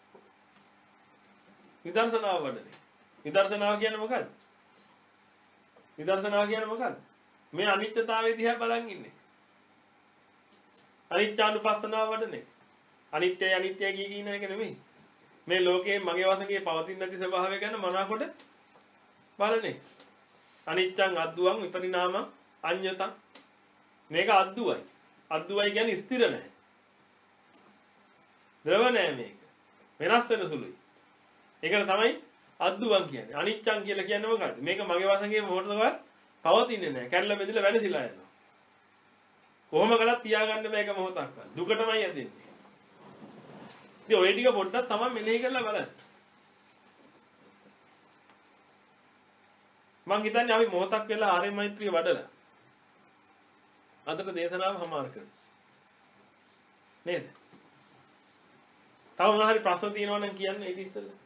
විදර්ශනාව වඩන. විදර්ශනාව කියන්නේ මොකද්ද? විදර්ශනාව කියන්නේ මොකද්ද? මේ අනිත්‍යතාවය දිහා බලන් ඉන්නේ. අනිත්‍යානුපස්සනාව වඩන්නේ. අනිත්‍යයි අනිත්‍යයි කිය කියන එක නෙමෙයි. මේ ලෝකයේ මගේ වශයෙන් පවතින නැති ස්වභාවය ගැන මනාකොට බලන්නේ. අනිච්චං අද්දුවං විපරිණාමං අඤ්ඤතං. මේක අද්දුවයි. අද්දුවයි කියන්නේ ස්ථිර නැහැ. ද්‍රව නැහැ මේක. වෙනස් වෙන සුළුයි. ඒකට තමයි අද්දුවං කියන්නේ. අනිච්චං කියලා කියන්නේ මොකක්ද? මේක මගේ වශයෙන් මොකටදවත් පවතින්නේ නැහැ. කැඩලා බෙදලා වෙනසිලා යනවා. කොහොම කළත් තියාගන්න බෑ ඒක මොහොතක්වත්. දුකටමයි යදෙන්නේ. ඉතින් ඔය ටික පොඩ්ඩක් තමයි මෙනෙහි කරලා බලන්න. මං හිතන්නේ අපි මොහොතක් වෙලා ආර්ය මෛත්‍රිය වඩලා අදට දේශනාව හමාර කරමු. නේද? තව මොනවා හරි ප්‍රශ්න තියෙනවා නම් කියන්න ඒක ඉස්සෙල්ලා.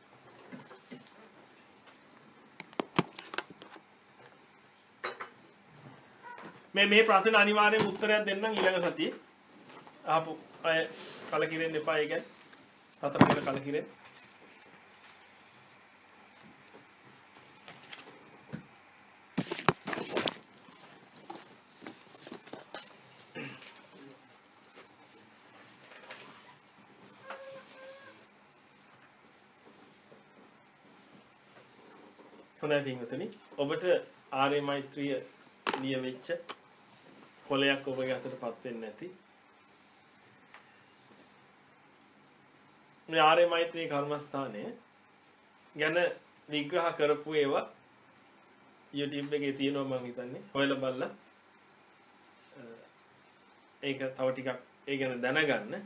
මේ මේ ප්‍රශ්න අනිවාර්යෙන් උත්තරයක් දෙන්නම් ඊළඟ සතියේ. ආපු අය කලකිරෙන්න එපා ඒ ගැන. හතර දින කලකිරෙන්න. හොඳයි පින්වතුනි. ඔබට ආර්ය මෛත්‍රිය නියමෙච්ච කොලයක් ඔබගේ අතටපත් වෙන්නේ නැති මේ ආර්ය මෛත්‍රී කර්මස්ථානය ගැන විග්‍රහ කරපු ඒවා YouTube එකේ තියෙනවා මම හිතන්නේ. හොයලා බලලා ඒක තව ටිකක් ඒ ගැන දැනගන්න.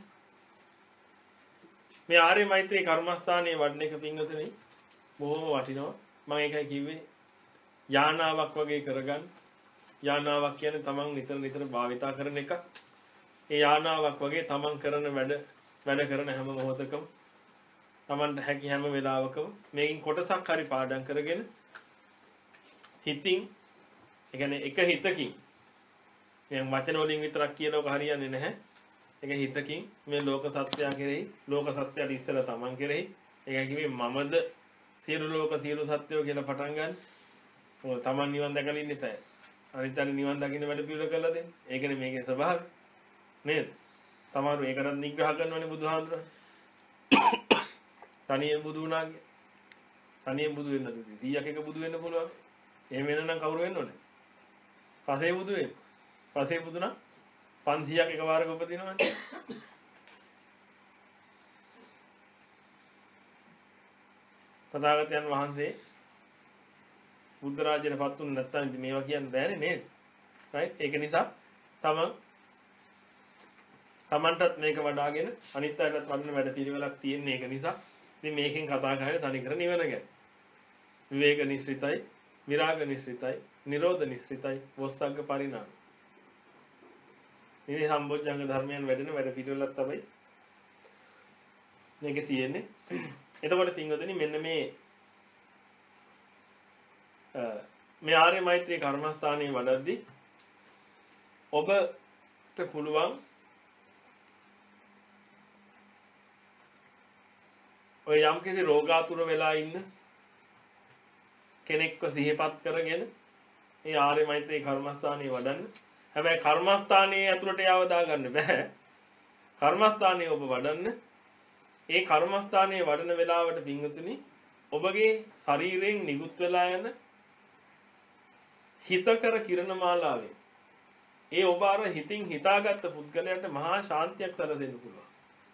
මේ ආර්ය මෛත්‍රී කර්මස්ථානයේ වඩන එක පින්වතුනි බොහොම වටිනවා. මම ඒකයි කිව්වේ යානාවක් වගේ කරගන්න. යානාවක් කියන්නේ තමන් නිතර නිතර භාවිතා කරන එක. ඒ යානාවක් වගේ තමන් කරන වැඩ වැඩ කරන හැම මොහොතකම තමන්ට හැකි හැම වෙලාවකම මේකින් කොටසක් හරි පාඩම් කරගෙන හිතින් ඒ කියන්නේ එක හිතකින් දැන් වචන වලින් විතරක් කියනක හරියන්නේ නැහැ. ඒක හිතකින් මේ ලෝක සත්‍යය කෙරෙහි ලෝක සත්‍යයට ඉස්සර තමන් කෙරෙහි ඒක කිව්වේ මමද සියලු ලෝක සියලු සත්‍යෝ කියලා පටන් ගන්න. මොකද තමන් නිවන් දැකලා ඉන්නේ නැහැ. අනිත් නිවන් දකින්න වැඩ පිළිවෙල කරලා දෙන්න. ඒකනේ මේකේ ස්වභාවය. නේද? තමාරු ඒකටත් නිග්‍රහ කරනවනේ බුදුහාමුදුරනේ. තනියෙන් බුදු වුණා කිය. තනියෙන් බුදු වෙන්න දුදී. සීයක් එක බුදු වෙන්න පුළුවන්. එහෙම වෙනනම් කවුරු වෙන්න ඕනේ? පසේ බුදු වෙන්න. පසේ බුදු නම් පන්සීයක් එකවරක උපදිනවනේ. තථාගතයන් වහන්සේ බුද්ධ රාජ්‍යයට පත් වුණ නැත්නම් ඉතින් මේවා කියන්න බෑනේ නේද? රයිට්? ඒක නිසා තමන් තමන්ටත් මේක වඩාගෙන අනිත් අයටත් වඩන වැඩ පිළිවෙලක් තියෙන එක නිසා ඉතින් මේකෙන් කතා කරන්නේ තනිකර නිවන ගැන. විවේක නිස්ෘතයි, විරාග නිස්ෘතයි, නිරෝධ නිස්ෘතයි, වස්සග්ග පරිණාම. මේ සම්බොජ්ජංග ධර්මයන් වැඩෙන වැඩ පිළිවෙලක් තමයි මේකේ තියෙන්නේ. එතකොට පින්වතුනි මෙන්න මේ මේ ආර්ය මෛත්‍රී කර්මස්ථානයේ වඩද්දී ඔබට පුළුවන් ඔය යම්කිසි රෝගාතුර වෙලා ඉන්න කෙනෙක්ව සිහිපත් කරගෙන මේ ආර්ය මෛත්‍රී කර්මස්ථානයේ වඩන්න. හැබැයි කර්මස්ථානයේ ඇතුළට යව දාගන්න බෑ. කර්මස්ථානයේ ඔබ වඩන්න. ඒ කර්මස්ථානයේ වඩන වෙලාවට පින්වතුනි ඔබගේ ශරීරයෙන් නිකුත් වෙලා යන හිතකර කිරණ මාලාවෙන් ඒ ඔබ අර හිතින් හිතාගත්ත පුද්ගලයාට මහා ශාන්තියක් සැලසෙන්න පුළුවන්.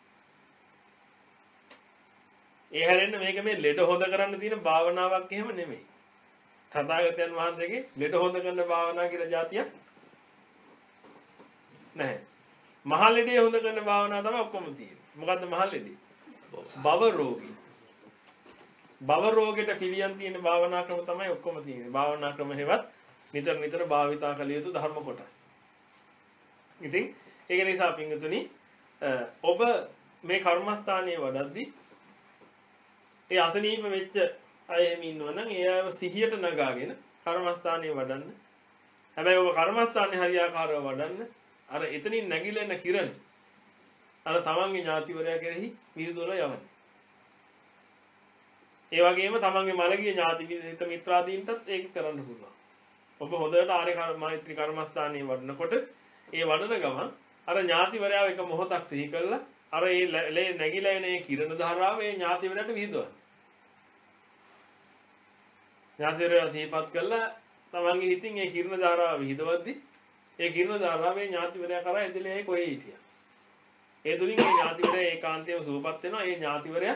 ඒ හැරෙන්න මේක මේ ලෙඩ හොඳ කරන්න තියෙන භාවනාවක් එහෙම නෙමෙයි. තථාගතයන් වහන්සේගේ ලෙඩ හොඳ කරන භාවනා කියලා જાතියක් නැහැ. මහල්ලෙඩේ හොඳ කරන භාවනාව තමයි ඔක්කොම තියෙන්නේ. මොකද්ද මහල්ලෙඩේ? භව රෝගී. භව රෝගෙට පිළියම් තියෙන භාවනා ක්‍රම තමයි ඔක්කොම තියෙන්නේ. භාවනා ක්‍රම හේවත් නිතර නිතර භාවිතා කළ යුතු ධර්ම කොටස්. ඉතින් ඒක නිසා පින්තුනි ඔබ මේ කර්මස්ථානයේ වඩද්දී ඒ අසනීප වෙච්ච අය එහෙම ඉන්නවනම් ඒ අයව සිහියට නගාගෙන කර්මස්ථානයේ වඩන්න. හැබැයි ඔබ කර්මස්ථානයේ හරියාකාරව වඩන්න අර එතනින් නැගිලා එන කිරණ අර තමන්ගේ ඥාතිවරයා කෙරෙහි විහිදුවලා යවන්න. ඒ වගේම තමන්ගේ මළගිය ඥාති හිත මිත්‍රාදීන්ටත් ඒක කරන්න පුළුවන්. ඔබ හොඳට ආර්ය මෛත්‍රී කර්මස්ථානයේ වඩනකොට ඒ වඩන ගමන් අර ඥාතිවරයාව එක මොහොතක් සිහි කළා අර ඒ නැගිලා එන ඒ කිරණ ධාරාව ඒ ඥාතිවරයාට විහිදුවන්න. ඥාතිවරයා සිහිපත් කළා තමන්ගේ හිතින් ඒ කිරණ ධාරාව විහිදවද්දි ඒ කිරණ ධාරාවේ ඥාතිවරයා කරා ඇදලා ඒ කොහේ හිටියා. ඒ තුලින් ඒ ඥාතිවරයා ඒකාන්තයෙන්ම සුවපත් වෙනවා. ඒ ඥාතිවරයා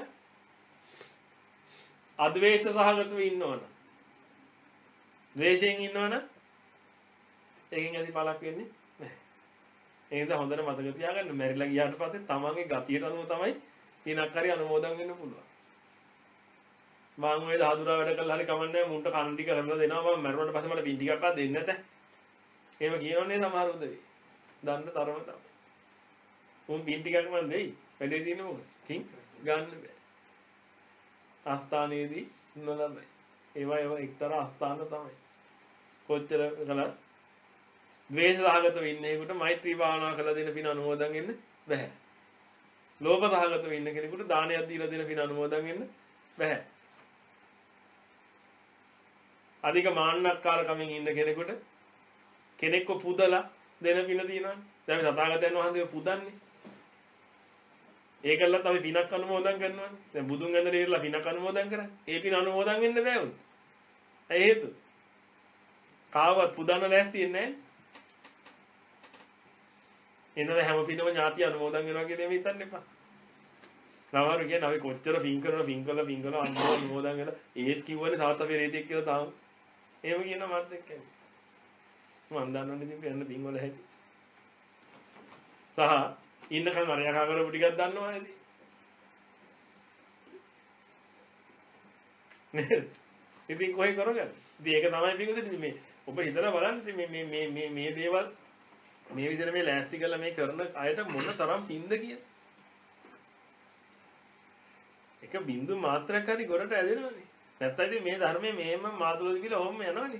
අද්වේෂ සහගතව ඉන්නවනම් ද්වේෂයෙන් ඉන්නවනම් ඒකෙන් ඇති පළක් වෙන්නේ නැහැ. ඒ නිසා හොඳට මතක තියාගන්න මැරිලා ගියාට පස්සේ තමන්ගේ ගතියට අනුව තමයි දිනක් හරි අනුමෝදන් වෙන්න පුළුවන්. මම ඔය දහදුරා වැඩ කළා හරි කමන්නේ මුන්ට කන් ටික කරලා දෙනවා මම මැරුණාට පස්සේ මට පින් ටිකක් ආ දෙන්න නැත. එහෙම කියනවනේ සමහර උදේ. දන්න තරම තමයි. උන් පින් ටිකක් මන් දෙයි. වැඩේ තියෙන්නේ මොකද? පින් ගන්න බෑ. ආස්ථානයේදී නොලබයි. ඒවා ඒවා එක්තරා ආස්ථාන තමයි. කොච්චර කළා ද්වේෂ සහගතව ඉන්නේකට මෛත්‍රී භාවනා කළා දෙන පින අනුමෝදන් වෙන්න බෑ. ලෝභ සහගතව ඉන්න කෙනෙකුට දානයක් දීලා දෙන පින අනුමෝදන් වෙන්න බෑ. අධික මාන්නක්කාරකමින් ඉන්න කෙනෙකුට කෙනෙක්ව පුදලා දෙන පින තියෙනවානේ. දැන් අපි තථාගතයන් වහන්සේ පුදන්නේ. ඒකලත් අපි පිනක් අනුමෝදන් කරනවානේ. දැන් බුදුන් ඇඳලා ඉරලා පිනක් අනුමෝදන් කරන්නේ. ඒ පින අනුමෝදන් වෙන්න බෑ උන්. ඒ හේතුව. කාවත් පුදන්න ලෑස්ති වෙන්නේ නැහැ. එනද හැම පිනම ඥාති අනුමෝදන් වෙනවා කියලා මේ හිතන්න එපා. සමහර කියන්නේ අපි කොච්චර පින් කරනවා පින් කළා පින් කළා අනුමෝදන් වෙලා ඒත් කිව්වනේ තාත්තා පෙරේතෙක් කියලා තාම. එහෙම කියනවා මාත් එක්ක. මම දන්නවනේ ඉතින් වෙන පින් වල හැටි. සහ ඉන්නකම් අර යකා කරපු ටිකක් දන්නවා නේද? නේද? ඉතින් කොහේ කරගන්නේ? ඉතින් ඒක තමයි පිටුදේ මේ ඔබ හිතලා බලන්න මේ මේ මේ මේ මේ දේවල් මේ විදිහට මේ ලෑස්ති කරලා මේ කරන අයට මොන තරම් පින්ද කියලා. එක බින්දු මාත්‍රයක් හරි ගොඩට ඇදෙනවනේ. නැත්නම් ඉතින් මේ ධර්මයේ මේම මාතුලද කියලා ඔහොම යනවනේ.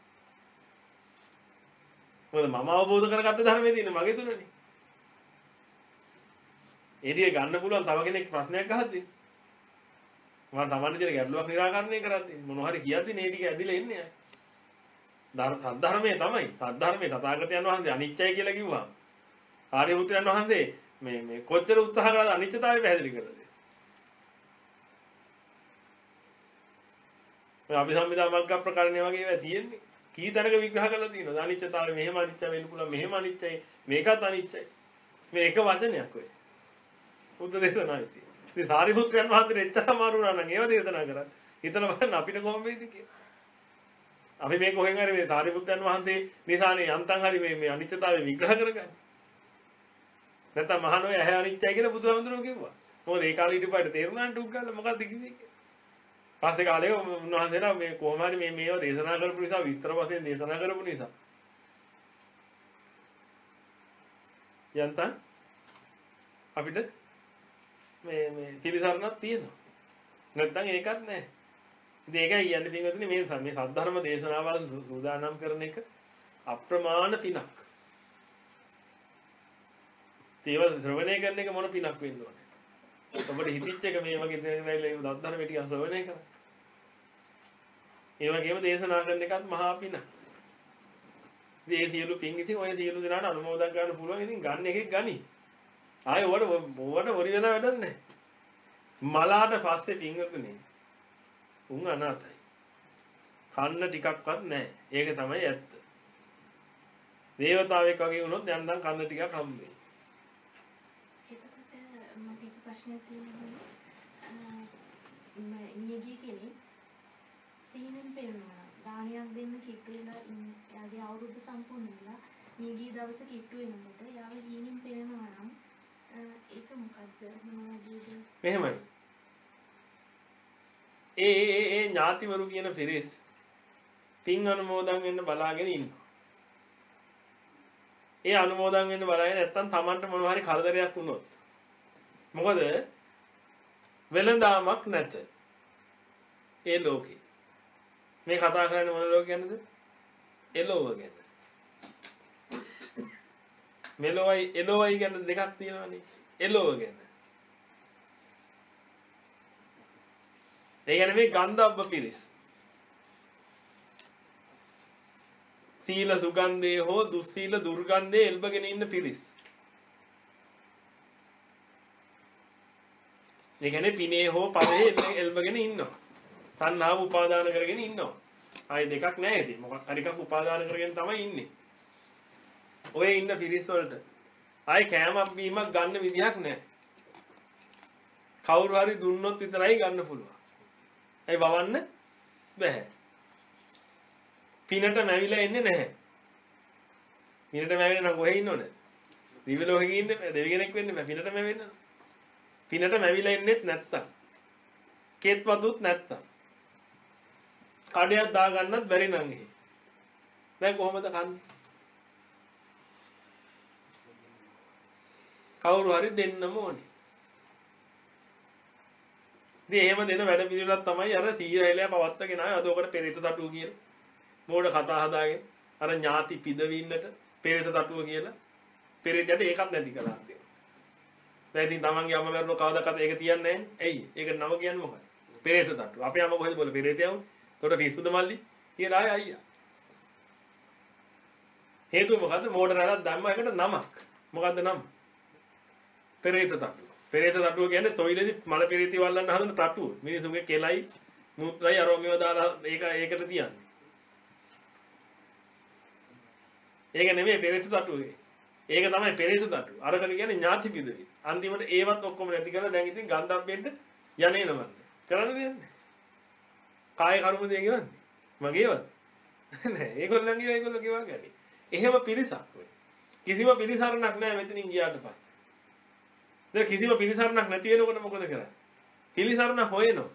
මොකද මම අවබෝධ කරගත්ත ධර්මයේ තියෙන මගේ තුනනේ. ඒ ටික ගන්න පුළුවන් තව කෙනෙක් ප්‍රශ්නයක් අහද්දී. මම තමන්ගේ තියෙන ගැටලුවක් निराකරණය කරද්දී මොනවා හරි කියද්දී මේ ටික ඇදිලා එන්නේ ආයි. ධර්ම සද්ධර්මයේ තමයි. සද්ධර්මයේ තථාගතයන් වහන්සේ අනිත්‍යයි කියලා කිව්වා. ආර්ය පුත්‍රයන් වහන්සේ මේ මේ කොච්චර උත්සාහ කරලා අනිත්‍යතාවය පැහැදිලි කරලා මේ අපි සම්මිදා මග්ග ප්‍රකරණය වගේ ඒවා තියෙන්නේ. කී තැනක විග්‍රහ කරලා තියෙනවා. අනිත්‍යතාවය මෙහෙම අනිත්‍ය වෙන්න පුළුවන්. මෙහෙම අනිත්‍යයි. මේකත් අනිත්‍යයි. මේ එක වචනයක් ඔය. බුද්ධ දේශනාවේ තියෙන. ඉතින් සාරිපුත්‍රයන් වහන්සේ එච්චර අමාරු වුණා නම් ඒව දේශනා කරා. හිතලා බලන්න අපිට කොහොම වෙයිද කියලා. අපි මේ කොහෙන් හරි මේ සාරිපුත්‍රයන් වහන්සේ නිසානේ යන්තම් හරි මේ මේ අනිත්‍යතාවය විග්‍රහ කරගන්නේ. නැත්නම් මහානෝය ඇහැ අනිත්‍යයි කියලා බුදුහාමුදුරුවෝ කිව්වා. මොකද ඒ කාලේ ඊට පස්සේ තේරුණා ටුක් ගාලා මොකද්ද කිව්වේ කියලා. පස්සේ කාලේ උන්වහන්සේලා මේ කොහොම හරි මේ මේවා දේශනා කරපු නිසා විස්තර වශයෙන් දේශනා කරපු නිසා යන්තම් අපිට මේ මේ පිළිසරණක් තියෙනවා. නැත්නම් ඒකත් නැහැ. ඉතින් ඒකයි කියන්නේ පින්වතුනි මේ මේ සද්ධර්ම දේශනාවල් සූදානම් කරන එක අප්‍රමාණ පිනක්. ඒව ශ්‍රවණය කරන එක මොන පිනක් වෙන්න ඕනේ. ඔබට හිතිච්ච එක මේ වගේ දේශනාවල ඒ සද්ධර්ම ටික ශ්‍රවණය කරා. ඒ වගේම දේශනා කරන එකත් මහා පිනක්. ඉතින් ඒ සියලු පින් ඉතින් ඔය සියලු දෙනාට අනුමෝදන් ගන්න පුළුවන්. ඉතින් ගන්න එකෙක් ගනි. ආයෙ ඔකට ඔකට වරි වෙලා වැඩක් නැහැ. මලාට පස්සේ පින්වතුනි උන් අනාතයි. කන්න ටිකක්වත් නැහැ. ඒක තමයි ඇත්ත. දේවතාවෙක් වගේ වුණොත් යන්තම් කන්න ටිකක් හම්බ වෙයි. එතකොට මට එක ප්‍රශ්නයක් තියෙනවා. නියගිය කෙනෙක් සීනෙන් පෙන්නනවා. දානයක් දෙන්න කිට්ටු වෙලා යාගේ අවුරුද්ද සම්පූර්ණ වෙලා මියගිය දවසේ කිට්ටු වෙනකොට යාව හීනින් පේනවා නම් ඒක මොකද්ද මොනවද? මෙහෙමයි. ඒ ඒ ඒ ඥාතිවරු කියන පිරිස් පින් අනුමෝදන් වෙන්න බලාගෙන ඉන්නවා. ඒ අනුමෝදන් වෙන්න බලාගෙන නැත්තම් Tamanට මොනවා හරි කරදරයක් වුණොත් මොකද වෙලඳාමක් නැත ඒ ලෝකේ. මේ කතා කරන්නේ මොන ලෝකයන්ද? එළොව ගැන. මෙලොවයි එළොවයි ගැන දෙකක් තියෙනවානේ. එළොව ගැන. ඒ කියන්නේ මේ ගන්ධබ්බ පිරිස්. සීල සුගන්ධේ හෝ දුස්සීල දුර්ගන්ධේ එල්බගෙන ඉන්න පිරිස්. ඒ කියන්නේ පිනේ හෝ පවේ එල්බගෙන ඉන්නවා. තණ්හාව උපාදාන කරගෙන ඉන්නවා. ආයේ දෙකක් නැහැ ඉතින්. මොකක් හරි එකක් උපාදාන කරගෙන තමයි ඉන්නේ. ඔය ඉන්න පිරිස් වලට ආයේ කෑමක් බීමක් ගන්න විදියක් නැහැ. කවුරු හරි දුන්නොත් විතරයි ගන්න පුළුවන්. ඒ වවන්න බෑ. පිනට නැවිලා එන්නේ නැහැ. පිනට නැවෙන්නේ නම් කොහෙ ඉන්නවද? දිව්‍ය ලෝකෙක ඉන්නේ දෙවි කෙනෙක් වෙන්නේ බෑ. පිනට නැවෙන්න. පිනට නැවිලා එන්නේත් නැත්තම්. කේත්වතුත් නැත්තම්. කඩයක් දා ගන්නත් බැරි නම් එහෙ. දැන් කොහොමද කන්නේ? කවුරු හරි දෙන්නම ඕනේ. ඉතින් එහෙම දෙන වැඩ පිළිවෙලක් තමයි අර සීය හැලෑ පවත්තගෙන ආවේ. අද ඔකට පෙරේත තටුව කියලා. මෝඩ කතා හදාගෙන අර ඥාති පිදවින්නට පෙරේත තටුව කියලා. පෙරේතයට ඒකත් නැති කළා දෙනවා. දැන් ඉතින් තමන්ගේ අම්ම මරන කවදාකවත් ඒක තියන්නේ නැහැ. ඇයි? ඒක නම කියන්නේ මොකක්ද? පෙරේත තටුව. අපේ අම්ම කොහෙද બોල පෙරේතයව? උඩ පිස්සුද මල්ලි කියලා ආය අයියා. හේතුව මොකද්ද? මෝඩ රැලක් දැම්ම එකට නමක්. මොකද්ද නම? පෙරේත තටුව. පෙරේත තටුව කියන්නේ තොইলෙදි මල පෙරේතී වල්ලන්න හදන තටුව. මිනිසුන්ගේ කෙලයි මූත්‍රායි අරෝමියව දාලා ඒක ඒකට තියන්නේ. ඒක නෙමෙයි පෙරේත තටුව. ඒක තමයි පෙරේත තටුව. අරකට කියන්නේ ඥාති පිදවි. අන්තිමට ඒවත් ඔක්කොම නැති කරලා දැන් ඉතින් ගන්ධබ්බෙන්ට යන්නේනවන්නේ. කරන්න දෙන්නේ. කාය කර්ම දෙය ගෙවන්නේ. මගේවත්. නෑ ඒගොල්ලන්ගේ ඒගොල්ලෝ ගෙවා ගන්නේ. එහෙම පිරිසක් වෙයි. කිසිම පිරිසරණක් නෑ මෙතනින් ගියාට පස්සේ. දැන් කිසිම පිරිසරණක් නැති වෙනකොට මොකද කරන්නේ? පිරිසරණ හොයනවා.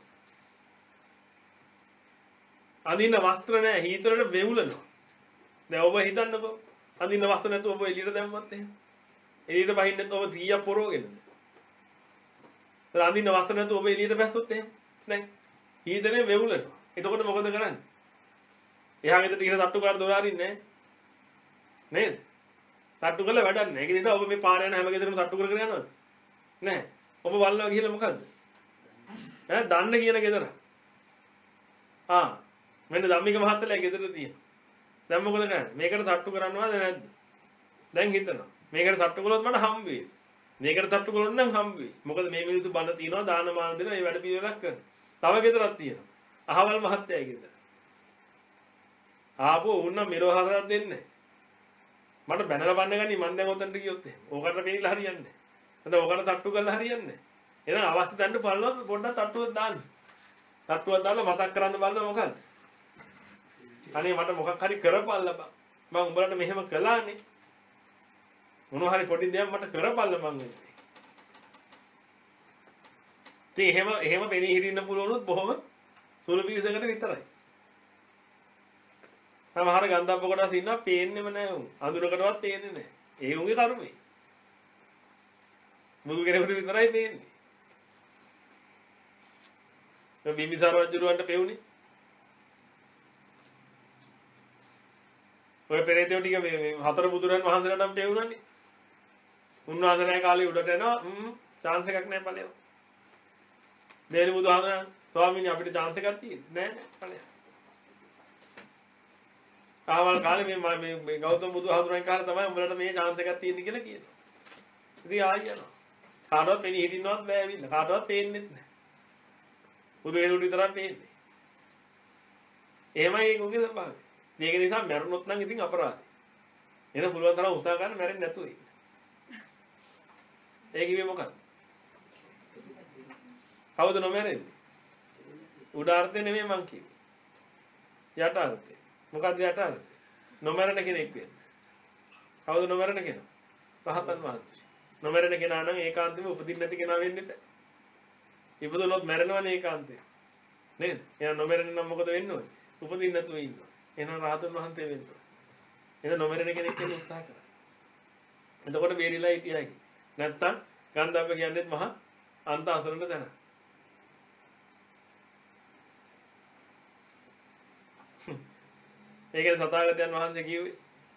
අඳින්න වස්ත්‍ර නෑ හීතරට වෙවුලනවා. දැන් ඔබ හිතන්නකෝ අඳින්න වස්ත්‍ර නැතුව ඔබ එළියට දැම්මත් එහෙම. එළියට බහින්නත් ඔබ තීයක් පොරවගෙනද? දැන් අඳින්න වස්ත්‍ර නැතුව ඔබ එළියට බැස්සොත් එහෙම. දැන් හීතරේ වෙවුලනවා. එතකොට මොකද කරන්නේ? එහා ගෙදරට ගිහින් තට්ටුකාර දොරාරින්නේ නෑ. නේද? තට්ටු කළා වැඩක් නෑ. ඒක නිසා ඔබ මේ පාර යන හැම ගෙදරම තට්ටු කර කර යනවද? නෑ. ඔබ වල්නවා ගිහලා මොකද්ද? ඈ දන්න කියන ගෙදර. ආ මෙන්න ධම්මික මහත්තයලා ගෙදර තියෙන. දැන් මොකද කරන්නේ? මේකට තට්ටු කරන්නවද නැද්ද? දැන් හිතනවා. මේකට තට්ටු කළොත් මට හම්බ වෙයි. මේකට තට්ටු කළොත් නම් හම්බ වෙයි. මොකද මේ මිනිස්සු බන්න තියනවා දාන මාන දෙනවා මේ වැඩ පිළිවෙලක් කරනවා. තව ගෙදරක් තියෙනවා. අහවල් මහත්තයයි ගෙදර. ආපෝ උන්න මෙලව හතරක් දෙන්නේ. මට බැනලා බන්න ගන්නේ මං දැන් ඔතනට ගියොත් එහෙම. ඕකට පෙන්නලා හරියන්නේ නැහැ. හඳ ඕකට තට්ටු කරලා හරියන්නේ නැහැ. එහෙනම් අවශ්‍ය තැනට බලනවා පොඩ්ඩක් තට්ටුවක් දාන්න. තට්ටුවක් දාලා මතක් කරන්න බලන්න මොකද්ද? අනේ මට මොකක් හරි කරපල්ලා බං. මම උඹලට මෙහෙම කළානේ. මොනවා හරි පොඩි දෙයක් මට කරපල්ලා මං වෙන්නේ. ඉතින් එහෙම එහෙම පෙනී හිටින්න පුළුවන් උනොත් බොහොම සුළු පිරිසකට විතරයි. සමහර ගන්ධබ්බ කොටස් ඉන්නවා පේන්නෙම නැහැ උන්. අඳුනකටවත් පේන්නේ නැහැ. ඒ උන්ගේ කර්මය. මුදු කෙනෙකුට විතරයි පේන්නේ. මේ බිම්බිසාර රජුරවන්ට පෙවුනේ. ඔය පෙරේතයෝ ටික මේ මේ හතර බුදුරන් වහන්සේලාටම පෙවුනනේ. උන්වහන්සේලා කාලේ උඩට එනවා හ්ම් chance එකක් නැහැ ඵලයක්. දේනි බුදුහාමරන් ස්වාමීනි අපිට chance එකක් තියෙන්නේ නැහැ ඵලයක්. ආවල් කාලේ මේ මේ මේ ගෞතම බුදුහාමුදුරන් කාලේ තමයි උඹලට මේ chance එකක් තියෙන්නේ කියලා කියනවා. ඉතින් ආයි යනවා. කාටවත් පෙනී හිටින්නවත් බෑ ඇවිල්ලා. කාටවත් පේන්නෙත් නැහැ. බුදු වෙනුට විතරක් පේන්නේ. එහෙමයි ඒකෝගේ ස්වභාවය. ඒක නිසා මැරුණොත් නම් ඉතින් අපරාධයි. එන පුළුවන් තරම් උත්සාහ ගන්න මැරෙන්නේ නැතුව ඉන්න. ඒ කිව්වේ මොකක්ද? කවුද නොමැරෙන්නේ? උඩාර්ථය නෙමෙයි මං කිව්වේ. යටාර්ථය. මොකක්ද යටාර්ථය? නොමැරෙන කෙනෙක් වෙන්න. කවුද නොමරණ කෙනා? රහතන් වහන්සේ. නොමරණ කෙනා නම් ඒකාන්තෙම උපදින්න නැති කෙනා වෙන්න එපා. ඉපදුනොත් මැරෙනවනේ ඒකාන්තයෙන්. නේද? එහෙනම් නොමරණ නම් මොකද වෙන්න ඕනේ? උපදින්න නැතුව ඉන්න. එහෙනම් රහතන් වහන්සේ වෙන්න ඕනේ. එහෙනම් නොමරණ කෙනෙක් වෙන්න උත්සාහ කරා. එතකොට බේරිලා හිටියයි. නැත්තම් ගන්ධබ්බ කියන්නේත් මහා අන්ත අසරණ තැන. ඒකේ සතාගතයන් වහන්සේ කිව්වේ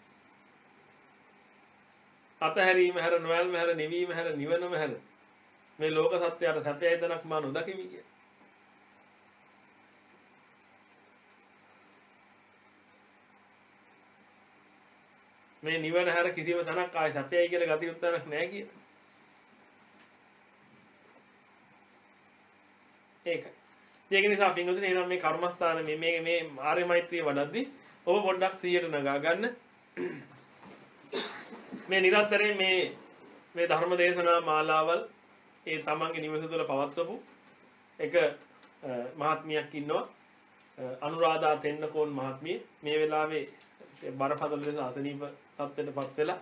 අතහැරීම හැර නොයල්ම හැර නිවීම හැර නිවනම හැර මේ ලෝක සත්‍යයට සැපයයි තනක් මා නොදකිමි කිය. මේ නිවන හැර කිසිම තනක් ආයි සත්‍යයි කියලා ගති උත්තරක් නැහැ කිය. ඒකයි. ඒක නිසා පින්වතුනි එහෙනම් මේ කර්මස්ථාන මේ මේ මේ ආර්ය මෛත්‍රිය වඩද්දී ඔබ පොඩ්ඩක් සිහියට නගා ගන්න. මේ නිරන්තරයෙන් මේ මේ ධර්ම දේශනා මාලාවල් ඒ තමන්ගේ නිවස තුළ පවත්වපු එක මහත්මියක් ඉන්නවා. අනුරාධා තෙන්නකෝන් මහත්මිය මේ වෙලාවේ බරපතල ලෙස අසනීප තත්ත්වයටපත් වෙලා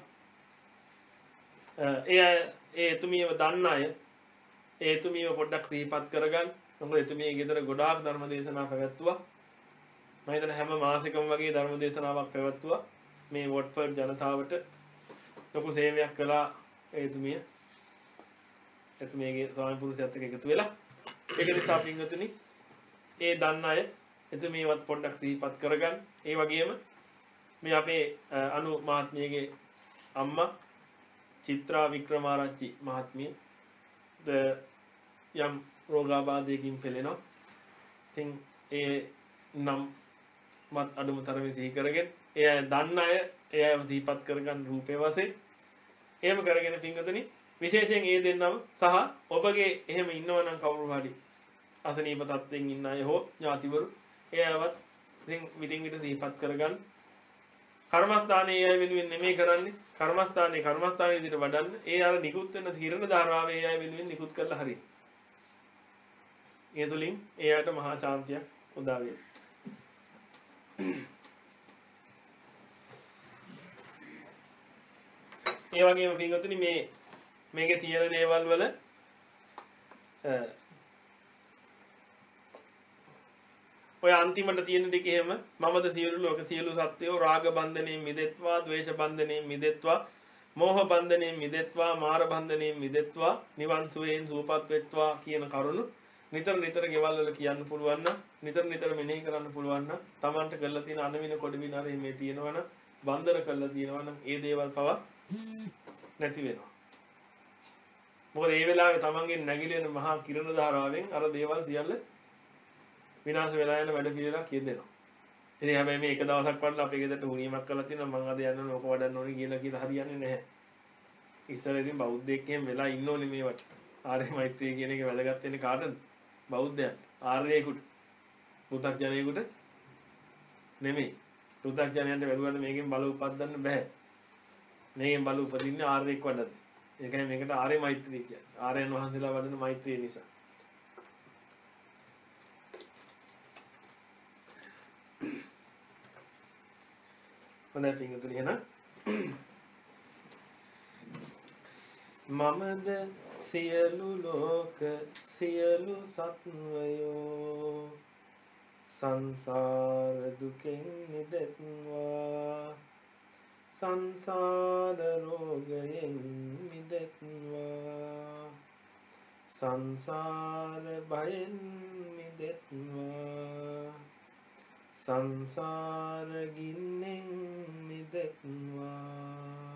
ඒ ඒ එතුමියව දන්න අය ඒ එතුමියව පොඩ්ඩක් සිහිපත් කරගන්න. මොකද එතුමිය ගෙදර ගොඩාක් ධර්ම දේශනා පැවැත්තුවා. මම හිතන හැම මාසිකම වගේ ධර්ම දේශනාවක් පැවැත්තුවා. මේ වොට්ෆර්ඩ් ජනතාවට ලොකු සේවයක් කළා ඒ එතුමිය. එතුමියගේ ස්වාමි පුරුෂයත් එක්ක එකතු වෙලා ඒක නිසා පින්වතුනි ඒ දන්න අය එතුමියවත් පොඩ්ඩක් සිහිපත් කරගන්න. ඒ වගේම මේ අපේ අනු මහත්මියගේ අම්මා චිත්‍රා වික්‍රමාරච්චි මහත්මිය ද යම් රෝගාබාධයකින් පෙළෙනවා. ඉතින් ඒ නම් මත් අඩුම තරමේ සිහි කරගෙන ඒ අය දන්න අය ඒ අයව සිහිපත් කරගන්න රූපේ වශයෙන් එහෙම කරගෙන පින්වතුනි විශේෂයෙන් ඒ දෙන්නම සහ ඔබගේ එහෙම ඉන්නවනම් කවුරු හරි අසනීප තත්ත්වෙන් ඉන්න අය හෝ ඥාතිවරු ඒ අයවත් ඉතින් විටින් විට සිහිපත් කරගන්න. කර්මස්ථානයේ ඒ අය වෙනුවෙන් නෙමෙයි කරන්නේ. කර්මස්ථානයේ කර්මස්ථානයේ විදිහට වඩන්න. ඒ අර නිකුත් වෙන කිරණ ධාරාවේ ඒ අය වෙනුවෙන් නිකුත් කරලා හරියි. ඒ තුලින් ඒ අයට මහා ශාන්තියක් උදා වේ. ඒ වගේම පින්වතුනි මේ මේකේ තියෙන දේවල් වල ඔය අන්තිමට තියෙන ටික එහෙම මමද සියලු ලෝක සියලු සත්වයෝ රාග බන්ධණයෙන් මිදෙත්වා, ද්වේෂ බන්ධණයෙන් මිදෙත්වා, මෝහ බන්ධණයෙන් මිදෙත්වා, මාර බන්ධණයෙන් මිදෙත්වා, නිවන් සුවයෙන් සූපත් වෙත්වා කියන කරුණු නිතර නිතර ගෙවල් වල කියන්න පුළුවන් නම් නිතර නිතර මෙනෙහි කරන්න පුළුවන් නම් Tamanට කරලා තියෙන අනවින කොඩවින අර මේ තියෙනවනම් බන්ධන කරලා තියෙනවනම් ඒ දේවල් පවා නැති වෙනවා. මොකද ඒ වෙලාවේ Tamanගෙන් නැගිලෙන මහා කිරණ ධාරාවෙන් අර දේවල් සියල්ල විනාශ වෙලා යන වැඩ පිළිවෙලක් කියදෙනවා. ඉතින් හැබැයි මේ එක දවසක් වඩලා අපේ ගෙදරට හුනියමක් කරලා තියෙනවා මම අද යන්න ඕනේ ඕක වඩන්න ඕනේ කියලා කියලා හරියන්නේ නැහැ. ඉස්සර ඉතින් බෞද්ධයෙක් එහෙම වෙලා ඉන්න ඕනේ මේවට. ආර්ය මෛත්‍රිය කියන එක වැදගත් වෙන්නේ කාටද? බෞද්ධයන්. ආර්යයෙකුට. පු탁ජනයෙකුට නෙමෙයි. පු탁ජනයන්ට වැළුවට මේකෙන් බල උපදින්න බෑ. මේකෙන් බල උපදින්නේ ආර්යෙක් වඩද්දි. ඒකයි මේකට ආර්ය මෛත්‍රිය කියන්නේ. ආර්යයන් වහන්සේලා වඩන මෛත්‍රිය නිසා. හොඳයි පින්වතුනි එහෙනම් මමද සියලු ලෝක සියලු සත්වයෝ සංසාර දුකෙන් මිදෙත්වා සංසාර රෝගයෙන් මිදෙත්වා සංසාර භයෙන් මිදෙත්වා සංසාර ගින්නෙන් මිදෙත්වා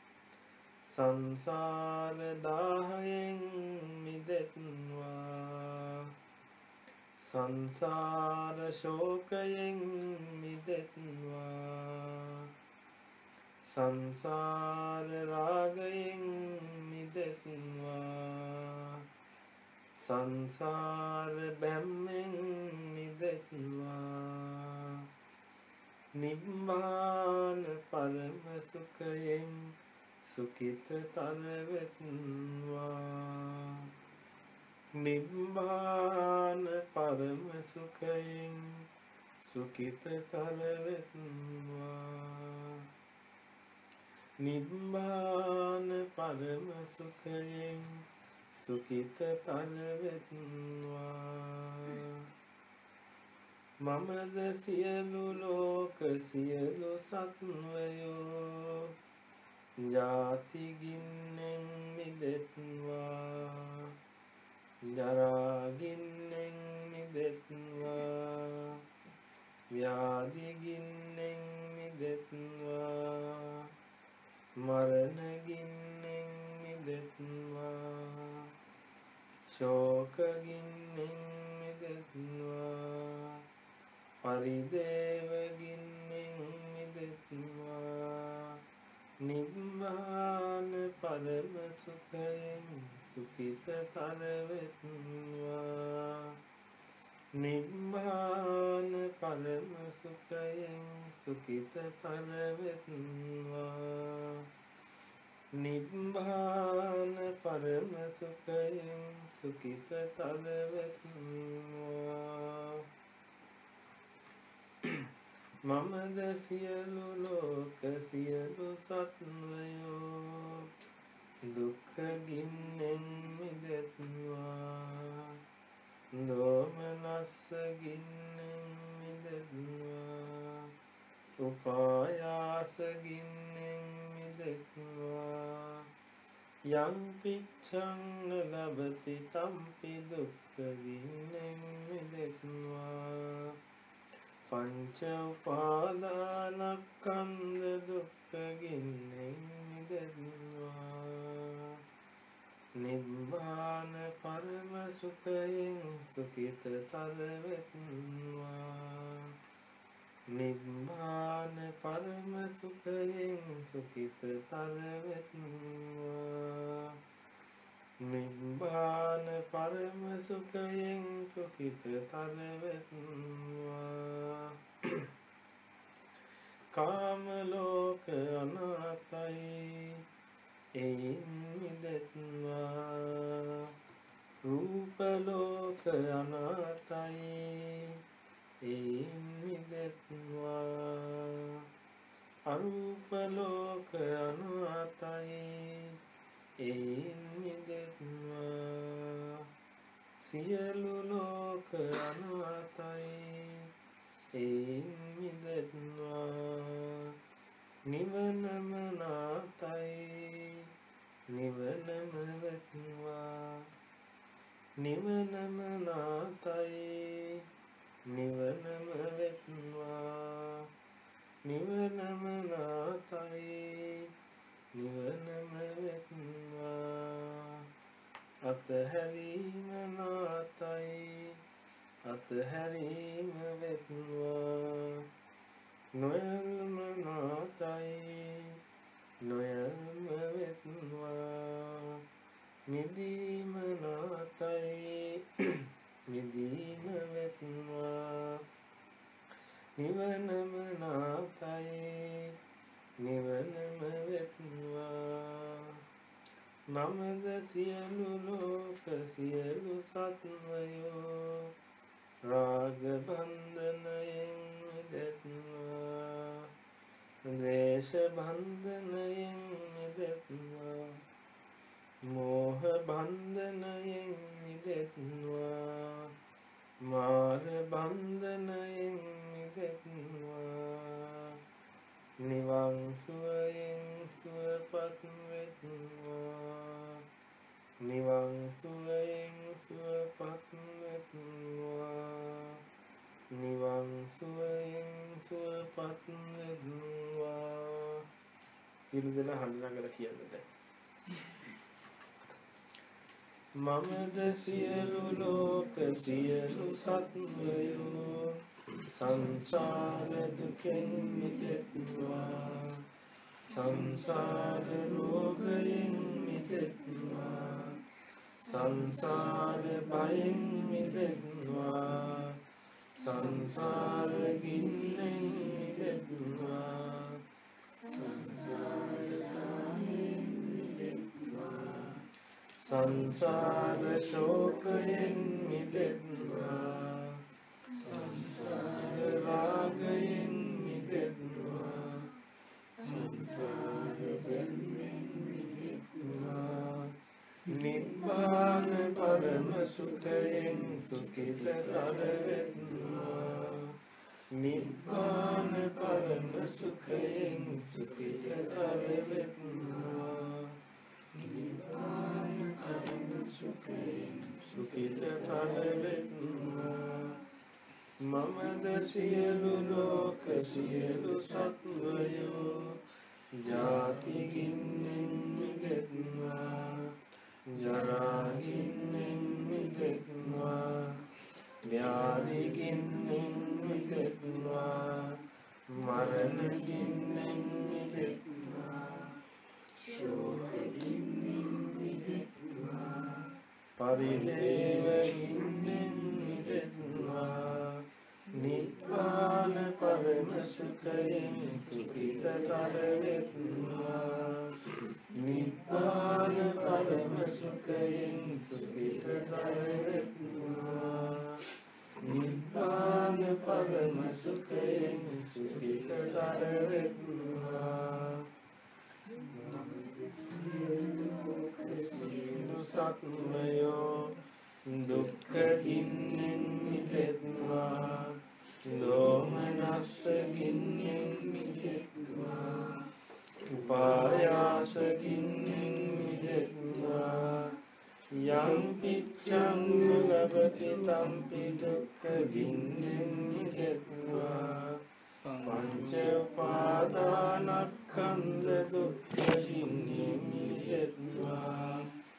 සංසාර දාහයෙන් මිදෙත්වා සංසාර ශෝකයෙන් මිදෙත්වා සංසාර රාගයෙන් මිදෙත්වා සංසාර බැම්මෙන් මිදෙත්වා නිබ්බාන පරම සුඛයෙන් සුඛිතතර වෙත්වා නිබ්බාන පරම සුඛයෙන් සුඛිතතර වෙත්වා නිබ්බාන පරම සුඛයෙන් සුඛිතතර වෙත්වා. මමද සියලු ලෝක සියලු සත්වයෝ ජාති ගින්නෙන් මිදෙත්වා. ජරා ගින්නෙන් මිදෙත්වා. ව්‍යාධි ගින්නෙන් මිදෙත්වා. මරණ ගින්නෙන් මිදෙත්වා. ශෝක ගින්නෙන් මිදෙත්වා. පරිදේව ගින්නෙන් මිදෙත්වා. නිබ්බාන පරම සුඛයෙන් සුඛිතතර වෙත්වා. නිබ්බාන පරම සුඛයෙන් සුඛිතතර වෙත්වා. නිබ්බාන පරම සුඛයෙන් සුඛිතතර වෙත්වා. මමද සියලු ලෝක සියලු සත්වයෝ දුක්ඛ ගින්නෙන් මිදෙත්වා. දෝමනස්ස ගින්නෙන් මිදෙත්වා. උපායාස ගින්නෙන් මිදෙත්වා. යං පිච්ඡං ලබති තම්පි දුක්ඛ ගින්නෙන් මිදෙත්වා. පංච උපාදානස්කන්ධ දුක්ඛ ගින්නෙන් මිදෙත්වා. නිබ්බාන පරම සුඛයෙන් සුඛිතතර වෙත්වා. නිබ්බාන පරම සුඛයෙන් සුඛිතතර වෙත්වා. නිබ්බාන පරම සුඛයෙන් සුඛිතතර වෙත්වා. කාම ලෝක අනාතයි එයින් මිදෙත්වා. රූප ලෝක අනාතයි එයින් මිදෙත්වා. අරූප ලෝක අනාතයි එයින් මිදෙත්වා. සියලු ලෝක අනාතයි එයින් මිදෙත්වා. නිවනම නාතයි නිවනම වෙත්වා. නිවනම නාතයි නිවනම වෙත්වා. නිවනම නාතයි නිවනම වෙත්වා. අතහැරීම නාතයි අතහැරීම වෙත්වා. නොයල්ම නාතයි නොයල්ම වෙත්වා. මිදීම නාතයි මිදීම වෙත්වා. නිවනම නාතයි නිවනම වෙත්වා. මමද සියලු ලෝක සියලු සත්වයෝ රාග බන්ධනයෙන් මිදෙත්වා. ද්වේෂ බන්ධනයෙන් මිදෙත්වා. මෝහ බන්ධනයෙන් මිදෙත්වා. මාර බන්ධනයෙන් මිදෙත්වා. නිවන් සුවයෙන් සුවපත් වෙත්වා. නිවන් සුවයෙන් සුවපත් වෙත්වා. නිවන් සුවයෙන් සුවපත් වෙත්වා. ඉරුදෙන හඬනගල කියන්න දැන්. මමද සියලු ලෝක සියලු සත්වයෝ සංසාර දුකෙන් මිදෙත්වා. සංසාර රෝගයෙන් මිදෙත්වා. සංසාර බයෙන් මිදෙත්වා. සංසාර ගින්නෙන් මිදෙත්වා. සංසාර දාහෙන් මිදෙත්වා. සංසාර ශෝකයෙන් මිදෙත්වා. සංසාර රාගයෙන් මිදෙත්වා. සංසාර සුඛයෙන් සුඛිතතර වෙත්වා නිබ්බාන පරම සුඛයෙන් සුඛිතතර වෙත්වා නිබ්බාන පරම සුඛයෙන් සුඛිතතර වෙත්වා මමද සියලු ලෝක සියලු සත්වයෝ ජාතිගින්නෙන් මිදෙත්වා ජරාගින්නෙන් මිදෙත්වා ව්‍යාධිගින්නෙන් මිදෙත්වා මරණගින්නෙන් මිදෙත්වා ශෝකගින්නෙන් මිදෙත්වා පරිදේවගින්නෙන් මිදෙත්වා නිබ්බාන පරම සුඛයෙන් සුඛිතතර වෙත්වා නිබ්බාන පරම සුඛයෙන් සුඛිතතර වෙත්වා නිබ්බාන පරම සුඛයෙන් සුඛිතතර වෙත්වා සියලු සත්වයෝ දුක්ඛගින්නෙන් මිදෙත්වා දෝමනස්සගින්නෙන් මිදෙත්වා උපායාසගින්නෙන් මිදෙත්වා යම් පිච්ඡං ලබති තම්පි දුක්ඛගින්නෙන් මිදෙත්වා පංච උපාදානස්කන්ධ දුක්ඛගින්නෙන් මිදෙත්වා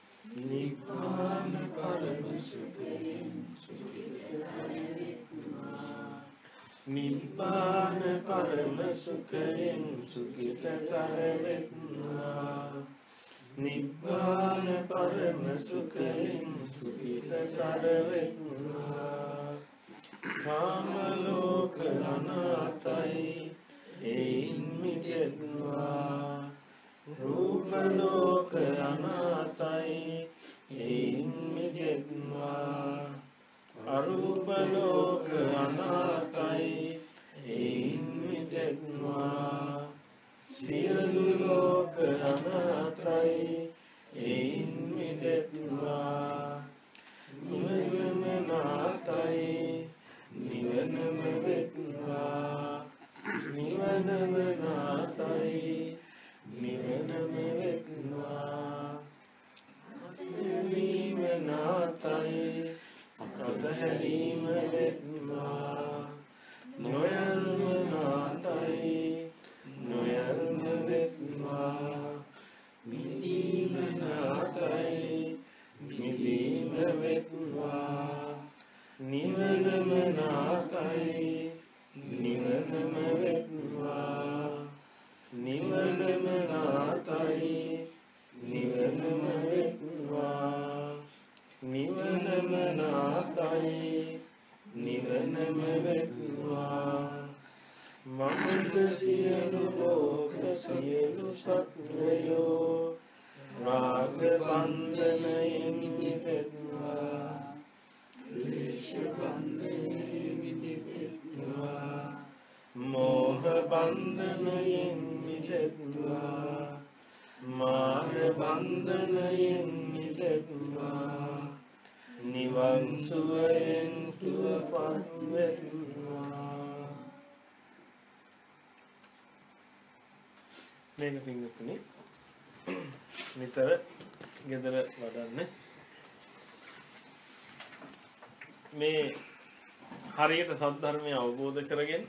නිබ්බාන පරම සුඛයෙන් සුඛිතතර වෙත්වා නිබ්බාන පරම සුඛයෙන් සුඛිතතර වෙත්වා නිබ්බාන පරම සුඛයෙන් සුඛිතතර වෙත්වා කාම ලෝක අනාතයි එයින් මිදෙත්වා රූප ලෝක අනාතයි එයින් මිදෙත්වා අරූප ලෝක අනාතයි එයින් මිදෙත්වා සියලු ලෝක අනාතයි එයින් මිදෙත්වා නිවනම නාතයි නිවනම වෙත්වා නිවනම නාතයි නිවනම වෙත්වා අත්හැරීම නාතයි අත්හැරීම වෙත්වා නොයල්ම නාතයි නොයල්ම වෙත්වා මිදීම නාතයි මිදීම වෙත්වා නිවනම නාතයි නිවනම වෙත්වා නිවනම නාතයි නිවනම වෙත්වා නිවනම නාතයි නිවනම වෙත්වා මමද සියලු ලෝක සියලු සත්වයෝ රාග බන්ධනයෙන් මිදෙත්වා ක්ලේශ බන්ධනයෙන් මිදෙත්වා මෝහ බන්ධනයෙන් මිදෙත්වා මාර බන්ධනයෙන් මිදෙත්වා නිවන් සුවයෙන් සුවපත් වෙත්වා මේක පින්වත්නි නිතර ගෙදර වඩන්න මේ හරියට සද්ධර්මය අවබෝධ කරගෙන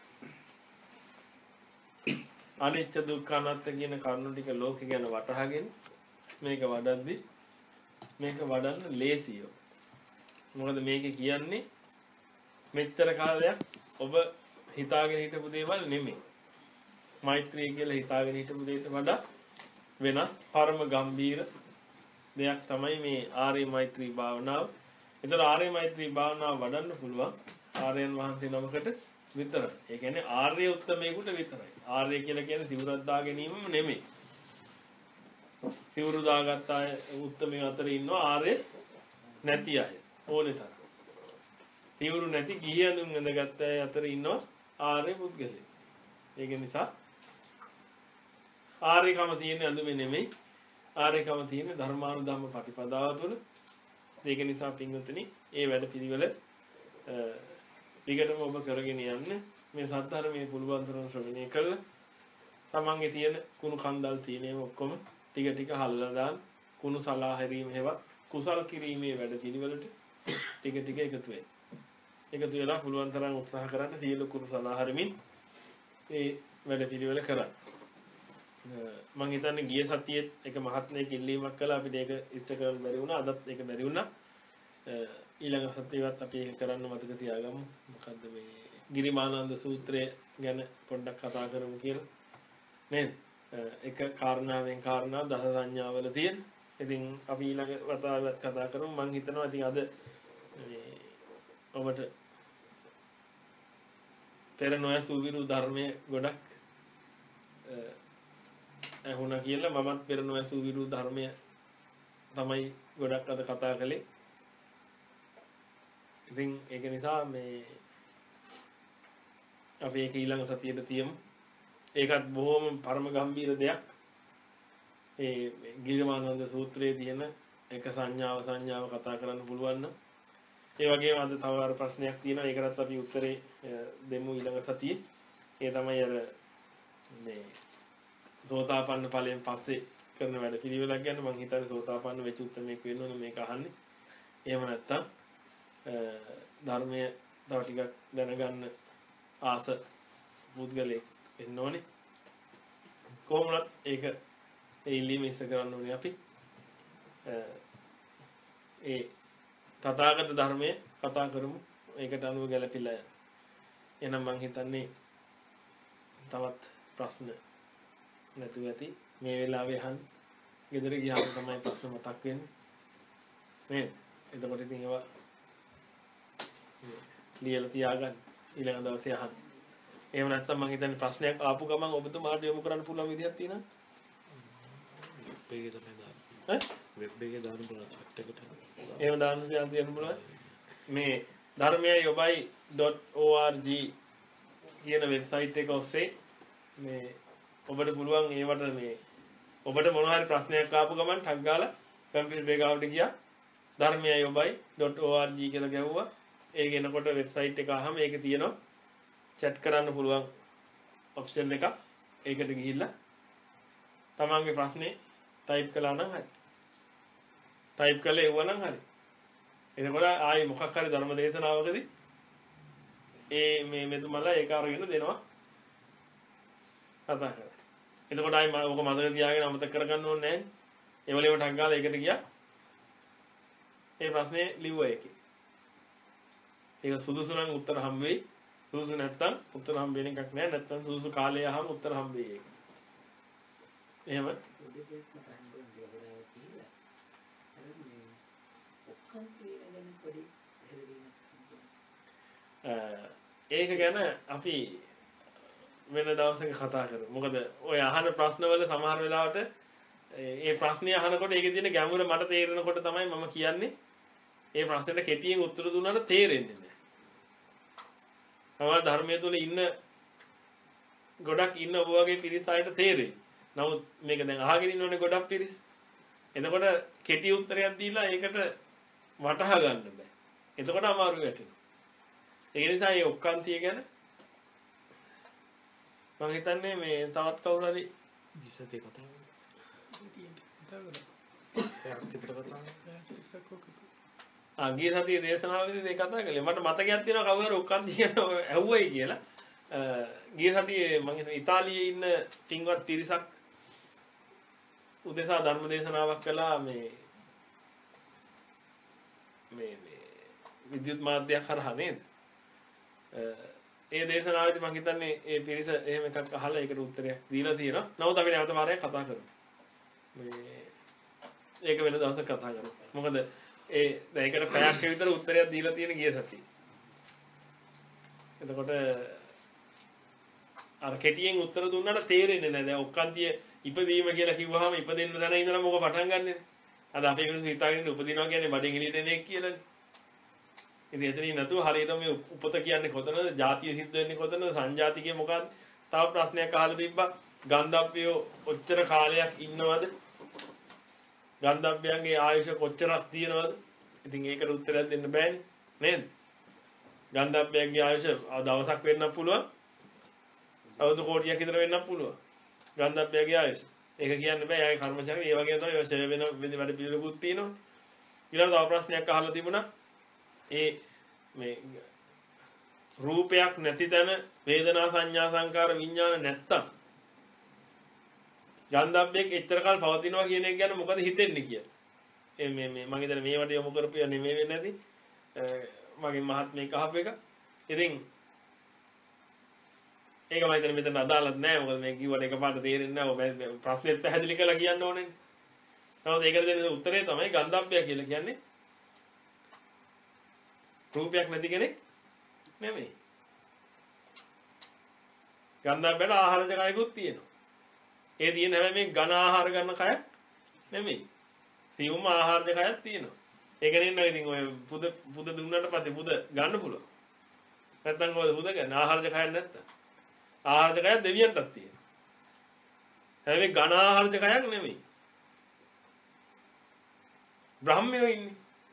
අනිච්ච දුක්ඛ අනාත්ම කියන කරුණු ටික ලෝකෙ ගැන වටහාගෙන මේක වඩද්දි මේක වඩන්න ලේසියෝ. මොකද මේක කියන්නේ මෙච්චර කාලයක් ඔබ හිතාගෙන හිටපු දේවල් නෙමෙයි. මෛත්‍රිය කියලා හිතාගෙන හිටපු දෙයට වඩා වෙනස් පරම ගම්බීර දෙයක් තමයි මේ ආර්ය මෛත්‍රී භාවනාව. ඒතර ආර්ය මෛත්‍රී භාවනාව වඩන්න පුළුවන් ආර්යයන් වහන්සේ නමකට විතරයි. ඒ කියන්නේ ආර්ය උත්තමයෙකුට විතරයි. ආර්ය කියලා කියන්නේ සිවුරක් දා ගැනීමම නෙමෙයි. සිවුරු දාගත්ත අය උත්තමයන් අතර ඉන්නවා ආර්ය නැති අය. ඕනේ තරම්. සිවුරු නැති ගිහියඳුන් ඇඳගත්ත අය අතර ඉන්නවා ආර්ය පුද්ගලයෝ. ඒක නිසා ආර්යකම තියෙන්නේ අඳුමේ නෙමෙයි. ආර්යකම තියෙන්නේ ධර්මානුධම්ම ප්‍රතිපදාව තුළ ඒක නිසා පින්වතුනි ඒ වැඩ පිළිවෙල ඊකටම ඔබ කරගෙන යන්න මේ සද්ධර්මයේ පුළුවන් තරම් ශ්‍රවණය කළා තමන්ගේ තියෙන කුණු කන්දල් තියෙනේම ඔක්කොම ටික ටික හල්ලා දාන්න කුණු සලා හැරීම හේවත් කුසල් කිරීමේ වැඩ පිළිවෙලට ටික ටික එකතු වෙන්න. එකතු වෙලා පුළුවන් තරම් උත්සාහ කරන්න සියලු කුණු සලා හැරීමින් ඒ වැඩ පිළිවෙල කරන්න. මම හිතන්නේ ගිය සතියේ එක මහත්මයෙක් ඉල්ලීමක් කළා අපිට ඒක ඉෂ්ට කරන්න බැරි වුණා. අදත් ඒක බැරි වුණා. ඊළඟ සතියේවත් අපි ඒක කරන්න මතක තියාගමු. මොකද්ද මේ ගිරිමානන්ද සූත්‍රය ගැන පොඩ්ඩක් කතා කරමු කියලා. නේද? එක කාරණාවෙන් කාරණා දස සංඥාවල තියෙන. ඉතින් අපි ඊළඟ වතාවත් කතා කරමු. මම හිතනවා ඉතින් අද මේ ඔබට පෙර නොඇසු විරු ධර්මයේ ගොඩක් ඇහුණා කියලා මමත් පෙර නොඇසු විරු ධර්මය තමයි ගොඩක් අද කතා කළේ. ඉතින් ඒක නිසා මේ අපි ඒක ඊළඟ සතියේද තියමු. ඒකත් බොහොම පරම ගම්බීර දෙයක්. ඒ ගිරිමානන්ද සූත්‍රයේ තියෙන එක සංඥාව සංඥාව කතා කරන්න පුළුවන් නම් ඒ වගේම අද තව අර ප්‍රශ්නයක් තියෙනවා. ඒකටත් අපි උත්තරේ දෙමු ඊළඟ සතියේ. ඒ තමයි අර මේ සෝතාපන්න ඵලයෙන් පස්සේ කරන වැඩ පිළිවෙලක් ගැන මම හිතන්නේ සෝතාපන්න වෙච්ච උත්තරමයක් වෙන්න ඕන මේක අහන්නේ. එහෙම නැත්තම් ධර්මයේ තව ටිකක් දැනගන්න ආස පුද්ගලෙක් වෙන්න ඕනේ. කොහොමවත් ඒක ඒ ඉල්ලීම ඉෂ්ට කරන්න ඕනේ අපි. ඒ තථාගත ධර්මයේ කතා කරමු. ඒකට අනුව ගැලපිලා යන්න. එහෙනම් මම හිතන්නේ තවත් ප්‍රශ්න නැතුව ඇති. මේ වෙලාවේ අහන්න. ගෙදර ගියාම තමයි ප්‍රශ්න මතක් වෙන්නේ. නේද? එතකොට ඉතින් ඒවා ලියලා තියාගන්න. ඊළඟ දවසේ අහන්න. එහෙම නැත්නම් මම හිතන්නේ ප්‍රශ්නයක් ආපු ගමන් ඔබතුමාට යොමු කරන්න පුළුවන් විදිහක් තියෙනවා. වෙබ් එකේ තමයි දාන්න. ඈ? වෙබ් එකේ දාන්න පුළුවන් chat එකට. එහෙම දාන්න තියන්න පුළුවන්. මේ ධර්මයයි ඔබයි .org කියන වෙබ්සයිට් එක ඔස්සේ මේ ඔබට පුළුවන් ඒවට මේ ඔබට මොන හරි ප්‍රශ්නයක් ආපු ගමන් ටක් ගාලා කම්පියුටර් එක ගාවට ගියා ධර්මයයි ඔබයි .org කියලා ගැහුවා. ඒක එනකොට වෙබ්සයිට් එක අහම ඒකේ තියෙනවා chat කරන්න පුළුවන් ඔප්ෂන් එකක්. ඒකට ගිහිල්ලා තමන්ගේ ප්‍රශ්නේ ටයිප් කළා නම් හරි. ටයිප් කළේ එවුවා නම් හරි. එතකොට ආයේ මොකක් හරි ධර්ම දේශනාවකදී ඒ මේ මෙතුමලා ඒක අරගෙන දෙනවා කතා කරලා. එතකොට ආයේ මම ඔක මතක තියාගෙන අමතක කරගන්න ඕනේ නැහැ. ඒ වලේම ටක් ගාලා ඒකට ගියා. ඒ ප්‍රශ්නේ ලිව්වා ඒකේ. ඒක සුදුසු නම් උත්තර හම්බ වෙයි. සුදුසු නැත්තම් උත්තර හම්බ වෙන එකක් නැහැ. නැත්තම් සුදුසු කාලය අහම උත්තර හම්බ වෙයි ඒක. එහෙම ඒක ගැන අපි වෙන දවසක කතා කරමු. මොකද ඔය අහන ප්‍රශ්නවල සමහර වෙලාවට ඒ ප්‍රශ්නේ අහනකොට ඒකේ තියෙන ගැඹුර මට තේරෙනකොට තමයි මම කියන්නේ ඒ ප්‍රශ්නෙට කෙටියෙන් උත්තර දුන්නාට තේරෙන්නේ නැහැ. සමහර ධර්මයේ තුල ඉන්න ගොඩක් ඉන්න ඔබ වගේ පිරිස අයට තේරෙයි. නමුත් මේක දැන් අහගෙන ඉන්නෝනේ ගොඩක් පිරිස. එතකොට කෙටි උත්තරයක් දීලා ඒකට වටහා ගන්න බෑ. එතකොට අමාරු වෙනවා. ඒ නිසා මේ ඔක්කාන්තිය ගැන මම හිතන්නේ මේ තවත් කවුරු හරි ඉස්සතේ කතා කරමු. ආ ගිය සතියේ දේශනාවකදී මේ කතා කළේ. මට මතකයක් තියෙනවා කවුරු හරි ඔක්කාන්තිය ගැන ඇහුවයි කියලා. ගිය සතියේ මම හිතන්නේ ඉතාලියේ ඉන්න පින්වත් පිරිසක් උදෙසා ධර්ම දේශනාවක් කළා මේ මේ මේ විද්‍යුත් මාධ්‍යයක් හරහා නේද? ඒ දේශනාවේදී මම හිතන්නේ ඒ පිරිස එහෙම එකක් අහලා ඒකට උත්තරයක් දීලා තියෙනවා. නමුත් අපි නැවත මාරයක් කතා කරමු. මේ ඒක වෙන දවසක කතා කරමු. මොකද ඒ දැන් ඒකට පැයක් විතර උත්තරයක් දීලා තියෙන ගිය සතියේ. එතකොට අර කෙටියෙන් උත්තර දුන්නාට තේරෙන්නේ නැහැ. දැන් ඔක්කාන්තිය ඉපදීම කියලා කිව්වහම ඉපදෙන්න දැන ඉඳලා මොකක් පටන් ගන්නෙ? අද අපේ මිනිස්සු හිතාගෙන ඉන්නේ උපදිනවා කියන්නේ බඩින් එළියට එන එක කියලානේ. ඉතින් එතනින් නැතුව හරියට මේ උපත කියන්නේ කොතනද? ජාතිය සිද්ධ වෙන්නේ කොතනද? සංජාතිකය මොකක්ද? තව ප්‍රශ්නයක් අහලා තිබ්බා. ගන්ධබ්බයෝ ඔච්චර කාලයක් ඉන්නවද? ගන්ධබ්බයන්ගේ ආයුෂ කොච්චරක් තියෙනවද? ඉතින් ඒකට උත්තරයක් දෙන්න බෑනේ නේද? ගන්ධබ්බයාගේ ආයුෂ දවසක් වෙන්නත් පුළුවන්. අවුරුදු කෝටියක් විතර වෙන්නත් පුළුවන්. ගන්ධබ්බයාගේ ආයුෂ. ඒක කියන්න බෑ. යාගේ කර්මශක්තිය ඒ වගේ තමයි ෂය වෙන වැඩ පිළිවෙලකුත් තියෙනවා. ඊළඟ තව ප්‍රශ්නයක් අහලා තිබුණා. ඒ මේ රූපයක් නැති තැන වේදනා සංඥා සංකාර විඥාන නැත්තම් ගන්ධබ්බෙක් එච්චර කල් පවතිනවා කියන එක ගැන මොකද හිතෙන්නේ කියලා. ඒ මේ මේ මම හිතන්නේ මේවට යොමු කරපියා නෙමෙයි වෙන්නේ නැති. මගේ මහත්මයෙක් අහපු එක. ඉතින් ඒක මම හිතන්නේ මෙතන අදාළත් නෑ. මොකද මේ කිව්වට එකපාරට තේරෙන්නේ නෑ. මම ප්‍රශ්නෙත් පැහැදිලි කරලා කියන්න ඕනේ. නමුත් ඒකට දෙන උත්තරේ තමයි ගන්ධබ්බය කියලා කියන්නේ රූපයක් නැති කෙනෙක් නෙමෙයි. ගන්ධබ්බයට ආහාරජ කයකුත් තියෙනවා. ඒ තියෙන හැබැයි මේ ඝන ආහාර ගන්න කයක් නෙමෙයි. සියුම් ආහාරජ කයක් තියෙනවා. ඒක නෙන්න ඉතින් ඔය පුද පුද දුන්නාට පස්සේ පුද ගන්න පුළුවන්. නැත්තම් ඔය පුද ගන්න ආහාරජ කයක් නැත්තම්. ආහාරජ කයක් දෙවියන්ටත් තියෙනවා. හැබැයි ඝන ආහාරජ කයක් නෙමෙයි. බ්‍රහ්මයෝ ඉන්නේ.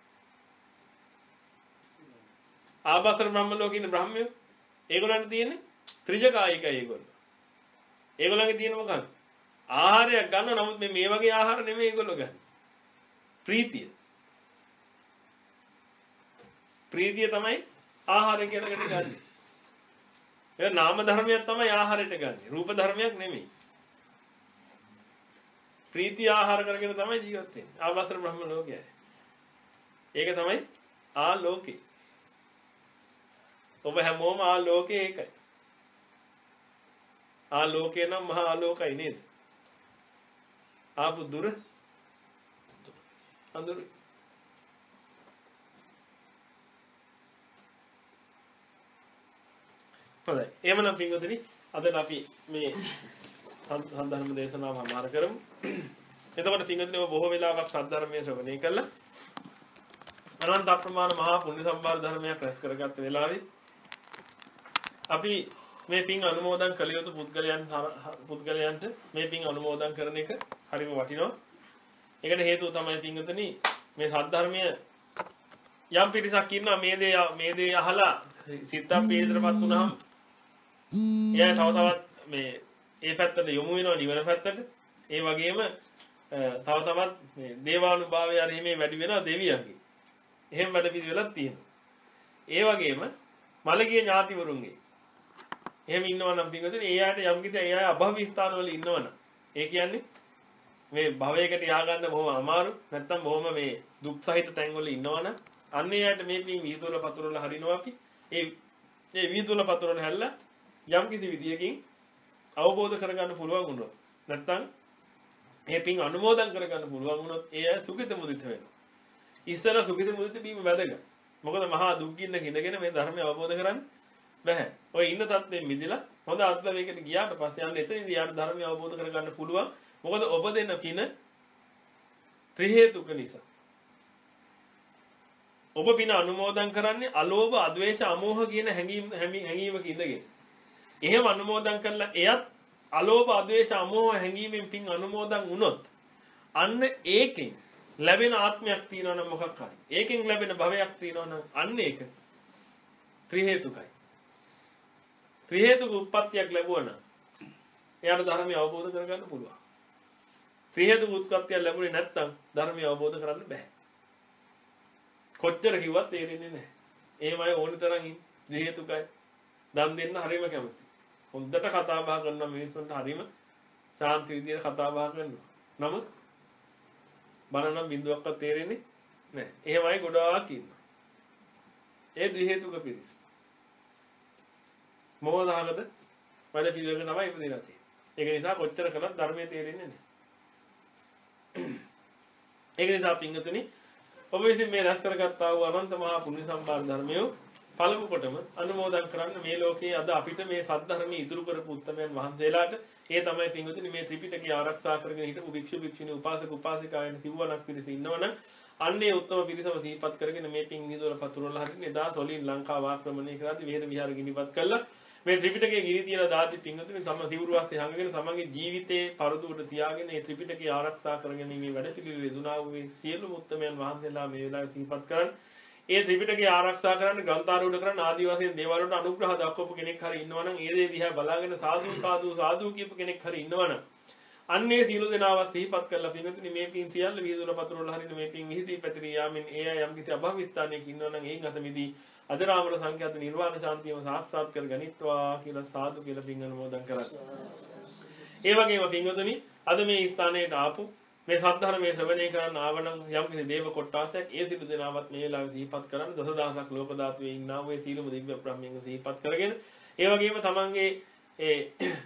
ආභාසර බ්‍රහ්ම ලෝකේ ඉන්න බ්‍රහ්මයෝ. ඒගොල්ලන්ට තියෙන්නේ ත්‍රිජකායිකයි ඒගොල්ලෝ. ඒගොල්ලන්ගේ තියෙන මොකක්ද? ආහාරයක් ගන්න නමුත් මේ මේ වගේ ආහාර නෙමෙයි ඒගොල්ලෝ ගන්න. ප්‍රීතිය. ප්‍රීතිය තමයි ආහාරය කියලා කට ගන්න. ඒ නාම ධර්මයක් තමයි ආහාරයට ගන්න. රූප ධර්මයක් නෙමෙයි. ප්‍රීතිය ආහාර කරගෙන තමයි ජීවත් වෙන්නේ. ආභාසර බ්‍රහ්ම ලෝකයයි. ඒක තමයි ආලෝකේ. ඔබ හැමෝම ආලෝකේ ඒකයි. ආලෝකේ නම් මහා ආලෝකයි නේද? ආපු දුර අඳුර. හොඳයි. එහෙමනම් පින්වතුනි අද අපි මේ සම්ධර්ම දේශනාව හමාර කරමු. එතකොට පින්වතුනි ඔබ බොහෝ වෙලාවක් සද්ධර්මයේ ශ්‍රවණය කළා. අනන්ත අප්‍රමාණ මහා පුණ්‍ය සම්භාර ධර්මයක් රැස් කරගත්ත වෙලාවේ අපි මේ පින් අනුමෝදන් කළ යුතු පුද්ගලයන් පුද්ගලයන්ට මේ පින් අනුමෝදන් කරන එක හරිම වටිනවා. ඒකට හේතුව තමයි පින්වතුනි මේ සද්ධර්මයේ යම් පිරිසක් ඉන්නවා මේ දේ මේ දේ අහලා සිතක් වේදනපත් වුණාම එයා තව තවත් මේ ඒ පැත්තට යොමු වෙනවා නිවන පැත්තට. ඒ වගේම තව තවත් මේ දේවානුභාවය අර හිමේ වැඩි වෙනවා දෙවියන්ගේ. එහෙම වැඩ පිළිවෙලක් තියෙනවා. ඒ වගේම මළගිය ඥාතිවරුන්ගේ එහෙම ඉන්නවා නම් පින්වතුනි ඒ ආයත යම් කිසි ඒ ආය අභව්‍ය ස්ථාන වල ඉන්නවනම් ඒ කියන්නේ මේ භවයකට ය아가න්න බොහොම අමාරු නැත්තම් බොහොම මේ දුක් සහිත තැන් වල ඉන්නවනම් අන්න ඒ ආයත මේ පින් වීදුල පතුරවල හරිනවා අපි ඒ ඒ වීදුල පතුරවල හැල්ලා යම් කිසි විදියකින් අවබෝධ කරගන්න පුළුවන් වුණොත් නැත්තම් මේ පින් අනුමෝදන් කරගන්න පුළුවන් වුණොත් ඒ ආය සුඛිත මුදිත වෙනවා. ඉස්සර සුඛිත මුදිත බීම වැදගත්. මොකද මහා දුක් ගින්න කිඳගෙන මේ ධර්මය අවබෝධ කරගන්න බැහැ. ඔය ඉන්න තත්ත්වෙන් මිදලා හොඳ අත්දැකීමකට ගියාට පස්සේ යන්න එතනදී යාට ධර්මය අවබෝධ කරගන්න පුළුවන්. මොකද ඔබ දෙන පින ත්‍රි හේතුක නිසා. ඔබ පින අනුමෝදන් කරන්නේ අලෝභ, අද්වේෂ, අමෝහ කියන හැඟීම් හැඟීමක ඉඳගෙන. එහෙම අනුමෝදන් කළා එයත් අලෝභ, අද්වේෂ, අමෝහ හැඟීමෙන් පින් අනුමෝදන් වුණොත් අන්න ඒකෙන් ලැබෙන ආත්මයක් තියෙනවා නම් මොකක් හරි. ඒකෙන් ලැබෙන භවයක් තියෙනවා නම් අන්න ඒක ත්‍රි හේතුකයි. ත්‍රි හේතුක උත්පත්තියක් ලැබුවා නම් එයාට ධර්මය අවබෝධ කරගන්න පුළුවන්. ත්‍රි හේතුක උත්පත්තියක් ලැබුණේ නැත්නම් ධර්මය අවබෝධ කරගන්න බෑ. කොච්චර කිව්වත් තේරෙන්නේ නැහැ. එහෙමයි ඕනි තරම් ත්‍රි හේතුකයි. දන් දෙන්න හරියම කැමති. හොඳට කතා බහ කරන මිනිස්සුන්ට හරියම ශාන්ති විදියට කතා බහ කරනවා. නමුත් බණ නම් බින්දුවක්වත් තේරෙන්නේ නැහැ. එහෙමයි ගොඩාක් ඉන්නවා. ඒ ත්‍රි හේතුක පිරිස. මොහොතහකට වැඩ පිළිවෙලක තමයි ඉපදෙලා තියෙන්නේ. ඒක නිසා කොච්චර කළත් ධර්මයේ තේරෙන්නේ නැහැ. ඒක නිසා පින්වතුනි ඔබ විසින් මේ රැස් කරගත්තා වූ අනන්ත මහා පුණ්‍ය සම්භාර ධර්මය පළමු කොටම අනුමෝදන් කරන්න මේ ලෝකයේ අද අපිට මේ සද්ධර්මයේ ඉතුරු කරපු උත්තමයන් වහන්සේලාට ඒ තමයි පින්වතුනි මේ ත්‍රිපිටකය ආරක්ෂා කරගෙන හිටපු භික්ෂු භික්ෂුණී උපාසක උපාසිකායන් සිව්වණක් පිරිස ඉන්නවනම් අන්නේ උත්තම පිරිසම සිහිපත් කරගෙන මේ පින් නිදොල පතුරවල හරින එදා සොලින් ලංකාව ආක්‍රමණය කරද්දී විහෙර විහාර ගිනිපත් කළා මේ ත්‍රිපිටකයේ ගිනි තියලා දාති පින්වතුනි තම සිවුරු වාසේ හංගගෙන තමන්ගේ ජීවිතේ පරදුවට තියාගෙන මේ ත්‍රිපිටකය ආරක්ෂා කරගෙන මේ වැඩ පිළිවෙල යෙදුනා වූ මේ සියලු මුත්තමයන් වහන්සේලා මේ වෙලාවේ සිහිපත් කරන් ඒ ත්‍රිපිටකය ආරක්ෂා කරන්න ග්‍රන්ථාරූඪ කරන්න ආදි වශයෙන් දේවල් වලට අනුග්‍රහ දක්වපු කෙනෙක් හරි ඉන්නවා නම් ඒ දේ දිහා බලාගෙන සාදු සාදු සාදු කියපු කෙනෙක් හරි ඉන්නවා නම් අන්නේ සියලු දෙනාව සිහිපත් කරලා පින්වතුනි මේ පින් සියල්ල විහිදුල පතුරවල හරින මේ පින් විහිදී පැතිරී යාමෙන් ඒ අය යම් කිසි අභවිස්ථානයක ඉන්නවා නම් ඒන් අත මිදී අජරාමර සංඛ්‍යාත නිර්වාණ ශාන්තියම සාක්ෂාත් කර ගනිත්වා කියලා සාදු කියලා පින් අනුමෝදන් කරා. ඒ වගේම පින්වතුනි අද මේ ස්ථානයට ආපු මේ සද්ධර්මයේ ශ්‍රවණය කරන්න ආවනම් යම් කිසි දේව කොට්ටාසයක් ඒ සිළු දෙනාවත් මේ වෙලාවේ සිහිපත් කරන්න දසදහසක් ලෝක ධාතුවේ ඉන්නා වූ ඒ සීලම දිව්‍ය බ්‍රහ්මයන්ව සිහිපත් කරගෙන ඒ වගේම තමන්ගේ ඒ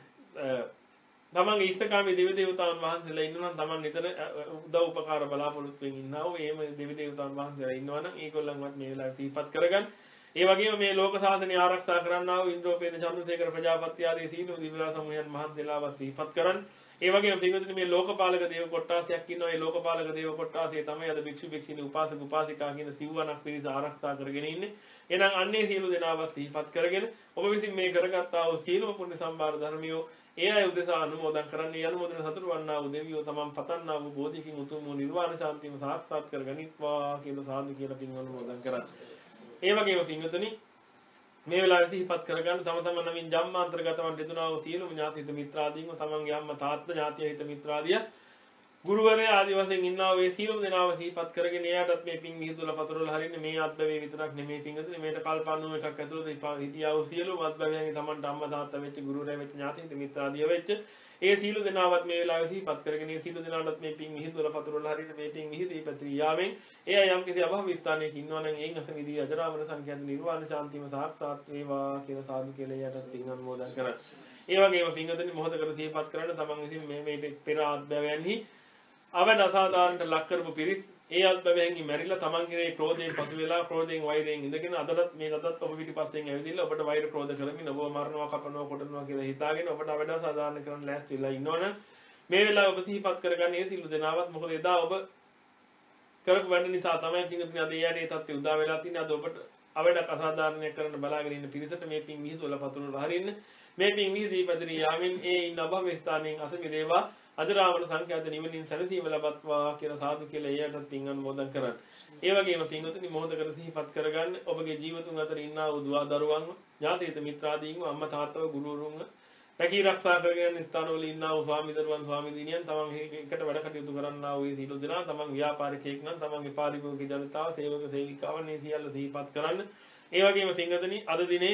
තමන්ගේ ඉෂ්ඨකාමී දෙවි දේවතාවුන් වහන්සේලා ඉන්නවා නම් තමන් නිතර උදව් උපකාර බලාපොරොත්තු වෙමින් ඉන්නා වූ එහෙම දෙවි දේවතාවුන් වහන්සේලා ඉන්නවා නම් ඒගොල්ලන්වත් මේ වෙලාවේ සිහිපත් කරගන්න. ඒ වගේම මේ ලෝක සාසනය ආරක්ෂා කරන්නා වූ ඉන්ද්‍රෝපේත චන්ද්‍රසේකර ප්‍රජාපති ආදී සීල දිව්‍යලා සමූහයන් වහන්සේලාවත් සිහිපත් කරන්න. ඒ වගේම පින්වතුනි මේ ලෝකපාලක දේව කොට්ටාසයක් ඉන්නවා. ඒ ලෝකපාලක දේව කොට්ටාසයේ තමයි අද භික්ෂු භික්ෂුණී උපාසක උපාසිකා කියන සිව්වණක් පිරිස ආරක්ෂා කරගෙන ඉන්නේ. එහෙනම් අන්නේ සියලු දෙනාවත් සිහිපත් කරගෙන ඔබ විසින් මේ කරගත්තා වූ සීලම පුණ්‍ය සම්භාර ධර්මියෝ ඒ අය උදෙසා අනුමෝදන් කරන්නේ අනුමෝදන සතුරු වන්නා වූ දෙවියෝ තමන් පතන්නා වූ බෝධිකින් උතුම් වූ නිර්වාණ ශාන්තියම සාක්ෂාත් කරගනිත්වා කියලා සාදු කියලා පින් අනුමෝදන් කරා. ඒ වගේම පින්වතුනි මේ වෙලාවේ සිහිපත් කරගන්න තම තම නමින් ජම්මාන්තරගතවන් දෙදුනා වූ සියලුම ඥාති හිත මිත්‍රාදීන්ව තමන්ගේ අම්මා තාත්තා ඥාතිය හිත මිත්‍රාදිය ගුරුවරයා ආදි වශයෙන් ඉන්නා වූ සියලුම දෙනාව සිහිපත් කරගෙන එයාටත් මේ පින් විහිදුල පතරවල හරින්නේ මේ අත්බැවේ විතරක් නෙමෙයි පින්වතුනි මේට කල්පන්නු එකක් ඇතුළත හිටියා වූ සියලුම අත්බැවයන්ගේ තමන්ට අම්මා තාත්තා වෙච්ච ගුරුවරයා වෙච්ච ඥාති හිත මිත්‍රාදිය වෙච්ච ඒ සියලු දෙනාවත් මේ වෙලාවේ සිහිපත් කරගෙන ඒ සියලු දෙනාටත් මේ පින් විහිදුල පතරවල හරින්නේ මේ පින් විහිදී පැතිරී යාමෙන් ඒ අය යම් කිසි අභවිස්ථානයක ඉන්නවා නම් එයින් අස විදී අජරාමර සංඛ්‍යාත නිර්වාණ ශාන්තියම සාක්ෂාත් වේවා කියලා සාදු කියලා එයාටත් පින් අනුමෝදන් කරා. ඒ වගේම පින්වතුනි මොහොතකට සිහිපත් කරන්න තමන් විසින් මේ මේ පෙර අත්බැවයන්හි අවන අසාධාරණට ලක් කරපු පිරිස් ඒ අත්බැවයන්හි මැරිලා තමන්ගේ ක්‍රෝධයෙන් පසු වෙලා ක්‍රෝධයෙන් වෛරයෙන් ඉඳගෙන අදටත් මේ අදත් ඔබ පිටිපස්සෙන් ඇවිදින්න ඔබට වෛර ක්‍රෝධ කරමින් ඔබව මරනවා කපනවා කොටනවා කියලා හිතාගෙන ඔබට අවඩ සාධාරණ කරන්න ලෑස්ති වෙලා ඉන්නවනම් මේ වෙලාව ඔබ සිහිපත් කරගන්න ඒ සිළු දෙනාවත් මොකද එදා ඔබ කරපු වැඩ නිසා තමයි පින්වතුනි අද එයාට ඒ තත්ත්වය උදා වෙලා තින්නේ අද ඔබට අවඩක් අසාධාරණයක් කරන්න බලාගෙන ඉන්න පිරිසට මේ පින් විහිදුවල පතුරවල හරින්න මේ පින් විහිදී පැතිරී යාමෙන් ඒ ඉන්න අභව ස්ථානයෙන් අසමි දේවා අජරාමර සංඛ්‍යාත නිවනින් සැනසීම ලබත්වා කියලා සාදු කියලා එයාටත් පින් අනුමෝදන් කරන්න. ඒ වගේම පින්වතුනි මොහොතකට සිහිපත් කරගන්න ඔබගේ ජීවිතුන් අතර ඉන්නා වූ දුවා දරුවන්ව ඥාතීත මිත්‍රාදීන්ව අම්මා තාත්තව ගුරුවරුන්ව රැකී ආරක්ෂා කරගෙන ස්ථානවල ඉන්නා වූ ස්වාමි දරුවන් ස්වාමි දිනියන් තමන් එකට වැඩ කටයුතු කරන්නා වූ සීල දෙනා තමන් ව්‍යාපාරිකයෙක් නම් තමන්ගේ පාරිභෝගික ජනතාව සේවක සේවිකාවන් මේ සියල්ල සිහිපත් කරන්න. ඒ වගේම පින්වතුනි අද දිනේ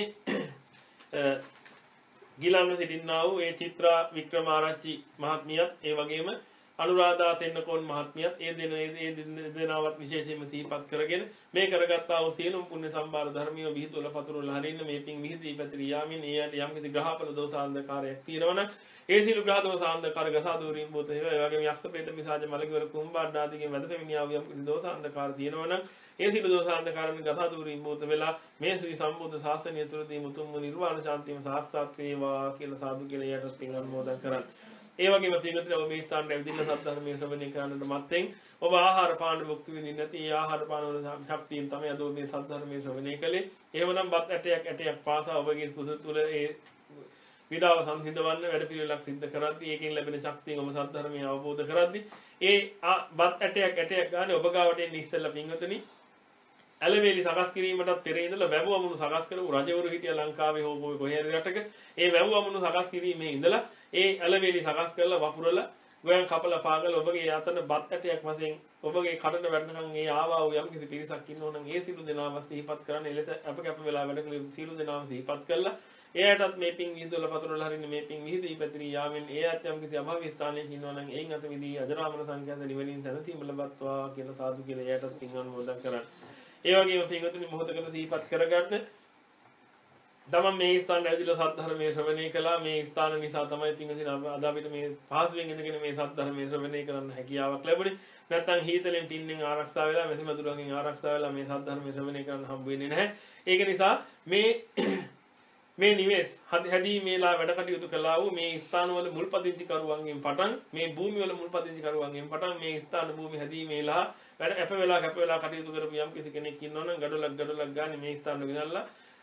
ගිලන්ව සිටින්නා වූ ඒ චිත්‍රා වික්‍රමාරච්චි මහත්මියත් ඒ වගේම අනුරාධා තෙන්නකෝන් මහත්මියත් ඒ දෙන ඒ දෙනාවත් විශේෂයෙන්ම සිහිපත් කරගෙන මේ කරගත්තා වූ සියලුම පුණ්‍ය සම්භාර ධර්මිය විහිදුවල පතුරවල හරින්න මේ පින් විහිදී පැතිරී යාමින් එයට යම් කිසි ග්‍රහපල දෝසාන්ධකාරයක් තියෙනවනම් ඒ සියලු ග්‍රහ දෝසාන්ධකාර ගසා දූරින් බොත හේවා ඒ වගේම යක්ෂ පෙඩ මිසාජ මලකිවර කුම්බාණ්ඩ ආදීගේ වැද පෙමිනියා වූ යම් කිසි දෝසාන්ධකාර තියෙනවනම් ඒ සියලු දෝසාන්ධකාරයන් ගසා දූරින් බොත වෙලා මේ ශ්‍රී සම්බුද්ධ ශාසනය තුළදී මුතුන්ම නිර්වාණ ශාන්තියම සාක්ෂාත් වේවා කියලා සාදු කියලා එයට පින් අනුමෝදන් කරන්න. ඒ වගේම පින්වතුනි ඔබ මේ ස්ථානට ඇවිදින්න සද්ධර්මයේ ශ්‍රවණය කරන්නට මත්තෙන් ඔබ ආහාර පාන භුක්ති විඳින්න නැති ඒ ආහාර පාන වල ශක්තියෙන් තමයි අද මේ සද්ධර්මයේ ශ්‍රවණය කළේ. එහෙමනම් බත් ඇටයක් ඇටයක් පාසා ඔබගේ කුස තුළ ඒ විඩාව සංසිඳවන්න වැඩ පිළිවෙලක් සිද්ධ කරද්දී ඒකෙන් ලැබෙන ශක්තියෙන් ඔබ සද්ධර්මය අවබෝධ කරද්දී ඒ බත් ඇටයක් ඇටයක් ගන්න ඔබ ගාවට එන්න ඉස්සෙල්ලා පින්වතුනි ඇලවේලි සකස් කිරීමටත් පෙර ඉඳලා වැව් අමුණු සකස් කරපු රජවරු හිටිය ලංකාවේ හෝ කොහේ හරි රටක ඒ වැව් අමුණු සකස් කිරීමේ ඉඳලා ඒ ඇලවේලි සකස් කරලා වපුරලා ගෝයන් කපලා පාගල ඔබගේ යතන බත් ඇටයක් වශයෙන් ඔබගේ කටට වැටෙනකන් ඒ ආවා වූ යම් කිසි පිරිසක් ඉන්නෝ නම් ඒ සිළු දෙනාම සිහිපත් කරන්න එලෙස අප කැප වෙලා වැඩ කළ සිළු දෙනාම සිහිපත් කළා එයාටත් මේ පින් විහිදුවල පතරවල හරින්න මේ පින් විහිදී පැතිරී යාමෙන් එයාට යම් කිසි අභව ස්ථානයක ඉන්නවා නම් එයින් අත විදී අජරාමර සංඛ්‍යාත නිවනින් සැනසීම ලබත්වා කියලා සාදු කියලා එයාටත් පින් අනුමෝදන් කරන්න. ඒ වගේම පින්වතුනි මොහොතකට සිහිපත් කරගන්න තමන් මේ ස්ථානයේ ඇවිදලා සද්ධර්මයේ ශ්‍රවණය කළා මේ ස්ථාන නිසා තමයි පින්වතුනි අද අපිට මේ පහසුවෙන් ඉඳගෙන මේ සද්ධර්මයේ ශ්‍රවණය කරන්න හැකියාවක් ලැබුණේ නැත්නම් හීතලෙන් ටින්නෙන් ආරක්ෂා වෙලා මෙසිමදුරකින් ආරක්ෂා වෙලා මේ සද්ධර්මයේ ශ්‍රවණය කරන්න හම්බ වෙන්නේ නැහැ. ඒක නිසා මේ මේ නිවෙස් හැදීමේලා වැඩ කටයුතු කළා වූ මේ ස්ථානවල මුල්පදිංචි කරුවන්ගෙන් පටන් මේ භූමිවල මුල්පදිංචි කරුවන්ගෙන් පටන් මේ ස්ථාන භූමි හැදීමේලා වැඩ අප වෙලා කැප වෙලා කටයුතු කරපු යම් කිසි කෙනෙක් ඉන්නවනම් ගඩොලක් ගඩොලක් ගන්න මේ ස්ථාන ගෙනල්ලා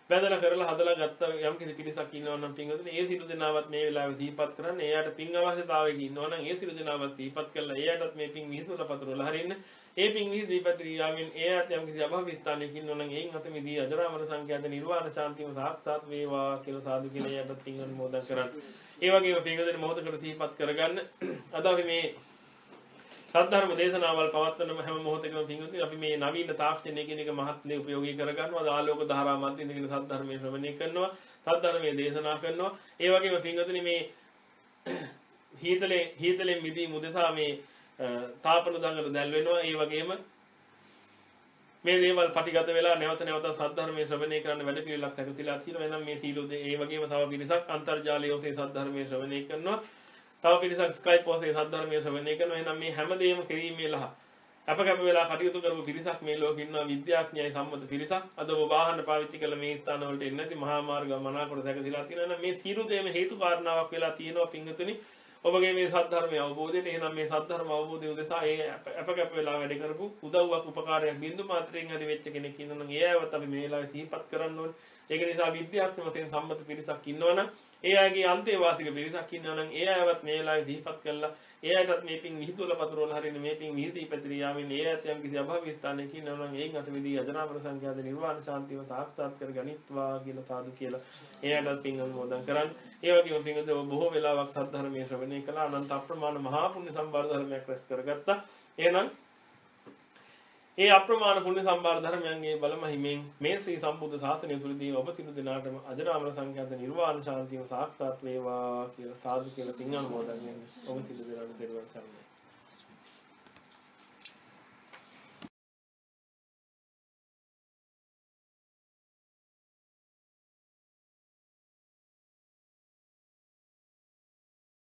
බැඳලා කරලා හදලා ගත්ත යම් කිසි පිරිසක් ඉන්නවා නම් පින්වතුනි ඒ සියලු දෙනාවත් මේ වෙලාවේ දීපත් කරන්න. එයාට පින් අවශ්‍යතාවයක ඉන්නවා නම් ඒ සියලු දෙනාවත් දීපත් කරලා එයාටත් මේ පින් විහිදුවලා පතුරවලා හරින්න. ඒ පින් විහිදු දීපත් ක්‍රියාවෙන් එයාට යම් කිසි අභව ස්ථානයක ඉන්නවා නම් එයින් අත මිදී අජරාමර සංඛ්‍යාත නිර්වාණ ශාන්තියම සාක්ෂාත් වේවා කියලා සාදු කියලා එයාට පින් අනුමෝදන් කරන්න. ඒ වගේම පින්වතුනි මොහොතකට දීපත් කරගන්න. අද අපි මේ සද්ධර්ම දේශනාවල් පවත්වන හැම මොහොතකම පින්වතුනි අපි මේ නවීන තාක්ෂණය කියන එක මහත්ලේ උපයෝගී කරගන්නවා. ආලෝක ධාරා මැදින් ඉඳගෙන සද්ධර්මයේ ශ්‍රවණය කරනවා. සද්ධර්මයේ දේශනා කරනවා. ඒ වගේම පින්වතුනි මේ හීතලේ හීතලෙන් මිදී මුදසා මේ තාපන දඟල දැල් වෙනවා. ඒ වගේම මේ දේවල් පටිගත වෙලා නැවත නැවත සද්ධර්මයේ ශ්‍රවණය කරන්න වැඩ පිළිවෙලක් සැකසීලා තියෙනවා. එහෙනම් මේ සීලෝ ඒ වගේම තව පිරිසක් අන්තර්ජාලය ඔස්සේ සද්ධර්මයේ ශ්‍රවණය කරනවා. තව පිරිසක් ස්කයිප් ඔස්සේ සද්ධර්මයේ ශ්‍රවණය කරනවා. එහෙනම් මේ හැමදේම කිරීමේ ලහ අපකප වෙලා කටයුතු කරපු පිරිසක් මේ ලෝකෙ ඉන්නවා. විද්‍යාඥයයි සම්මත පිරිසක්. අද ඔබ වාහන පාවිච්චි කළ මේ ස්ථාන වලට එන්නේ නැති මහා මාර්ග මනාකොට සැකසීලා තියෙනවා. එහෙනම් මේ සියලු දේම හේතු කාරණාවක් වෙලා තියෙනවා පින්වතුනි. ඔබගේ මේ සද්ධර්මය අවබෝධයට එහෙනම් මේ සද්ධර්ම අවබෝධය උදෙසා ඒ අපකප වෙලා වැඩ කරපු උදව්වක් උපකාරයක් බින්දු මාත්‍රයෙන් හරි වෙච්ච කෙනෙක් ඉන්නවනම් ඒ අයවත් අපි මේ වෙලාවේ සිහිපත් කරන්න ඕනේ. ඒක නිසා විද්‍යාත්මක වශයෙන් සම්මත පිරිසක් ඉන්නවනම් ඒ අයගේ අන්තේවාසික පිරිසක් ඉන්නවනම් ඒ අයවත් මේ වෙලාවේ සිහිපත් කරලා ඒ අයටත් මේ පින් විහිදුවලා පතුරවලා හරින මේ පින් විහිදී පැතිරියාවෙන් ඒ අයත් යම් කිසි අභව ස්ථානයක ඉන්නවනම් ඒන් අත විදී අජරාමර සංඛ්‍යාත නිර්වාණ ශාන්තිව සාක්ෂාත් කර ගනිත්වා කියලා සාදු කියලා ඒ අයටත් පින් අනුමෝදන් කරන්. ඒ වගේම පින්වතුනි ඔබ බොහෝ වෙලාවක් සද්ධර්මයේ ශ්‍රවණය කළා. අනන්ත අප්‍රමාණ මහා පුණ්‍ය සම්භාර ධර්මයක් රැස් කරගත්තා. එහෙනම් ඒ අප්‍රමාණ පුණ්‍ය සම්භාර ධර්මයන්ගේ බලමහිමෙන් මේ ශ්‍රී සම්බුද්ධ ශාසනය තුලදී ඔබ සියලු දෙනාටම අජරාමර සංඛ්‍යාත නිර්වාණ ශාන්තිය සාක්ෂාත් වේවා කියලා සාදු කියලා පින් අනුමෝදන් වෙනවා. ඔබ සියලු දෙනාට දරුවන් සරණයි.